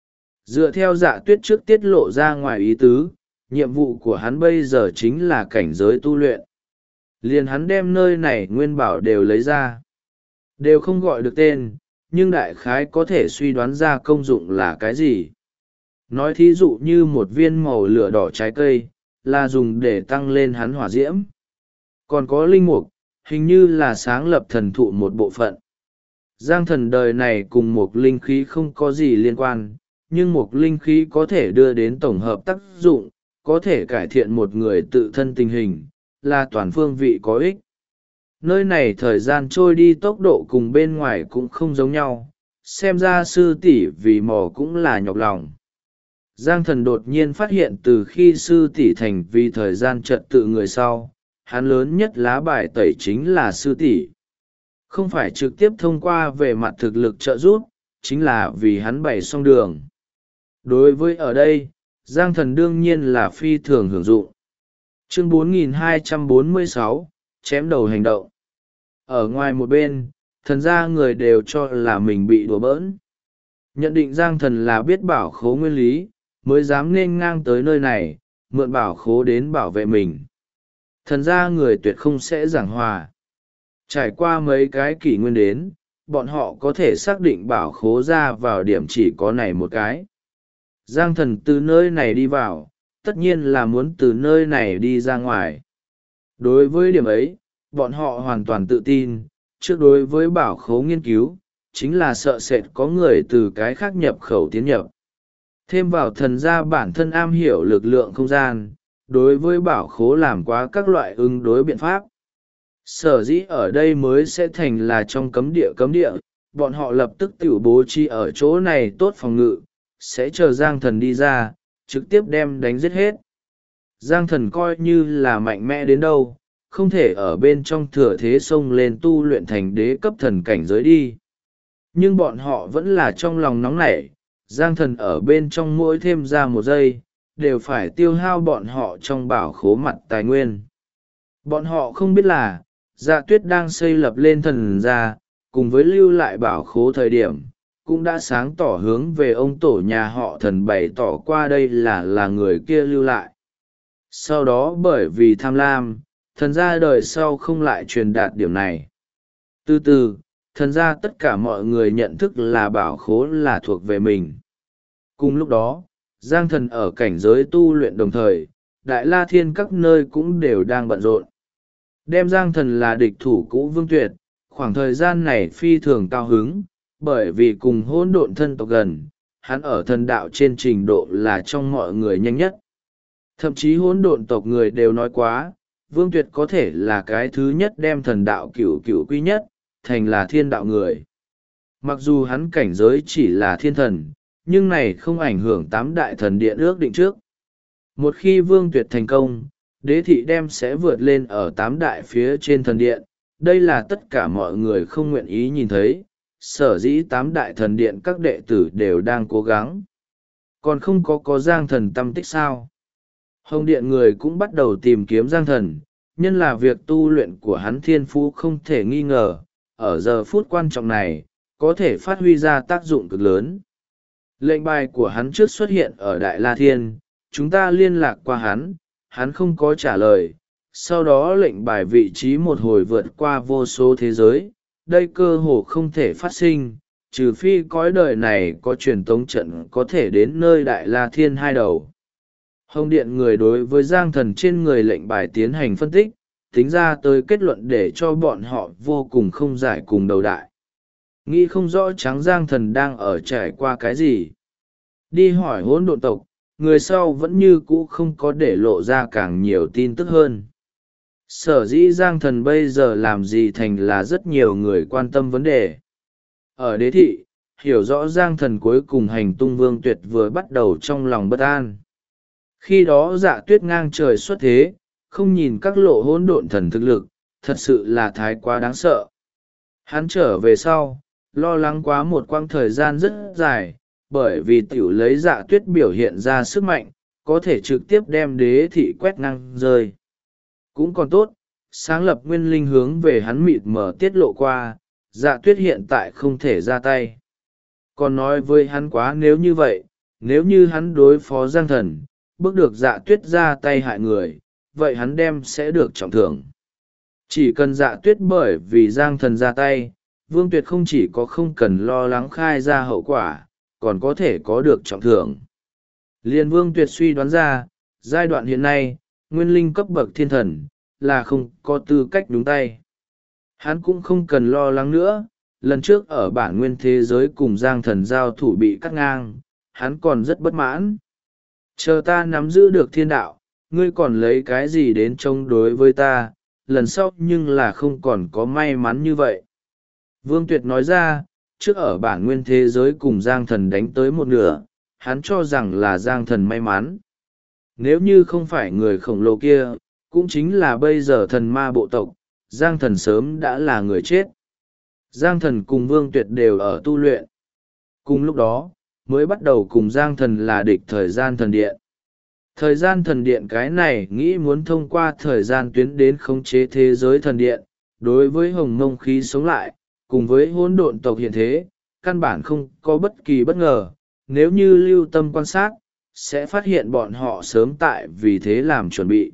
Dựa theo Dạ Tuyết trước tiết lộ ra ngoài ý tứ, nhiệm vụ của hắn bây giờ chính là cảnh giới tu luyện. Liền hắn đem nơi này nguyên bảo đều lấy ra. Đều không gọi được tên, nhưng đại khái có thể suy đoán ra công dụng là cái gì. Nói thí dụ như một viên màu lửa đỏ trái cây, là dùng để tăng lên hắn hỏa diễm. Còn có linh mục, hình như là sáng lập thần thụ một bộ phận. Giang Thần đời này cùng một linh khí không có gì liên quan, nhưng một linh khí có thể đưa đến tổng hợp tác dụng, có thể cải thiện một người tự thân tình hình, là toàn phương vị có ích. Nơi này thời gian trôi đi tốc độ cùng bên ngoài cũng không giống nhau, xem ra sư tỷ vì mò cũng là nhọc lòng. Giang Thần đột nhiên phát hiện từ khi sư tỷ thành vì thời gian trật tự người sau, hắn lớn nhất lá bài tẩy chính là sư tỷ. Không phải trực tiếp thông qua về mặt thực lực trợ giúp, chính là vì hắn bày xong đường. Đối với ở đây, Giang Thần đương nhiên là phi thường hưởng dụng. Chương 4246, chém đầu hành động. Ở ngoài một bên, thần gia người đều cho là mình bị đùa bỡn. Nhận định Giang Thần là biết bảo khố nguyên lý, mới dám nên ngang tới nơi này, mượn bảo khố đến bảo vệ mình. Thần gia người tuyệt không sẽ giảng hòa. Trải qua mấy cái kỷ nguyên đến, bọn họ có thể xác định bảo khố ra vào điểm chỉ có này một cái. Giang Thần từ nơi này đi vào, tất nhiên là muốn từ nơi này đi ra ngoài. Đối với điểm ấy, bọn họ hoàn toàn tự tin, trước đối với bảo khố nghiên cứu, chính là sợ sệt có người từ cái khác nhập khẩu tiến nhập. Thêm vào thần gia bản thân am hiểu lực lượng không gian, đối với bảo khố làm quá các loại ứng đối biện pháp. Sở dĩ ở đây mới sẽ thành là trong cấm địa, bọn họ lập tức tiểu bố trí ở chỗ này tốt phòng ngự, sẽ chờ Giang Thần đi ra, trực tiếp đem đánh giết hết. Giang Thần coi như là mạnh mẽ đến đâu, không thể ở bên trong thừa thế xông lên tu luyện thành đế cấp thần cảnh giới đi. Nhưng bọn họ vẫn là trong lòng nóng nảy, Giang Thần ở bên trong mỗi thêm ra một giây, đều phải tiêu hao bọn họ trong bảo khố mặt tài nguyên. Bọn họ không biết là, Dạ Tuyết đang xây lập lên thần gia, cùng với lưu lại bảo khố thời điểm, cũng đã sáng tỏ hướng về ông tổ nhà họ thần bày tỏ qua đây là người kia lưu lại. Sau đó bởi vì tham lam, thần gia đời sau không lại truyền đạt điểm này. Từ từ, thần gia tất cả mọi người nhận thức là bảo khố là thuộc về mình. Cùng lúc đó, Giang Thần ở cảnh giới tu luyện đồng thời, Đại La Thiên các nơi cũng đều đang bận rộn. Đem Giang Thần là địch thủ cũ Vương Tuyệt, khoảng thời gian này phi thường cao hứng, bởi vì cùng hỗn độn thân tộc gần, hắn ở thần đạo trên trình độ là trong mọi người nhanh nhất. Thậm chí hỗn độn tộc người đều nói quá, Vương Tuyệt có thể là cái thứ nhất đem thần đạo cửu cửu quy nhất thành là thiên đạo người. Mặc dù hắn cảnh giới chỉ là thiên thần, nhưng này không ảnh hưởng tám đại thần điện ước định trước. Một khi Vương Tuyệt thành công, đế thị đem sẽ vượt lên ở tám đại phía trên thần điện. Đây là tất cả mọi người không nguyện ý nhìn thấy, sở dĩ tám đại thần điện các đệ tử đều đang cố gắng. Còn không có Giang Thần tâm tích sao? Hồng điện người cũng bắt đầu tìm kiếm Giang Thần, nhân là việc tu luyện của hắn thiên phú không thể nghi ngờ, ở giờ phút quan trọng này, có thể phát huy ra tác dụng cực lớn. Lệnh bài của hắn trước xuất hiện ở Đại La Thiên, chúng ta liên lạc qua hắn không có trả lời. Sau đó lệnh bài vị trí một hồi vượt qua vô số thế giới, đây cơ hồ không thể phát sinh, trừ phi cõi đời này có truyền tống trận có thể đến nơi Đại La Thiên hai đầu. Hồng điện người đối với Giang Thần trên người lệnh bài tiến hành phân tích, tính ra tới kết luận để cho bọn họ vô cùng không giải cùng đầu đại. Nghĩ không rõ trắng Giang Thần đang ở trải qua cái gì. Đi hỏi hỗn độn tộc, người sau vẫn như cũ không có để lộ ra càng nhiều tin tức hơn. Sở dĩ Giang Thần bây giờ làm gì thành là rất nhiều người quan tâm vấn đề. Ở đế thị, hiểu rõ Giang Thần cuối cùng hành tung Vương Tuyệt vừa bắt đầu trong lòng bất an. Khi đó Dạ Tuyết ngang trời xuất thế, không nhìn các lộ hỗn độn thần thực lực, thật sự là thái quá đáng sợ. Hắn trở về sau, lo lắng quá một quãng thời gian rất dài, bởi vì tiểu lấy Dạ Tuyết biểu hiện ra sức mạnh, có thể trực tiếp đem đế thị quét ngang rơi. Cũng còn tốt, sáng lập nguyên linh hướng về hắn mịt mở tiết lộ qua, Dạ Tuyết hiện tại không thể ra tay. Còn nói với hắn quá nếu như vậy, nếu như hắn đối phó Giang Thần, bước được Dạ Tuyết ra tay hại người, vậy hắn đem sẽ được trọng thưởng. Chỉ cần Dạ Tuyết bởi vì Giang Thần ra tay, Vương Tuyệt không chỉ có không cần lo lắng khai ra hậu quả, còn có thể có được trọng thưởng. Liên Vương Tuyệt suy đoán ra, giai đoạn hiện nay, nguyên linh cấp bậc thiên thần, là không có tư cách đúng tay. Hắn cũng không cần lo lắng nữa, lần trước ở bản nguyên thế giới cùng Giang Thần giao thủ bị cắt ngang, hắn còn rất bất mãn. Chờ ta nắm giữ được thiên đạo, ngươi còn lấy cái gì đến chống đối với ta, lần sau nhưng là không còn có may mắn như vậy. Vương Tuyệt nói ra, trước ở bản nguyên thế giới cùng Giang Thần đánh tới một nửa, hắn cho rằng là Giang Thần may mắn. Nếu như không phải người khổng lồ kia, cũng chính là bây giờ thần ma bộ tộc, Giang Thần sớm đã là người chết. Giang Thần cùng Vương Tuyệt đều ở tu luyện. Cùng lúc đó, mới bắt đầu cùng Giang Thần là địch thời gian thần điện. Thời gian thần điện cái này nghĩ muốn thông qua thời gian tuyến đến khống chế thế giới thần điện, đối với hồng mông khí sống lại, cùng với hỗn độn tộc hiện thế, căn bản không có bất kỳ bất ngờ, nếu như lưu tâm quan sát, sẽ phát hiện bọn họ sớm tại vì thế làm chuẩn bị.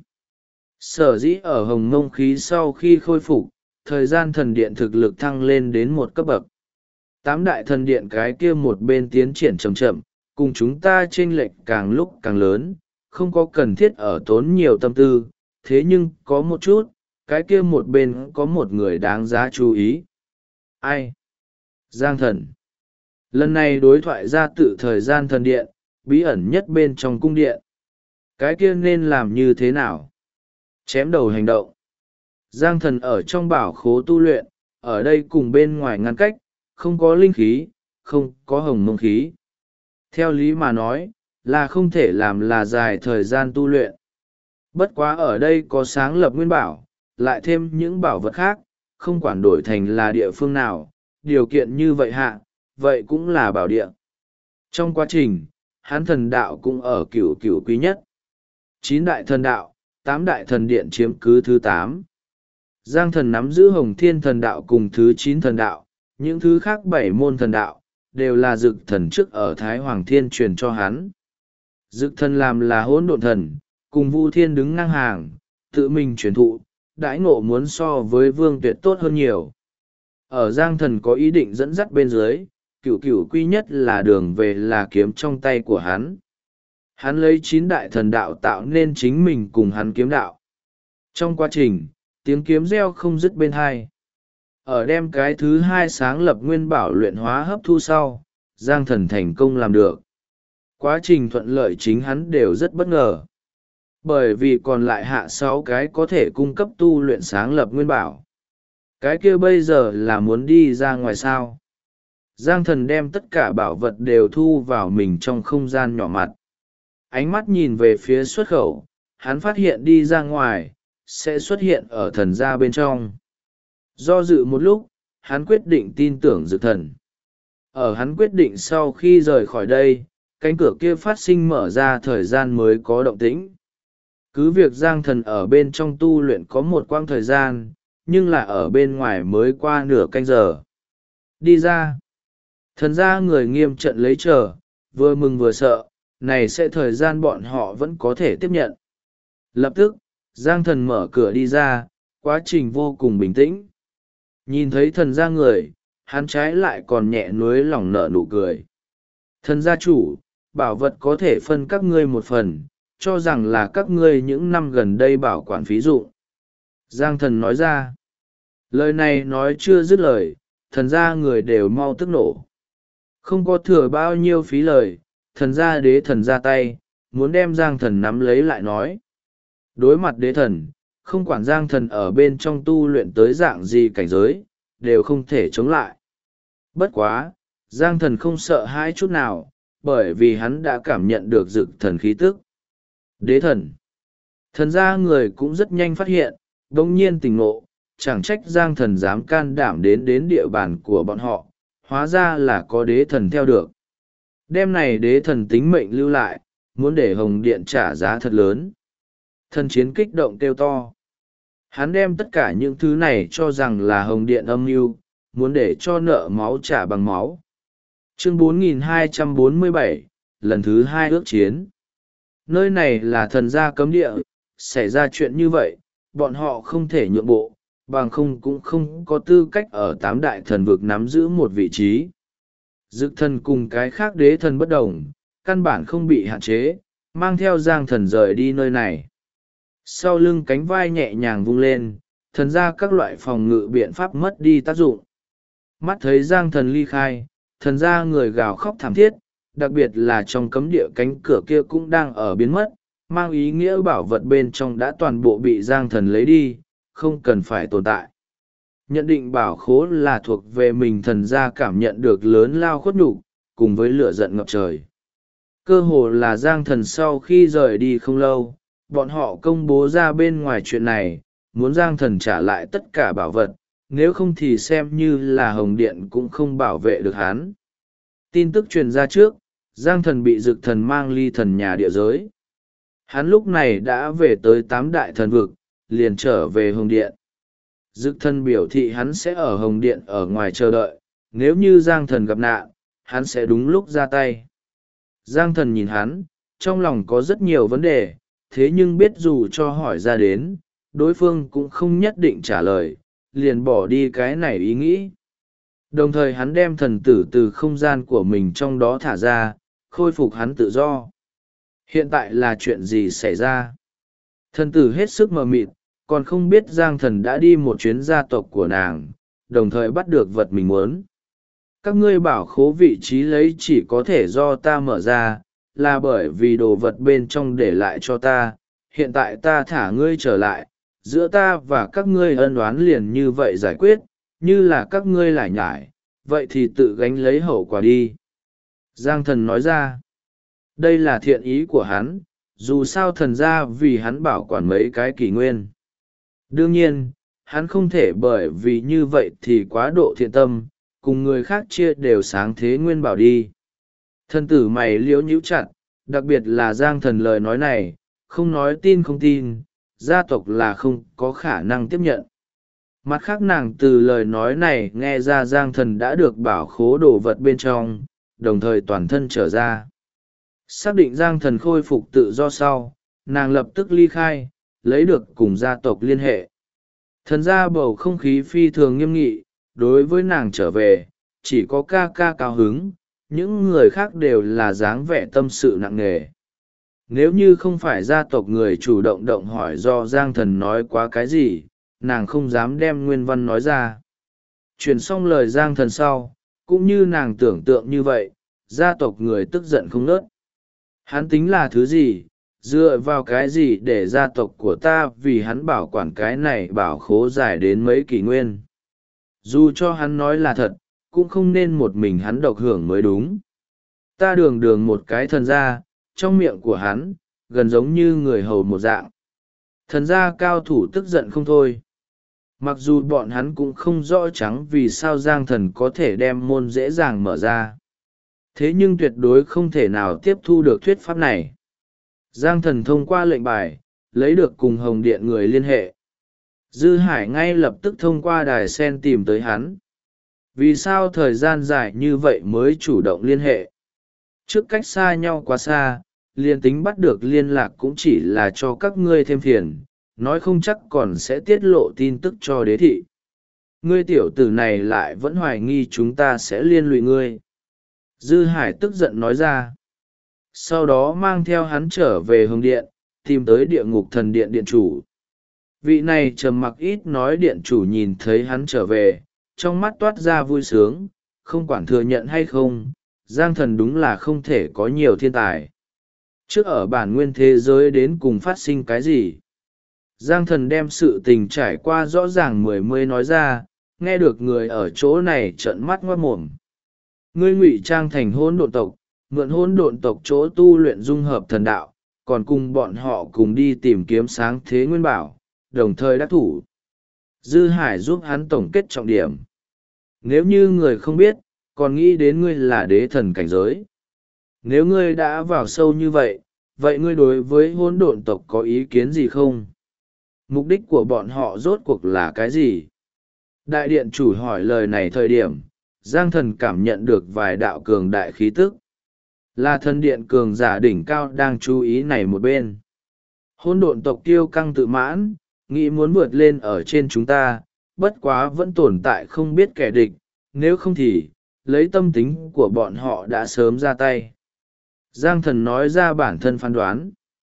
Sở dĩ ở hồng mông khí sau khi khôi phục, thời gian thần điện thực lực thăng lên đến một cấp bậc. Tám đại thần điện cái kia một bên tiến triển chậm chậm, cùng chúng ta chênh lệch càng lúc càng lớn, không có cần thiết ở tốn nhiều tâm tư, thế nhưng có một chút, cái kia một bên có một người đáng giá chú ý. Ai? Giang Thần. Lần này đối thoại ra tự thời gian thần điện, bí ẩn nhất bên trong cung điện. Cái kia nên làm như thế nào? Chém đầu hành động. Giang Thần ở trong bảo khố tu luyện, ở đây cùng bên ngoài ngăn cách, không có linh khí, không có hồng mông khí. Theo lý mà nói, là không thể làm là dài thời gian tu luyện. Bất quá ở đây có sáng lập nguyên bảo, lại thêm những bảo vật khác, không quản đổi thành là địa phương nào, điều kiện như vậy hạ, vậy cũng là bảo địa. Trong quá trình, hắn thần đạo cũng ở cửu cửu quý nhất. 9 đại thần đạo, 8 đại thần điện chiếm cứ thứ 8. Giang Thần nắm giữ Hồng Thiên thần đạo cùng thứ 9 thần đạo, những thứ khác 7 môn thần đạo, đều là Dực Thần trước ở Thái Hoàng Thiên truyền cho hắn. Dực Thần làm là hỗn độn thần, cùng Vu Thiên đứng ngang hàng, tự mình truyền thụ, đãi ngộ muốn so với Vương Tuyệt tốt hơn nhiều. Ở Giang Thần có ý định dẫn dắt bên dưới, cửu cửu quy nhất là đường về là kiếm trong tay của hắn. Hắn lấy 9 đại thần đạo tạo nên chính mình cùng hắn kiếm đạo. Trong quá trình, tiếng kiếm reo không dứt bên hai. Ở đem cái thứ 2 sáng lập nguyên bảo luyện hóa hấp thu sau, Giang Thần thành công làm được. Quá trình thuận lợi chính hắn đều rất bất ngờ. bởi vì còn lại hạ 6 cái có thể cung cấp tu luyện sáng lập nguyên bảo. Cái kia bây giờ là muốn đi ra ngoài sao? Giang thần đem tất cả bảo vật đều thu vào mình trong không gian nhỏ mặt. Ánh mắt nhìn về phía xuất khẩu, hắn phát hiện đi ra ngoài sẽ xuất hiện ở thần gia bên trong. Do dự một lúc, hắn quyết định tin tưởng dược thần. Ở hắn quyết định sau khi rời khỏi đây, cánh cửa kia phát sinh mở ra thời gian mới có động tĩnh. Cứ việc Giang thần ở bên trong tu luyện có một quãng thời gian, nhưng là ở bên ngoài mới qua nửa canh giờ. Đi ra. Thần gia người nghiêm trận lấy chờ, vừa mừng vừa sợ, này sẽ thời gian bọn họ vẫn có thể tiếp nhận. Lập tức, Giang thần mở cửa đi ra, quá trình vô cùng bình tĩnh. Nhìn thấy thần gia người, hắn trái lại còn nhẹ nuối lòng nở nụ cười. Thần gia chủ, bảo vật có thể phân các ngươi một phần, cho rằng là các ngươi những năm gần đây bảo quản phí dụng. Giang thần nói ra. Lời này nói chưa dứt lời, thần gia người đều mau tức nổ. Không có thừa bao nhiêu phí lời, thần gia đế thần ra tay, muốn đem Giang thần nắm lấy lại nói. Đối mặt đế thần, không quản Giang thần ở bên trong tu luyện tới dạng gì cảnh giới, đều không thể chống lại. Bất quá, Giang thần không sợ hãi chút nào, bởi vì hắn đã cảm nhận được dực thần khí tức. Đế thần. Thần gia người cũng rất nhanh phát hiện, đồng nhiên tỉnh ngộ, chẳng trách Giang thần dám can đảm đến địa bàn của bọn họ, hóa ra là có đế thần theo được. Đêm này đế thần tính mệnh lưu lại, muốn để Hồng Điện trả giá thật lớn. Thần chiến kích động kêu to. Hắn đem tất cả những thứ này cho rằng là Hồng Điện âm mưu, muốn để cho nợ máu trả bằng máu. Chương 4247, lần thứ 2 ước chiến. Nơi này là thần gia cấm địa, xảy ra chuyện như vậy, bọn họ không thể nhượng bộ, bằng không cũng không có tư cách ở 8 đại thần vực nắm giữ một vị trí. Dực thần cùng cái khác đế thần bất đồng, căn bản không bị hạn chế, mang theo Giang thần rời đi nơi này. Sau lưng cánh vai nhẹ nhàng vung lên, thần ra các loại phòng ngự biện pháp mất đi tác dụng. Mắt thấy Giang thần ly khai, thần ra người gào khóc thảm thiết, đặc biệt là trong cấm địa cánh cửa kia cũng đang ở biến mất, mang ý nghĩa bảo vật bên trong đã toàn bộ bị Giang thần lấy đi, không cần phải tồn tại. Nhận định bảo khố là thuộc về mình, thần gia cảm nhận được lớn lao khuất nhục cùng với lửa giận ngập trời. Cơ hồ là Giang thần sau khi rời đi không lâu, bọn họ công bố ra bên ngoài chuyện này, muốn Giang thần trả lại tất cả bảo vật, nếu không thì xem như là Hồng Điện cũng không bảo vệ được hắn. Tin tức truyền ra trước, Giang thần bị dực thần mang ly thần nhà địa giới. Hắn lúc này đã về tới 8 đại thần vực, liền trở về Hồng Điện. Dực thần biểu thị hắn sẽ ở Hồng Điện ở ngoài chờ đợi, nếu như Giang thần gặp nạn, hắn sẽ đúng lúc ra tay. Giang thần nhìn hắn, trong lòng có rất nhiều vấn đề, thế nhưng biết dù cho hỏi ra đến, đối phương cũng không nhất định trả lời, liền bỏ đi cái này ý nghĩ. Đồng thời hắn đem thần tử từ không gian của mình trong đó thả ra, khôi phục hắn tự do. Hiện tại là chuyện gì xảy ra? Thần tử hết sức mờ mịt, còn không biết Giang thần đã đi một chuyến gia tộc của nàng, đồng thời bắt được vật mình muốn. Các ngươi bảo khố vị trí lấy chỉ có thể do ta mở ra, là bởi vì đồ vật bên trong để lại cho ta, hiện tại ta thả ngươi trở lại, giữa ta và các ngươi ân oán liền như vậy giải quyết, như là các ngươi lải nhải, vậy thì tự gánh lấy hậu quả đi. Giang thần nói ra, đây là thiện ý của hắn, dù sao thần ra vì hắn bảo quản mấy cái kỷ nguyên. Đương nhiên, hắn không thể bởi vì như vậy thì quá độ thiện tâm, cùng người khác chia đều sáng thế nguyên bảo đi. Thần tử mày liễu nhíu chặt, đặc biệt là Giang thần lời nói này, không nói tin không tin, gia tộc là không có khả năng tiếp nhận. Mặt khác nàng từ lời nói này nghe ra Giang thần đã được bảo khố đồ vật bên trong, đồng thời toàn thân trở ra. Xác định Giang thần khôi phục tự do sau, nàng lập tức ly khai, lấy được cùng gia tộc liên hệ. Thần gia bầu không khí phi thường nghiêm nghị, đối với nàng trở về, chỉ có ca ca cao hứng, những người khác đều là dáng vẻ tâm sự nặng nề. Nếu như không phải gia tộc người chủ động hỏi do Giang thần nói quá cái gì, nàng không dám đem nguyên văn nói ra. Chuyển xong lời Giang thần sau, cũng như nàng tưởng tượng như vậy, gia tộc người tức giận không nớt. Hắn tính là thứ gì, dựa vào cái gì để gia tộc của ta vì hắn bảo quản cái này bảo khố dài đến mấy kỷ nguyên. Dù cho hắn nói là thật, cũng không nên một mình hắn độc hưởng mới đúng. Ta đường đường một cái thần gia, trong miệng của hắn, gần giống như người hầu một dạng. Thần gia cao thủ tức giận không thôi. Mặc dù bọn hắn cũng không rõ trắng vì sao Giang Thần có thể đem môn dễ dàng mở ra. Thế nhưng tuyệt đối không thể nào tiếp thu được thuyết pháp này. Giang Thần thông qua lệnh bài, lấy được cùng Hồng Điện người liên hệ. Dư Hải ngay lập tức thông qua đài sen tìm tới hắn. Vì sao thời gian dài như vậy mới chủ động liên hệ? Trước cách xa nhau quá xa, liền tính bắt được liên lạc cũng chỉ là cho các ngươi thêm phiền, nói không chắc còn sẽ tiết lộ tin tức cho đế thị. Ngươi tiểu tử này lại vẫn hoài nghi chúng ta sẽ liên lụy ngươi. Dư Hải tức giận nói ra. Sau đó mang theo hắn trở về Hồng Điện, tìm tới Địa Ngục Thần Điện điện chủ. Vị này trầm mặc ít nói điện chủ nhìn thấy hắn trở về, trong mắt toát ra vui sướng, không quản thừa nhận hay không, Giang Thần đúng là không thể có nhiều thiên tài. Trước ở bản nguyên thế giới đến cùng phát sinh cái gì? Giang Thần đem sự tình trải qua rõ ràng mươi nói ra, nghe được người ở chỗ này trợn mắt ngoát mồm. Ngươi ngụy trang thành hỗn độn tộc, mượn hỗn độn tộc chỗ tu luyện dung hợp thần đạo, còn cùng bọn họ cùng đi tìm kiếm sáng thế nguyên bảo, đồng thời đắc thủ. Dư Hải giúp hắn tổng kết trọng điểm. Nếu như người không biết, còn nghĩ đến ngươi là đế thần cảnh giới. Nếu ngươi đã vào sâu như vậy, vậy ngươi đối với hỗn độn tộc có ý kiến gì không? Mục đích của bọn họ rốt cuộc là cái gì? Đại điện chủ hỏi lời này thời điểm, Giang Thần cảm nhận được vài đạo cường đại khí tức. Là thần điện cường giả đỉnh cao đang chú ý này một bên. Hỗn độn tộc kiêu căng tự mãn, nghĩ muốn vượt lên ở trên chúng ta, bất quá vẫn tồn tại không biết kẻ địch, nếu không thì, lấy tâm tính của bọn họ đã sớm ra tay. Giang Thần nói ra bản thân phán đoán.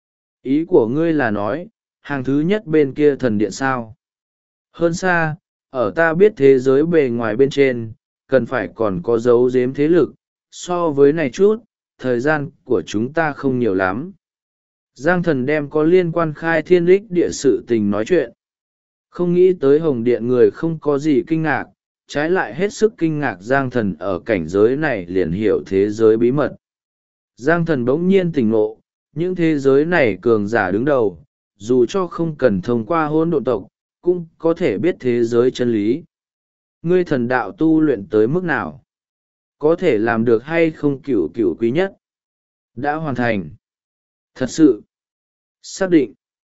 Ý của ngươi là nói, hàng thứ nhất bên kia thần điện sao? Hơn xa, ở ta biết thế giới bề ngoài bên trên, cần phải còn có dấu giếm thế lực, so với này chút, thời gian của chúng ta không nhiều lắm. Giang Thần đem có liên quan khai thiên lích địa sự tình nói chuyện. Không nghĩ tới Hồng Điện người không có gì kinh ngạc, trái lại hết sức kinh ngạc Giang Thần ở cảnh giới này liền hiểu thế giới bí mật. Giang Thần bỗng nhiên tỉnh ngộ, những thế giới này cường giả đứng đầu, dù cho không cần thông qua hỗn độn tộc, cũng có thể biết thế giới chân lý. Ngươi thần đạo tu luyện tới mức nào? Có thể làm được hay không cửu cửu quý nhất? Đã hoàn thành. Thật sự. Xác định.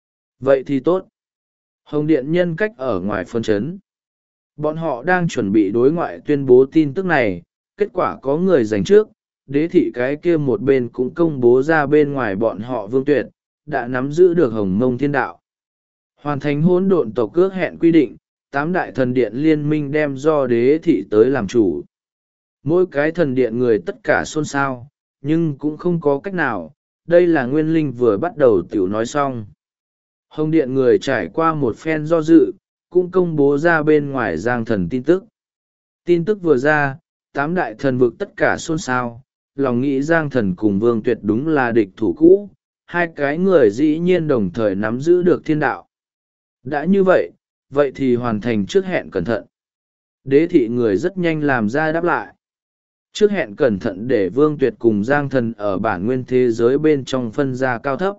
Vậy thì tốt. Hồng Điện nhân cách ở ngoài phân chấn. Bọn họ đang chuẩn bị đối ngoại tuyên bố tin tức này, kết quả có người giành trước, đế thị cái kia một bên cũng công bố ra bên ngoài bọn họ Vương Tuyệt, đã nắm giữ được Hồng Mông Thiên Đạo. Hoàn thành hỗn độn tộc ước hẹn quy định, 8 đại thần điện liên minh đem do đế thị tới làm chủ. Mỗi cái thần điện người tất cả xôn xao, nhưng cũng không có cách nào, đây là Nguyên Linh vừa bắt đầu tiểu nói xong. Hồng Điện người trải qua một phen do dự, cũng công bố ra bên ngoài Giang Thần tin tức. Tin tức vừa ra, 8 đại thần vực tất cả xôn xao, lòng nghĩ Giang Thần cùng Vương Tuyệt đúng là địch thủ cũ, hai cái người dĩ nhiên đồng thời nắm giữ được thiên đạo. Đã như vậy, vậy thì hoàn thành trước hẹn cẩn thận. Đế thị người rất nhanh làm ra đáp lại. Trước hẹn cẩn thận để Vương Tuyệt cùng Giang Thần ở bản nguyên thế giới bên trong phân ra cao thấp.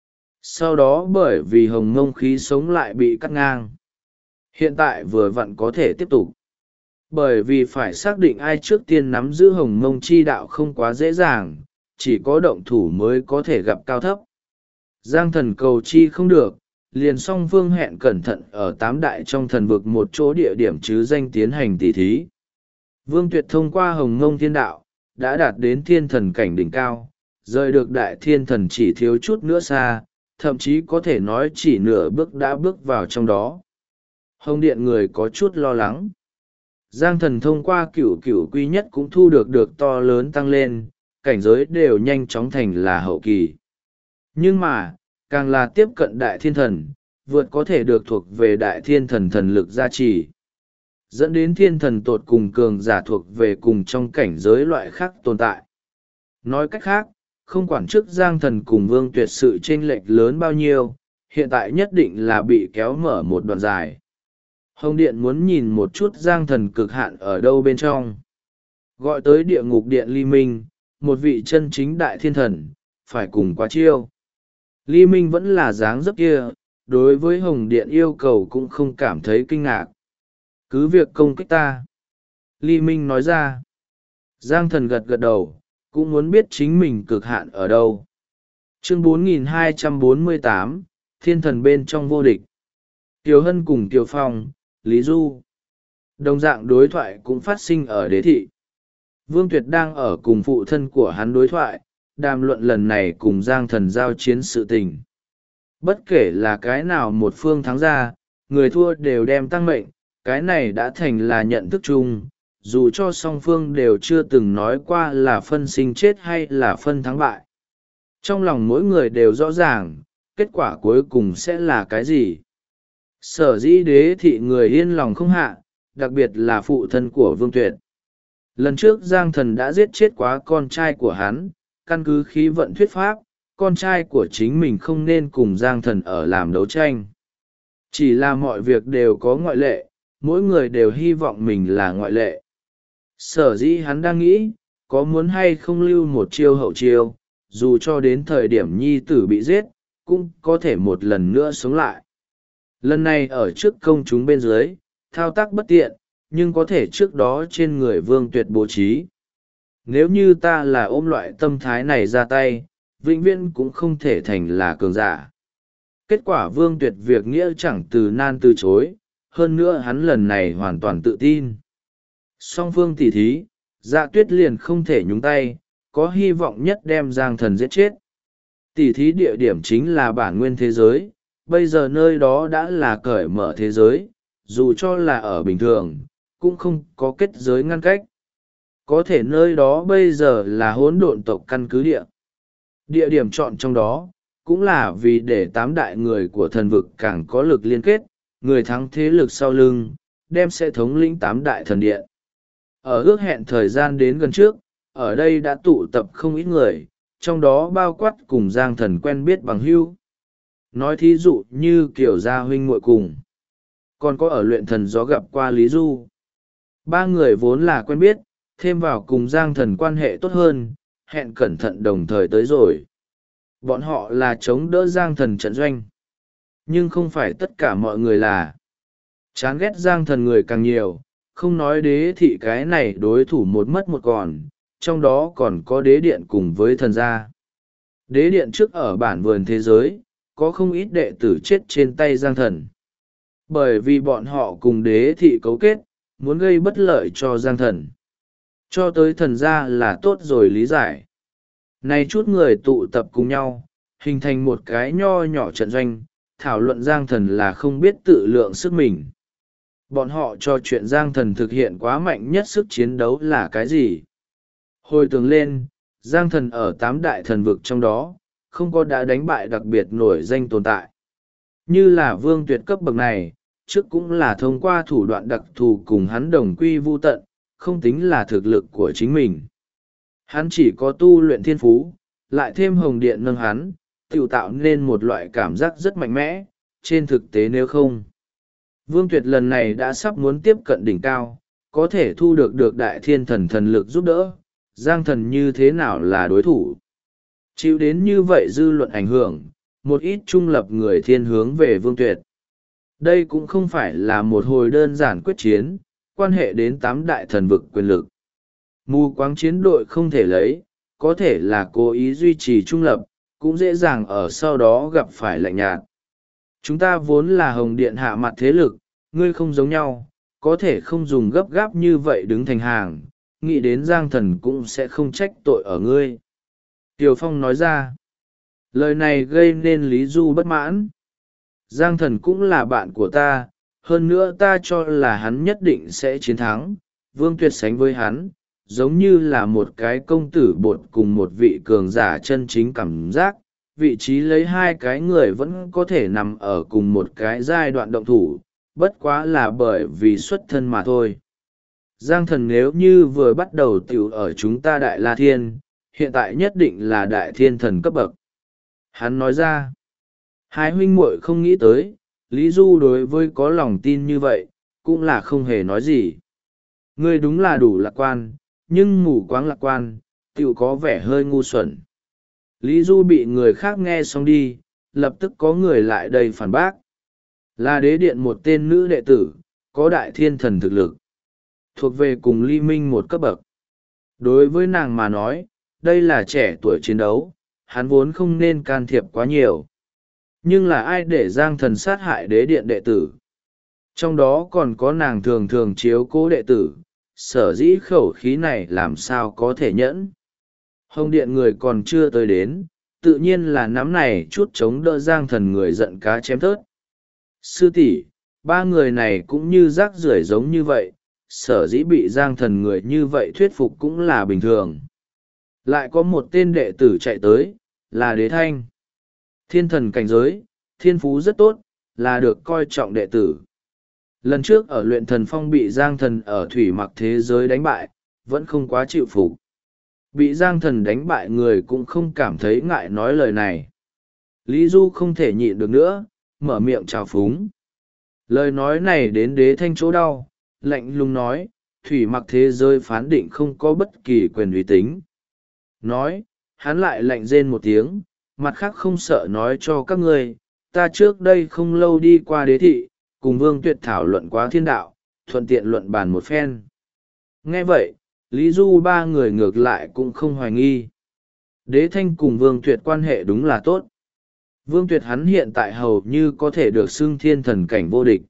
Sau đó bởi vì hồng ngông khí sống lại bị cắt ngang. Hiện tại vừa vặn có thể tiếp tục. Bởi vì phải xác định ai trước tiên nắm giữ hồng ngông chi đạo không quá dễ dàng, chỉ có động thủ mới có thể gặp cao thấp. Giang Thần cầu chi không được, liền song phương hẹn cẩn thận ở 8 đại trong thần vực một chỗ địa điểm chứ danh tiến hành tỉ thí. Vương Tuyệt thông qua hồng ngông thiên đạo, đã đạt đến thiên thần cảnh đỉnh cao, rời được đại thiên thần chỉ thiếu chút nữa xa, thậm chí có thể nói chỉ nửa bước đã bước vào trong đó. Hồng Điện người có chút lo lắng. Giang Thần thông qua cửu cửu quy nhất cũng thu được to lớn tăng lên, cảnh giới đều nhanh chóng thành là hậu kỳ. Nhưng mà, càng là tiếp cận đại thiên thần, vượt có thể được thuộc về đại thiên thần thần lực gia trì. Dẫn đến thiên thần tột cùng cường giả thuộc về cùng trong cảnh giới loại khác tồn tại. Nói cách khác, không quản trước Giang Thần cùng Vương Tuyệt sự chênh lệch lớn bao nhiêu, hiện tại nhất định là bị kéo mở một đoạn dài. Hồng Điện muốn nhìn một chút Giang Thần cực hạn ở đâu bên trong. Gọi tới địa ngục điện Ly Minh, một vị chân chính đại thiên thần, phải cùng quá chiêu. Ly Minh vẫn là dáng dấp kia, đối với Hồng Điện yêu cầu cũng không cảm thấy kinh ngạc. Cứ việc công kích ta. Ly Minh nói ra. Giang Thần gật gật đầu, cũng muốn biết chính mình cực hạn ở đâu. Chương 4248, Thiên thần bên trong vô địch. Kiều Hân cùng Kiều Phong, Lý Du. Đồng dạng đối thoại cũng phát sinh ở đế thị. Vương Tuyệt đang ở cùng phụ thân của hắn đối thoại, đàm luận lần này cùng Giang Thần giao chiến sự tình. Bất kể là cái nào một phương thắng ra, người thua đều đem tăng mệnh, cái này đã thành là nhận thức chung, dù cho song phương đều chưa từng nói qua là phân sinh chết hay là phân thắng bại. Trong lòng mỗi người đều rõ ràng, kết quả cuối cùng sẽ là cái gì. Sở dĩ đế thị người yên lòng không hạ, đặc biệt là phụ thân của Vương Tuyệt. Lần trước Giang Thần đã giết chết quá con trai của hắn, căn cứ khí vận thuyết pháp, con trai của chính mình không nên cùng Giang Thần ở làm đấu tranh. Chỉ là mọi việc đều có ngoại lệ, mỗi người đều hy vọng mình là ngoại lệ. Sở dĩ hắn đang nghĩ, có muốn hay không lưu một chiêu hậu chiêu, dù cho đến thời điểm nhi tử bị giết, cũng có thể một lần nữa sống lại. Lần này ở trước công chúng bên dưới, thao tác bất tiện, nhưng có thể trước đó trên người Vương Tuyệt bố trí. Nếu như ta là ôm loại tâm thái này ra tay, vĩnh viễn cũng không thể thành là cường giả. Kết quả Vương Tuyệt việc nghĩa chẳng từ nan từ chối, hơn nữa hắn lần này hoàn toàn tự tin. Song phương tỉ thí, Dạ Tuyết liền không thể nhúng tay, có hy vọng nhất đem Giang Thần giết chết. Tỉ thí địa điểm chính là bản nguyên thế giới, bây giờ nơi đó đã là cởi mở thế giới, dù cho là ở bình thường, cũng không có kết giới ngăn cách. Có thể nơi đó bây giờ là hỗn độn tộc căn cứ địa. Địa điểm chọn trong đó, cũng là vì để tám đại người của thần vực càng có lực liên kết, người thắng thế lực sau lưng, đem sẽ thống lĩnh tám đại thần điện. Ở ước hẹn thời gian đến gần trước, ở đây đã tụ tập không ít người, trong đó bao quát cùng Giang Thần quen biết bằng hữu. Nói thí dụ như kiểu gia huynh muội cùng. Còn có ở luyện thần gió gặp qua Lý Du. Ba người vốn là quen biết, thêm vào cùng Giang Thần quan hệ tốt hơn, hẹn cẩn thận đồng thời tới rồi. Bọn họ là chống đỡ Giang Thần trận doanh. Nhưng không phải tất cả mọi người là. Chán ghét Giang Thần người càng nhiều, không nói đế thị cái này đối thủ một mất một còn, trong đó còn có đế điện cùng với thần gia. Đế điện trước ở bản vườn thế giới, có không ít đệ tử chết trên tay Giang Thần. Bởi vì bọn họ cùng đế thị cấu kết, muốn gây bất lợi cho Giang Thần. Cho tới thần gia là tốt rồi lý giải. Này chút người tụ tập cùng nhau, hình thành một cái nho nhỏ trận doanh, thảo luận Giang Thần là không biết tự lượng sức mình. Bọn họ cho chuyện Giang Thần thực hiện quá mạnh nhất sức chiến đấu là cái gì? Hồi tưởng lên, Giang Thần ở tám đại thần vực trong đó, không có đã đánh bại đặc biệt nổi danh tồn tại. Như là Vương Tuyệt cấp bậc này, trước cũng là thông qua thủ đoạn đặc thù cùng hắn đồng quy vu tận, không tính là thực lực của chính mình. Hắn chỉ có tu luyện thiên phú, lại thêm hồng điện nâng hắn, tự tạo nên một loại cảm giác rất mạnh mẽ, trên thực tế nếu không. Vương Tuyệt lần này đã sắp muốn tiếp cận đỉnh cao, có thể thu được đại thiên thần thần lực giúp đỡ, Giang Thần như thế nào là đối thủ. Chịu đến như vậy dư luận ảnh hưởng, một ít trung lập người thiên hướng về Vương Tuyệt. Đây cũng không phải là một hồi đơn giản quyết chiến, quan hệ đến tám đại thần vực quyền lực. Mù quáng chiến đội không thể lấy, có thể là cố ý duy trì trung lập, cũng dễ dàng ở sau đó gặp phải lạnh nhạt. Chúng ta vốn là hồng điện hạ mặt thế lực, ngươi không giống nhau, có thể không dùng gấp gáp như vậy đứng thành hàng, nghĩ đến Giang Thần cũng sẽ không trách tội ở ngươi. Tiều Phong nói ra, lời này gây nên Lý Du bất mãn. Giang Thần cũng là bạn của ta, hơn nữa ta cho là hắn nhất định sẽ chiến thắng, Vương Tuyệt sánh với hắn, giống như là một cái công tử bột cùng một vị cường giả chân chính cảm giác, vị trí lấy hai cái người vẫn có thể nằm ở cùng một cái giai đoạn động thủ, bất quá là bởi vì xuất thân mà thôi. Giang Thần nếu như vừa bắt đầu tiểu ở chúng ta Đại La Thiên, hiện tại nhất định là đại thiên thần cấp bậc. Hắn nói ra, hai huynh muội không nghĩ tới, Lý Du đối với có lòng tin như vậy, cũng là không hề nói gì. Ngươi đúng là đủ lạc quan, nhưng mù quáng lạc quan, tựu có vẻ hơi ngu xuẩn. Lý Du bị người khác nghe xong đi, lập tức có người lại đây phản bác. Là đế điện một tên nữ đệ tử, có đại thiên thần thực lực, thuộc về cùng Ly Minh một cấp bậc. Đối với nàng mà nói, đây là trẻ tuổi chiến đấu, hắn vốn không nên can thiệp quá nhiều. Nhưng là ai để Giang Thần sát hại đế điện đệ tử? Trong đó còn có nàng thường thường chiếu cố đệ tử, sở dĩ khẩu khí này làm sao có thể nhẫn. Hồng điện người còn chưa tới đến, tự nhiên là nắm này chút chống đỡ Giang Thần người giận cá chém thớt. Sư tỷ, ba người này cũng như rác rưởi giống như vậy, sở dĩ bị Giang Thần người như vậy thuyết phục cũng là bình thường. Lại có một tên đệ tử chạy tới, là Đế Thanh. Thiên thần cảnh giới, thiên phú rất tốt, là được coi trọng đệ tử. Lần trước ở luyện thần phong bị Giang Thần ở thủy mặc thế giới đánh bại, vẫn không quá chịu phục. Bị Giang Thần đánh bại người cũng không cảm thấy ngại nói lời này. Lý Du không thể nhịn được nữa, mở miệng trào phúng. Lời nói này đến Đế Thanh chỗ đau, lạnh lùng nói, thủy mặc thế giới phán định không có bất kỳ quyền uy tín. Nói, hắn lại lạnh rên một tiếng, mặt khác không sợ nói cho các ngươi, ta trước đây không lâu đi qua đế thị, cùng Vương Tuyệt thảo luận quá thiên đạo, thuận tiện luận bàn một phen. Nghe vậy, Lý Du ba người ngược lại cũng không hoài nghi. Đế Thanh cùng Vương Tuyệt quan hệ đúng là tốt. Vương Tuyệt hắn hiện tại hầu như có thể được xưng thiên thần cảnh vô địch.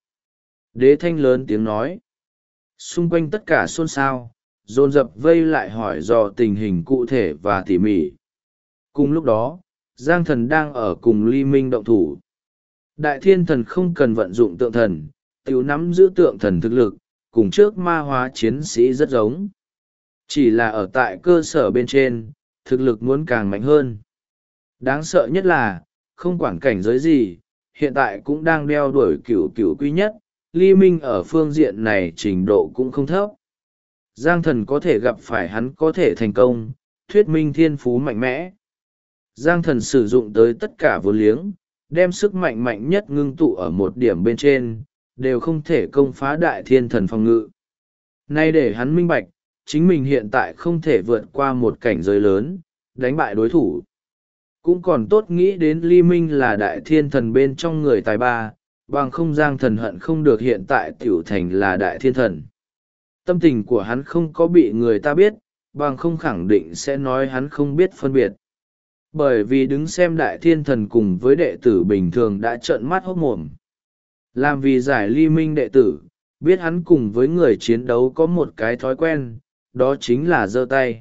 Đế Thanh lớn tiếng nói. Xung quanh tất cả xôn xao, dồn dập vây lại hỏi dò tình hình cụ thể và tỉ mỉ. Cùng lúc đó, Giang Thần đang ở cùng Ly Minh động thủ. Đại thiên thần không cần vận dụng tượng thần, tiểu nắm giữ tượng thần thực lực, cùng trước ma hóa chiến sĩ rất giống. Chỉ là ở tại cơ sở bên trên, thực lực muốn càng mạnh hơn. Đáng sợ nhất là, không quản cảnh giới gì, hiện tại cũng đang đeo đuổi cửu cửu quý nhất, Ly Minh ở phương diện này trình độ cũng không thấp. Giang Thần có thể gặp phải hắn có thể thành công, thuyết minh thiên phú mạnh mẽ. Giang Thần sử dụng tới tất cả vô liếng, đem sức mạnh mạnh nhất ngưng tụ ở một điểm bên trên, đều không thể công phá đại thiên thần phòng ngự. Nay để hắn minh bạch, chính mình hiện tại không thể vượt qua một cảnh giới lớn, đánh bại đối thủ. Cũng còn tốt nghĩ đến Ly Minh là đại thiên thần bên trong người tài ba, bằng không Giang Thần hận không được hiện tại tiểu thành là đại thiên thần. Tâm tình của hắn không có bị người ta biết, bằng không khẳng định sẽ nói hắn không biết phân biệt. Bởi vì đứng xem đại thiên thần cùng với đệ tử bình thường đã trợn mắt hốt mồm. Làm vì giải Ly Minh đệ tử, biết hắn cùng với người chiến đấu có một cái thói quen, đó chính là giơ tay.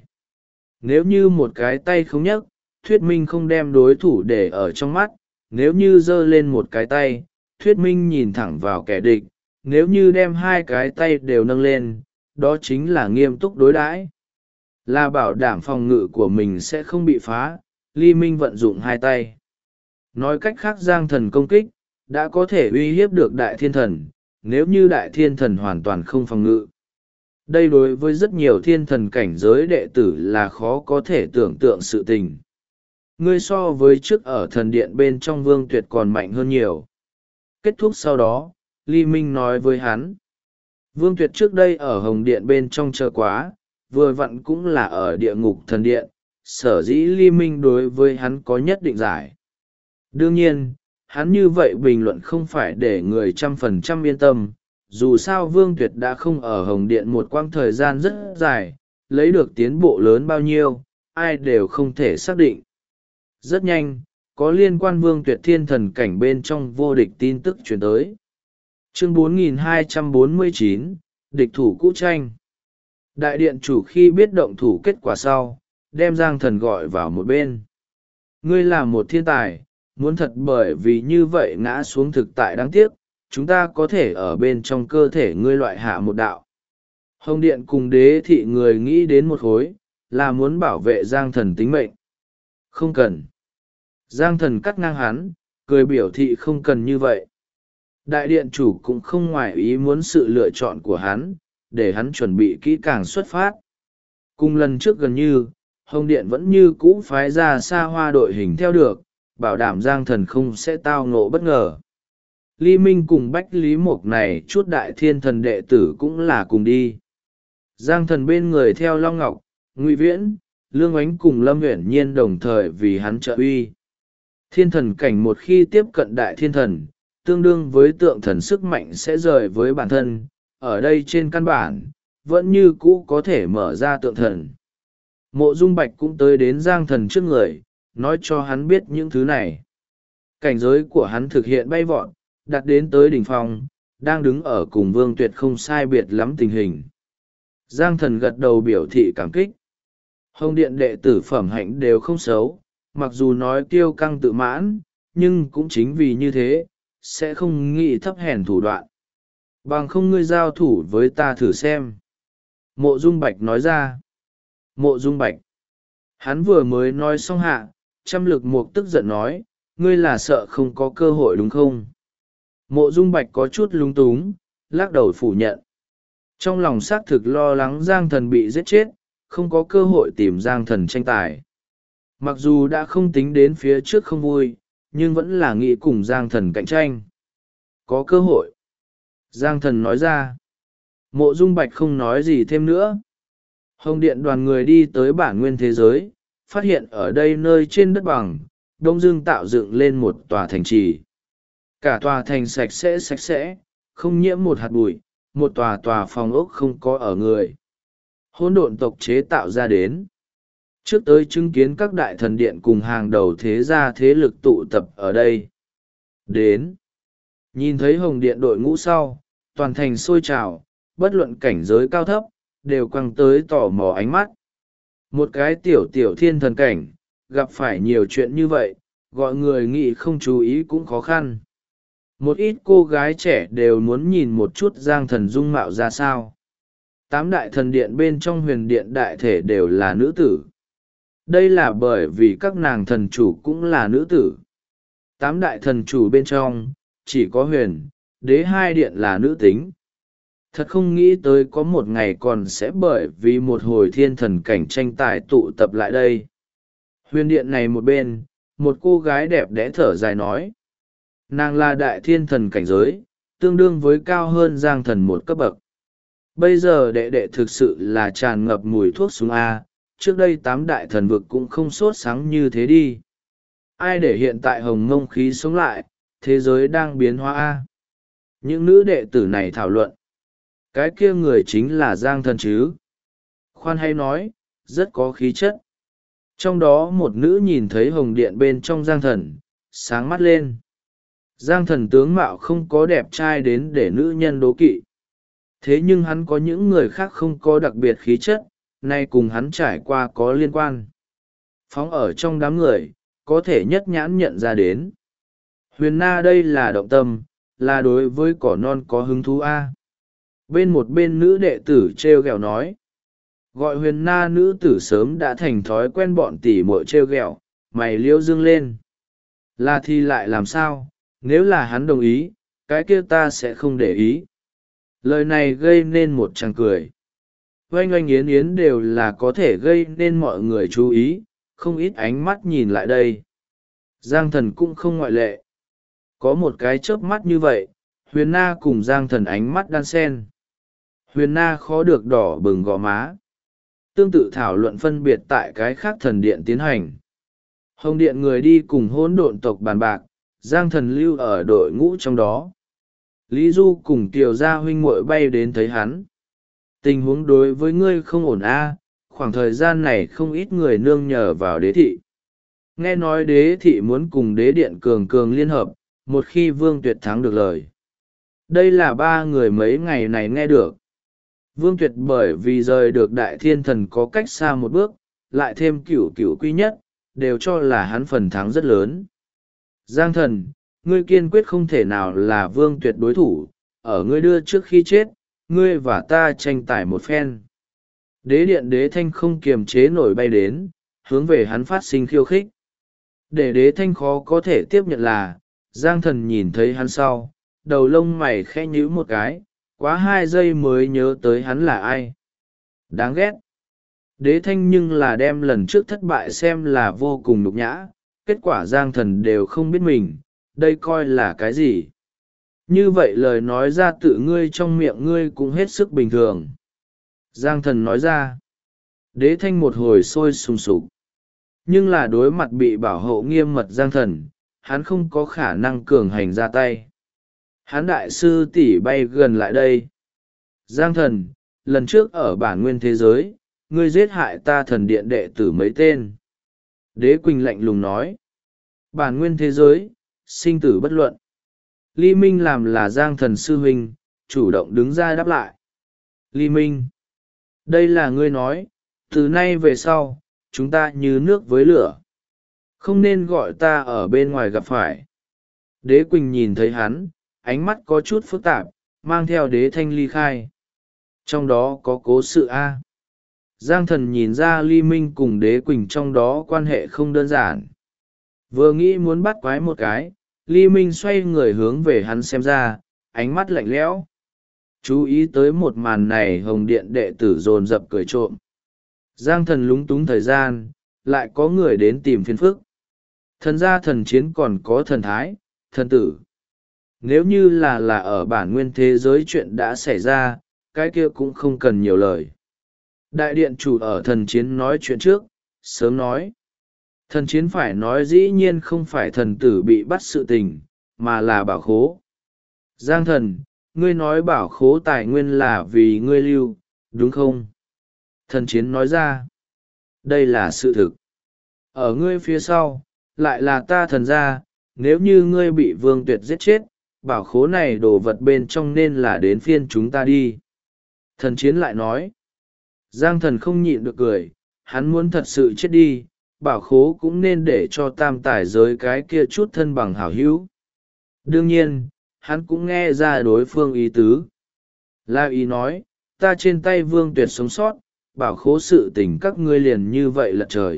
Nếu như một cái tay không nhấc, thuyết minh không đem đối thủ để ở trong mắt, nếu như giơ lên một cái tay, thuyết minh nhìn thẳng vào kẻ địch, nếu như đem hai cái tay đều nâng lên, đó chính là nghiêm túc đối đãi, là bảo đảm phòng ngự của mình sẽ không bị phá. Ly Minh vận dụng hai tay. Nói cách khác Giang Thần công kích, đã có thể uy hiếp được đại thiên thần, nếu như đại thiên thần hoàn toàn không phòng ngự. Đây đối với rất nhiều thiên thần cảnh giới đệ tử là khó có thể tưởng tượng sự tình. Ngươi so với trước ở thần điện bên trong Vương Tuyệt còn mạnh hơn nhiều. Kết thúc sau đó, Ly Minh nói với hắn. Vương Tuyệt trước đây ở Hồng Điện bên trong chờ quá, vừa vặn cũng là ở địa ngục thần điện, sở dĩ Ly Minh đối với hắn có nhất định giải. Đương nhiên, hắn như vậy bình luận không phải để người 100% yên tâm, dù sao Vương Tuyệt đã không ở Hồng Điện một quãng thời gian rất dài, lấy được tiến bộ lớn bao nhiêu, ai đều không thể xác định. Rất nhanh, có liên quan Vương Tuyệt thiên thần cảnh bên trong vô địch tin tức chuyển tới. Chương 4249, địch thủ cũ tranh. Đại điện chủ khi biết động thủ kết quả sau, đem Giang Thần gọi vào một bên. Ngươi là một thiên tài, muốn thật bởi vì như vậy ngã xuống thực tại đáng tiếc, chúng ta có thể ở bên trong cơ thể ngươi loại hạ một đạo. Hồng Điện cùng đế thị người nghĩ đến một khối, là muốn bảo vệ Giang Thần tính mệnh. Không cần. Giang Thần cắt ngang hắn, cười biểu thị không cần như vậy. Đại điện chủ cũng không ngoài ý muốn sự lựa chọn của hắn, để hắn chuẩn bị kỹ càng xuất phát. Cùng lần trước gần như, Hồng Điện vẫn như cũ phái ra xa hoa đội hình theo được, bảo đảm Giang Thần không sẽ tao ngộ bất ngờ. Ly Minh cùng Bách Lý Mộc này chút đại thiên thần đệ tử cũng là cùng đi. Giang Thần bên người theo Long Ngọc, Ngụy Viễn, Lương Ánh cùng Lâm Uyển Nhiên đồng thời vì hắn trợ uy. Thiên thần cảnh một khi tiếp cận đại thiên thần, tương đương với tượng thần sức mạnh sẽ rời với bản thân, ở đây trên căn bản, vẫn như cũ có thể mở ra tượng thần. Mộ Dung Bạch cũng tới đến Giang Thần trước người, nói cho hắn biết những thứ này. Cảnh giới của hắn thực hiện bay vọt, đạt đến tới đỉnh phong, đang đứng ở cùng Vương Tuyệt không sai biệt lắm tình hình. Giang Thần gật đầu biểu thị cảm kích. Hồng Điện đệ tử phẩm hạnh đều không xấu, mặc dù nói kiêu căng tự mãn, nhưng cũng chính vì như thế, sẽ không nghĩ thấp hèn thủ đoạn. Bằng không ngươi giao thủ với ta thử xem. Mộ Dung Bạch nói ra. Mộ Dung Bạch. Hắn vừa mới nói xong hạ, trăm lực mục tức giận nói, ngươi là sợ không có cơ hội đúng không? Mộ Dung Bạch có chút lung túng, lắc đầu phủ nhận. Trong lòng xác thực lo lắng Giang Thần bị giết chết, không có cơ hội tìm Giang Thần tranh tài. Mặc dù đã không tính đến phía trước không vui, nhưng vẫn là nghĩ cùng Giang Thần cạnh tranh. Có cơ hội. Giang Thần nói ra. Mộ Dung Bạch không nói gì thêm nữa. Hồng Điện đoàn người đi tới bản nguyên thế giới, phát hiện ở đây nơi trên đất bằng, đông dương tạo dựng lên một tòa thành trì. Cả tòa thành sạch sẽ, không nhiễm một hạt bụi, một tòa phòng ốc không có ở người. Hỗn độn tộc chế tạo ra đến. Trước tới chứng kiến các đại thần điện cùng hàng đầu thế gia thế lực tụ tập ở đây. Đến. Nhìn thấy Hồng Điện đội ngũ sau, toàn thành sôi trào, bất luận cảnh giới cao thấp, đều quăng tới tò mò ánh mắt. Một cái tiểu thiên thần cảnh, gặp phải nhiều chuyện như vậy, gọi người nghĩ không chú ý cũng khó khăn. Một ít cô gái trẻ đều muốn nhìn một chút Giang Thần dung mạo ra sao. 8 đại thần điện bên trong huyền điện đại thể đều là nữ tử. Đây là bởi vì các nàng thần chủ cũng là nữ tử. 8 đại thần chủ bên trong, chỉ có huyền, đế 2 điện là nữ tính. Thật không nghĩ tới có một ngày còn sẽ bởi vì một hồi thiên thần cảnh tranh tài tụ tập lại đây. Huyền điện này một bên, một cô gái đẹp đẽ thở dài nói. Nàng là đại thiên thần cảnh giới, tương đương với cao hơn Giang Thần một cấp bậc. Bây giờ đệ đệ thực sự là tràn ngập mùi thuốc súng A, trước đây 8 đại thần vực cũng không sốt sáng như thế đi. Ai để hiện tại hồng ngông khí sống lại, thế giới đang biến hóa A. Những nữ đệ tử này thảo luận. Cái kia người chính là Giang Thần chứ. Khoan hay nói, rất có khí chất. Trong đó một nữ nhìn thấy hồng điện bên trong Giang Thần, sáng mắt lên. Giang Thần tướng mạo không có đẹp trai đến để nữ nhân đố kỵ. Thế nhưng hắn có những người khác không có đặc biệt khí chất, nay cùng hắn trải qua có liên quan. Phóng ở trong đám người, có thể nhất nhãn nhận ra đến. Huyền Na đây là động tâm, là đối với cỏ non có hứng thú A. Bên một bên nữ đệ tử treo gẹo nói. Gọi Huyền Na nữ tử sớm đã thành thói quen bọn tỉ muội treo gẹo, mày liêu dương lên. Là thì lại làm sao, nếu là hắn đồng ý, cái kia ta sẽ không để ý. Lời này gây nên một tràng cười. Oanh oanh yến yến đều là có thể gây nên mọi người chú ý, không ít ánh mắt nhìn lại đây. Giang Thần cũng không ngoại lệ. Có một cái chớp mắt như vậy, Huyền Na cùng Giang Thần ánh mắt đan sen. Huyền Na khó được đỏ bừng gò má. Tương tự thảo luận phân biệt tại cái khác thần điện tiến hành. Hồng điện người đi cùng hỗn độn tộc bàn bạc, Giang Thần lưu ở đội ngũ trong đó. Lý Du cùng Kiều Gia huynh muội bay đến thấy hắn. Tình huống đối với ngươi không ổn a, khoảng thời gian này không ít người nương nhờ vào đế thị. Nghe nói đế thị muốn cùng đế điện cường cường liên hợp, một khi Vương Tuyệt thắng được lời. Đây là 3 người mấy ngày này nghe được. Vương Tuyệt bởi vì rời được đại thiên thần có cách xa một bước, lại thêm cửu quý nhất, đều cho là hắn phần thắng rất lớn. Giang Thần, ngươi kiên quyết không thể nào là Vương Tuyệt đối thủ, ở ngươi đưa trước khi chết, ngươi và ta tranh tài một phen. Đế điện Đế Thanh không kiềm chế nổi bay đến, hướng về hắn phát sinh khiêu khích. Để Đế Thanh khó có thể tiếp nhận là, Giang Thần nhìn thấy hắn sau, đầu lông mày khẽ nhíu một cái, quá 2 giây mới nhớ tới hắn là ai. Đáng ghét. Đế Thanh nhưng là đem lần trước thất bại xem là vô cùng nhục nhã, kết quả Giang Thần đều không biết mình, đây coi là cái gì. Như vậy lời nói ra tự ngươi trong miệng ngươi cũng hết sức bình thường. Giang Thần nói ra. Đế Thanh một hồi sôi sùng sục. Nhưng là đối mặt bị bảo hộ nghiêm mật Giang Thần, hắn không có khả năng cường hành ra tay. Hắn đại sư tỷ bay gần lại đây. Giang Thần, lần trước ở bản nguyên thế giới, ngươi giết hại ta thần điện đệ tử mấy tên. Đế Quỳnh lạnh lùng nói. Bản nguyên thế giới, sinh tử bất luận. Ly Minh làm là Giang Thần sư huynh, chủ động đứng ra đáp lại. Ly Minh, đây là ngươi nói, từ nay về sau, chúng ta như nước với lửa. Không nên gọi ta ở bên ngoài gặp phải. Đế Quỳnh nhìn thấy hắn, ánh mắt có chút phức tạp, mang theo Đế Thanh ly khai. Trong đó có cố sự A. Giang Thần nhìn ra Ly Minh cùng Đế Quỳnh trong đó quan hệ không đơn giản. Vừa nghĩ muốn bắt quái một cái, Ly Minh xoay người hướng về hắn xem ra, ánh mắt lạnh lẽo. Chú ý tới một màn này, Hồng Điện đệ tử dồn dập cười trộm. Giang Thần lúng túng thời gian, lại có người đến tìm phiền phức. Thần gia thần chiến còn có thần thái, thần tử. Nếu như là ở bản nguyên thế giới chuyện đã xảy ra, cái kia cũng không cần nhiều lời. Đại điện chủ ở thần chiến nói chuyện trước, sớm nói. Thần chiến phải nói dĩ nhiên không phải thần tử bị bắt sự tình, mà là bảo khố. Giang Thần, ngươi nói bảo khố tài nguyên là vì ngươi lưu, đúng không? Thần chiến nói ra. Đây là sự thực. Ở ngươi phía sau, lại là ta thần gia, nếu như ngươi bị Vương Tuyệt giết chết, bảo khố này đồ vật bên trong nên là đến phiên chúng ta đi. Thần chiến lại nói. Giang Thần không nhịn được cười, hắn muốn thật sự chết đi, bảo khố cũng nên để cho tam tài giới cái kia chút thân bằng hảo hữu. Đương nhiên, hắn cũng nghe ra đối phương ý tứ. La ý nói, ta trên tay Vương Tuyệt sống sót, bảo khố sự tình các ngươi liền như vậy lật trời.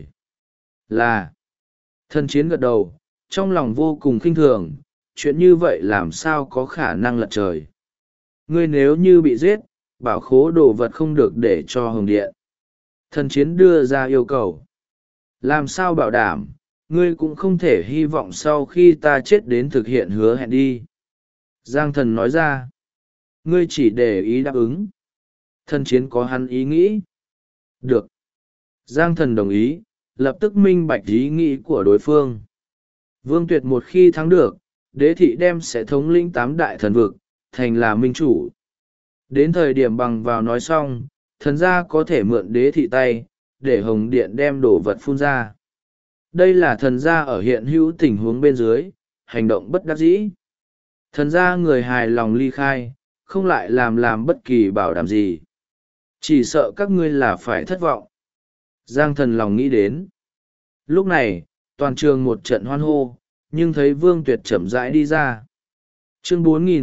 Là, thần chiến gật đầu, trong lòng vô cùng khinh thường, chuyện như vậy làm sao có khả năng lật trời. Ngươi nếu như bị giết, bảo khố đồ vật không được để cho Hồng Điện. Thần chiến đưa ra yêu cầu. Làm sao bảo đảm, ngươi cũng không thể hy vọng sau khi ta chết đến thực hiện hứa hẹn đi. Giang Thần nói ra. Ngươi chỉ để ý đáp ứng. Thần chiến có hắn ý nghĩ. Được. Giang Thần đồng ý, lập tức minh bạch ý nghĩ của đối phương. Vương Tuyệt một khi thắng được, đế thị đem sẽ thống lĩnh 8 đại thần vực, thành là minh chủ. Đến thời điểm bằng vào nói xong, thần gia có thể mượn đế thị tay, để Hồng Điện đem đổ vật phun ra. Đây là thần gia ở hiện hữu tình huống bên dưới, hành động bất đắc dĩ. Thần gia người hài lòng ly khai, không lại làm bất kỳ bảo đảm gì. Chỉ sợ các ngươi là phải thất vọng. Giang Thần lòng nghĩ đến. Lúc này, toàn trường một trận hoan hô, nhưng thấy Vương Tuyệt chậm rãi đi ra. Chương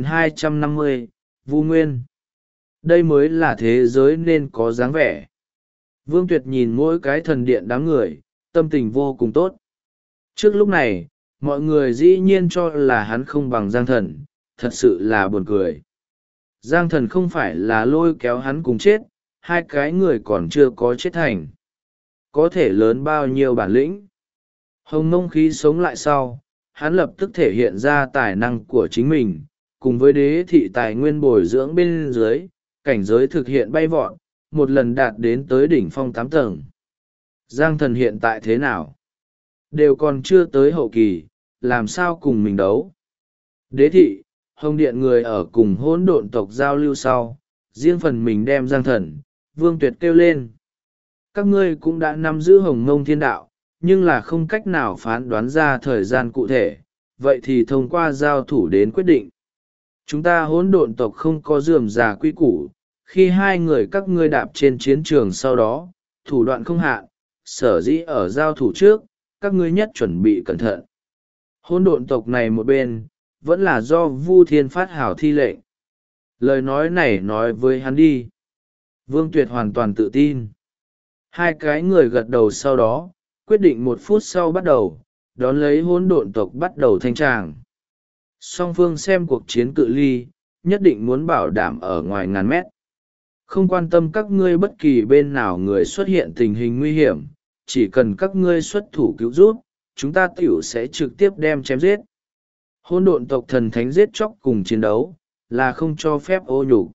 4250, Vu Nguyên. Đây mới là thế giới nên có dáng vẻ. Vương Tuyệt nhìn mỗi cái thần điện đám người, tâm tình vô cùng tốt. Trước lúc này, mọi người dĩ nhiên cho là hắn không bằng Giang Thần, thật sự là buồn cười. Giang Thần không phải là lôi kéo hắn cùng chết, hai cái người còn chưa có chết thành. Có thể lớn bao nhiêu bản lĩnh. Hồng Mông khí sống lại sau, hắn lập tức thể hiện ra tài năng của chính mình, cùng với đế thị tài nguyên bồi dưỡng bên dưới, cảnh giới thực hiện bay vọt, một lần đạt đến tới đỉnh phong 8 tầng. Giang Thần hiện tại thế nào? Đều còn chưa tới hậu kỳ, làm sao cùng mình đấu? Đế thị, Hồng Điện người ở cùng hỗn độn tộc giao lưu sau, riêng phần mình đem Giang Thần, Vương Tuyệt kêu lên. Các ngươi cũng đã nắm giữ Hồng Mông Thiên Đạo, nhưng là không cách nào phán đoán ra thời gian cụ thể, vậy thì thông qua giao thủ đến quyết định. Chúng ta hỗn độn tộc không có rườm rà quy củ, khi hai người các ngươi đạp trên chiến trường sau đó, thủ đoạn không hạn, sở dĩ ở giao thủ trước, các ngươi nhất chuẩn bị cẩn thận. Hỗn độn tộc này một bên, vẫn là do Vu Thiên phát hảo thi lệnh. Lời nói này nói với hắn đi. Vương Tuyệt hoàn toàn tự tin. Hai cái người gật đầu sau đó, quyết định 1 phút sau bắt đầu, đón lấy hỗn độn tộc bắt đầu thanh tràng. Song phương xem cuộc chiến cự ly, nhất định muốn bảo đảm ở ngoài ngàn mét. Không quan tâm các ngươi bất kỳ bên nào người xuất hiện tình hình nguy hiểm, chỉ cần các ngươi xuất thủ cứu giúp, chúng ta tiểu sẽ trực tiếp đem chém giết. Hỗn độn tộc thần thánh giết chóc cùng chiến đấu, là không cho phép ô nhục.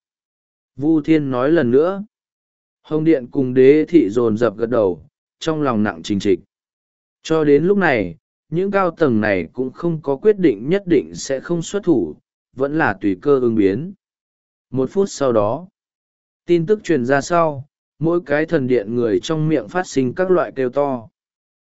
Vu Thiên nói lần nữa. Hồng Điện cùng Đế Thị dồn dập gật đầu, trong lòng nặng trình trịch. Cho đến lúc này, những cao tầng này cũng không có quyết định nhất định sẽ không xuất thủ, vẫn là tùy cơ ứng biến. 1 phút sau đó, tin tức truyền ra sau, mỗi cái thần điện người trong miệng phát sinh các loại kêu to.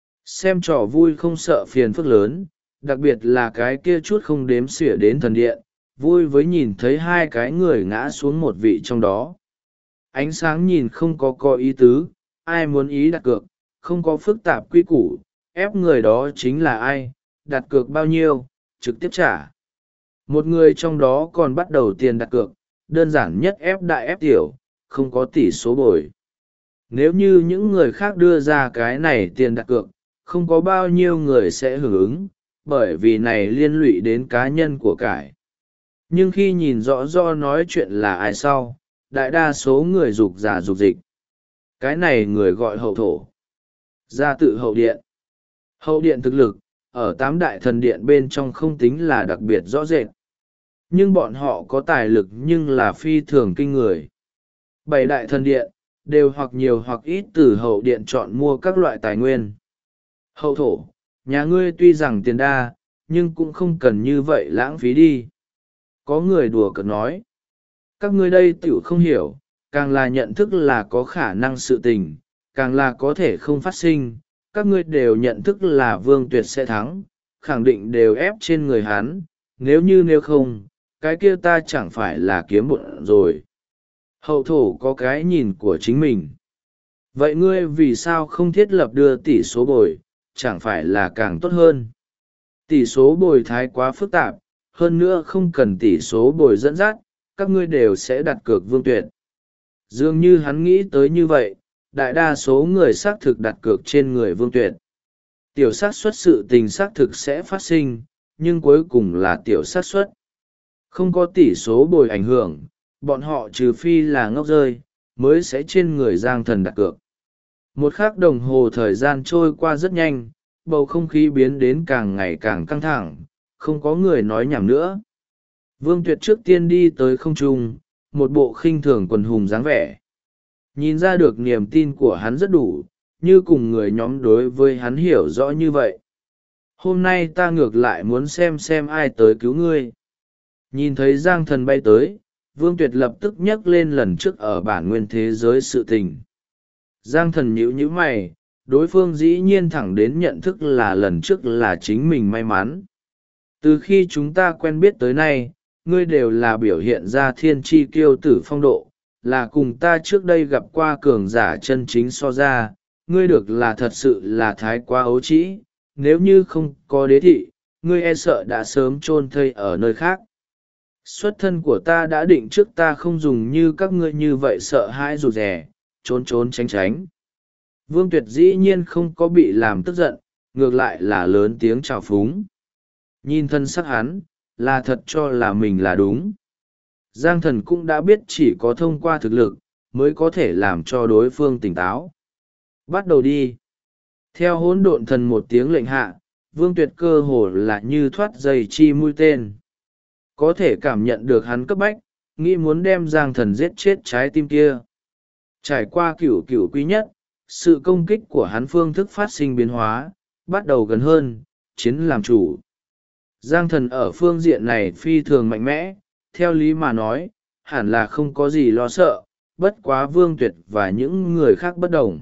Xem trò vui không sợ phiền phức lớn, đặc biệt là cái kia chút không đếm xỉa đến thần điện, vui với nhìn thấy 2 cái người ngã xuống một vị trong đó. Ánh sáng nhìn không có ý tứ, ai muốn ý đặt cược, không có phức tạp quy củ, ép người đó chính là ai, đặt cược bao nhiêu, trực tiếp trả. Một người trong đó còn bắt đầu tiền đặt cược, đơn giản nhất ép đại ép tiểu, không có tỷ số bồi. Nếu như những người khác đưa ra cái này tiền đặt cược, không có bao nhiêu người sẽ hưởng ứng, bởi vì này liên lụy đến cá nhân của cải. Nhưng khi nhìn rõ nói chuyện là ai sau, đại đa số người dục giả dục dịch. Cái này người gọi hậu thổ. Gia tự hậu điện. Hậu điện thực lực, ở 8 đại thần điện bên trong không tính là đặc biệt rõ rệt. Nhưng bọn họ có tài lực nhưng là phi thường kinh người. 7 đại thần điện, đều hoặc nhiều hoặc ít từ hậu điện chọn mua các loại tài nguyên. Hậu thổ, nhà ngươi tuy rằng tiền đa, nhưng cũng không cần như vậy lãng phí đi. Có người đùa cợt nói. Các ngươi đây tiểu không hiểu, càng là nhận thức là có khả năng sự tình, càng là có thể không phát sinh, các ngươi đều nhận thức là Vương Tuyệt sẽ thắng, khẳng định đều ép trên người hắn, nếu không, cái kia ta chẳng phải là kiếm bụng rồi. Hậu thổ có cái nhìn của chính mình. Vậy ngươi vì sao không thiết lập đưa tỷ số bồi, chẳng phải là càng tốt hơn? Tỷ số bồi thái quá phức tạp, hơn nữa không cần tỷ số bồi dẫn dắt, các ngươi đều sẽ đặt cược Vương Tuyệt. Dường như hắn nghĩ tới như vậy, đại đa số người xác thực đặt cược trên người Vương Tuyệt. Tiểu xác suất sự tình xác thực sẽ phát sinh, nhưng cuối cùng là tiểu xác suất. Không có tỷ số bồi ảnh hưởng, bọn họ trừ phi là ngốc rơi, mới sẽ trên người Giang Thần đặt cược. 1 khắc đồng hồ thời gian trôi qua rất nhanh, bầu không khí biến đến càng ngày càng căng thẳng, không có người nói nhảm nữa. Vương Tuyệt trước tiên đi tới không trung, một bộ khinh thường quần hùng dáng vẻ. Nhìn ra được niềm tin của hắn rất đủ, như cùng người nhóm đối với hắn hiểu rõ như vậy. Hôm nay ta ngược lại muốn xem ai tới cứu ngươi. Nhìn thấy Giang Thần bay tới, Vương Tuyệt lập tức nhắc lên lần trước ở bản nguyên thế giới sự tình. Giang Thần nhíu mày, đối phương dĩ nhiên thẳng đến nhận thức là lần trước là chính mình may mắn. Từ khi chúng ta quen biết tới nay, ngươi đều là biểu hiện ra thiên tri kiêu tử phong độ, là cùng ta trước đây gặp qua cường giả chân chính so ra, ngươi được là thật sự là thái quá ấu trĩ, nếu như không có đế thị, ngươi e sợ đã sớm chôn thây ở nơi khác. Xuất thân của ta đã định trước ta không dùng như các ngươi như vậy sợ hãi rụt rè, trốn tránh. Vương Tuyệt dĩ nhiên không có bị làm tức giận, ngược lại là lớn tiếng chào phúng. Nhìn thân sắc hắn, là thật cho là mình là đúng. Giang Thần cũng đã biết chỉ có thông qua thực lực, mới có thể làm cho đối phương tỉnh táo. Bắt đầu đi. Theo hỗn độn thần một tiếng lệnh hạ, Vương Tuyệt cơ hồ là như thoát dây chi mũi tên. Có thể cảm nhận được hắn cấp bách, nghĩ muốn đem Giang Thần giết chết trái tim kia. Trải qua cửu quý nhất, sự công kích của hắn phương thức phát sinh biến hóa, bắt đầu gần hơn, chiến làm chủ. Giang Thần ở phương diện này phi thường mạnh mẽ, theo lý mà nói, hẳn là không có gì lo sợ, bất quá Vương Tuyệt và những người khác bất đồng.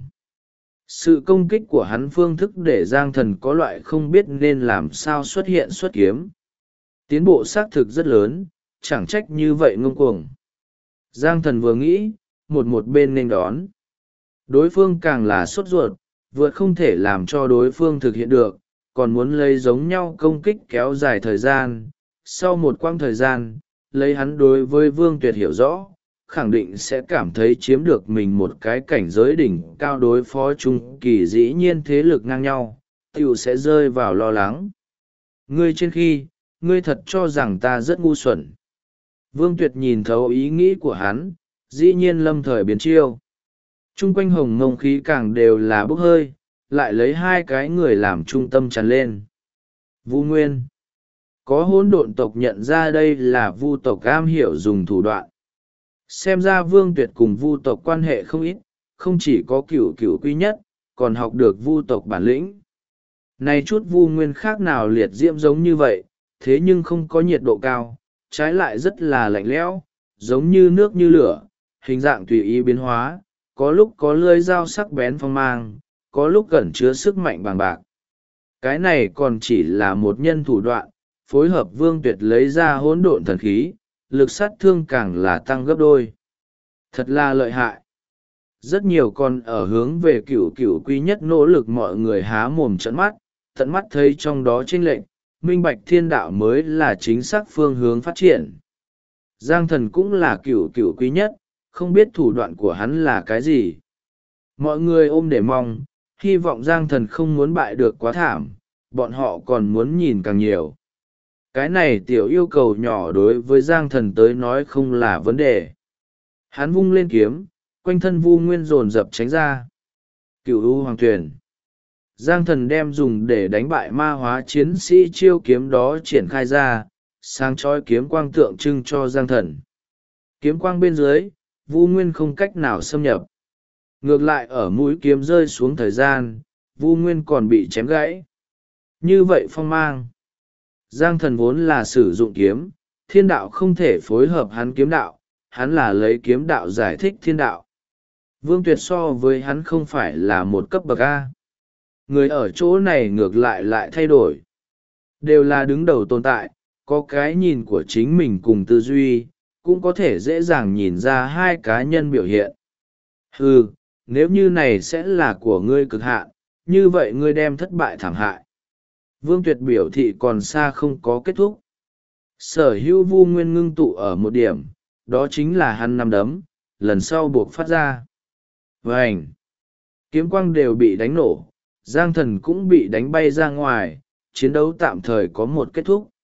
Sự công kích của hắn phương thức để Giang Thần có loại không biết nên làm sao xuất hiện xuất kiếm. Tiến bộ xác thực rất lớn, chẳng trách như vậy ngông cuồng. Giang Thần vừa nghĩ, một bên nên đón. Đối phương càng là sốt ruột, vượt không thể làm cho đối phương thực hiện được, còn muốn lấy giống nhau công kích kéo dài thời gian. Sau một quãng thời gian, lấy hắn đối với Vương Tuyệt hiểu rõ, khẳng định sẽ cảm thấy chiếm được mình một cái cảnh giới đỉnh cao đối phó trung kỳ dĩ nhiên thế lực ngang nhau, tiểu sẽ rơi vào lo lắng. Ngươi trên khi, ngươi thật cho rằng ta rất ngu xuẩn. Vương Tuyệt nhìn thấu ý nghĩ của hắn, dĩ nhiên lâm thời biến chiêu. Trung quanh hồng mông khí càng đều là bốc hơi, lại lấy hai cái người làm trung tâm tràn lên. Vu Nguyên. Có hỗn độn tộc nhận ra đây là vu tộc am hiểu dùng thủ đoạn. Xem ra Vương Tuyệt cùng vu tộc quan hệ không ít, không chỉ có cửu cửu quý nhất, còn học được vu tộc bản lĩnh. Này chút vu nguyên khác nào liệt diễm giống như vậy, thế nhưng không có nhiệt độ cao, trái lại rất là lạnh lẽo, giống như nước như lửa, hình dạng tùy ý biến hóa, có lúc có lưỡi dao sắc bén phong mang, có lúc cẩn chứa sức mạnh bàng bạc. Cái này còn chỉ là một nhân thủ đoạn, phối hợp Vương Tuyệt lấy ra hỗn độn thần khí, lực sát thương càng là tăng gấp đôi. Thật là lợi hại. Rất nhiều con ở hướng về cửu cửu quý nhất nỗ lực, mọi người há mồm trợn mắt, tận mắt thấy trong đó chênh lệch, minh bạch thiên đạo mới là chính xác phương hướng phát triển. Giang Thần cũng là cửu cửu quý nhất, không biết thủ đoạn của hắn là cái gì. Mọi người ôm để mong, hy vọng Giang Thần không muốn bại được quá thảm, bọn họ còn muốn nhìn càng nhiều. Cái này tiểu yêu cầu nhỏ đối với Giang Thần tới nói không là vấn đề. Hắn vung lên kiếm, quanh thân Vu Nguyên dồn dập tránh ra. Cửu U Hoàng Tuyền. Giang Thần đem dùng để đánh bại ma hóa chiến sĩ chiêu kiếm đó triển khai ra, sáng chói kiếm quang tượng trưng cho Giang Thần. Kiếm quang bên dưới, Vu Nguyên không cách nào xâm nhập. Ngược lại ở mũi kiếm rơi xuống thời gian, Vu Nguyên còn bị chém gãy. Như vậy phong mang. Giang Thần vốn là sử dụng kiếm, thiên đạo không thể phối hợp hắn kiếm đạo, hắn là lấy kiếm đạo giải thích thiên đạo. Vương Tuyệt so với hắn không phải là một cấp bậc A. Người ở chỗ này ngược lại thay đổi. Đều là đứng đầu tồn tại, có cái nhìn của chính mình cùng tư duy, cũng có thể dễ dàng nhìn ra hai cá nhân biểu hiện. Nếu như này sẽ là của ngươi cực hạn, như vậy ngươi đem thất bại thảm hại. Vương Tuyệt biểu thị còn xa không có kết thúc. Sở hữu Vu Nguyên ngưng tụ ở một điểm, đó chính là hắn nắm đấm, lần sau buộc phát ra. Vành! Kiếm quang đều bị đánh nổ, Giang Thần cũng bị đánh bay ra ngoài, chiến đấu tạm thời có một kết thúc.